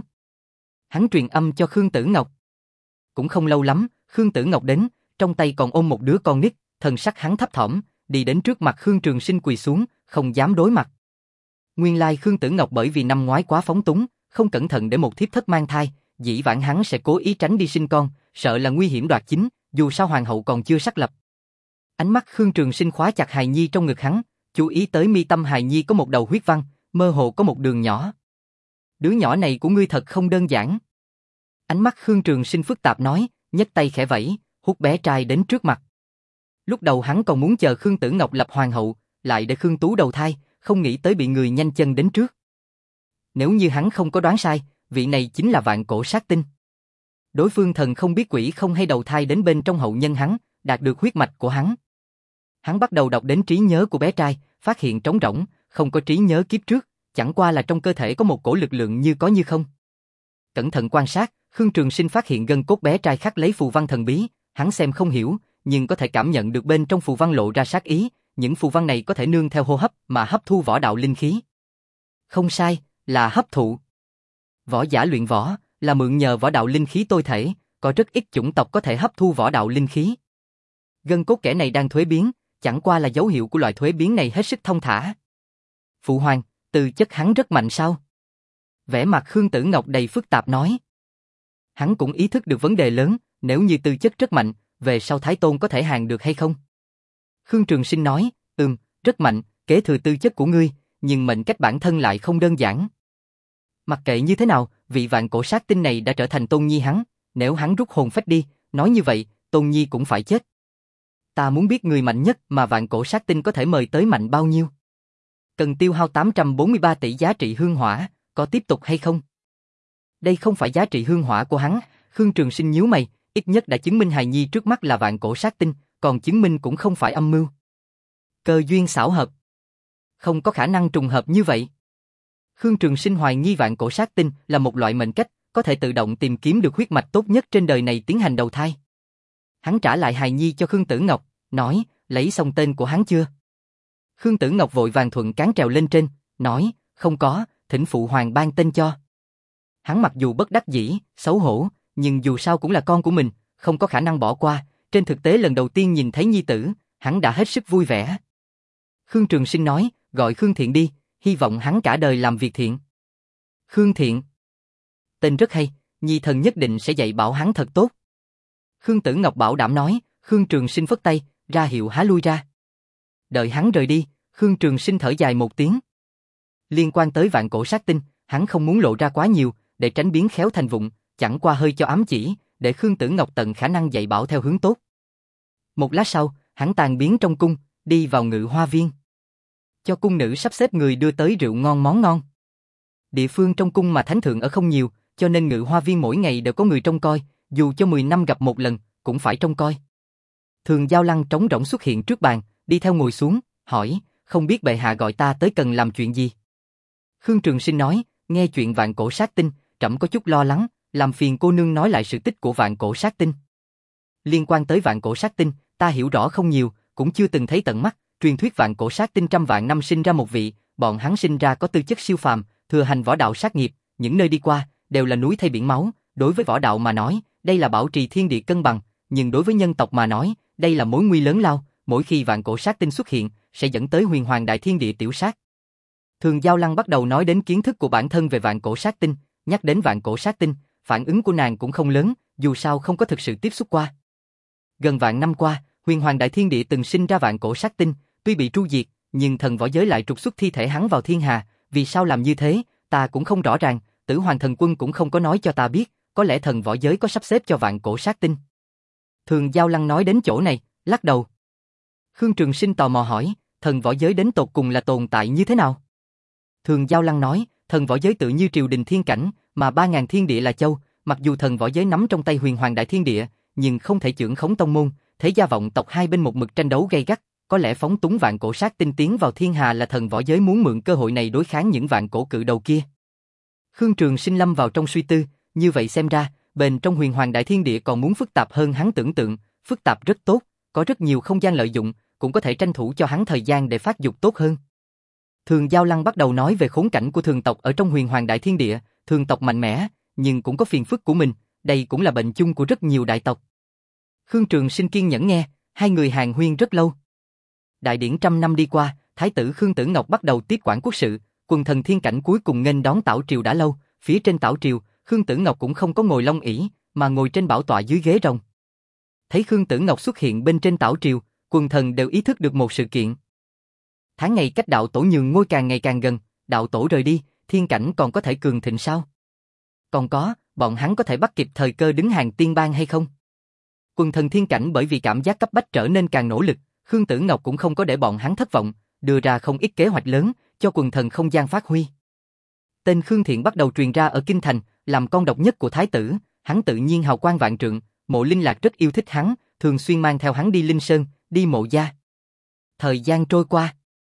Speaker 1: Hắn truyền âm cho Khương Tử Ngọc. Cũng không lâu lắm, Khương Tử Ngọc đến, trong tay còn ôm một đứa con nít, thần sắc hắn thấp thỏm, đi đến trước mặt Khương Trường Sinh quỳ xuống, không dám đối mặt. Nguyên lai Khương Tử Ngọc bởi vì năm ngoái quá phóng túng, không cẩn thận để một thiếp thất mang thai, dĩ vãng hắn sẽ cố ý tránh đi sinh con, sợ là nguy hiểm đoạt chính, dù sao hoàng hậu còn chưa xác lập. Ánh mắt Khương Trường Sinh khóa chặt hài nhi trong ngực hắn, chú ý tới mi tâm hài nhi có một đầu huyết văn, mơ hồ có một đường nhỏ. Đứa nhỏ này của ngươi thật không đơn giản. Ánh mắt Khương Trường Sinh phức tạp nói, nhấc tay khẽ vẫy, hút bé trai đến trước mặt. Lúc đầu hắn còn muốn chờ Khương Tử Ngọc lập hoàng hậu, lại để Khương Tú đầu thai, không nghĩ tới bị người nhanh chân đến trước. Nếu như hắn không có đoán sai, vị này chính là vạn cổ sát tinh. Đối phương thần không biết quỷ không hay đầu thai đến bên trong hậu nhân hắn, đạt được huyết mạch của hắn. Hắn bắt đầu đọc đến trí nhớ của bé trai, phát hiện trống rỗng, không có trí nhớ kiếp trước, chẳng qua là trong cơ thể có một cổ lực lượng như có như không. Cẩn thận quan sát, Khương Trường Sinh phát hiện gân cốt bé trai khắc lấy phù văn thần bí, hắn xem không hiểu, nhưng có thể cảm nhận được bên trong phù văn lộ ra sát ý, những phù văn này có thể nương theo hô hấp mà hấp thu võ đạo linh khí. Không sai, là hấp thụ. Võ giả luyện võ là mượn nhờ võ đạo linh khí tôi thể, có rất ít chủng tộc có thể hấp thu võ đạo linh khí. Gân cốt kẻ này đang thuế biến, chẳng qua là dấu hiệu của loại thuế biến này hết sức thông thả. Phụ hoàng, tư chất hắn rất mạnh sao? Vẻ mặt Khương Tử Ngọc đầy phức tạp nói. Hắn cũng ý thức được vấn đề lớn, nếu như tư chất rất mạnh, về sau Thái Tôn có thể hàng được hay không? Khương Trường Sinh nói, ừm, rất mạnh, kế thừa tư chất của ngươi, nhưng mệnh cách bản thân lại không đơn giản. Mặc kệ như thế nào, vị vạn cổ sát tinh này đã trở thành Tôn Nhi hắn, nếu hắn rút hồn phách đi, nói như vậy, Tôn Nhi cũng phải chết. Ta muốn biết người mạnh nhất mà vạn cổ sát tinh có thể mời tới mạnh bao nhiêu. Cần tiêu hao tám trăm bốn mươi ba tỷ giá trị hương hỏa, có tiếp tục hay không? Đây không phải giá trị hương hỏa của hắn, Khương Trường Sinh nhíu mày, ít nhất đã chứng minh hài nhi trước mắt là vạn cổ sát tinh, còn chứng minh cũng không phải âm mưu. Cơ duyên xảo hợp. Không có khả năng trùng hợp như vậy. Khương Trường Sinh hoài nghi vạn cổ sát tinh là một loại mệnh cách, có thể tự động tìm kiếm được huyết mạch tốt nhất trên đời này tiến hành đầu thai. Hắn trả lại hài nhi cho Khương Tử Ngọc, nói, lấy xong tên của hắn chưa? Khương Tử Ngọc vội vàng thuận cán trèo lên trên, nói, không có, thỉnh phụ hoàng ban tên cho. Hắn mặc dù bất đắc dĩ, xấu hổ, nhưng dù sao cũng là con của mình, không có khả năng bỏ qua, trên thực tế lần đầu tiên nhìn thấy nhi tử, hắn đã hết sức vui vẻ. Khương Trường Sinh nói, gọi Khương Thiện đi, hy vọng hắn cả đời làm việc thiện. Khương Thiện. Tên rất hay, nhi thần nhất định sẽ dạy bảo hắn thật tốt. Khương Tử Ngọc bảo đảm nói, Khương Trường Sinh phất tay, ra hiệu há lui ra. Đợi hắn rời đi, Khương Trường Sinh thở dài một tiếng. Liên quan tới vạn cổ sát tinh, hắn không muốn lộ ra quá nhiều, để tránh biến khéo thành vụng, chẳng qua hơi cho ám chỉ, để Khương Tử Ngọc tận khả năng dạy bảo theo hướng tốt. Một lát sau, hắn tàn biến trong cung, đi vào Ngự Hoa Viên. Cho cung nữ sắp xếp người đưa tới rượu ngon món ngon. Địa phương trong cung mà thánh thượng ở không nhiều, cho nên Ngự Hoa Viên mỗi ngày đều có người trông coi, dù cho mười năm gặp một lần, cũng phải trông coi. Thường Giao Lăng trống rỗng xuất hiện trước bàn, đi theo ngồi xuống, hỏi, không biết bệ hạ gọi ta tới cần làm chuyện gì? Khương Trường Sinh nói, nghe chuyện vạn cổ sát tinh, trẫm có chút lo lắng, làm phiền cô nương nói lại sự tích của vạn cổ sát tinh. Liên quan tới vạn cổ sát tinh, ta hiểu rõ không nhiều, cũng chưa từng thấy tận mắt, truyền thuyết vạn cổ sát tinh trăm vạn năm sinh ra một vị, bọn hắn sinh ra có tư chất siêu phàm, thừa hành võ đạo sát nghiệp, những nơi đi qua, đều là núi thay biển máu, đối với võ đạo mà nói, đây là bảo trì thiên địa cân bằng, nhưng đối với nhân tộc mà nói, đây là mối nguy lớn lao, mỗi khi vạn cổ sát tinh xuất hiện, sẽ dẫn tới huyền hoàng đại thiên địa tiểu sát. Thường Giao Lăng bắt đầu nói đến kiến thức của bản thân về vạn cổ sát tinh, nhắc đến vạn cổ sát tinh, phản ứng của nàng cũng không lớn, dù sao không có thực sự tiếp xúc qua. Gần vạn năm qua, huyền hoàng đại thiên địa từng sinh ra vạn cổ sát tinh, tuy bị tru diệt, nhưng thần võ giới lại trục xuất thi thể hắn vào thiên hà, vì sao làm như thế, ta cũng không rõ ràng, Tử Hoàng thần quân cũng không có nói cho ta biết, có lẽ thần võ giới có sắp xếp cho vạn cổ sát tinh. Thường Giao Lăng nói đến chỗ này, lắc đầu. Khương Trường Sinh tò mò hỏi, thần võ giới đến tột cùng là tồn tại như thế nào? Thường Giao Lăng nói, thần võ giới tự như triều đình thiên cảnh, mà ba ngàn thiên địa là châu, mặc dù thần võ giới nắm trong tay huyền hoàng đại thiên địa, nhưng không thể chưởng khống tông môn, thế gia vọng tộc hai bên một mực tranh đấu gay gắt, có lẽ phóng túng vạn cổ sát tinh tiến vào thiên hà là thần võ giới muốn mượn cơ hội này đối kháng những vạn cổ cự đầu kia. Khương Trường Sinh lâm vào trong suy tư, như vậy xem ra, bên trong huyền hoàng đại thiên địa còn muốn phức tạp hơn hắn tưởng tượng, phức tạp rất tốt, có rất nhiều không gian lợi dụng, cũng có thể tranh thủ cho hắn thời gian để phát dục tốt hơn. Thường Giao Lăng bắt đầu nói về khốn cảnh của thường tộc ở trong huyền hoàng đại thiên địa, thường tộc mạnh mẽ, nhưng cũng có phiền phức của mình, đây cũng là bệnh chung của rất nhiều đại tộc. Khương Trường Sinh kiên nhẫn nghe, hai người hàn huyên rất lâu. Đại điển trăm năm đi qua, Thái tử Khương Tử Ngọc bắt đầu tiếp quản quốc sự, quần thần thiên cảnh cuối cùng nghênh đón tảo triều đã lâu, phía trên tảo triều, Khương Tử Ngọc cũng không có ngồi long ỷ, mà ngồi trên bảo tọa dưới ghế rồng. Thấy Khương Tử Ngọc xuất hiện bên trên tảo triều, quần thần đều ý thức được một sự kiện. Tháng ngày cách đạo tổ nhường ngôi càng ngày càng gần, đạo tổ rời đi, thiên cảnh còn có thể cường thịnh sao? Còn có, bọn hắn có thể bắt kịp thời cơ đứng hàng tiên bang hay không? Quần thần thiên cảnh bởi vì cảm giác cấp bách trở nên càng nỗ lực, Khương Tử Ngọc cũng không có để bọn hắn thất vọng, đưa ra không ít kế hoạch lớn, cho quần thần không gian phát huy. Tên Khương Thiện bắt đầu truyền ra ở Kinh Thành, làm con độc nhất của Thái tử, hắn tự nhiên hào quang vạn trượng, Mộ Linh Lạc rất yêu thích hắn, thường xuyên mang theo hắn đi Linh Sơn, đi mộ gia. Thời gian trôi qua.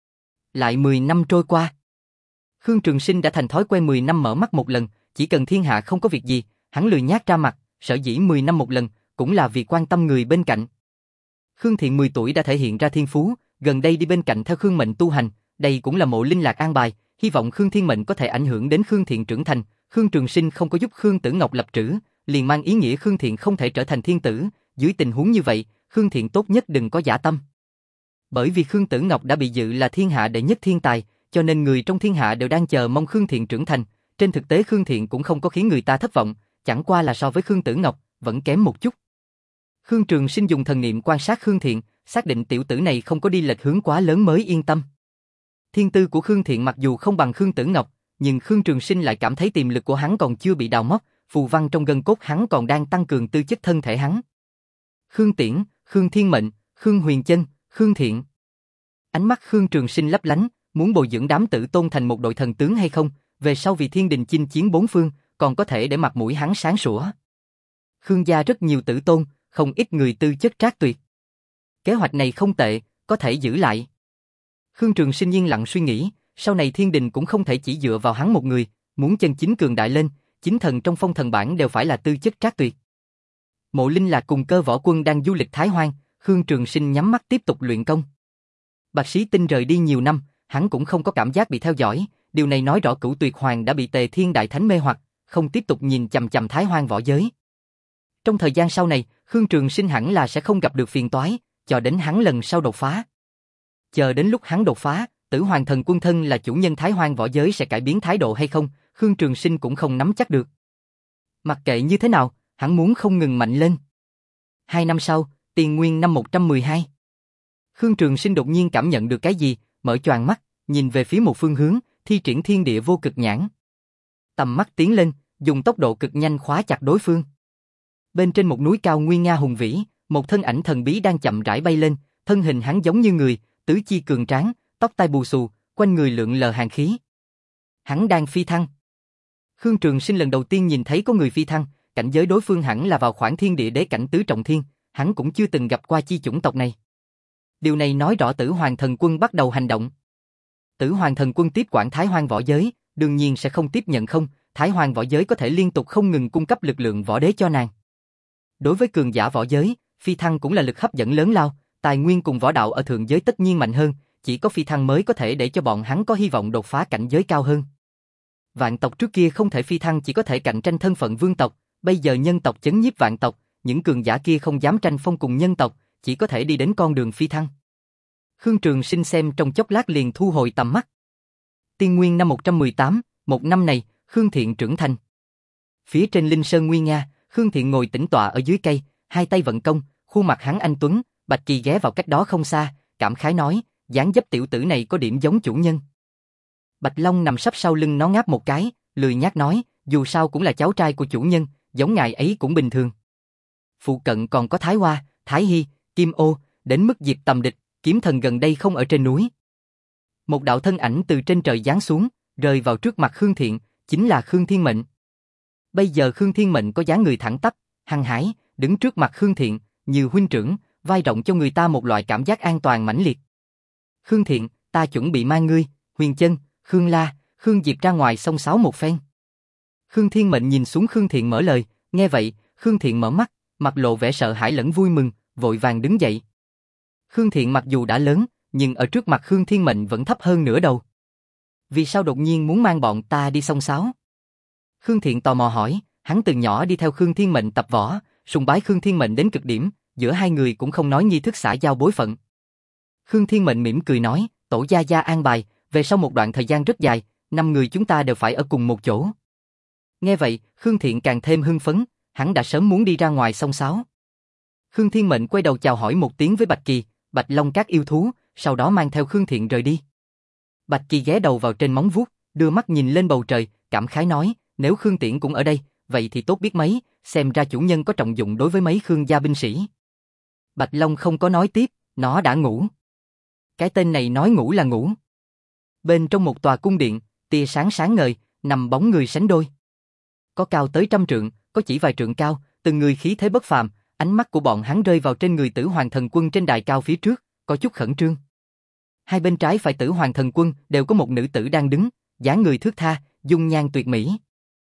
Speaker 1: Lại mười năm trôi qua. Khương Trường Sinh đã thành thói quen mười năm mở mắt một lần, chỉ cần thiên hạ không có việc gì, hắn lười nhác ra mặt, sở dĩ mười năm một lần, cũng là vì quan tâm người bên cạnh. Khương Thiện mười tuổi đã thể hiện ra thiên phú, gần đây đi bên cạnh theo Khương Mệnh tu hành, đây cũng là Mộ Linh Lạc an bài, hy vọng Khương Thiên Mệnh có thể ảnh hưởng đến Khương Thiện trưởng thành. Khương Trường Sinh không có giúp Khương Tử Ngọc lập trữ, liền mang ý nghĩa Khương Thiện không thể trở thành thiên tử, dưới tình huống như vậy, Khương Thiện tốt nhất đừng có dã tâm. Bởi vì Khương Tử Ngọc đã bị dự là thiên hạ đệ nhất thiên tài, cho nên người trong thiên hạ đều đang chờ mong Khương Thiện trưởng thành, trên thực tế Khương Thiện cũng không có khiến người ta thất vọng, chẳng qua là so với Khương Tử Ngọc, vẫn kém một chút. Khương Trường Sinh dùng thần niệm quan sát Khương Thiện, xác định tiểu tử này không có đi lệch hướng quá lớn mới yên tâm. Thiên tư của Khương Thiện mặc dù không bằng Khương Tử Ngọc, nhưng Khương Trường Sinh lại cảm thấy tiềm lực của hắn còn chưa bị đào móc, phù văn trong gân cốt hắn còn đang tăng cường tư chất thân thể hắn. Khương Tiễn, Khương Thiên Mệnh, Khương Huyền Chân, Khương Thiện. Ánh mắt Khương Trường Sinh lấp lánh, muốn bồi dưỡng đám tử tôn thành một đội thần tướng hay không, về sau vì thiên đình chinh chiến bốn phương, còn có thể để mặt mũi hắn sáng sủa. Khương gia rất nhiều tử tôn, không ít người tư chất trác tuyệt. Kế hoạch này không tệ, có thể giữ lại. Khương Trường Sinh yên lặng suy nghĩ, sau này thiên đình cũng không thể chỉ dựa vào hắn một người, muốn chân chính cường đại lên, chính thần trong phong thần bảng đều phải là tư chất trác tuyệt. Mộ Linh Lạc cùng Cơ Võ Quân đang du lịch Thái Hoang, Khương Trường Sinh nhắm mắt tiếp tục luyện công. Bạch Sĩ Tinh rời đi nhiều năm, hắn cũng không có cảm giác bị theo dõi, điều này nói rõ Cửu Tuyệt Hoàng đã bị Tề Thiên Đại Thánh mê hoặc, không tiếp tục nhìn chằm chằm Thái Hoang võ giới. Trong thời gian sau này, Khương Trường Sinh hẳn là sẽ không gặp được phiền toái, cho đến hắn lần sau đột phá. Chờ đến lúc hắn đột phá, Tử Hoàng Thần Quân thân là chủ nhân Thái Hoang võ giới sẽ cải biến thái độ hay không, Khương Trường Sinh cũng không nắm chắc được. Mặc kệ như thế nào, hắn muốn không ngừng mạnh lên. Hai năm sau, Tiền Nguyên năm một trăm mười hai. Khương Trường Sinh đột nhiên cảm nhận được cái gì, mở choàng mắt, nhìn về phía một phương hướng, thi triển thiên địa vô cực nhãn. Tầm mắt tiến lên, dùng tốc độ cực nhanh khóa chặt đối phương. Bên trên một núi cao nguy nga hùng vĩ, một thân ảnh thần bí đang chậm rãi bay lên, thân hình hắn giống như người, tứ chi cường tráng, tóc tai bù xù, quanh người lượn lờ hàn khí. Hắn đang phi thăng. Khương Trường Sinh lần đầu tiên nhìn thấy có người phi thăng, cảnh giới đối phương hẳn là vào khoảng thiên địa đế cảnh tứ trọng thiên, hắn cũng chưa từng gặp qua chi chủng tộc này. Điều này nói rõ Tử Hoàng Thần Quân bắt đầu hành động. Tử Hoàng Thần Quân tiếp quản Thái Hoang võ giới, đương nhiên sẽ không tiếp nhận không, Thái Hoang võ giới có thể liên tục không ngừng cung cấp lực lượng võ đế cho nàng. Đối với cường giả võ giới, phi thăng cũng là lực hấp dẫn lớn lao, tài nguyên cùng võ đạo ở thượng giới tất nhiên mạnh hơn, chỉ có phi thăng mới có thể để cho bọn hắn có hy vọng đột phá cảnh giới cao hơn. Vạn tộc trước kia không thể phi thăng chỉ có thể cạnh tranh thân phận vương tộc, bây giờ nhân tộc chấn nhiếp vạn tộc, những cường giả kia không dám tranh phong cùng nhân tộc, chỉ có thể đi đến con đường phi thăng. Khương Trường Sinh xem trong chốc lát liền thu hồi tầm mắt. Tiên Nguyên năm một trăm mười tám, một năm này, Khương Thiện trưởng thành. Phía trên Linh Sơn nguy nga, Khương Thiện ngồi tĩnh tọa ở dưới cây, hai tay vận công, khuôn mặt hắn anh tuấn, Bạch Kỳ ghé vào cách đó không xa, cảm khái nói, dáng dấp tiểu tử này có điểm giống chủ nhân. Bạch Long nằm sấp sau lưng nó ngáp một cái, lười nhác nói, dù sao cũng là cháu trai của chủ nhân, giống ngài ấy cũng bình thường. Phụ cận còn có Thái Hoa, Thái Hy, Kim Ô, đến mức diệt tầm địch, kiếm thần gần đây không ở trên núi. Một đạo thân ảnh từ trên trời giáng xuống, rơi vào trước mặt Khương Thiện, chính là Khương Thiên Mệnh. Bây giờ Khương Thiên Mệnh có dáng người thẳng tắp, hăng hái, đứng trước mặt Khương Thiện, như huynh trưởng, vai rộng cho người ta một loại cảm giác an toàn mãnh liệt. Khương Thiện, ta chuẩn bị mang ngươi, Huyền Chân, Khương La, Khương Diệp ra ngoài xông xáo một phen. Khương Thiên Mệnh nhìn xuống Khương Thiện mở lời, nghe vậy, Khương Thiện mở mắt, mặt lộ vẻ sợ hãi lẫn vui mừng, vội vàng đứng dậy. Khương Thiện mặc dù đã lớn, nhưng ở trước mặt Khương Thiên Mệnh vẫn thấp hơn nửa đầu. Vì sao đột nhiên muốn mang bọn ta đi xông xáo? Khương Thiện tò mò hỏi, hắn từ nhỏ đi theo Khương Thiên Mệnh tập võ, sùng bái Khương Thiên Mệnh đến cực điểm, giữa hai người cũng không nói nghi thức xã giao bối phận. Khương Thiên Mệnh mỉm cười nói, tổ gia gia an bài, về sau một đoạn thời gian rất dài, năm người chúng ta đều phải ở cùng một chỗ. Nghe vậy, Khương Thiện càng thêm hưng phấn, hắn đã sớm muốn đi ra ngoài xông xáo. Khương Thiên Mệnh quay đầu chào hỏi một tiếng với Bạch Kỳ, Bạch Long các yêu thú, sau đó mang theo Khương Thiện rời đi. Bạch Kỳ ghé đầu vào trên móng vuốt, đưa mắt nhìn lên bầu trời, cảm khái nói, nếu Khương Tiễn cũng ở đây, vậy thì tốt biết mấy, xem ra chủ nhân có trọng dụng đối với mấy Khương gia binh sĩ. Bạch Long không có nói tiếp, nó đã ngủ. Cái tên này nói ngủ là ngủ. Bên trong một tòa cung điện, tia sáng sáng ngời, nằm bóng người sánh đôi. Có cao tới trăm trượng, có chỉ vài trượng cao, từng người khí thế bất phàm, ánh mắt của bọn hắn rơi vào trên người Tử Hoàng Thần Quân trên đài cao phía trước, có chút khẩn trương. Hai bên trái phải Tử Hoàng Thần Quân đều có một nữ tử đang đứng, dáng người thướt tha, dung nhan tuyệt mỹ.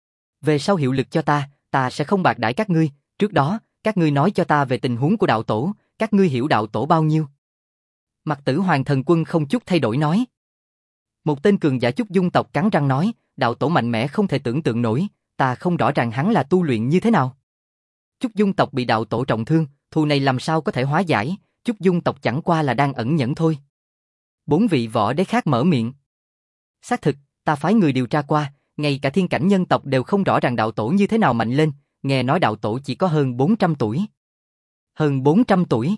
Speaker 1: Về sau hiệu lực cho ta, ta sẽ không bạc đãi các ngươi, trước đó, các ngươi nói cho ta về tình huống của đạo tổ, các ngươi hiểu đạo tổ bao nhiêu? Mặt Tử Hoàng Thần Quân không chút thay đổi nói. Một tên cường giả Chúc Dung tộc cắn răng nói, đạo tổ mạnh mẽ không thể tưởng tượng nổi, ta không rõ ràng hắn là tu luyện như thế nào. Chúc Dung tộc bị đạo tổ trọng thương, thù này làm sao có thể hóa giải, Chúc Dung tộc chẳng qua là đang ẩn nhẫn thôi. Bốn vị võ đế khác mở miệng. Xác thực, ta phái người điều tra qua, ngay cả thiên cảnh nhân tộc đều không rõ ràng đạo tổ như thế nào mạnh lên, nghe nói đạo tổ chỉ có hơn bốn trăm tuổi. Hơn bốn trăm tuổi?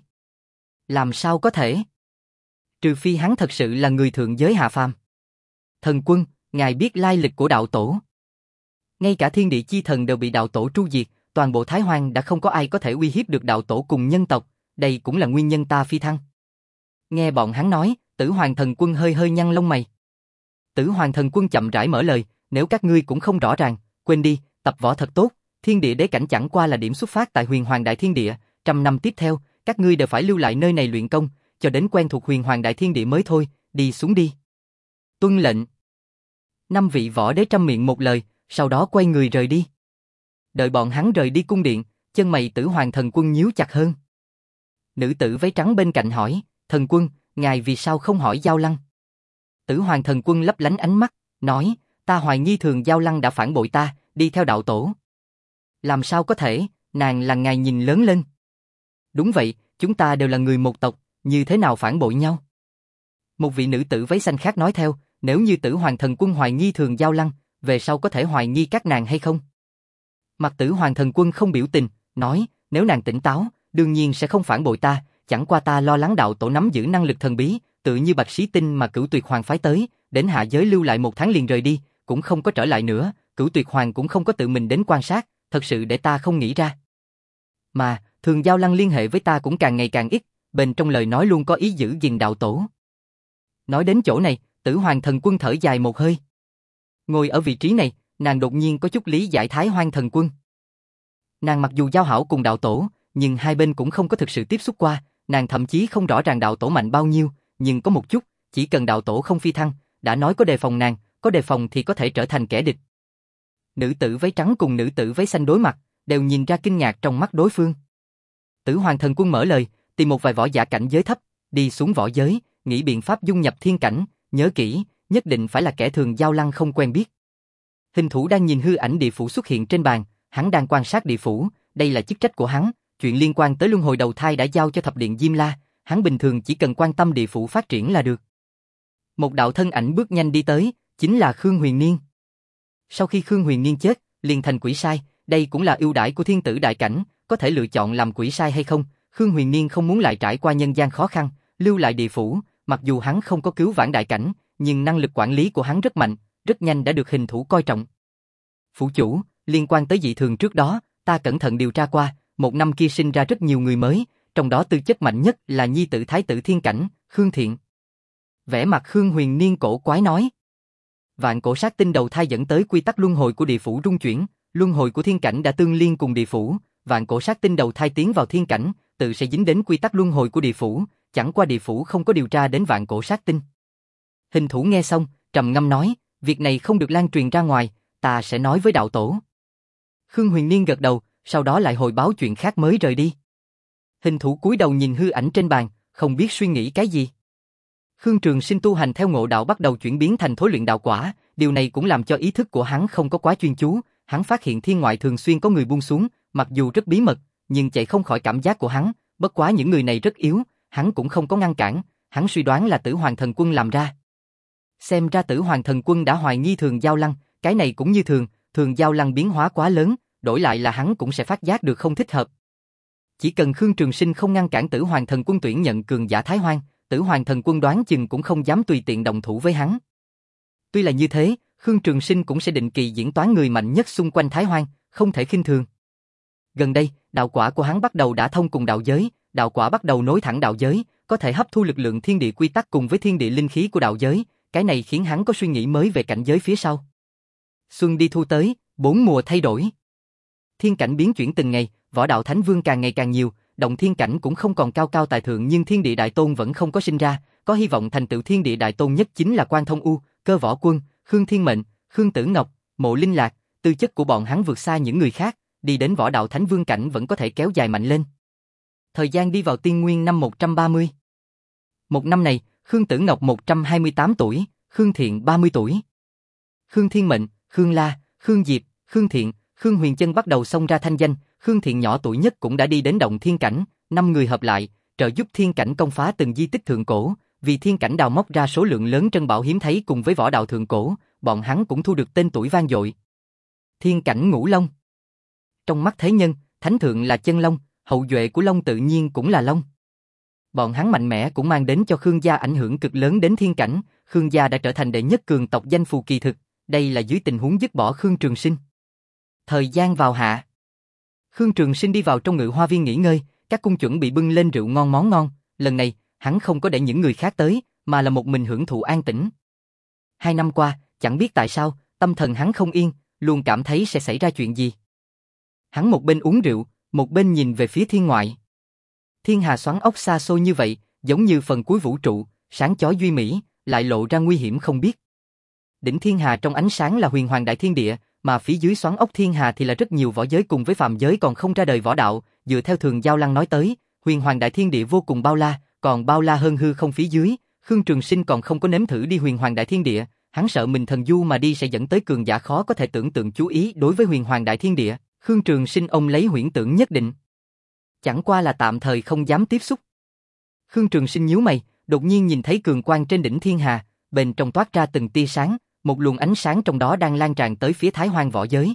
Speaker 1: Làm sao có thể? Trừ phi hắn thật sự là người thượng giới hạ phàm. Thần Quân, ngài biết lai lịch của đạo tổ. Ngay cả thiên địa chi thần đều bị đạo tổ tru diệt, toàn bộ Thái Hoang đã không có ai có thể uy hiếp được đạo tổ cùng nhân tộc, đây cũng là nguyên nhân ta phi thăng. Nghe bọn hắn nói, Tử Hoàng Thần Quân hơi hơi nhăn lông mày. Tử Hoàng Thần Quân chậm rãi mở lời, nếu các ngươi cũng không rõ ràng, quên đi, tập võ thật tốt, thiên địa đế cảnh chẳng qua là điểm xuất phát tại Huyền Hoàng Đại Thiên Địa, trăm năm tiếp theo, các ngươi đều phải lưu lại nơi này luyện công, cho đến quen thuộc Huyền Hoàng Đại Thiên Địa mới thôi, đi xuống đi. Tuân lệnh. Năm vị võ đế trăm miệng một lời, sau đó quay người rời đi. Đợi bọn hắn rời đi cung điện, chân mày Tử Hoàng Thần Quân nhíu chặt hơn. Nữ tử váy trắng bên cạnh hỏi, Thần Quân, ngài vì sao không hỏi Giao Lăng? Tử Hoàng Thần Quân lấp lánh ánh mắt, nói, ta hoài nghi Thường Giao Lăng đã phản bội ta, đi theo đạo tổ. Làm sao có thể, nàng là ngài nhìn lớn lên. Đúng vậy, chúng ta đều là người một tộc, như thế nào phản bội nhau? Một vị nữ tử váy xanh khác nói theo, nếu như Tử Hoàng Thần Quân hoài nghi Thường Giao Lăng, về sau có thể hoài nghi các nàng hay không? Mặt Tử Hoàng Thần Quân không biểu tình, nói, nếu nàng tỉnh táo, đương nhiên sẽ không phản bội ta, chẳng qua ta lo lắng đạo tổ nắm giữ năng lực thần bí, tự như Bạch Sĩ Tinh mà Cửu Tuyệt Hoàng phái tới, đến hạ giới lưu lại một tháng liền rời đi, cũng không có trở lại nữa, Cửu Tuyệt Hoàng cũng không có tự mình đến quan sát, thật sự để ta không nghĩ ra. Mà, Thường Giao Lăng liên hệ với ta cũng càng ngày càng ít, bên trong lời nói luôn có ý giữ gìn đạo tổ. Nói đến chỗ này, Tử Hoàng Thần Quân thở dài một hơi. Ngồi ở vị trí này, nàng đột nhiên có chút lý giải Thái Hoang Thần Quân. Nàng mặc dù giao hảo cùng đạo tổ, nhưng hai bên cũng không có thực sự tiếp xúc qua, nàng thậm chí không rõ ràng đạo tổ mạnh bao nhiêu, nhưng có một chút, chỉ cần đạo tổ không phi thăng, đã nói có đề phòng nàng, có đề phòng thì có thể trở thành kẻ địch. Nữ tử váy trắng cùng nữ tử váy xanh đối mặt, đều nhìn ra kinh ngạc trong mắt đối phương. Tử Hoàng Thần Quân mở lời, tìm một vài võ giả cảnh giới thấp, đi xuống võ giới, nghĩ biện pháp dung nhập thiên cảnh, nhớ kỹ, nhất định phải là kẻ Thường Giao Lăng không quen biết. Hình thủ đang nhìn hư ảnh địa phủ xuất hiện trên bàn, hắn đang quan sát địa phủ, đây là chức trách của hắn, chuyện liên quan tới luân hồi đầu thai đã giao cho thập điện Diêm La, hắn bình thường chỉ cần quan tâm địa phủ phát triển là được. Một đạo thân ảnh bước nhanh đi tới, chính là Khương Huyền Niên. Sau khi Khương Huyền Niên chết, liền thành quỷ sai, đây cũng là ưu đãi của thiên tử đại cảnh, có thể lựa chọn làm quỷ sai hay không, Khương Huyền Niên không muốn lại trải qua nhân gian khó khăn, lưu lại địa phủ, mặc dù hắn không có cứu vãn đại cảnh, nhưng năng lực quản lý của hắn rất mạnh, rất nhanh đã được hình thủ coi trọng. Phủ chủ, liên quan tới dị thường trước đó, ta cẩn thận điều tra qua, một năm kia sinh ra rất nhiều người mới, trong đó tư chất mạnh nhất là nhi tử thái tử thiên cảnh, Khương Thiện. Vẻ mặt Khương Huyền Niên cổ quái nói. Vạn cổ sát tinh đầu thai dẫn tới quy tắc luân hồi của địa phủ rung chuyển, luân hồi của thiên cảnh đã tương liên cùng địa phủ, vạn cổ sát tinh đầu thai tiến vào thiên cảnh, tự sẽ dính đến quy tắc luân hồi của địa phủ, chẳng qua địa phủ không có điều tra đến vạn cổ sát tinh. Hình thủ nghe xong, trầm ngâm nói, việc này không được lan truyền ra ngoài, ta sẽ nói với đạo tổ. Khương Huyền Niên gật đầu, sau đó lại hồi báo chuyện khác mới rời đi. Hình thủ cúi đầu nhìn hư ảnh trên bàn, không biết suy nghĩ cái gì. Khương Trường Sinh tu hành theo ngộ đạo bắt đầu chuyển biến thành thối luyện đạo quả, điều này cũng làm cho ý thức của hắn không có quá chuyên chú, hắn phát hiện thiên ngoại thường xuyên có người buông xuống, mặc dù rất bí mật, nhưng chạy không khỏi cảm giác của hắn, bất quá những người này rất yếu, hắn cũng không có ngăn cản, hắn suy đoán là Tử Hoàng Thần Quân làm ra. Xem ra Tử Hoàng Thần Quân đã hoài nghi Thường Giao Lăng, cái này cũng như thường, Thường Giao Lăng biến hóa quá lớn, đổi lại là hắn cũng sẽ phát giác được không thích hợp. Chỉ cần Khương Trường Sinh không ngăn cản Tử Hoàng Thần Quân tuyển nhận cường giả Thái Hoang, Tử Hoàng Thần Quân đoán chừng cũng không dám tùy tiện động thủ với hắn. Tuy là như thế, Khương Trường Sinh cũng sẽ định kỳ diễn toán người mạnh nhất xung quanh Thái Hoang, không thể khinh thường. Gần đây, đạo quả của hắn bắt đầu đả thông cùng đạo giới, đạo quả bắt đầu nối thẳng đạo giới, có thể hấp thu lực lượng thiên địa quy tắc cùng với thiên địa linh khí của đạo giới, cái này khiến hắn có suy nghĩ mới về cảnh giới phía sau. Xuân đi thu tới, bốn mùa thay đổi. Thiên cảnh biến chuyển từng ngày, võ đạo thánh vương càng ngày càng nhiều, động thiên cảnh cũng không còn cao cao tại thượng nhưng thiên địa đại tôn vẫn không có sinh ra, có hy vọng thành tựu thiên địa đại tôn nhất chính là Quan Thông U, Cơ Võ Quân, Khương Thiên Mệnh, Khương Tử Ngọc, Mộ Linh Lạc, tư chất của bọn hắn vượt xa những người khác, đi đến võ đạo thánh vương cảnh vẫn có thể kéo dài mạnh lên. Thời gian đi vào tiên nguyên năm một trăm ba mươi. Một năm này, Khương Tử Ngọc một trăm hai mươi tám tuổi, Khương Thiện ba mươi tuổi. Khương Thiên Mệnh, Khương La, Khương Diệp, Khương Thiện, Khương Huyền Chân bắt đầu xông ra thanh danh, Khương Thiện nhỏ tuổi nhất cũng đã đi đến động thiên cảnh, năm người hợp lại, trợ giúp thiên cảnh công phá từng di tích thượng cổ, vì thiên cảnh đào móc ra số lượng lớn trân bảo hiếm thấy cùng với võ đạo thượng cổ, bọn hắn cũng thu được tên tuổi vang dội. Thiên cảnh Ngũ Long. Trong mắt thế nhân, thánh thượng là chân long, hậu duệ của long tự nhiên cũng là long. Bọn hắn mạnh mẽ cũng mang đến cho Khương gia ảnh hưởng cực lớn đến thiên cảnh, Khương gia đã trở thành đệ nhất cường tộc danh phù kỳ thực, đây là dưới tình huống dứt bỏ Khương Trường Sinh. Thời gian vào hạ. Khương Trường Sinh đi vào trong ngự hoa viên nghỉ ngơi, các cung chuẩn bị bưng lên rượu ngon món ngon, lần này, hắn không có để những người khác tới, mà là một mình hưởng thụ an tĩnh. Hai năm qua, chẳng biết tại sao, tâm thần hắn không yên, luôn cảm thấy sẽ xảy ra chuyện gì. Hắn một bên uống rượu, một bên nhìn về phía thiên ngoại. Thiên hà xoắn ốc xa xôi như vậy, giống như phần cuối vũ trụ, sáng chói duy mỹ, lại lộ ra nguy hiểm không biết. Đỉnh thiên hà trong ánh sáng là huyền hoàng đại thiên địa, mà phía dưới xoắn ốc thiên hà thì là rất nhiều võ giới cùng với phàm giới còn không ra đời võ đạo, dựa theo Thường Giao Lăng nói tới, huyền hoàng đại thiên địa vô cùng bao la, còn bao la hơn hư không phía dưới, Khương Trường Sinh còn không có nếm thử đi huyền hoàng đại thiên địa, hắn sợ mình thần du mà đi sẽ dẫn tới cường giả khó có thể tưởng tượng chú ý đối với huyền hoàng đại thiên địa, Khương Trường Sinh ông lấy huyễn tưởng nhất định. Chẳng qua là tạm thời không dám tiếp xúc. Khương Trường Sinh nhíu mày, đột nhiên nhìn thấy cường quang trên đỉnh thiên hà, bên trong toát ra từng tia sáng, một luồng ánh sáng trong đó đang lan tràn tới phía Thái Hoang võ giới.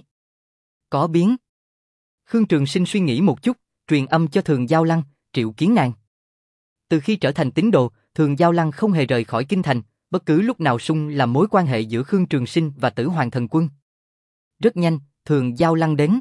Speaker 1: Có biến. Khương Trường Sinh suy nghĩ một chút, truyền âm cho Thường Giao Lăng, triệu kiến nàng. Từ khi trở thành tín đồ, Thường Giao Lăng không hề rời khỏi kinh thành, bất cứ lúc nào sung làm mối quan hệ giữa Khương Trường Sinh và Tử Hoàng Thần Quân. Rất nhanh, Thường Giao Lăng đến.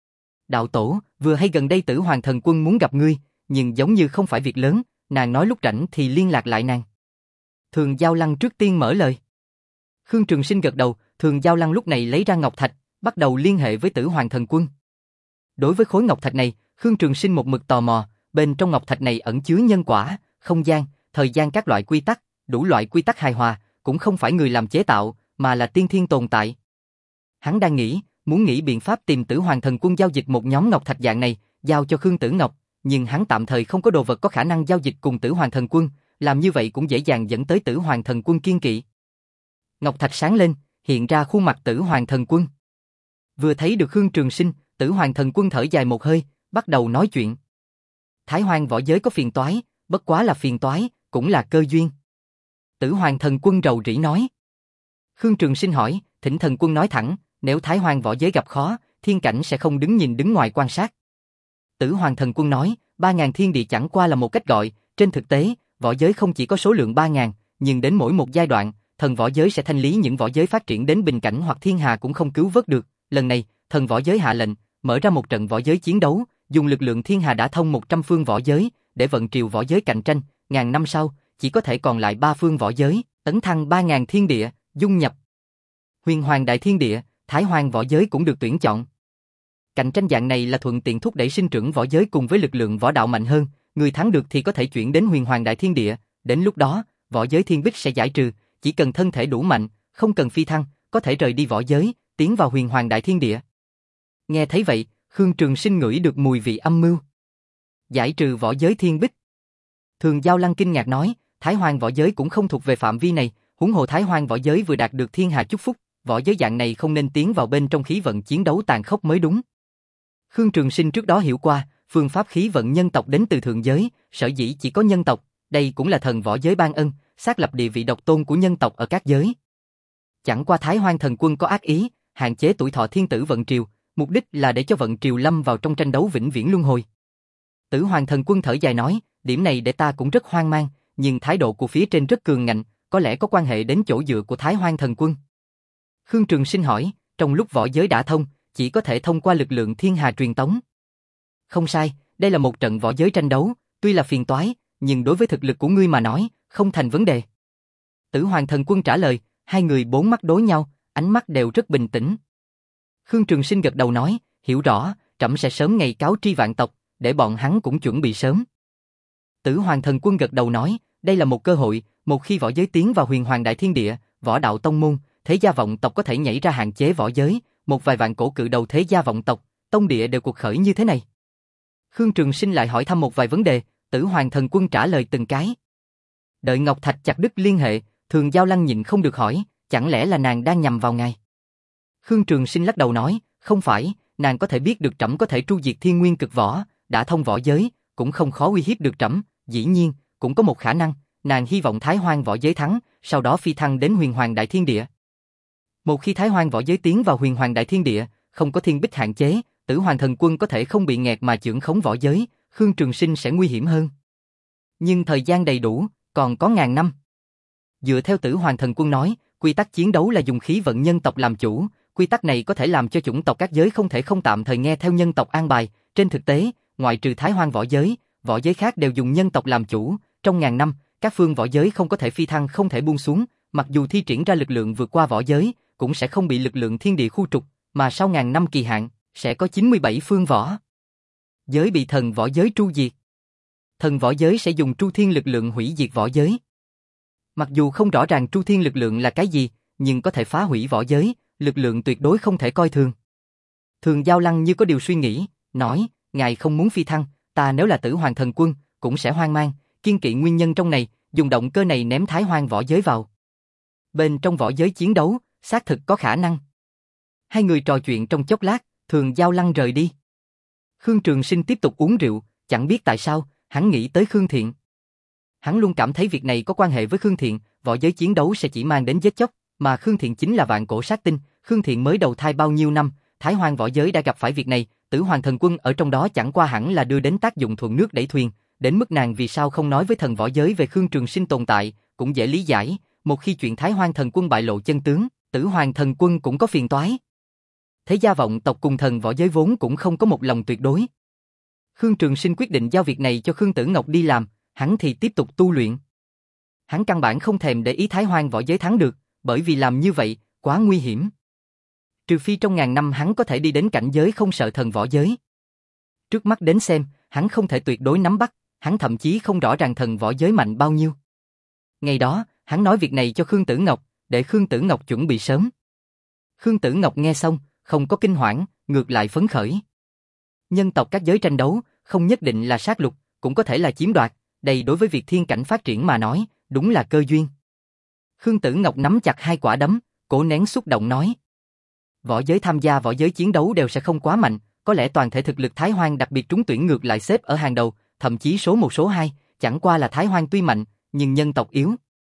Speaker 1: Đạo tổ, vừa hay gần đây Tử Hoàng Thần Quân muốn gặp ngươi, nhưng giống như không phải việc lớn, nàng nói lúc rảnh thì liên lạc lại nàng. Thường Giao Lăng trước tiên mở lời. Khương Trường Sinh gật đầu, Thường Giao Lăng lúc này lấy ra ngọc thạch, bắt đầu liên hệ với Tử Hoàng Thần Quân. Đối với khối ngọc thạch này, Khương Trường Sinh một mực tò mò, bên trong ngọc thạch này ẩn chứa nhân quả, không gian, thời gian các loại quy tắc, đủ loại quy tắc hài hòa, cũng không phải người làm chế tạo, mà là tiên thiên tồn tại. Hắn đang nghĩ, muốn nghĩ biện pháp tìm Tử Hoàng Thần Quân giao dịch một nhóm ngọc thạch dạng này, giao cho Khương Tử Ngọc, nhưng hắn tạm thời không có đồ vật có khả năng giao dịch cùng Tử Hoàng Thần Quân, làm như vậy cũng dễ dàng dẫn tới Tử Hoàng Thần Quân kiên kỵ. Ngọc thạch sáng lên, hiện ra khuôn mặt Tử Hoàng Thần Quân. Vừa thấy được Khương Trường Sinh, Tử Hoàng Thần Quân thở dài một hơi, bắt đầu nói chuyện. Thái Hoang võ giới có phiền toái, bất quá là phiền toái, cũng là cơ duyên. Tử Hoàng Thần Quân rầu rĩ nói. Khương Trường Sinh hỏi, thỉnh Thần Quân nói thẳng, nếu Thái Hoang võ giới gặp khó, thiên cảnh sẽ không đứng nhìn đứng ngoài quan sát. Tử Hoàng Thần Quân nói, ba ngàn thiên địa chẳng qua là một cách gọi, trên thực tế, võ giới không chỉ có số lượng ba ngàn, nhưng đến mỗi một giai đoạn, thần võ giới sẽ thanh lý những võ giới phát triển đến bình cảnh hoặc thiên hà cũng không cứu vớt được. Lần này, thần võ giới hạ lệnh, mở ra một trận võ giới chiến đấu, dùng lực lượng thiên hà đã thông một trăm phương võ giới, để vận triều võ giới cạnh tranh, ngàn năm sau, chỉ có thể còn lại ba phương võ giới, tấn thăng ba ngàn thiên địa, dung nhập huyền hoàng đại thiên địa, Thái Hoang võ giới cũng được tuyển chọn. Cạnh tranh dạng này là thuận tiện thúc đẩy sinh trưởng võ giới cùng với lực lượng võ đạo mạnh hơn, người thắng được thì có thể chuyển đến huyền hoàng đại thiên địa, đến lúc đó, võ giới thiên bích sẽ giải trừ, chỉ cần thân thể đủ mạnh, không cần phi thăng, có thể rời đi võ giới, tiến vào huyền hoàng đại thiên địa. Nghe thấy vậy, Khương Trường Sinh ngửi được mùi vị âm mưu. Giải trừ võ giới thiên bích. Thường Giao Lăng kinh ngạc nói, Thái Hoang võ giới cũng không thuộc về phạm vi này, huống hồ Thái Hoang võ giới vừa đạt được thiên hà chúc phúc, võ giới dạng này không nên tiến vào bên trong khí vận chiến đấu tàn khốc mới đúng. Khương Trường Sinh trước đó hiểu qua, phương pháp khí vận nhân tộc đến từ thượng giới, sở dĩ chỉ có nhân tộc, đây cũng là thần võ giới ban ân, xác lập địa vị độc tôn của nhân tộc ở các giới. Chẳng qua Thái Hoang Thần Quân có ác ý, hạn chế tuổi thọ thiên tử vận triều, mục đích là để cho vận triều lâm vào trong tranh đấu vĩnh viễn luân hồi. Tử Hoàng Thần Quân thở dài nói, điểm này để ta cũng rất hoang mang, nhưng thái độ của phía trên rất cường ngạnh, có lẽ có quan hệ đến chỗ dựa của Thái Hoang Thần Quân. Khương Trường Sinh hỏi, trong lúc võ giới đã thông, chỉ có thể thông qua lực lượng thiên hà truyền tống. Không sai, đây là một trận võ giới tranh đấu, tuy là phiền toái, nhưng đối với thực lực của ngươi mà nói, không thành vấn đề. Tử Hoàng Thần Quân trả lời, hai người bốn mắt đối nhau, ánh mắt đều rất bình tĩnh. Khương Trường Sinh gật đầu nói, hiểu rõ, trẫm sẽ sớm ngày cáo tri vạn tộc, để bọn hắn cũng chuẩn bị sớm. Tử Hoàng Thần Quân gật đầu nói, đây là một cơ hội, một khi võ giới tiến vào huyền hoàng đại thiên địa, võ đạo tông môn, thế gia vọng tộc có thể nhảy ra hạn chế võ giới, một vài vạn cổ cự đầu thế gia vọng tộc, tông địa đều cuộc khởi như thế này. Khương Trường Sinh lại hỏi thăm một vài vấn đề, Tử Hoàng Thần Quân trả lời từng cái. Đợi Ngọc Thạch chặt đứt liên hệ, Thường Giao Lăng nhịn không được hỏi, chẳng lẽ là nàng đang nhằm vào ngài? Khương Trường Sinh lắc đầu nói, không phải, nàng có thể biết được trẫm có thể tru diệt thiên nguyên cực võ, đã thông võ giới, cũng không khó uy hiếp được trẫm, dĩ nhiên, cũng có một khả năng, nàng hy vọng Thái Hoang võ giới thắng, sau đó phi thăng đến huyền hoàng đại thiên địa. Một khi Thái Hoang võ giới tiến vào huyền hoàng đại thiên địa, không có thiên bích hạn chế, Tử Hoàng Thần Quân có thể không bị nghẹt mà chưởng khống võ giới, Khương Trường Sinh sẽ nguy hiểm hơn. Nhưng thời gian đầy đủ, còn có ngàn năm. Dựa theo Tử Hoàng Thần Quân nói, quy tắc chiến đấu là dùng khí vận nhân tộc làm chủ, quy tắc này có thể làm cho chủng tộc các giới không thể không tạm thời nghe theo nhân tộc an bài, trên thực tế, ngoại trừ Thái Hoang võ giới, võ giới khác đều dùng nhân tộc làm chủ, trong ngàn năm, các phương võ giới không có thể phi thăng không thể buông xuống, mặc dù thi triển ra lực lượng vượt qua võ giới, cũng sẽ không bị lực lượng thiên địa khu trục, mà sau ngàn năm kỳ hạn, sẽ có chín mươi bảy phương võ giới bị thần võ giới tru diệt. Thần võ giới sẽ dùng tru thiên lực lượng hủy diệt võ giới. Mặc dù không rõ ràng tru thiên lực lượng là cái gì, nhưng có thể phá hủy võ giới, lực lượng tuyệt đối không thể coi thường. Thường Giao Lăng như có điều suy nghĩ, nói, ngài không muốn phi thăng, ta nếu là Tử Hoàng Thần Quân, cũng sẽ hoang mang, kiên kỵ nguyên nhân trong này, dùng động cơ này ném Thái Hoang võ giới vào. Bên trong võ giới chiến đấu, xác thực có khả năng. Hai người trò chuyện trong chốc lát, Thường Giao Lăng rời đi. Khương Trường Sinh tiếp tục uống rượu, chẳng biết tại sao, hắn nghĩ tới Khương Thiện. Hắn luôn cảm thấy việc này có quan hệ với Khương Thiện, võ giới chiến đấu sẽ chỉ mang đến giết chóc, mà Khương Thiện chính là vạn cổ sát tinh, Khương Thiện mới đầu thai bao nhiêu năm, Thái Hoang võ giới đã gặp phải việc này, Tử Hoàng Thần Quân ở trong đó chẳng qua hẳn là đưa đến tác dụng thuận nước đẩy thuyền, đến mức nàng vì sao không nói với thần võ giới về Khương Trường Sinh tồn tại, cũng dễ lý giải, một khi chuyện Thái Hoang Thần Quân bại lộ chân tướng, Tử Hoàng Thần Quân cũng có phiền toái. Thế gia vọng tộc cùng thần võ giới vốn cũng không có một lòng tuyệt đối. Khương Trường Sinh quyết định giao việc này cho Khương Tử Ngọc đi làm, hắn thì tiếp tục tu luyện. Hắn căn bản không thèm để ý Thái Hoang võ giới thắng được, bởi vì làm như vậy, quá nguy hiểm. Trừ phi trong ngàn năm hắn có thể đi đến cảnh giới không sợ thần võ giới. Trước mắt đến xem, hắn không thể tuyệt đối nắm bắt, hắn thậm chí không rõ ràng thần võ giới mạnh bao nhiêu. Ngày đó, hắn nói việc này cho Khương Tử Ngọc, để Khương Tử Ngọc chuẩn bị sớm. Khương Tử Ngọc nghe xong, không có kinh hoảng, ngược lại phấn khởi. Nhân tộc các giới tranh đấu, không nhất định là sát lục, cũng có thể là chiếm đoạt, đây đối với việc thiên cảnh phát triển mà nói, đúng là cơ duyên. Khương Tử Ngọc nắm chặt hai quả đấm, cố nén xúc động nói. Võ giới tham gia võ giới chiến đấu đều sẽ không quá mạnh, có lẽ toàn thể thực lực Thái Hoang đặc biệt trúng tuyển ngược lại xếp ở hàng đầu, thậm chí số một số hai, chẳng qua là Thái Hoang tuy mạnh, nhưng nhân tộc yếu.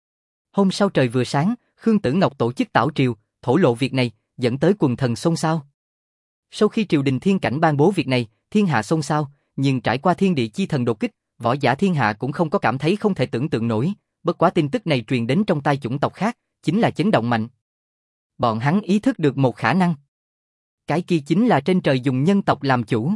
Speaker 1: Hôm sau trời vừa sáng, Khương Tử Ngọc tổ chức tảo triều, thổ lộ việc này, dẫn tới quần thần xôn xao. Sau khi triều đình thiên cảnh ban bố việc này, thiên hạ xôn xao, nhưng trải qua thiên địa chi thần đột kích, võ giả thiên hạ cũng không có cảm thấy không thể tưởng tượng nổi, bất quá tin tức này truyền đến trong tai chủng tộc khác, chính là chấn động mạnh. Bọn hắn ý thức được một khả năng. Cái kia chính là trên trời dùng nhân tộc làm chủ.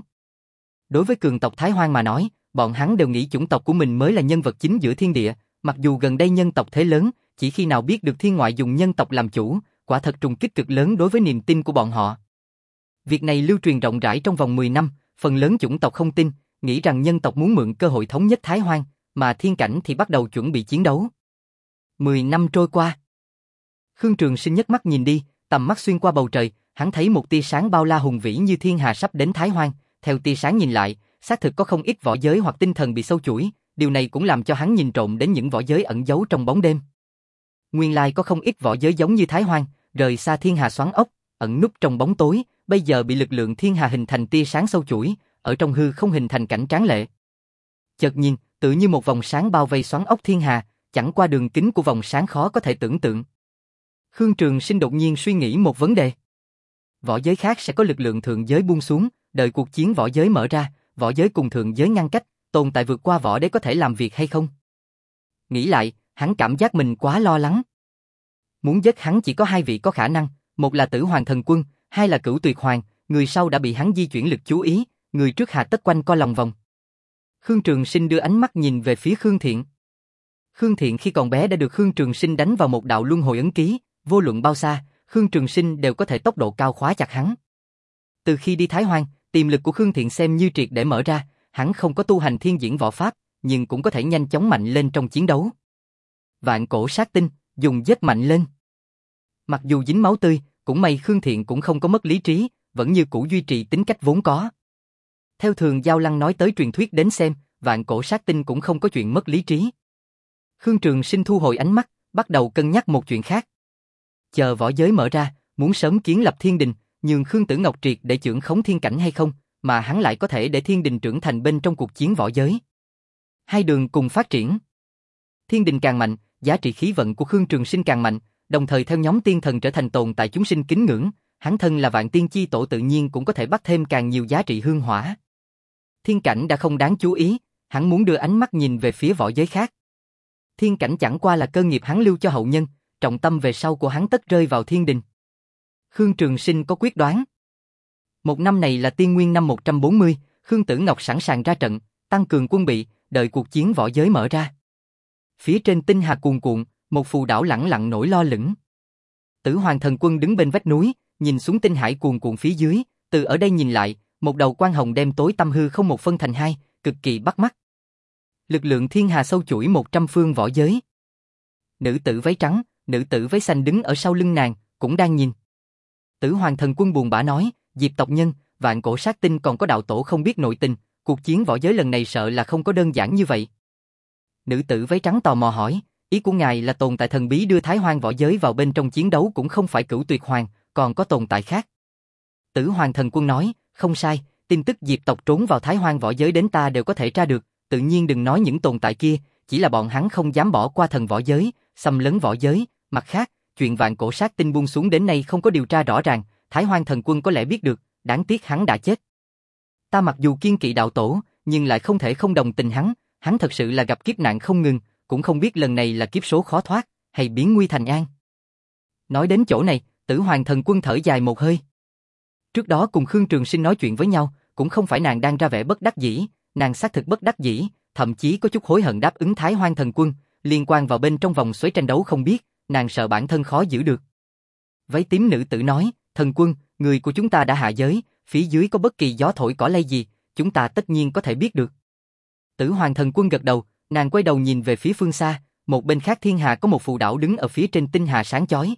Speaker 1: Đối với cường tộc Thái Hoang mà nói, bọn hắn đều nghĩ chủng tộc của mình mới là nhân vật chính giữa thiên địa, mặc dù gần đây nhân tộc thế lớn, chỉ khi nào biết được thiên ngoại dùng nhân tộc làm chủ, quả thật trùng kích cực lớn đối với niềm tin của bọn họ. Việc này lưu truyền rộng rãi trong vòng mười năm, phần lớn chủng tộc không tin, nghĩ rằng nhân tộc muốn mượn cơ hội thống nhất Thái Hoang, mà thiên cảnh thì bắt đầu chuẩn bị chiến đấu. Mười năm trôi qua. Khương Trường Sinh nhấc mắt nhìn đi, tầm mắt xuyên qua bầu trời, hắn thấy một tia sáng bao la hùng vĩ như thiên hà sắp đến Thái Hoang, theo tia sáng nhìn lại, xác thực có không ít võ giới hoặc tinh thần bị sâu chuỗi, điều này cũng làm cho hắn nhìn trộm đến những võ giới ẩn giấu trong bóng đêm. Nguyên lai có không ít võ giới giống như Thái Hoang, rời xa thiên hà xoắn ốc, ẩn núp trong bóng tối, bây giờ bị lực lượng thiên hà hình thành tia sáng sâu chuỗi, ở trong hư không hình thành cảnh tráng lệ. Chợt nhìn, tự như một vòng sáng bao vây xoắn ốc thiên hà, chẳng qua đường kính của vòng sáng khó có thể tưởng tượng. Khương Trường Sinh đột nhiên suy nghĩ một vấn đề. Võ giới khác sẽ có lực lượng thượng giới buông xuống, đợi cuộc chiến võ giới mở ra, võ giới cùng thượng giới ngăn cách, tồn tại vượt qua võ đế có thể làm việc hay không? Nghĩ lại, hắn cảm giác mình quá lo lắng. Muốn giết hắn chỉ có hai vị có khả năng, một là Tử Hoàng Thần Quân, hai là Cửu Tuyệt Hoàng, người sau đã bị hắn di chuyển lực chú ý, người trước hà tất quanh co lòng vòng. Khương Trường Sinh đưa ánh mắt nhìn về phía Khương Thiện. Khương Thiện khi còn bé đã được Khương Trường Sinh đánh vào một đạo luân hồi ấn ký, vô luận bao xa, Khương Trường Sinh đều có thể tốc độ cao khóa chặt hắn. Từ khi đi Thái Hoang, tiềm lực của Khương Thiện xem như triệt để mở ra, hắn không có tu hành thiên diễn võ pháp, nhưng cũng có thể nhanh chóng mạnh lên trong chiến đấu. Vạn cổ sát tinh, dùng giết mạnh lên. Mặc dù dính máu tươi, cũng may Khương Thiện cũng không có mất lý trí, vẫn như cũ duy trì tính cách vốn có. Theo Thường Giao Lăng nói tới truyền thuyết đến xem, vạn cổ sát tinh cũng không có chuyện mất lý trí. Khương Trường Sinh thu hồi ánh mắt, bắt đầu cân nhắc một chuyện khác. Chờ võ giới mở ra, muốn sớm kiến lập thiên đình, nhường Khương Tử Ngọc triệt để trưởng khống thiên cảnh hay không, mà hắn lại có thể để thiên đình trưởng thành bên trong cuộc chiến võ giới. Hai đường cùng phát triển. Thiên đình càng mạnh, giá trị khí vận của Khương Trường Sinh càng mạnh, đồng thời theo nhóm tiên thần trở thành tồn tại chúng sinh kính ngưỡng, hắn thân là vạn tiên chi tổ tự nhiên cũng có thể bắt thêm càng nhiều giá trị hương hỏa. Thiên cảnh đã không đáng chú ý, Hắn muốn đưa ánh mắt nhìn về phía võ giới khác. Thiên cảnh chẳng qua là cơ nghiệp hắn lưu cho hậu nhân, trọng tâm về sau của hắn tất rơi vào thiên đình. Khương Trường Sinh có quyết đoán. Một năm này là Tiên Nguyên năm một trăm bốn mươi, Khương Tử Ngọc sẵn sàng ra trận, tăng cường quân bị, đợi cuộc chiến võ giới mở ra. Phía trên tinh hà cuồn cuộn, một phù đảo lẳng lặng nổi lo lửng. Tử Hoàng Thần Quân đứng bên vách núi, nhìn xuống tinh hải cuồn cuộn phía dưới, từ ở đây nhìn lại, một đầu quan hồng đem tối tăm hư không một phân thành hai, cực kỳ bắt mắt. Lực lượng thiên hà sâu chuỗi một trăm phương võ giới. Nữ tử váy trắng, nữ tử váy xanh đứng ở sau lưng nàng, cũng đang nhìn. Tử Hoàng Thần Quân buồn bã nói, Diệp tộc nhân, vạn cổ sát tinh còn có đạo tổ không biết nội tình, cuộc chiến võ giới lần này sợ là không có đơn giản như vậy. Nữ tử váy trắng tò mò hỏi, ý của ngài là tồn tại thần bí đưa Thái Hoang võ giới vào bên trong chiến đấu cũng không phải Cửu Tuyệt Hoàng, còn có tồn tại khác. Tử Hoàng Thần Quân nói, không sai, tin tức Diệp tộc trốn vào Thái Hoang võ giới đến ta đều có thể tra được, tự nhiên đừng nói những tồn tại kia, chỉ là bọn hắn không dám bỏ qua thần võ giới, xâm lấn võ giới, mặt khác, chuyện vạn cổ sát tinh buông xuống đến nay không có điều tra rõ ràng, Thái Hoang Thần Quân có lẽ biết được, đáng tiếc hắn đã chết. Ta mặc dù kiên kỵ đạo tổ, nhưng lại không thể không đồng tình hắn, hắn thật sự là gặp kiếp nạn không ngừng, cũng không biết lần này là kiếp số khó thoát, hay biến nguy thành an. Nói đến chỗ này, Tử Hoàng Thần Quân thở dài một hơi. Trước đó cùng Khương Trường Sinh nói chuyện với nhau, cũng không phải nàng đang ra vẻ bất đắc dĩ, nàng xác thực bất đắc dĩ, thậm chí có chút hối hận đáp ứng Thái Hoang Thần Quân, liên quan vào bên trong vòng xoáy tranh đấu không biết, nàng sợ bản thân khó giữ được. Váy tím nữ tử nói, Thần Quân, người của chúng ta đã hạ giới, phía dưới có bất kỳ gió thổi cỏ lay gì, chúng ta tất nhiên có thể biết được. Tử Hoàng Thần Quân gật đầu, nàng quay đầu nhìn về phía phương xa, một bên khác thiên hà có một phù đảo đứng ở phía trên tinh hà sáng chói.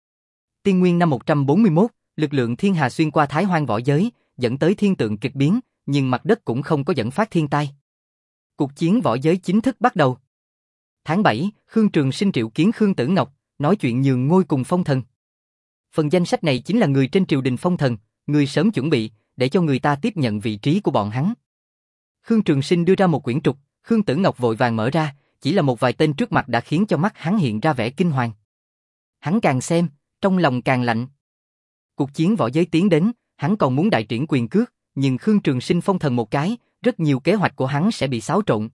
Speaker 1: Tiên Nguyên năm một trăm bốn mươi mốt, lực lượng thiên hà xuyên qua Thái Hoang võ giới, dẫn tới thiên tượng kịch biến, nhưng mặt đất cũng không có dẫn phát thiên tai. Cuộc chiến võ giới chính thức bắt đầu. Tháng bảy, Khương Trường Sinh triệu kiến Khương Tử Ngọc, nói chuyện nhường ngôi cùng Phong Thần. Phần danh sách này chính là người trên triều đình Phong Thần, người sớm chuẩn bị, để cho người ta tiếp nhận vị trí của bọn hắn. Khương Trường Sinh đưa ra một quyển trục, Khương Tử Ngọc vội vàng mở ra, chỉ là một vài tên trước mặt đã khiến cho mắt hắn hiện ra vẻ kinh hoàng. Hắn càng xem, trong lòng càng lạnh. Cuộc chiến võ giới tiến đến, hắn còn muốn đại triển quyền cước, nhưng Khương Trường Sinh Phong Thần một cái, rất nhiều kế hoạch của hắn sẽ bị xáo trộn.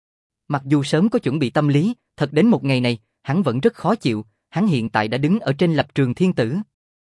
Speaker 1: Mặc dù sớm có chuẩn bị tâm lý, thật đến một ngày này, hắn vẫn rất khó chịu, hắn hiện tại đã đứng ở trên lập trường thiên tử.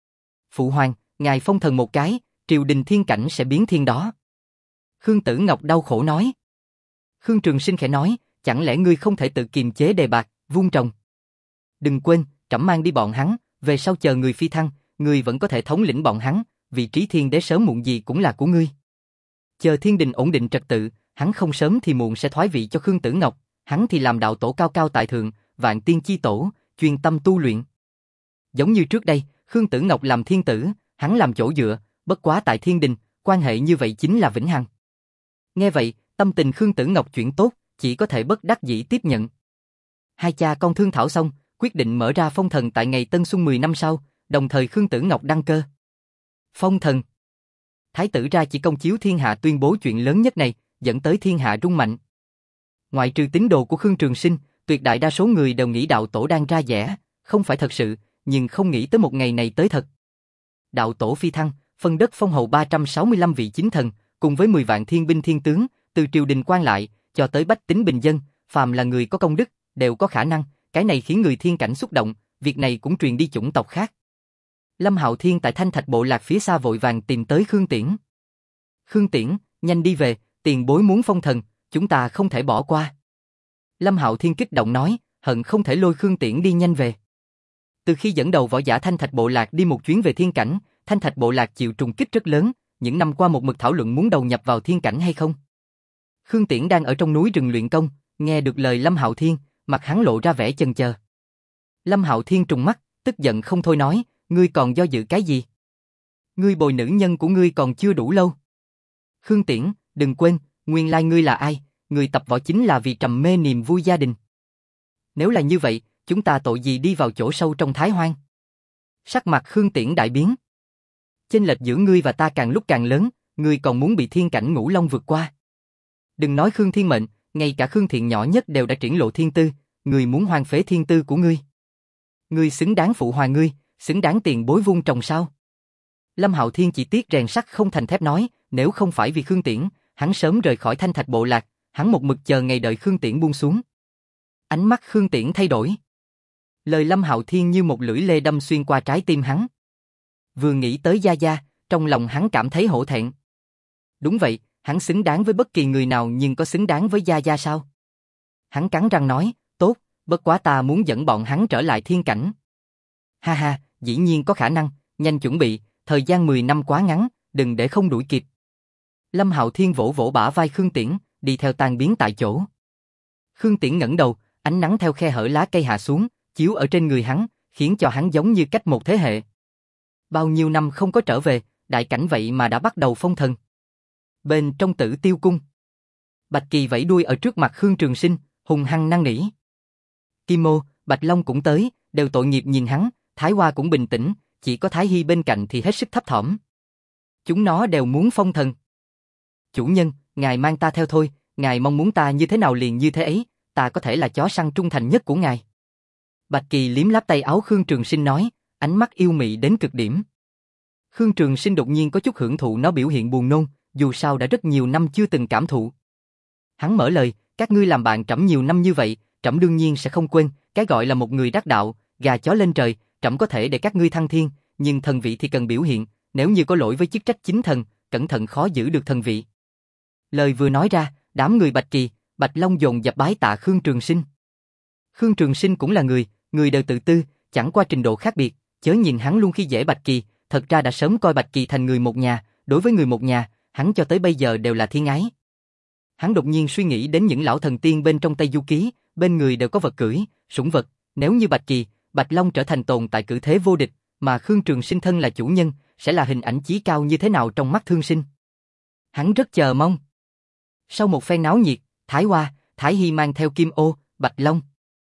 Speaker 1: Phụ hoàng, ngài Phong Thần một cái, triều đình thiên cảnh sẽ biến thiên đó. Khương Tử Ngọc đau khổ nói. Khương Trường Sinh khẽ nói, chẳng lẽ ngươi không thể tự kiềm chế đề bạc, vung trồng. Đừng quên, trẫm mang đi bọn hắn, về sau chờ người phi thăng, ngươi vẫn có thể thống lĩnh bọn hắn, vị trí thiên đế sớm muộn gì cũng là của ngươi. Chờ thiên đình ổn định trật tự, hắn không sớm thì muộn sẽ thoái vị cho Khương Tử Ngọc, hắn thì làm đạo tổ cao cao tại thượng, vạn tiên chi tổ, chuyên tâm tu luyện. Giống như trước đây, Khương Tử Ngọc làm thiên tử, hắn làm chỗ dựa, bất quá tại thiên đình, quan hệ như vậy chính là vĩnh hằng. Nghe vậy, tâm tình Khương Tử Ngọc chuyển tốt, chỉ có thể bất đắc dĩ tiếp nhận. Hai cha con thương thảo xong, quyết định mở ra Phong Thần tại ngày Tân Xuân mười năm sau, đồng thời Khương Tử Ngọc đăng cơ. Phong Thần. Thái tử ra chỉ công chiếu thiên hạ tuyên bố chuyện lớn nhất này, dẫn tới thiên hạ rung mạnh. Ngoại trừ tín đồ của Khương Trường Sinh, tuyệt đại đa số người đều nghĩ đạo tổ đang ra vẻ, không phải thật sự, nhưng không nghĩ tới một ngày này tới thật. Đạo tổ phi thăng, phân đất phong hầu ba trăm sáu mươi lăm vị chính thần, cùng với mười vạn thiên binh thiên tướng, từ triều đình quan lại, cho tới bách tính bình dân, phàm là người có công đức, đều có khả năng, cái này khiến người thiên cảnh xúc động, việc này cũng truyền đi chủng tộc khác. Lâm Hạo Thiên tại Thanh Thạch bộ lạc phía xa vội vàng tìm tới Khương Tiễn. Khương Tiễn, nhanh đi về, tiền bối muốn phong thần, chúng ta không thể bỏ qua. Lâm Hạo Thiên kích động nói, hận không thể lôi Khương Tiễn đi nhanh về. Từ khi dẫn đầu võ giả Thanh Thạch bộ lạc đi một chuyến về thiên cảnh, Thanh Thạch bộ lạc chịu trùng kích rất lớn, những năm qua một mực thảo luận muốn đầu nhập vào thiên cảnh hay không. Khương Tiễn đang ở trong núi rừng luyện công, nghe được lời Lâm Hạo Thiên, mặt hắn lộ ra vẻ chần chờ. Lâm Hạo Thiên trùng mắt, tức giận không thôi nói, ngươi còn do dự cái gì? Ngươi bồi nữ nhân của ngươi còn chưa đủ lâu. Khương Tiễn, đừng quên, nguyên lai ngươi là ai, người tập võ chính là vì trầm mê niềm vui gia đình. Nếu là như vậy, chúng ta tội gì đi vào chỗ sâu trong Thái Hoang? Sắc mặt Khương Tiễn đại biến. Chênh lệch giữa ngươi và ta càng lúc càng lớn, ngươi còn muốn bị thiên cảnh ngũ long vượt qua. Đừng nói Khương Thiên Mệnh, ngay cả Khương Thiện nhỏ nhất đều đã triển lộ thiên tư, ngươi muốn hoang phế thiên tư của ngươi. Ngươi xứng đáng phụ hòa ngươi, xứng đáng tiền bối vung trồng sao? Lâm Hạo Thiên chỉ tiếc rèn sắt không thành thép nói, nếu không phải vì Khương Tiễn, hắn sớm rời khỏi Thanh Thạch bộ lạc, Hắn một mực chờ ngày đợi Khương Tiễn buông xuống. Ánh mắt Khương Tiễn thay đổi. Lời Lâm Hạo Thiên như một lưỡi lê đâm xuyên qua trái tim hắn. Vừa nghĩ tới Gia Gia, trong lòng hắn cảm thấy hổ thẹn. Đúng vậy, hắn xứng đáng với bất kỳ người nào nhưng có xứng đáng với Gia Gia sao? Hắn cắn răng nói, tốt, bất quá ta muốn dẫn bọn hắn trở lại thiên cảnh. Ha ha, dĩ nhiên có khả năng, nhanh chuẩn bị, thời gian mười năm quá ngắn, đừng để không đuổi kịp. Lâm Hạo Thiên vỗ vỗ bả vai Khương Tiễn, đi theo tan biến tại chỗ. Khương Tiễn ngẩng đầu, ánh nắng theo khe hở lá cây hạ xuống, chiếu ở trên người hắn, khiến cho hắn giống như cách một thế hệ. Bao nhiêu năm không có trở về, đại cảnh vậy mà đã bắt đầu phong thần. Bên trong Tử Tiêu cung, Bạch Kỳ vẫy đuôi ở trước mặt Khương Trường Sinh, hùng hăng năn nỉ. Kim Mô, Bạch Long cũng tới, đều tội nghiệp nhìn hắn, Thái Hoa cũng bình tĩnh, chỉ có Thái Hy bên cạnh thì hết sức thấp thỏm. Chúng nó đều muốn phong thần. Chủ nhân, ngài mang ta theo thôi, ngài mong muốn ta như thế nào liền như thế ấy, ta có thể là chó săn trung thành nhất của ngài. Bạch Kỳ liếm láp tay áo Khương Trường Sinh nói, ánh mắt yêu mị đến cực điểm. Khương Trường Sinh đột nhiên có chút hưởng thụ nó biểu hiện buồn nôn, dù sao đã rất nhiều năm chưa từng cảm thụ. Hắn mở lời, các ngươi làm bạn trẫm nhiều năm như vậy, trẫm đương nhiên sẽ không quên, cái gọi là một người đắc đạo, gà chó lên trời, trẫm có thể để các ngươi thăng thiên, nhưng thần vị thì cần biểu hiện, nếu như có lỗi với chức trách chính thần, cẩn thận khó giữ được thần vị. Lời vừa nói ra, đám người Bạch Kỳ, Bạch Long dồn dập bái tạ Khương Trường Sinh. Khương Trường Sinh cũng là người, người đều tự tư, chẳng qua trình độ khác biệt, chớ nhìn hắn luôn khi dễ Bạch Kỳ, thật ra đã sớm coi Bạch Kỳ thành người một nhà, đối với người một nhà, hắn cho tới bây giờ đều là thiên ái. Hắn đột nhiên suy nghĩ đến những lão thần tiên bên trong Tây Du Ký, bên người đều có vật cưỡi, sủng vật, nếu như Bạch Kỳ, Bạch Long trở thành tồn tại cử thế vô địch, mà Khương Trường Sinh thân là chủ nhân, sẽ là hình ảnh chí cao như thế nào trong mắt thương sinh. Hắn rất chờ mong. Sau một phen náo nhiệt, Thái Hoa, Thái Hy mang theo Kim Ô, Bạch Long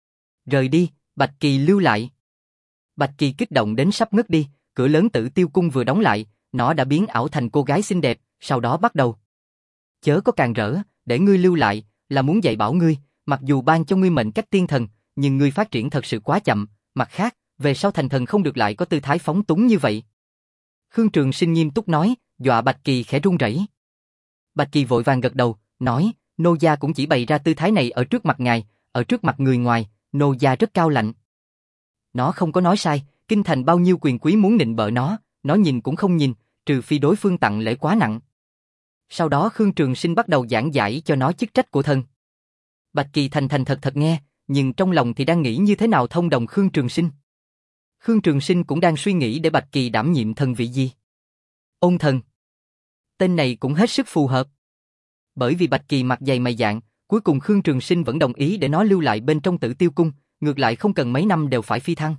Speaker 1: rời đi, Bạch Kỳ lưu lại. Bạch Kỳ kích động đến sắp ngất đi, cửa lớn Tử Tiêu cung vừa đóng lại, nó đã biến ảo thành cô gái xinh đẹp, sau đó bắt đầu. Chớ có càng rỡ, để ngươi lưu lại, là muốn dạy bảo ngươi, mặc dù ban cho ngươi mệnh cách tiên thần, nhưng ngươi phát triển thật sự quá chậm, mặt khác, về sau thành thần không được lại có tư thái phóng túng như vậy. Khương Trường Sinh nghiêm túc nói, dọa Bạch Kỳ khẽ run rẩy. Bạch Kỳ vội vàng gật đầu, nói, nô gia cũng chỉ bày ra tư thái này ở trước mặt ngài, ở trước mặt người ngoài, nô gia rất cao lạnh. Nó không có nói sai, kinh thành bao nhiêu quyền quý muốn nịnh bợ nó, nó nhìn cũng không nhìn, trừ phi đối phương tặng lễ quá nặng. Sau đó Khương Trường Sinh bắt đầu giảng giải cho nó chức trách của thần. Bạch Kỳ thành thành thật thật nghe, nhưng trong lòng thì đang nghĩ như thế nào thông đồng Khương Trường Sinh. Khương Trường Sinh cũng đang suy nghĩ để Bạch Kỳ đảm nhiệm thần vị gì. Ôn thần. Tên này cũng hết sức phù hợp. Bởi vì Bạch Kỳ mặt dày mày dạn, cuối cùng Khương Trường Sinh vẫn đồng ý để nó lưu lại bên trong Tử Tiêu cung, ngược lại không cần mấy năm đều phải phi thăng.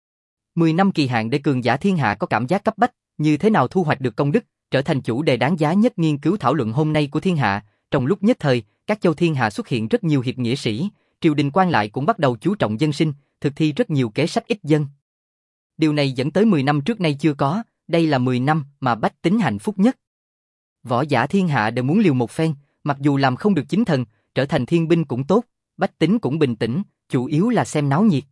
Speaker 1: Mười năm kỳ hạn để cường giả thiên hạ có cảm giác cấp bách, như thế nào thu hoạch được công đức, trở thành chủ đề đáng giá nhất nghiên cứu thảo luận hôm nay của thiên hạ. Trong lúc nhất thời, các châu thiên hạ xuất hiện rất nhiều hiệp nghĩa sĩ, triều đình quan lại cũng bắt đầu chú trọng dân sinh, thực thi rất nhiều kế sách ích dân. Điều này dẫn tới mười năm trước nay chưa có, đây là mười năm mà bách tính hạnh phúc nhất. Võ giả thiên hạ đều muốn liều một phen, mặc dù làm không được chính thần, trở thành thiên binh cũng tốt, bách tính cũng bình tĩnh, chủ yếu là xem náo nhiệt.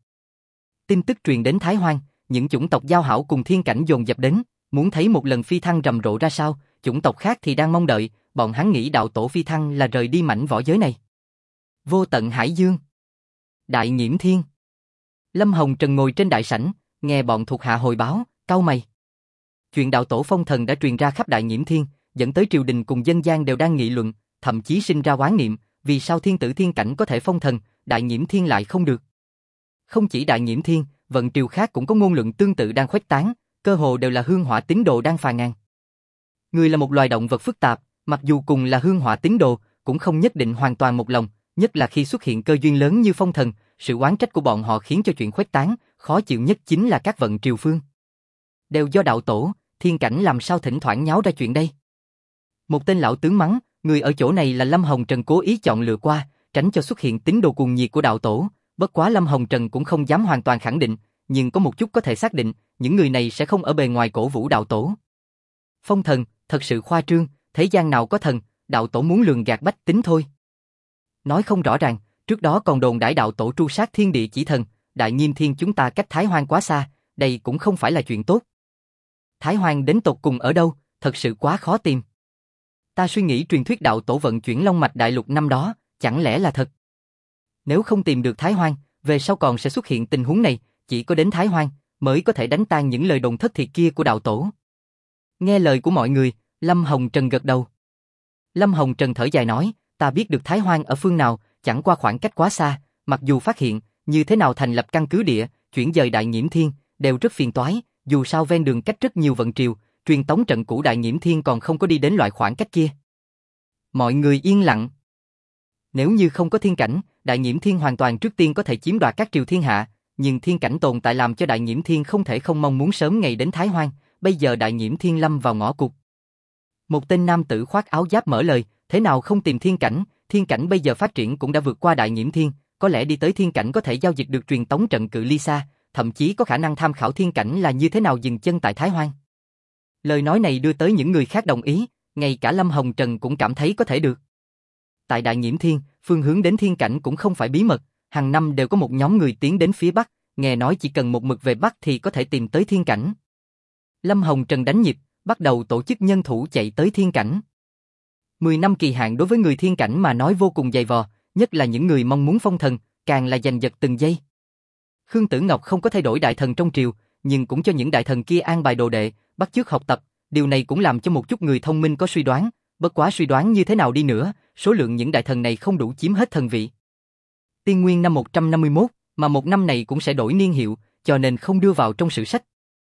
Speaker 1: Tin tức truyền đến Thái Hoang, những chủng tộc giao hảo cùng thiên cảnh dồn dập đến, muốn thấy một lần phi thăng rầm rộ ra sao, chủng tộc khác thì đang mong đợi, bọn hắn nghĩ đạo tổ phi thăng là rời đi mảnh võ giới này. Vô tận hải dương. Đại Nhiễm Thiên. Lâm Hồng Trần ngồi trên đại sảnh, nghe bọn thuộc hạ hồi báo, cau mày. Chuyện đạo tổ phong thần đã truyền ra khắp Đại Nhiễm Thiên, dẫn tới triều đình cùng dân gian đều đang nghị luận, thậm chí sinh ra oán niệm, vì sao thiên tử thiên cảnh có thể phong thần, Đại Nhiễm Thiên lại không được. Không chỉ Đại Nhiễm Thiên, vận triều khác cũng có ngôn luận tương tự đang khuếch tán, cơ hồ đều là hương hỏa tín đồ đang phàn nàn. Người là một loài động vật phức tạp, mặc dù cùng là hương hỏa tín đồ, cũng không nhất định hoàn toàn một lòng, nhất là khi xuất hiện cơ duyên lớn như phong thần, sự oán trách của bọn họ khiến cho chuyện khuếch tán, khó chịu nhất chính là các vận triều phương. Đều do đạo tổ, thiên cảnh làm sao thỉnh thoảng nháo ra chuyện đây. Một tên lão tướng mắng, người ở chỗ này là Lâm Hồng Trần cố ý chọn lựa qua, tránh cho xuất hiện tín đồ cuồng nhiệt của đạo tổ, bất quá Lâm Hồng Trần cũng không dám hoàn toàn khẳng định, nhưng có một chút có thể xác định, những người này sẽ không ở bề ngoài cổ vũ đạo tổ. Phong thần, thật sự khoa trương, thế gian nào có thần, đạo tổ muốn lường gạt bách tính thôi. Nói không rõ ràng, trước đó còn đồn đãi đạo tổ tru sát thiên địa chỉ thần, Đại Nhiễm Thiên chúng ta cách Thái Hoang quá xa, đây cũng không phải là chuyện tốt. Thái Hoang đến tột cùng ở đâu, thật sự quá khó tìm. Ta suy nghĩ truyền thuyết đạo tổ vận chuyển long mạch đại lục năm đó, chẳng lẽ là thật? Nếu không tìm được Thái Hoang, về sau còn sẽ xuất hiện tình huống này, chỉ có đến Thái Hoang mới có thể đánh tan những lời đồn thất thiệt kia của đạo tổ. Nghe lời của mọi người, Lâm Hồng Trần gật đầu. Lâm Hồng Trần thở dài nói, ta biết được Thái Hoang ở phương nào, chẳng qua khoảng cách quá xa, mặc dù phát hiện, như thế nào thành lập căn cứ địa, chuyển dời Đại Nhiễm Thiên, đều rất phiền toái, dù sao ven đường cách rất nhiều vận triều, truyền tống trận cũ Đại Nhiễm Thiên còn không có đi đến loại khoảng cách kia. Mọi người yên lặng. Nếu như không có thiên cảnh, Đại Nhiễm Thiên hoàn toàn trước tiên có thể chiếm đoạt các triều thiên hạ, nhưng thiên cảnh tồn tại làm cho Đại Nhiễm Thiên không thể không mong muốn sớm ngày đến Thái Hoang, bây giờ Đại Nhiễm Thiên lâm vào ngõ cụt. Một tên nam tử khoác áo giáp mở lời, thế nào không tìm thiên cảnh, thiên cảnh bây giờ phát triển cũng đã vượt qua Đại Nhiễm Thiên, có lẽ đi tới thiên cảnh có thể giao dịch được truyền tống trận cự ly xa, thậm chí có khả năng tham khảo thiên cảnh là như thế nào dừng chân tại Thái Hoang. Lời nói này đưa tới những người khác đồng ý, ngay cả Lâm Hồng Trần cũng cảm thấy có thể được. Tại Đại Nhiễm Thiên, phương hướng đến thiên cảnh cũng không phải bí mật, hàng năm đều có một nhóm người tiến đến phía Bắc, nghe nói chỉ cần một mực về Bắc thì có thể tìm tới thiên cảnh. Lâm Hồng Trần đánh nhịp, bắt đầu tổ chức nhân thủ chạy tới thiên cảnh. Mười năm kỳ hạn đối với người thiên cảnh mà nói vô cùng dày vò, nhất là những người mong muốn phong thần, càng là giành giật từng giây. Khương Tử Ngọc không có thay đổi đại thần trong triều, nhưng cũng cho những đại thần kia an bài đồ đệ, bắt chước học tập, điều này cũng làm cho một chút người thông minh có suy đoán, bất quá suy đoán như thế nào đi nữa, số lượng những đại thần này không đủ chiếm hết thần vị. Tiên Nguyên năm một trăm năm mươi mốt, mà một năm này cũng sẽ đổi niên hiệu, cho nên không đưa vào trong sử sách.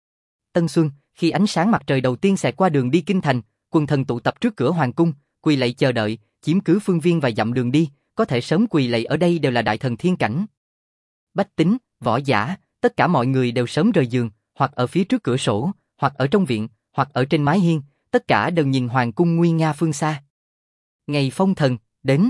Speaker 1: Tân Xuân, khi ánh sáng mặt trời đầu tiên xẹt qua đường đi kinh thành, quần thần tụ tập trước cửa hoàng cung, quỳ lạy chờ đợi, chiếm cứ phương viên vài dặm đường đi, có thể sớm quỳ lạy ở đây đều là đại thần thiên cảnh. Bách tính, võ giả, tất cả mọi người đều sớm rời giường, hoặc ở phía trước cửa sổ, hoặc ở trong viện, hoặc ở trên mái hiên, tất cả đều nhìn hoàng cung nguy nga phương xa. Ngày phong thần, đến.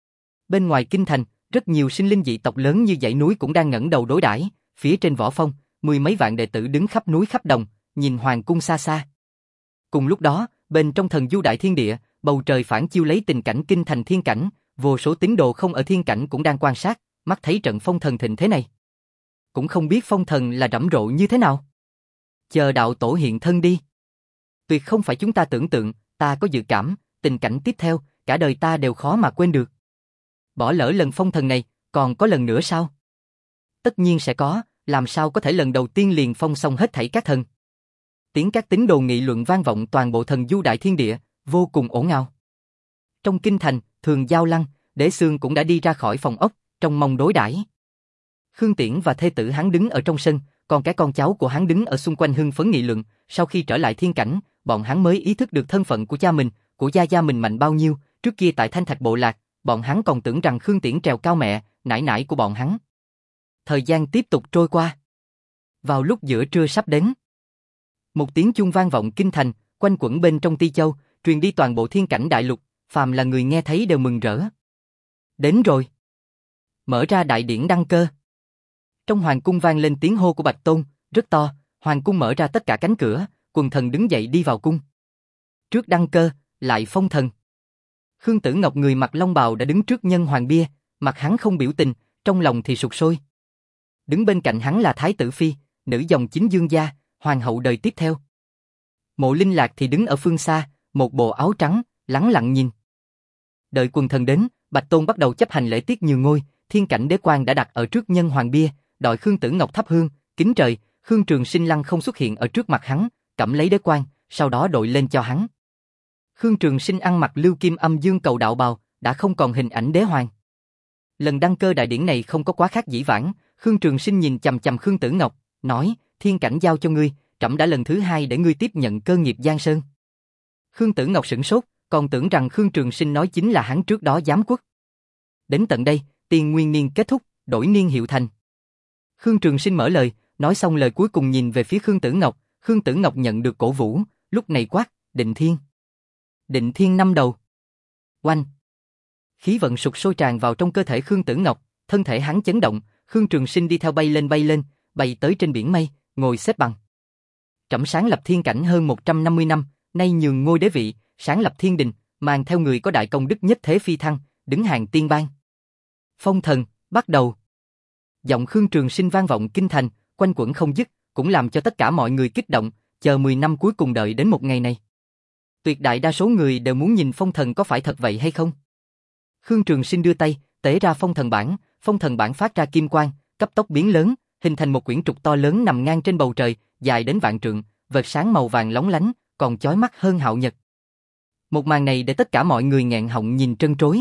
Speaker 1: Bên ngoài kinh thành, rất nhiều sinh linh dị tộc lớn như dãy núi cũng đang ngẩng đầu đối đãi, phía trên võ phong, mười mấy vạn đệ tử đứng khắp núi khắp đồng, nhìn hoàng cung xa xa. Cùng lúc đó, bên trong thần du đại thiên địa, bầu trời phản chiếu lấy tình cảnh kinh thành thiên cảnh, vô số tín đồ không ở thiên cảnh cũng đang quan sát, mắt thấy trận phong thần thịnh thế này. Cũng không biết phong thần là rầm rộ như thế nào. Chờ đạo tổ hiện thân đi. Tuyệt không phải chúng ta tưởng tượng, ta có dự cảm, tình cảnh tiếp theo, cả đời ta đều khó mà quên được. Bỏ lỡ lần phong thần này, còn có lần nữa sao? Tất nhiên sẽ có, làm sao có thể lần đầu tiên liền phong xong hết thảy các thần. Tiếng các tín đồ nghị luận vang vọng toàn bộ thần du đại thiên địa, vô cùng ồn ào. Trong kinh thành, Thường Giao Lăng, Đế Xương cũng đã đi ra khỏi phòng ốc, trong mong đối đãi. Khương Tiễn và thê tử hắn đứng ở trong sân, còn cái con cháu của hắn đứng ở xung quanh hưng phấn nghị luận, sau khi trở lại thiên cảnh, bọn hắn mới ý thức được thân phận của cha mình, của gia gia mình mạnh bao nhiêu, trước kia tại Thanh Thạch Bộ Lạc, bọn hắn còn tưởng rằng Khương Tiễn trèo cao mẹ, nải nải của bọn hắn. Thời gian tiếp tục trôi qua. Vào lúc giữa trưa sắp đến, một tiếng chuông vang vọng kinh thành, quanh quẩn bên trong Ti Châu, truyền đi toàn bộ thiên cảnh đại lục, phàm là người nghe thấy đều mừng rỡ. Đến rồi. Mở ra đại điển đăng cơ. Trong hoàng cung vang lên tiếng hô của Bạch Tôn, rất to, hoàng cung mở ra tất cả cánh cửa, quần thần đứng dậy đi vào cung. Trước đăng cơ, lại phong thần. Khương Tử Ngọc người mặc long bào đã đứng trước nhân hoàng bia, mặt hắn không biểu tình, trong lòng thì sục sôi. Đứng bên cạnh hắn là Thái tử Phi, nữ dòng chính Dương gia, hoàng hậu đời tiếp theo. Mộ Linh Lạc thì đứng ở phương xa, một bộ áo trắng, lẳng lặng nhìn. Đợi quần thần đến, Bạch Tôn bắt đầu chấp hành lễ tiết nhường ngôi, thiên cảnh đế quan đã đặt ở trước nhân hoàng bia, đợi Khương Tử Ngọc thắp hương, kính trời, Khương Trường Sinh lăng không xuất hiện ở trước mặt hắn, cẩm lấy đế quan, sau đó đội lên cho hắn. Khương Trường Sinh ăn mặc lưu kim âm dương cầu đạo bào, đã không còn hình ảnh đế hoàng. Lần đăng cơ đại điển này không có quá khác dĩ vãng, Khương Trường Sinh nhìn chằm chằm Khương Tử Ngọc, nói, thiên cảnh giao cho ngươi, trẫm đã lần thứ hai để ngươi tiếp nhận cơ nghiệp Giang Sơn. Khương Tử Ngọc sửng sốt, còn tưởng rằng Khương Trường Sinh nói chính là hắn trước đó giám quốc. Đến tận đây, Tiên Nguyên Niên kết thúc, đổi niên hiệu thành. Khương Trường Sinh mở lời, nói xong lời cuối cùng nhìn về phía Khương Tử Ngọc, Khương Tử Ngọc nhận được cổ vũ, lúc này quát, Định Thiên. Định Thiên năm đầu. Oanh. Khí vận sục sôi tràn vào trong cơ thể Khương Tử Ngọc, thân thể hắn chấn động, Khương Trường Sinh đi theo bay lên bay lên, bay tới trên biển mây, ngồi xếp bằng. Trẫm sáng lập thiên cảnh hơn một trăm năm mươi năm, nay nhường ngôi đế vị, sáng lập thiên đình, mang theo người có đại công đức nhất thế phi thăng, đứng hàng tiên bang. Phong thần, bắt đầu. Giọng Khương Trường Sinh vang vọng kinh thành, quanh quẩn không dứt, cũng làm cho tất cả mọi người kích động, chờ mười năm cuối cùng đợi đến một ngày này. Tuyệt đại đa số người đều muốn nhìn phong thần có phải thật vậy hay không. Khương Trường Sinh đưa tay, tế ra phong thần bản, phong thần bản phát ra kim quang, cấp tốc biến lớn, hình thành một quyển trục to lớn nằm ngang trên bầu trời, dài đến vạn trượng, vệt sáng màu vàng lóng lánh, còn chói mắt hơn hạo nhật. Một màn này để tất cả mọi người nghẹn họng nhìn trân trối.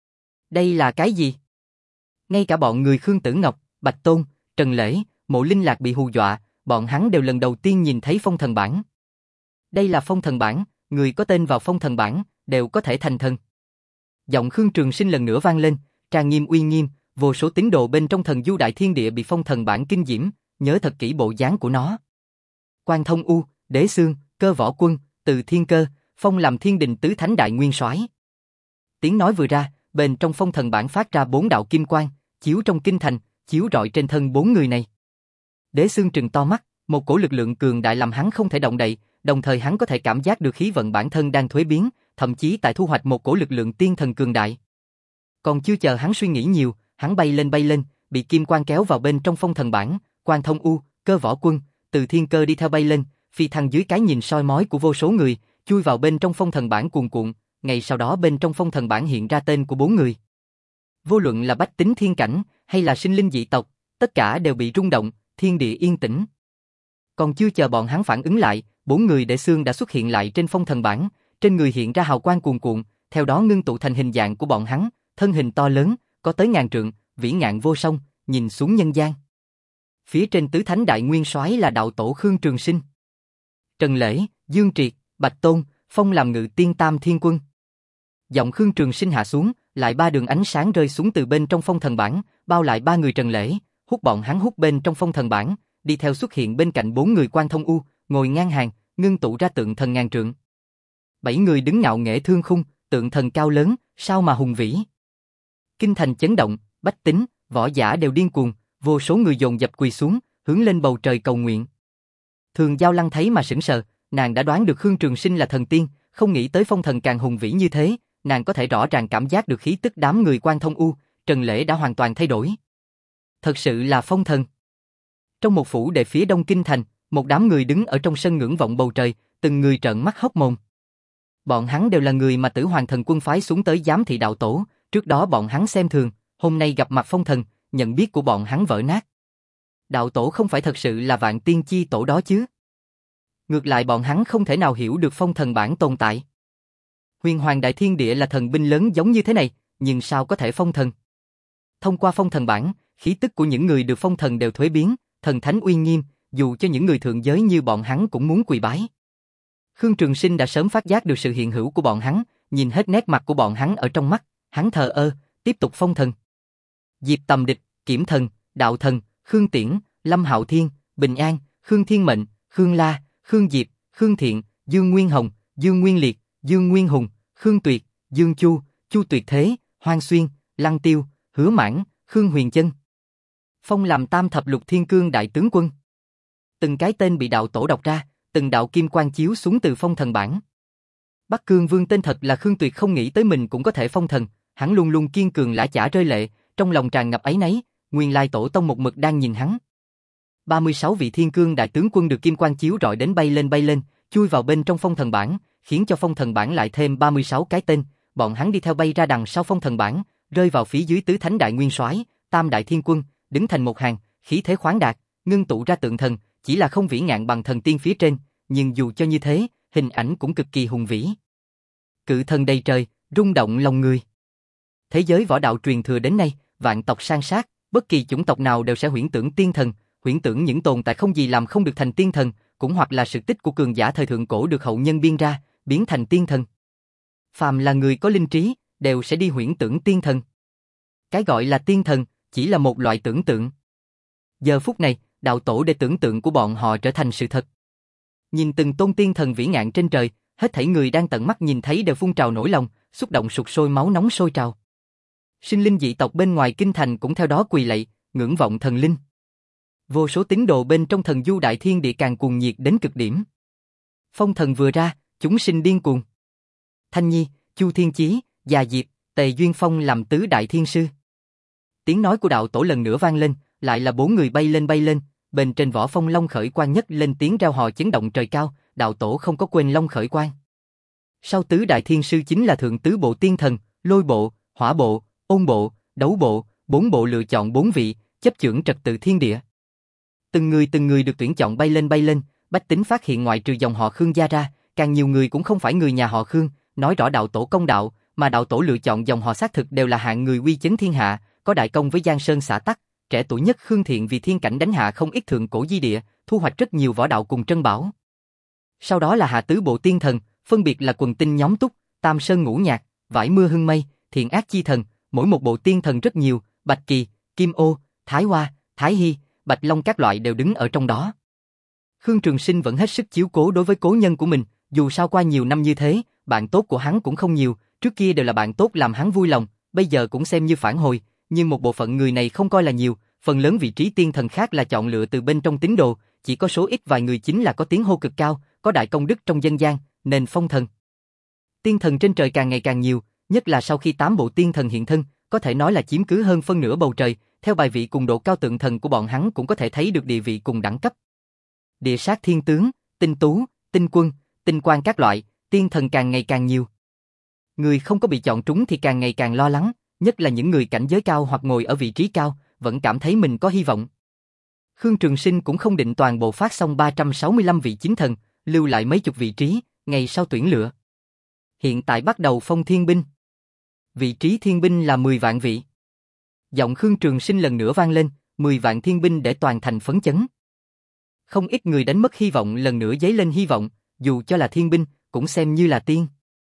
Speaker 1: Đây là cái gì? Ngay cả bọn người Khương Tử Ngọc, Bạch Tôn, Trần Lễ, Mộ Linh Lạc bị hù dọa, bọn hắn đều lần đầu tiên nhìn thấy phong thần bản. Đây là phong thần bản, người có tên vào phong thần bản, đều có thể thành thần. Giọng Khương Trường Sinh lần nữa vang lên, trang nghiêm uy nghiêm, vô số tín đồ bên trong thần du đại thiên địa bị phong thần bản kinh diễm, nhớ thật kỹ bộ dáng của nó. Quan Thông U, Đế Xương, Cơ Võ Quân, Từ Thiên Cơ, phong làm thiên đình tứ thánh đại nguyên soái. Tiếng nói vừa ra, bên trong phong thần bản phát ra bốn đạo kim quang, chiếu trong kinh thành, chiếu rọi trên thân bốn người này. Đế Xương trừng to mắt, một cổ lực lượng cường đại làm hắn không thể động đậy, đồng thời hắn có thể cảm giác được khí vận bản thân đang thuế biến, thậm chí tại thu hoạch một cổ lực lượng tiên thần cường đại. Còn chưa chờ hắn suy nghĩ nhiều, hắn bay lên bay lên, bị kim quang kéo vào bên trong phong thần bản, Quan Thông U, Cơ Võ Quân, Từ Thiên Cơ đi theo bay lên, phi thăng dưới cái nhìn soi mói của vô số người, chui vào bên trong phong thần bản cuồn cuộn, ngày sau đó bên trong phong thần bản hiện ra tên của bốn người. Vô luận là bách tính thiên cảnh, hay là sinh linh dị tộc, tất cả đều bị rung động, thiên địa yên tĩnh. Còn chưa chờ bọn hắn phản ứng lại, bốn người Đệ Xương đã xuất hiện lại trên phong thần bản, trên người hiện ra hào quang cuồn cuộn, theo đó ngưng tụ thành hình dạng của bọn hắn, thân hình to lớn, có tới ngàn trượng, vĩ ngạn vô song, nhìn xuống nhân gian. Phía trên tứ thánh đại nguyên soái là đạo tổ Khương Trường Sinh, Trần Lễ, Dương Triệt, Bạch Tôn, phong làm ngự tiên tam thiên quân. Giọng Khương Trường Sinh hạ xuống, lại ba đường ánh sáng rơi xuống từ bên trong phong thần bản, bao lại ba người Trần Lễ, hút bọn hắn hút bên trong phong thần bản, đi theo xuất hiện bên cạnh bốn người Quan Thông U, ngồi ngang hàng, ngưng tụ ra tượng thần ngàn trượng. Bảy người đứng ngạo nghễ thương khung, tượng thần cao lớn, sao mà hùng vĩ. Kinh thành chấn động, bách tính, võ giả đều điên cuồng, vô số người dồn dập quỳ xuống, hướng lên bầu trời cầu nguyện. Thường Giao Lăng thấy mà sững sờ, nàng đã đoán được Khương Trường Sinh là thần tiên, không nghĩ tới phong thần càng hùng vĩ như thế, nàng có thể rõ ràng cảm giác được khí tức đám người Quan Thông U, Trần Lễ đã hoàn toàn thay đổi. Thật sự là phong thần. Trong một phủ đệ phía đông kinh thành, một đám người đứng ở trong sân ngưỡng vọng bầu trời, từng người trợn mắt hốc mồm. Bọn hắn đều là người mà Tử Hoàng Thần Quân phái xuống tới giám thị đạo tổ, trước đó bọn hắn xem thường, hôm nay gặp mặt phong thần, nhận biết của bọn hắn vỡ nát. Đạo tổ không phải thật sự là vạn tiên chi tổ đó chứ? Ngược lại bọn hắn không thể nào hiểu được phong thần bản tồn tại. Huyền Hoàng Đại Thiên Địa là thần binh lớn giống như thế này, nhưng sao có thể phong thần? Thông qua phong thần bản, khí tức của những người được phong thần đều thuế biến, thần thánh uy nghiêm, dù cho những người thượng giới như bọn hắn cũng muốn quỳ bái. Khương Trường Sinh đã sớm phát giác được sự hiện hữu của bọn hắn, nhìn hết nét mặt của bọn hắn ở trong mắt, hắn thờ ơ, tiếp tục phong thần. Diệp Tầm Địch, Kiểm Thần, Đạo Thần, Khương Tiễn, Lâm Hạo Thiên, Bình An, Khương Thiên Mệnh, Khương La, Khương Diệp, Khương Thiện, Dương Nguyên Hồng, Dương Nguyên Liệt, Dương Nguyên Hùng, Khương Tuyệt, Dương Chu, Chu Tuyệt Thế, Hoang Xuyên, Lăng Tiêu, Hứa Mãn, Khương Huyền Chân. Phong làm tam thập lục thiên cương đại tướng quân. Từng cái tên bị đạo tổ đọc ra, từng đạo kim quang chiếu xuống từ phong thần bản. Bắc Cương Vương tên thật là Khương Tuyệt không nghĩ tới mình cũng có thể phong thần, hắn luôn luôn kiên cường lã chả rơi lệ, trong lòng tràn ngập áy náy, nguyên lai tổ tông một mực đang nhìn hắn. ba mươi sáu vị thiên cương đại tướng quân được kim quang chiếu rọi đến bay lên bay lên, chui vào bên trong phong thần bản, khiến cho phong thần bản lại thêm ba mươi sáu cái tên, bọn hắn đi theo bay ra đằng sau phong thần bản, rơi vào phía dưới tứ thánh đại nguyên soái, tam đại thiên quân, đứng thành một hàng, khí thế khoáng đạt, ngưng tụ ra tượng thần, chỉ là không vĩ ngạn bằng thần tiên phía trên, nhưng dù cho như thế, hình ảnh cũng cực kỳ hùng vĩ. Cự thần đầy trời, rung động lòng người. Thế giới võ đạo truyền thừa đến nay, vạn tộc san sát, bất kỳ chủng tộc nào đều sẽ huyễn tưởng tiên thần, huyễn tưởng những tồn tại không gì làm không được thành tiên thần, cũng hoặc là sự tích của cường giả thời thượng cổ được hậu nhân biên ra, biến thành tiên thần. Phàm là người có linh trí, đều sẽ đi huyễn tưởng tiên thần. Cái gọi là tiên thần, chỉ là một loại tưởng tượng. Giờ phút này, đạo tổ để tưởng tượng của bọn họ trở thành sự thật. Nhìn từng tôn tiên thần vĩ ngạn trên trời, hết thảy người đang tận mắt nhìn thấy đều phun trào nỗi lòng, xúc động sục sôi máu nóng sôi trào. Sinh linh dị tộc bên ngoài kinh thành cũng theo đó quỳ lạy, ngưỡng vọng thần linh. Vô số tín đồ bên trong thần du đại thiên địa càng cuồng nhiệt đến cực điểm. Phong thần vừa ra, chúng sinh điên cuồng. Thanh Nhi, Chu Thiên Chí, Già Diệp, Tề Duyên Phong làm tứ đại thiên sư. Tiếng nói của đạo tổ lần nữa vang lên, lại là bốn người bay lên bay lên, bên trên võ phong long khởi quang nhất lên tiếng reo hò chấn động trời cao, đạo tổ không có quên long khởi quang. Sau tứ đại thiên sư chính là thượng tứ bộ tiên thần, Lôi Bộ, hỏa bộ, ôn bộ, đấu bộ, bốn bộ lựa chọn bốn vị, chấp chưởng trật tự thiên địa. Từng người từng người được tuyển chọn bay lên bay lên, bách tính phát hiện ngoại trừ dòng họ Khương gia ra, càng nhiều người cũng không phải người nhà họ Khương, nói rõ đạo tổ công đạo, mà đạo tổ lựa chọn dòng họ xác thực đều là hạng người uy chấn thiên hạ, có đại công với Giang Sơn xã tắc, trẻ tuổi nhất Khương Thiện vì thiên cảnh đánh hạ không ít thượng cổ di địa, thu hoạch rất nhiều võ đạo cùng trân bảo. Sau đó là hạ tứ bộ tiên thần, phân biệt là quần tinh nhóm túc, tam sơn ngũ nhạc, vải mưa hưng mây, thiện ác chi thần, mỗi một bộ tiên thần rất nhiều, bạch kỳ, kim ô, thái hoa, thái hy, bạch long các loại đều đứng ở trong đó. Khương Trường Sinh vẫn hết sức chiếu cố đối với cố nhân của mình, dù sao qua nhiều năm như thế, bạn tốt của hắn cũng không nhiều, trước kia đều là bạn tốt làm hắn vui lòng, bây giờ cũng xem như phản hồi, nhưng một bộ phận người này không coi là nhiều, phần lớn vị trí tiên thần khác là chọn lựa từ bên trong tín đồ, chỉ có số ít vài người chính là có tiếng hô cực cao, có đại công đức trong dân gian, nên phong thần. Tiên thần trên trời càng ngày càng nhiều, nhất là sau khi tám bộ tiên thần hiện thân, có thể nói là chiếm cứ hơn phân nửa bầu trời, theo bài vị cùng độ cao tượng thần của bọn hắn cũng có thể thấy được địa vị cùng đẳng cấp. Địa sát thiên tướng, tinh tú, tinh quân, tinh quan các loại, tiên thần càng ngày càng nhiều. Người không có bị chọn trúng thì càng ngày càng lo lắng, nhất là những người cảnh giới cao hoặc ngồi ở vị trí cao, vẫn cảm thấy mình có hy vọng. Khương Trường Sinh cũng không định toàn bộ phát xong ba trăm sáu mươi lăm vị chính thần, lưu lại mấy chục vị trí, ngày sau tuyển lựa. Hiện tại bắt đầu phong thiên binh. Vị trí thiên binh là mười vạn vị. Giọng Khương Trường Sinh lần nữa vang lên, mười vạn thiên binh để toàn thành phấn chấn. Không ít người đánh mất hy vọng lần nữa dấy lên hy vọng, dù cho là thiên binh, cũng xem như là tiên.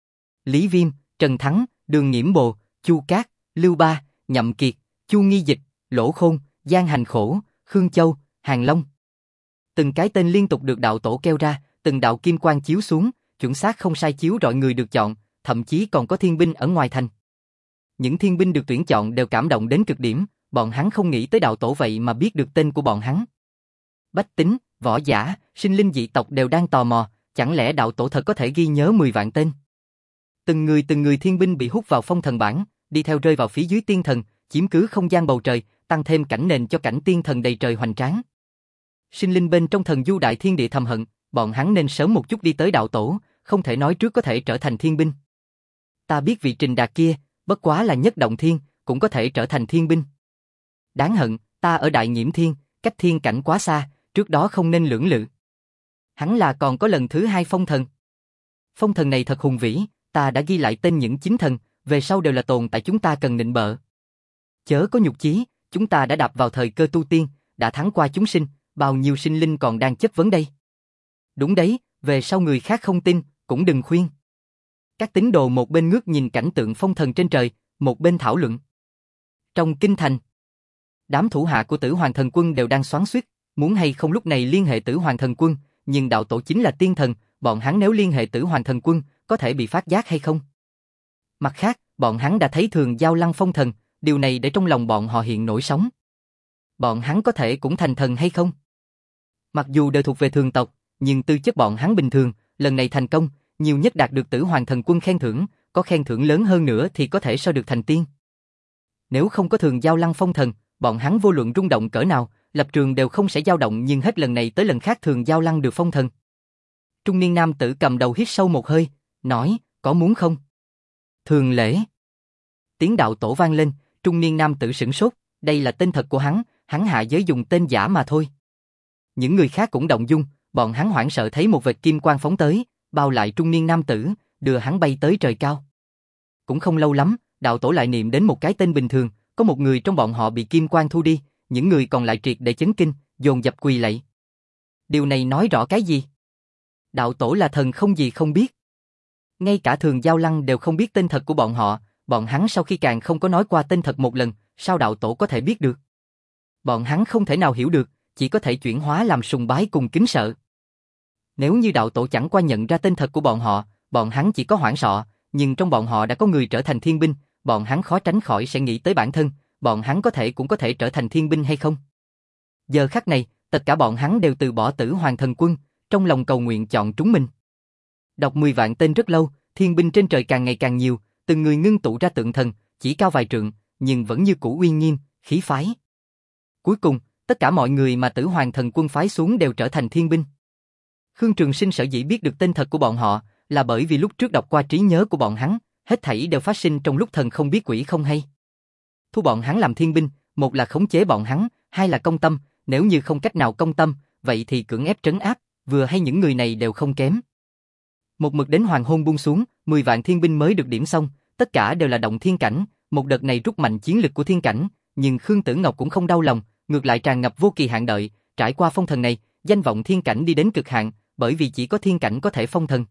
Speaker 1: Lý Viêm, Trần Thắng, Đường Nghiễm Bồ, Chu Cát, Lưu Ba, Nhậm Kiệt, Chu Nghi Dịch, Lỗ Khôn, Giang Hành Khổ, Khương Châu, Hàng Long. Từng cái tên liên tục được đạo tổ kêu ra, từng đạo kim quang chiếu xuống, chuẩn xác không sai chiếu rọi người được chọn, thậm chí còn có thiên binh ở ngoài thành. Những thiên binh được tuyển chọn đều cảm động đến cực điểm, bọn hắn không nghĩ tới đạo tổ vậy mà biết được tên của bọn hắn. Bách tính, võ giả, sinh linh dị tộc đều đang tò mò, chẳng lẽ đạo tổ thật có thể ghi nhớ mười vạn tên? Từng người từng người thiên binh bị hút vào phong thần bảng, đi theo rơi vào phía dưới tiên thần, chiếm cứ không gian bầu trời, tăng thêm cảnh nền cho cảnh tiên thần đầy trời hoành tráng. Sinh linh bên trong thần du đại thiên địa thầm hận, bọn hắn nên sớm một chút đi tới đạo tổ, không thể nói trước có thể trở thành thiên binh. Ta biết vị Trình Đạt kia, bất quá là nhất động thiên, cũng có thể trở thành thiên binh. Đáng hận, ta ở Đại Nhiễm Thiên, cách thiên cảnh quá xa, trước đó không nên lưỡng lự. Hắn là còn có lần thứ hai phong thần. Phong thần này thật hùng vĩ, ta đã ghi lại tên những chính thần, về sau đều là tồn tại chúng ta cần nịnh bợ. Chớ có nhục chí, chúng ta đã đạp vào thời cơ tu tiên, đã thắng qua chúng sinh, bao nhiêu sinh linh còn đang chất vấn đây. Đúng đấy, về sau người khác không tin, cũng đừng khuyên. Các tín đồ một bên ngước nhìn cảnh tượng phong thần trên trời, một bên thảo luận. Trong kinh thành, đám thủ hạ của Tử Hoàng Thần Quân đều đang xoắn xuýt, muốn hay không lúc này liên hệ Tử Hoàng Thần Quân, nhưng đạo tổ chính là tiên thần, bọn hắn nếu liên hệ Tử Hoàng Thần Quân, có thể bị phát giác hay không? Mặt khác, bọn hắn đã thấy Thường Giao Lăng phong thần, điều này để trong lòng bọn họ hiện nổi sóng. Bọn hắn có thể cũng thành thần hay không? Mặc dù đều thuộc về thường tộc, nhưng tư chất bọn hắn bình thường, lần này thành công, nhiều nhất đạt được Tử Hoàng Thần Quân khen thưởng, có khen thưởng lớn hơn nữa thì có thể so được thành tiên. Nếu không có Thường Giao Lăng phong thần, bọn hắn vô luận rung động cỡ nào, lập trường đều không sẽ dao động, nhưng hết lần này tới lần khác Thường Giao Lăng được phong thần. Trung niên nam tử cầm đầu hít sâu một hơi, nói, có muốn không? Thường lễ. Tiếng đạo tổ vang lên, trung niên nam tử sửng sốt, đây là tên thật của hắn, hắn hạ giới dùng tên giả mà thôi. Những người khác cũng động dung, bọn hắn hoảng sợ thấy một vệt kim quang phóng tới, bao lại trung niên nam tử, đưa hắn bay tới trời cao. Cũng không lâu lắm, đạo tổ lại niệm đến một cái tên bình thường, có một người trong bọn họ bị kim quang thu đi, những người còn lại triệt để chấn kinh, dồn dập quỳ lạy. Điều này nói rõ cái gì? Đạo tổ là thần không gì không biết. Ngay cả Thường Giao Lăng đều không biết tên thật của bọn họ, bọn hắn sau khi càng không có nói qua tên thật một lần, sao đạo tổ có thể biết được? Bọn hắn không thể nào hiểu được, chỉ có thể chuyển hóa làm sùng bái cùng kính sợ. Nếu như đạo tổ chẳng qua nhận ra tên thật của bọn họ, bọn hắn chỉ có hoảng sợ, nhưng trong bọn họ đã có người trở thành thiên binh, bọn hắn khó tránh khỏi sẽ nghĩ tới bản thân, bọn hắn có thể cũng có thể trở thành thiên binh hay không? Giờ khắc này, tất cả bọn hắn đều từ bỏ Tử Hoàng Thần Quân, trong lòng cầu nguyện chọn trúng mình. Đọc mười vạn tên rất lâu, thiên binh trên trời càng ngày càng nhiều, từng người ngưng tụ ra tượng thần, chỉ cao vài trượng, nhưng vẫn như cũ uy nghiêm, khí phái. Cuối cùng, tất cả mọi người mà Tử Hoàng Thần Quân phái xuống đều trở thành thiên binh. Khương Trường Sinh sở dĩ biết được tên thật của bọn họ, là bởi vì lúc trước đọc qua trí nhớ của bọn hắn, Hết thảy đều phát sinh trong lúc thần không biết quỷ không hay. Thu bọn hắn làm thiên binh, một là khống chế bọn hắn, hai là công tâm, nếu như không cách nào công tâm, vậy thì cưỡng ép trấn áp, vừa hay những người này đều không kém. Một mực đến hoàng hôn buông xuống, mười vạn thiên binh mới được điểm xong, tất cả đều là động thiên cảnh, một đợt này rút mạnh chiến lực của thiên cảnh, nhưng Khương Tử Ngọc cũng không đau lòng, ngược lại tràn ngập vô kỳ hạn đợi, trải qua phong thần này, danh vọng thiên cảnh đi đến cực hạn, bởi vì chỉ có thiên cảnh có thể phong thần.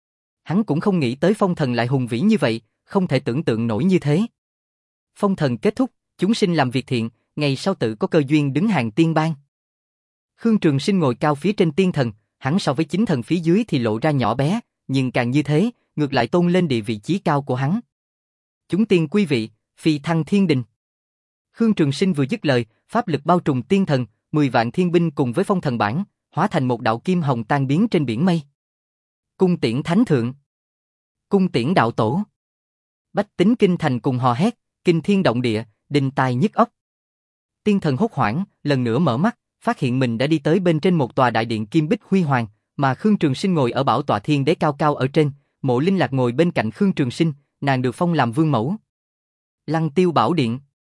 Speaker 1: Hắn cũng không nghĩ tới phong thần lại hùng vĩ như vậy, không thể tưởng tượng nổi như thế. Phong thần kết thúc, chúng sinh làm việc thiện, ngày sau tự có cơ duyên đứng hàng tiên bang. Khương Trường Sinh ngồi cao phía trên tiên thần, hắn so với chính thần phía dưới thì lộ ra nhỏ bé, nhưng càng như thế, ngược lại tôn lên địa vị chí cao của hắn. Chúng tiên quý vị, phi thăng thiên đình. Khương Trường Sinh vừa dứt lời, pháp lực bao trùm tiên thần, mười vạn thiên binh cùng với phong thần bản, hóa thành một đạo kim hồng tan biến trên biển mây. Cung tiễn thánh thượng. Cung tiễn đạo tổ. Bách tính kinh thành cùng hò hét, kinh thiên động địa, đình tai nhức óc. Tiên thần hốt hoảng, lần nữa mở mắt, phát hiện mình đã đi tới bên trên một tòa đại điện kim bích huy hoàng, mà Khương Trường Sinh ngồi ở bảo tọa thiên đế cao cao ở trên, Mộ Linh Lạc ngồi bên cạnh Khương Trường Sinh, nàng được phong làm vương mẫu. Lăng Tiêu Bảo Điện.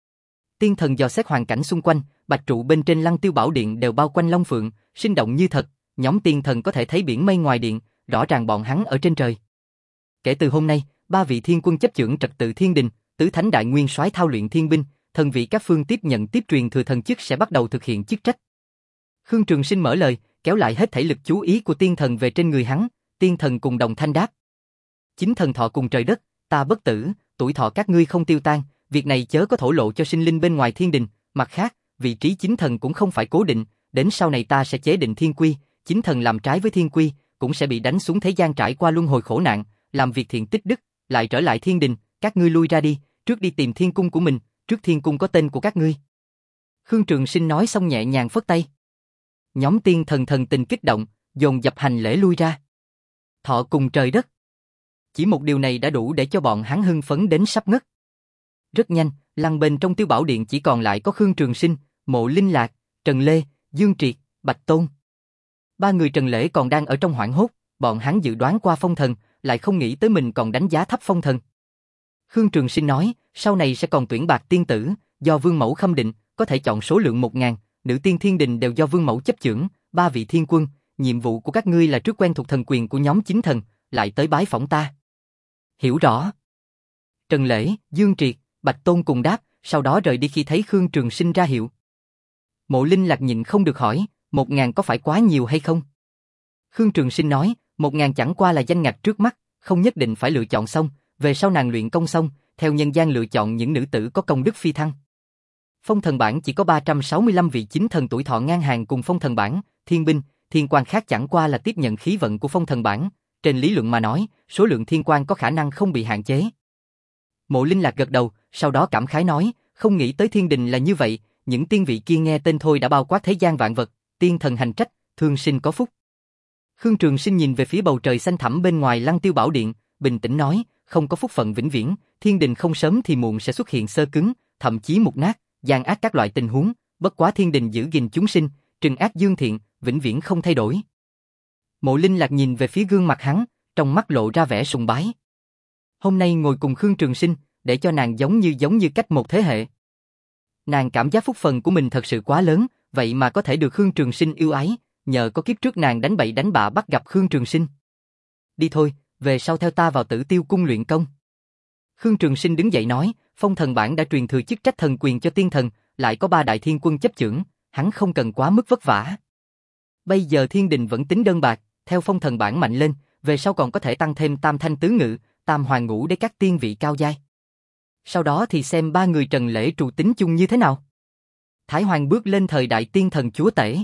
Speaker 1: Tiên thần dò xét hoàn cảnh xung quanh, bạch trụ bên trên Lăng Tiêu Bảo Điện đều bao quanh long phượng, sinh động như thật, nhóm tiên thần có thể thấy biển mây ngoài điện, rõ ràng bọn hắn ở trên trời. Kể từ hôm nay, ba vị thiên quân chấp chưởng trật tự thiên đình, tứ thánh đại nguyên soái thao luyện thiên binh, thần vị các phương tiếp nhận tiếp truyền thừa thần chức sẽ bắt đầu thực hiện chức trách. Khương Trường Sinh mở lời, kéo lại hết thảy lực chú ý của tiên thần về trên người hắn, tiên thần cùng đồng thanh đáp. Chính thần thọ cùng trời đất, ta bất tử, tuổi thọ các ngươi không tiêu tan, việc này chớ có thổ lộ cho sinh linh bên ngoài thiên đình, mặt khác, vị trí chính thần cũng không phải cố định, đến sau này ta sẽ chế định thiên quy, chính thần làm trái với thiên quy, cũng sẽ bị đánh xuống thế gian trải qua luân hồi khổ nạn, làm việc thiện tích đức, lại trở lại thiên đình, các ngươi lui ra đi, trước đi tìm thiên cung của mình, trước thiên cung có tên của các ngươi. Khương Trường Sinh nói xong nhẹ nhàng phất tay. Nhóm tiên thần thần tình kích động, dồn dập hành lễ lui ra. Thọ cùng trời đất. Chỉ một điều này đã đủ để cho bọn hắn hưng phấn đến sắp ngất. Rất nhanh, lăng bên trong Tiêu Bảo Điện chỉ còn lại có Khương Trường Sinh, Mộ Linh Lạc, Trần Lê, Dương Triệt, Bạch Tôn. Ba người Trần Lễ còn đang ở trong hoảng hốt, bọn hắn dự đoán qua phong thần, lại không nghĩ tới mình còn đánh giá thấp phong thần. Khương Trường Sinh nói, sau này sẽ còn tuyển bạc tiên tử, do vương mẫu khâm định, có thể chọn số lượng một ngàn, nữ tiên thiên đình đều do vương mẫu chấp chưởng, ba vị thiên quân, nhiệm vụ của các ngươi là trước quen thuộc thần quyền của nhóm chính thần, lại tới bái phỏng ta. Hiểu rõ. Trần Lễ, Dương Triệt, Bạch Tôn cùng đáp, sau đó rời đi khi thấy Khương Trường Sinh ra hiệu. Mộ Linh Lạc nhịn không được hỏi, một ngàn có phải quá nhiều hay không? Khương Trường Sinh nói, một ngàn chẳng qua là danh ngạch trước mắt, không nhất định phải lựa chọn xong, về sau nàng luyện công xong, theo nhân gian lựa chọn những nữ tử có công đức phi thăng. Phong thần bảng chỉ có ba trăm sáu mươi lăm vị chính thần tuổi thọ ngang hàng cùng phong thần bảng, thiên binh, thiên quan khác chẳng qua là tiếp nhận khí vận của phong thần bảng, trên lý luận mà nói, số lượng thiên quan có khả năng không bị hạn chế. Mộ Linh Lạc gật đầu, sau đó cảm khái nói, không nghĩ tới thiên đình là như vậy, những tiên vị kia nghe tên thôi đã bao quát thế gian vạn vật, tiên thần hành trách, thương sinh có phúc. Khương Trường Sinh nhìn về phía bầu trời xanh thẳm bên ngoài Lăng Tiêu Bảo Điện, bình tĩnh nói, không có phúc phận vĩnh viễn, thiên đình không sớm thì muộn sẽ xuất hiện sơ cứng, thậm chí mục nát, gian ác các loại tình huống, bất quá thiên đình giữ gìn chúng sinh, trừng ác dương thiện, vĩnh viễn không thay đổi. Mộ Linh Lạc nhìn về phía gương mặt hắn, trong mắt lộ ra vẻ sùng bái. Hôm nay ngồi cùng Khương Trường Sinh, để cho nàng giống như giống như cách một thế hệ. Nàng cảm giác phúc phần của mình thật sự quá lớn, vậy mà có thể được Khương Trường Sinh yêu ái, nhờ có kiếp trước nàng đánh bậy đánh bạ bắt gặp Khương Trường Sinh. Đi thôi, về sau theo ta vào Tử Tiêu cung luyện công. Khương Trường Sinh đứng dậy nói, phong thần bản đã truyền thừa chức trách thần quyền cho tiên thần, lại có ba đại thiên quân chấp chưởng, hắn không cần quá mức vất vả. Bây giờ thiên đình vẫn tính đơn bạc, theo phong thần bản mạnh lên, về sau còn có thể tăng thêm tam thanh tứ ngự, tam hoàng ngũ để các tiên vị cao giai. Sau đó thì xem ba người Trần Lễ trụ tính chung như thế nào. Thái Hoàng bước lên thời đại tiên thần chúa tể.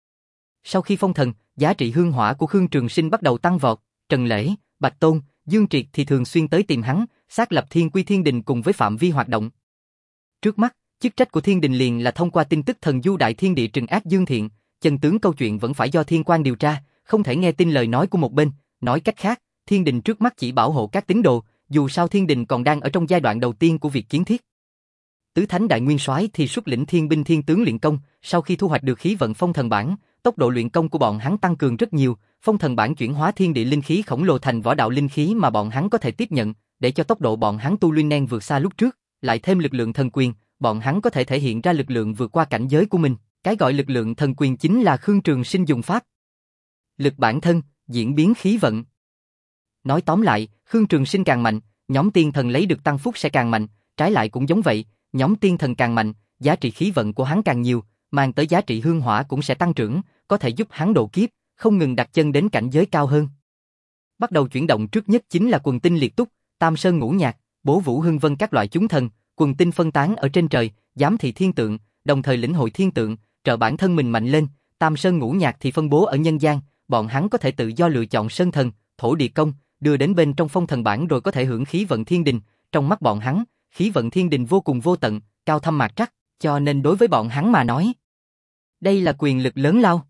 Speaker 1: Sau khi phong thần, giá trị hương hỏa của Khương Trường Sinh bắt đầu tăng vọt, Trần Lễ, Bạch Tôn, Dương Triệt thì thường xuyên tới tìm hắn, xác lập thiên quy thiên đình cùng với phạm vi hoạt động. Trước mắt, chức trách của thiên đình liền là thông qua tin tức thần du đại thiên địa trừng ác dương thiện, chân tướng câu chuyện vẫn phải do thiên quan điều tra, không thể nghe tin lời nói của một bên, nói cách khác, thiên đình trước mắt chỉ bảo hộ các tín đồ, dù sao thiên đình còn đang ở trong giai đoạn đầu tiên của việc kiến thiết. Tứ thánh đại nguyên soái thì xuất lĩnh thiên binh thiên tướng luyện công, sau khi thu hoạch được khí vận phong thần bản, tốc độ luyện công của bọn hắn tăng cường rất nhiều, phong thần bản chuyển hóa thiên địa linh khí khổng lồ thành võ đạo linh khí mà bọn hắn có thể tiếp nhận, để cho tốc độ bọn hắn tu luyện nen vượt xa lúc trước, lại thêm lực lượng thần quyền, bọn hắn có thể thể hiện ra lực lượng vượt qua cảnh giới của mình. Cái gọi lực lượng thần quyền chính là Khương Trường Sinh dùng pháp lực bản thân, diễn biến khí vận. Nói tóm lại, Khương Trường Sinh càng mạnh, nhóm tiên thần lấy được tăng phúc sẽ càng mạnh, trái lại cũng giống vậy, nhóm tiên thần càng mạnh, giá trị khí vận của hắn càng nhiều, mang tới giá trị hương hỏa cũng sẽ tăng trưởng, có thể giúp hắn độ kiếp, không ngừng đặt chân đến cảnh giới cao hơn. Bắt đầu chuyển động trước nhất chính là quần tinh liệt túc, Tam Sơn Ngũ Nhạc, Bố Vũ Hưng Vân các loại chúng thần, quần tinh phân tán ở trên trời, giám thị thiên tượng, đồng thời lĩnh hội thiên tượng, trợ bản thân mình mạnh lên. Tam Sơn Ngũ Nhạc thì phân bố ở nhân gian, bọn hắn có thể tự do lựa chọn sơn thần, thổ địa công, đưa đến bên trong phong thần bảng rồi có thể hưởng khí vận thiên đình. Trong mắt bọn hắn, khí vận thiên đình vô cùng vô tận, cao thâm mạc trắc, cho nên đối với bọn hắn mà nói, đây là quyền lực lớn lao.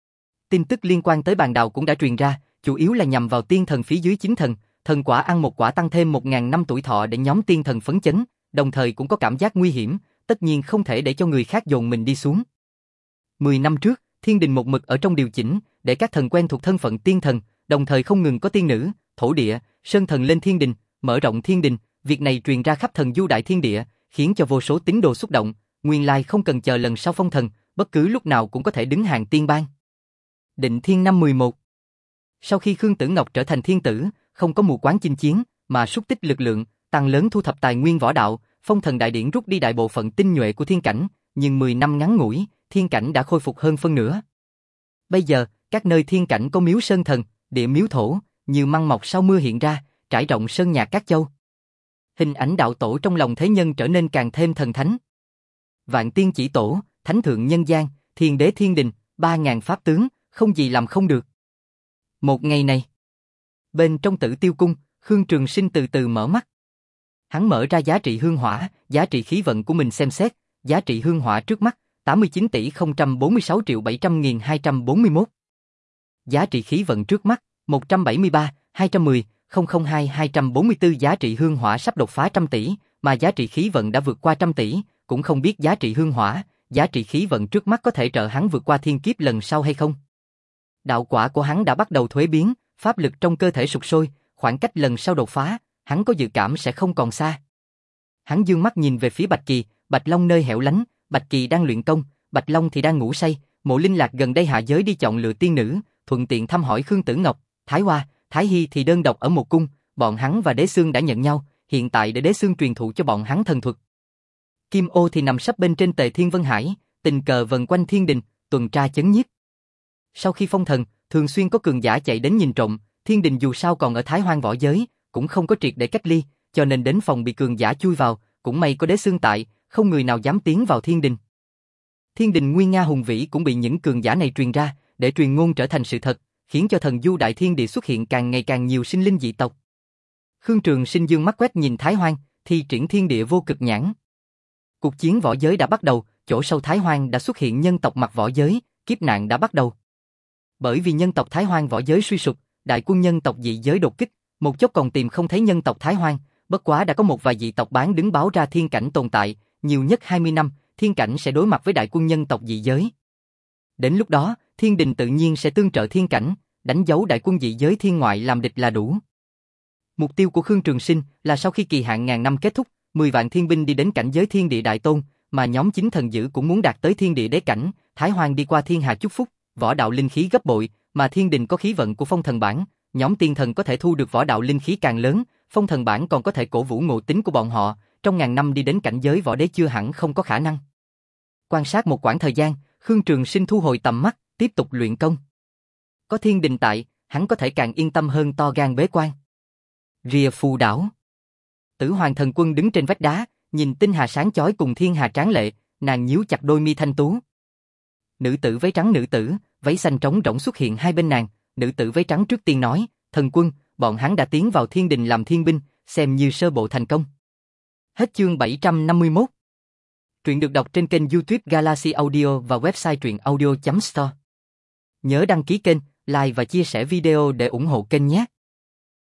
Speaker 1: Tin tức liên quan tới bàn đào cũng đã truyền ra, chủ yếu là nhằm vào tiên thần phía dưới chính thần, thần quả ăn một quả tăng thêm một ngàn năm tuổi thọ để nhóm tiên thần phấn chấn, đồng thời cũng có cảm giác nguy hiểm, tất nhiên không thể để cho người khác dồn mình đi xuống. Mười năm trước, thiên đình một mực ở trong điều chỉnh, để các thần quen thuộc thân phận tiên thần, đồng thời không ngừng có tiên nữ, thổ địa, sơn thần lên thiên đình, mở rộng thiên đình, việc này truyền ra khắp thần du đại thiên địa, khiến cho vô số tín đồ xúc động, nguyên lai không cần chờ lần sau phong thần, bất cứ lúc nào cũng có thể đứng hàng tiên bang. Định Thiên năm mười một. Sau khi Khương Tử Ngọc trở thành thiên tử, không có mù quáng chinh chiến, mà xúc tích lực lượng, tăng lớn thu thập tài nguyên võ đạo, phong thần đại điển rút đi đại bộ phận tinh nhuệ của thiên cảnh, nhưng mười năm ngắn ngủi, thiên cảnh đã khôi phục hơn phân nửa. Bây giờ, các nơi thiên cảnh có miếu sơn thần, địa miếu thổ, nhiều măng mọc sau mưa hiện ra, trải rộng sơn nhạc các châu. Hình ảnh đạo tổ trong lòng thế nhân trở nên càng thêm thần thánh. Vạn tiên chỉ tổ, thánh thượng nhân gian, thiên đế thiên đình, ba ngàn pháp tướng, không gì làm không được. Một ngày này, bên trong Tử Tiêu cung, Khương Trường Sinh từ từ mở mắt. Hắn mở ra giá trị hương hỏa, giá trị khí vận của mình xem xét, giá trị hương hỏa trước mắt, tám mươi chín tỷ không trăm bốn mươi sáu triệu bảy trăm nghìn hai trăm bốn mươi mốt. Giá trị khí vận trước mắt, một trăm bảy mươi ba, hai trăm mười, không không hai, hai trăm bốn mươi tư. Giá trị hương hỏa sắp đột phá trăm tỷ, mà giá trị khí vận đã vượt qua trăm tỷ, cũng không biết giá trị hương hỏa, giá trị khí vận trước mắt có thể trợ hắn vượt qua thiên kiếp lần sau hay không. Đạo quả của hắn đã bắt đầu thuế biến, pháp lực trong cơ thể sụt sôi, khoảng cách lần sau đột phá, hắn có dự cảm sẽ không còn xa. Hắn dương mắt nhìn về phía Bạch Kỳ, Bạch Long nơi hẻo lánh, Bạch Kỳ đang luyện công, Bạch Long thì đang ngủ say. Mộ Linh Lạc gần đây hạ giới đi chọn lựa tiên nữ, thuận tiện thăm hỏi Khương Tử Ngọc, Thái Hoa, Thái Hy thì đơn độc ở một cung, bọn hắn và Đế Xương đã nhận nhau, hiện tại để Đế Xương truyền thụ cho bọn hắn thần thuật. Kim Ô thì nằm sấp bên trên Tề Thiên Vân Hải, tình cờ vần quanh thiên đình, tuần tra chấn nhiếp. Sau khi phong thần, thường xuyên có cường giả chạy đến nhìn trộm, thiên đình dù sao còn ở Thái Hoang võ giới, cũng không có triệt để cách ly, cho nên đến phòng bị cường giả chui vào, cũng may có Đế Xương tại, không người nào dám tiến vào thiên đình. Thiên đình nguy nga hùng vĩ cũng bị những cường giả này truyền ra, để truyền ngôn trở thành sự thật, khiến cho thần du đại thiên địa xuất hiện càng ngày càng nhiều sinh linh dị tộc. Khương Trường Sinh dương mắt quét nhìn Thái Hoang, thi triển thiên địa vô cực nhãn. Cuộc chiến võ giới đã bắt đầu, chỗ sâu Thái Hoang đã xuất hiện nhân tộc mặt võ giới, kiếp nạn đã bắt đầu. Bởi vì nhân tộc Thái Hoang võ giới suy sụp, đại quân nhân tộc dị giới đột kích, một chốc còn tìm không thấy nhân tộc Thái Hoang, bất quá đã có một vài dị tộc bán đứng báo ra thiên cảnh tồn tại, nhiều nhất hai mươi năm, thiên cảnh sẽ đối mặt với đại quân nhân tộc dị giới. Đến lúc đó, thiên đình tự nhiên sẽ tương trợ thiên cảnh, đánh dấu đại quân dị giới thiên ngoại làm địch là đủ. Mục tiêu của Khương Trường Sinh là sau khi kỳ hạn ngàn năm kết thúc, mười vạn thiên binh đi đến cảnh giới thiên địa đại tôn, mà nhóm chính thần dữ cũng muốn đạt tới thiên địa đế cảnh, Thái Hoang đi qua thiên hà chúc phúc, võ đạo linh khí gấp bội, mà thiên đình có khí vận của phong thần bản, nhóm tiên thần có thể thu được võ đạo linh khí càng lớn, phong thần bản còn có thể cổ vũ ngộ tính của bọn họ, trong ngàn năm đi đến cảnh giới võ đế chưa hẳn không có khả năng. Quan sát một quãng thời gian, Khương Trường Sinh thu hồi tầm mắt, tiếp tục luyện công. Có thiên đình tại, hắn có thể càng yên tâm hơn to gan bế quan. Rìa Phù đảo. Tử Hoàng thần quân đứng trên vách đá, nhìn tinh hà sáng chói cùng thiên hà tráng lệ, nàng nhíu chặt đôi mi thanh tú. Nữ tử váy trắng nữ tử, váy xanh trống rỗng xuất hiện hai bên nàng, nữ tử váy trắng trước tiên nói, thần quân, bọn hắn đã tiến vào thiên đình làm thiên binh, xem như sơ bộ thành công. Hết chương bảy trăm năm mươi mốt. Truyện được đọc trên kênh YouTube Galaxy Audio và website truyện audio chấm store. Nhớ đăng ký kênh, like và chia sẻ video để ủng hộ kênh nhé.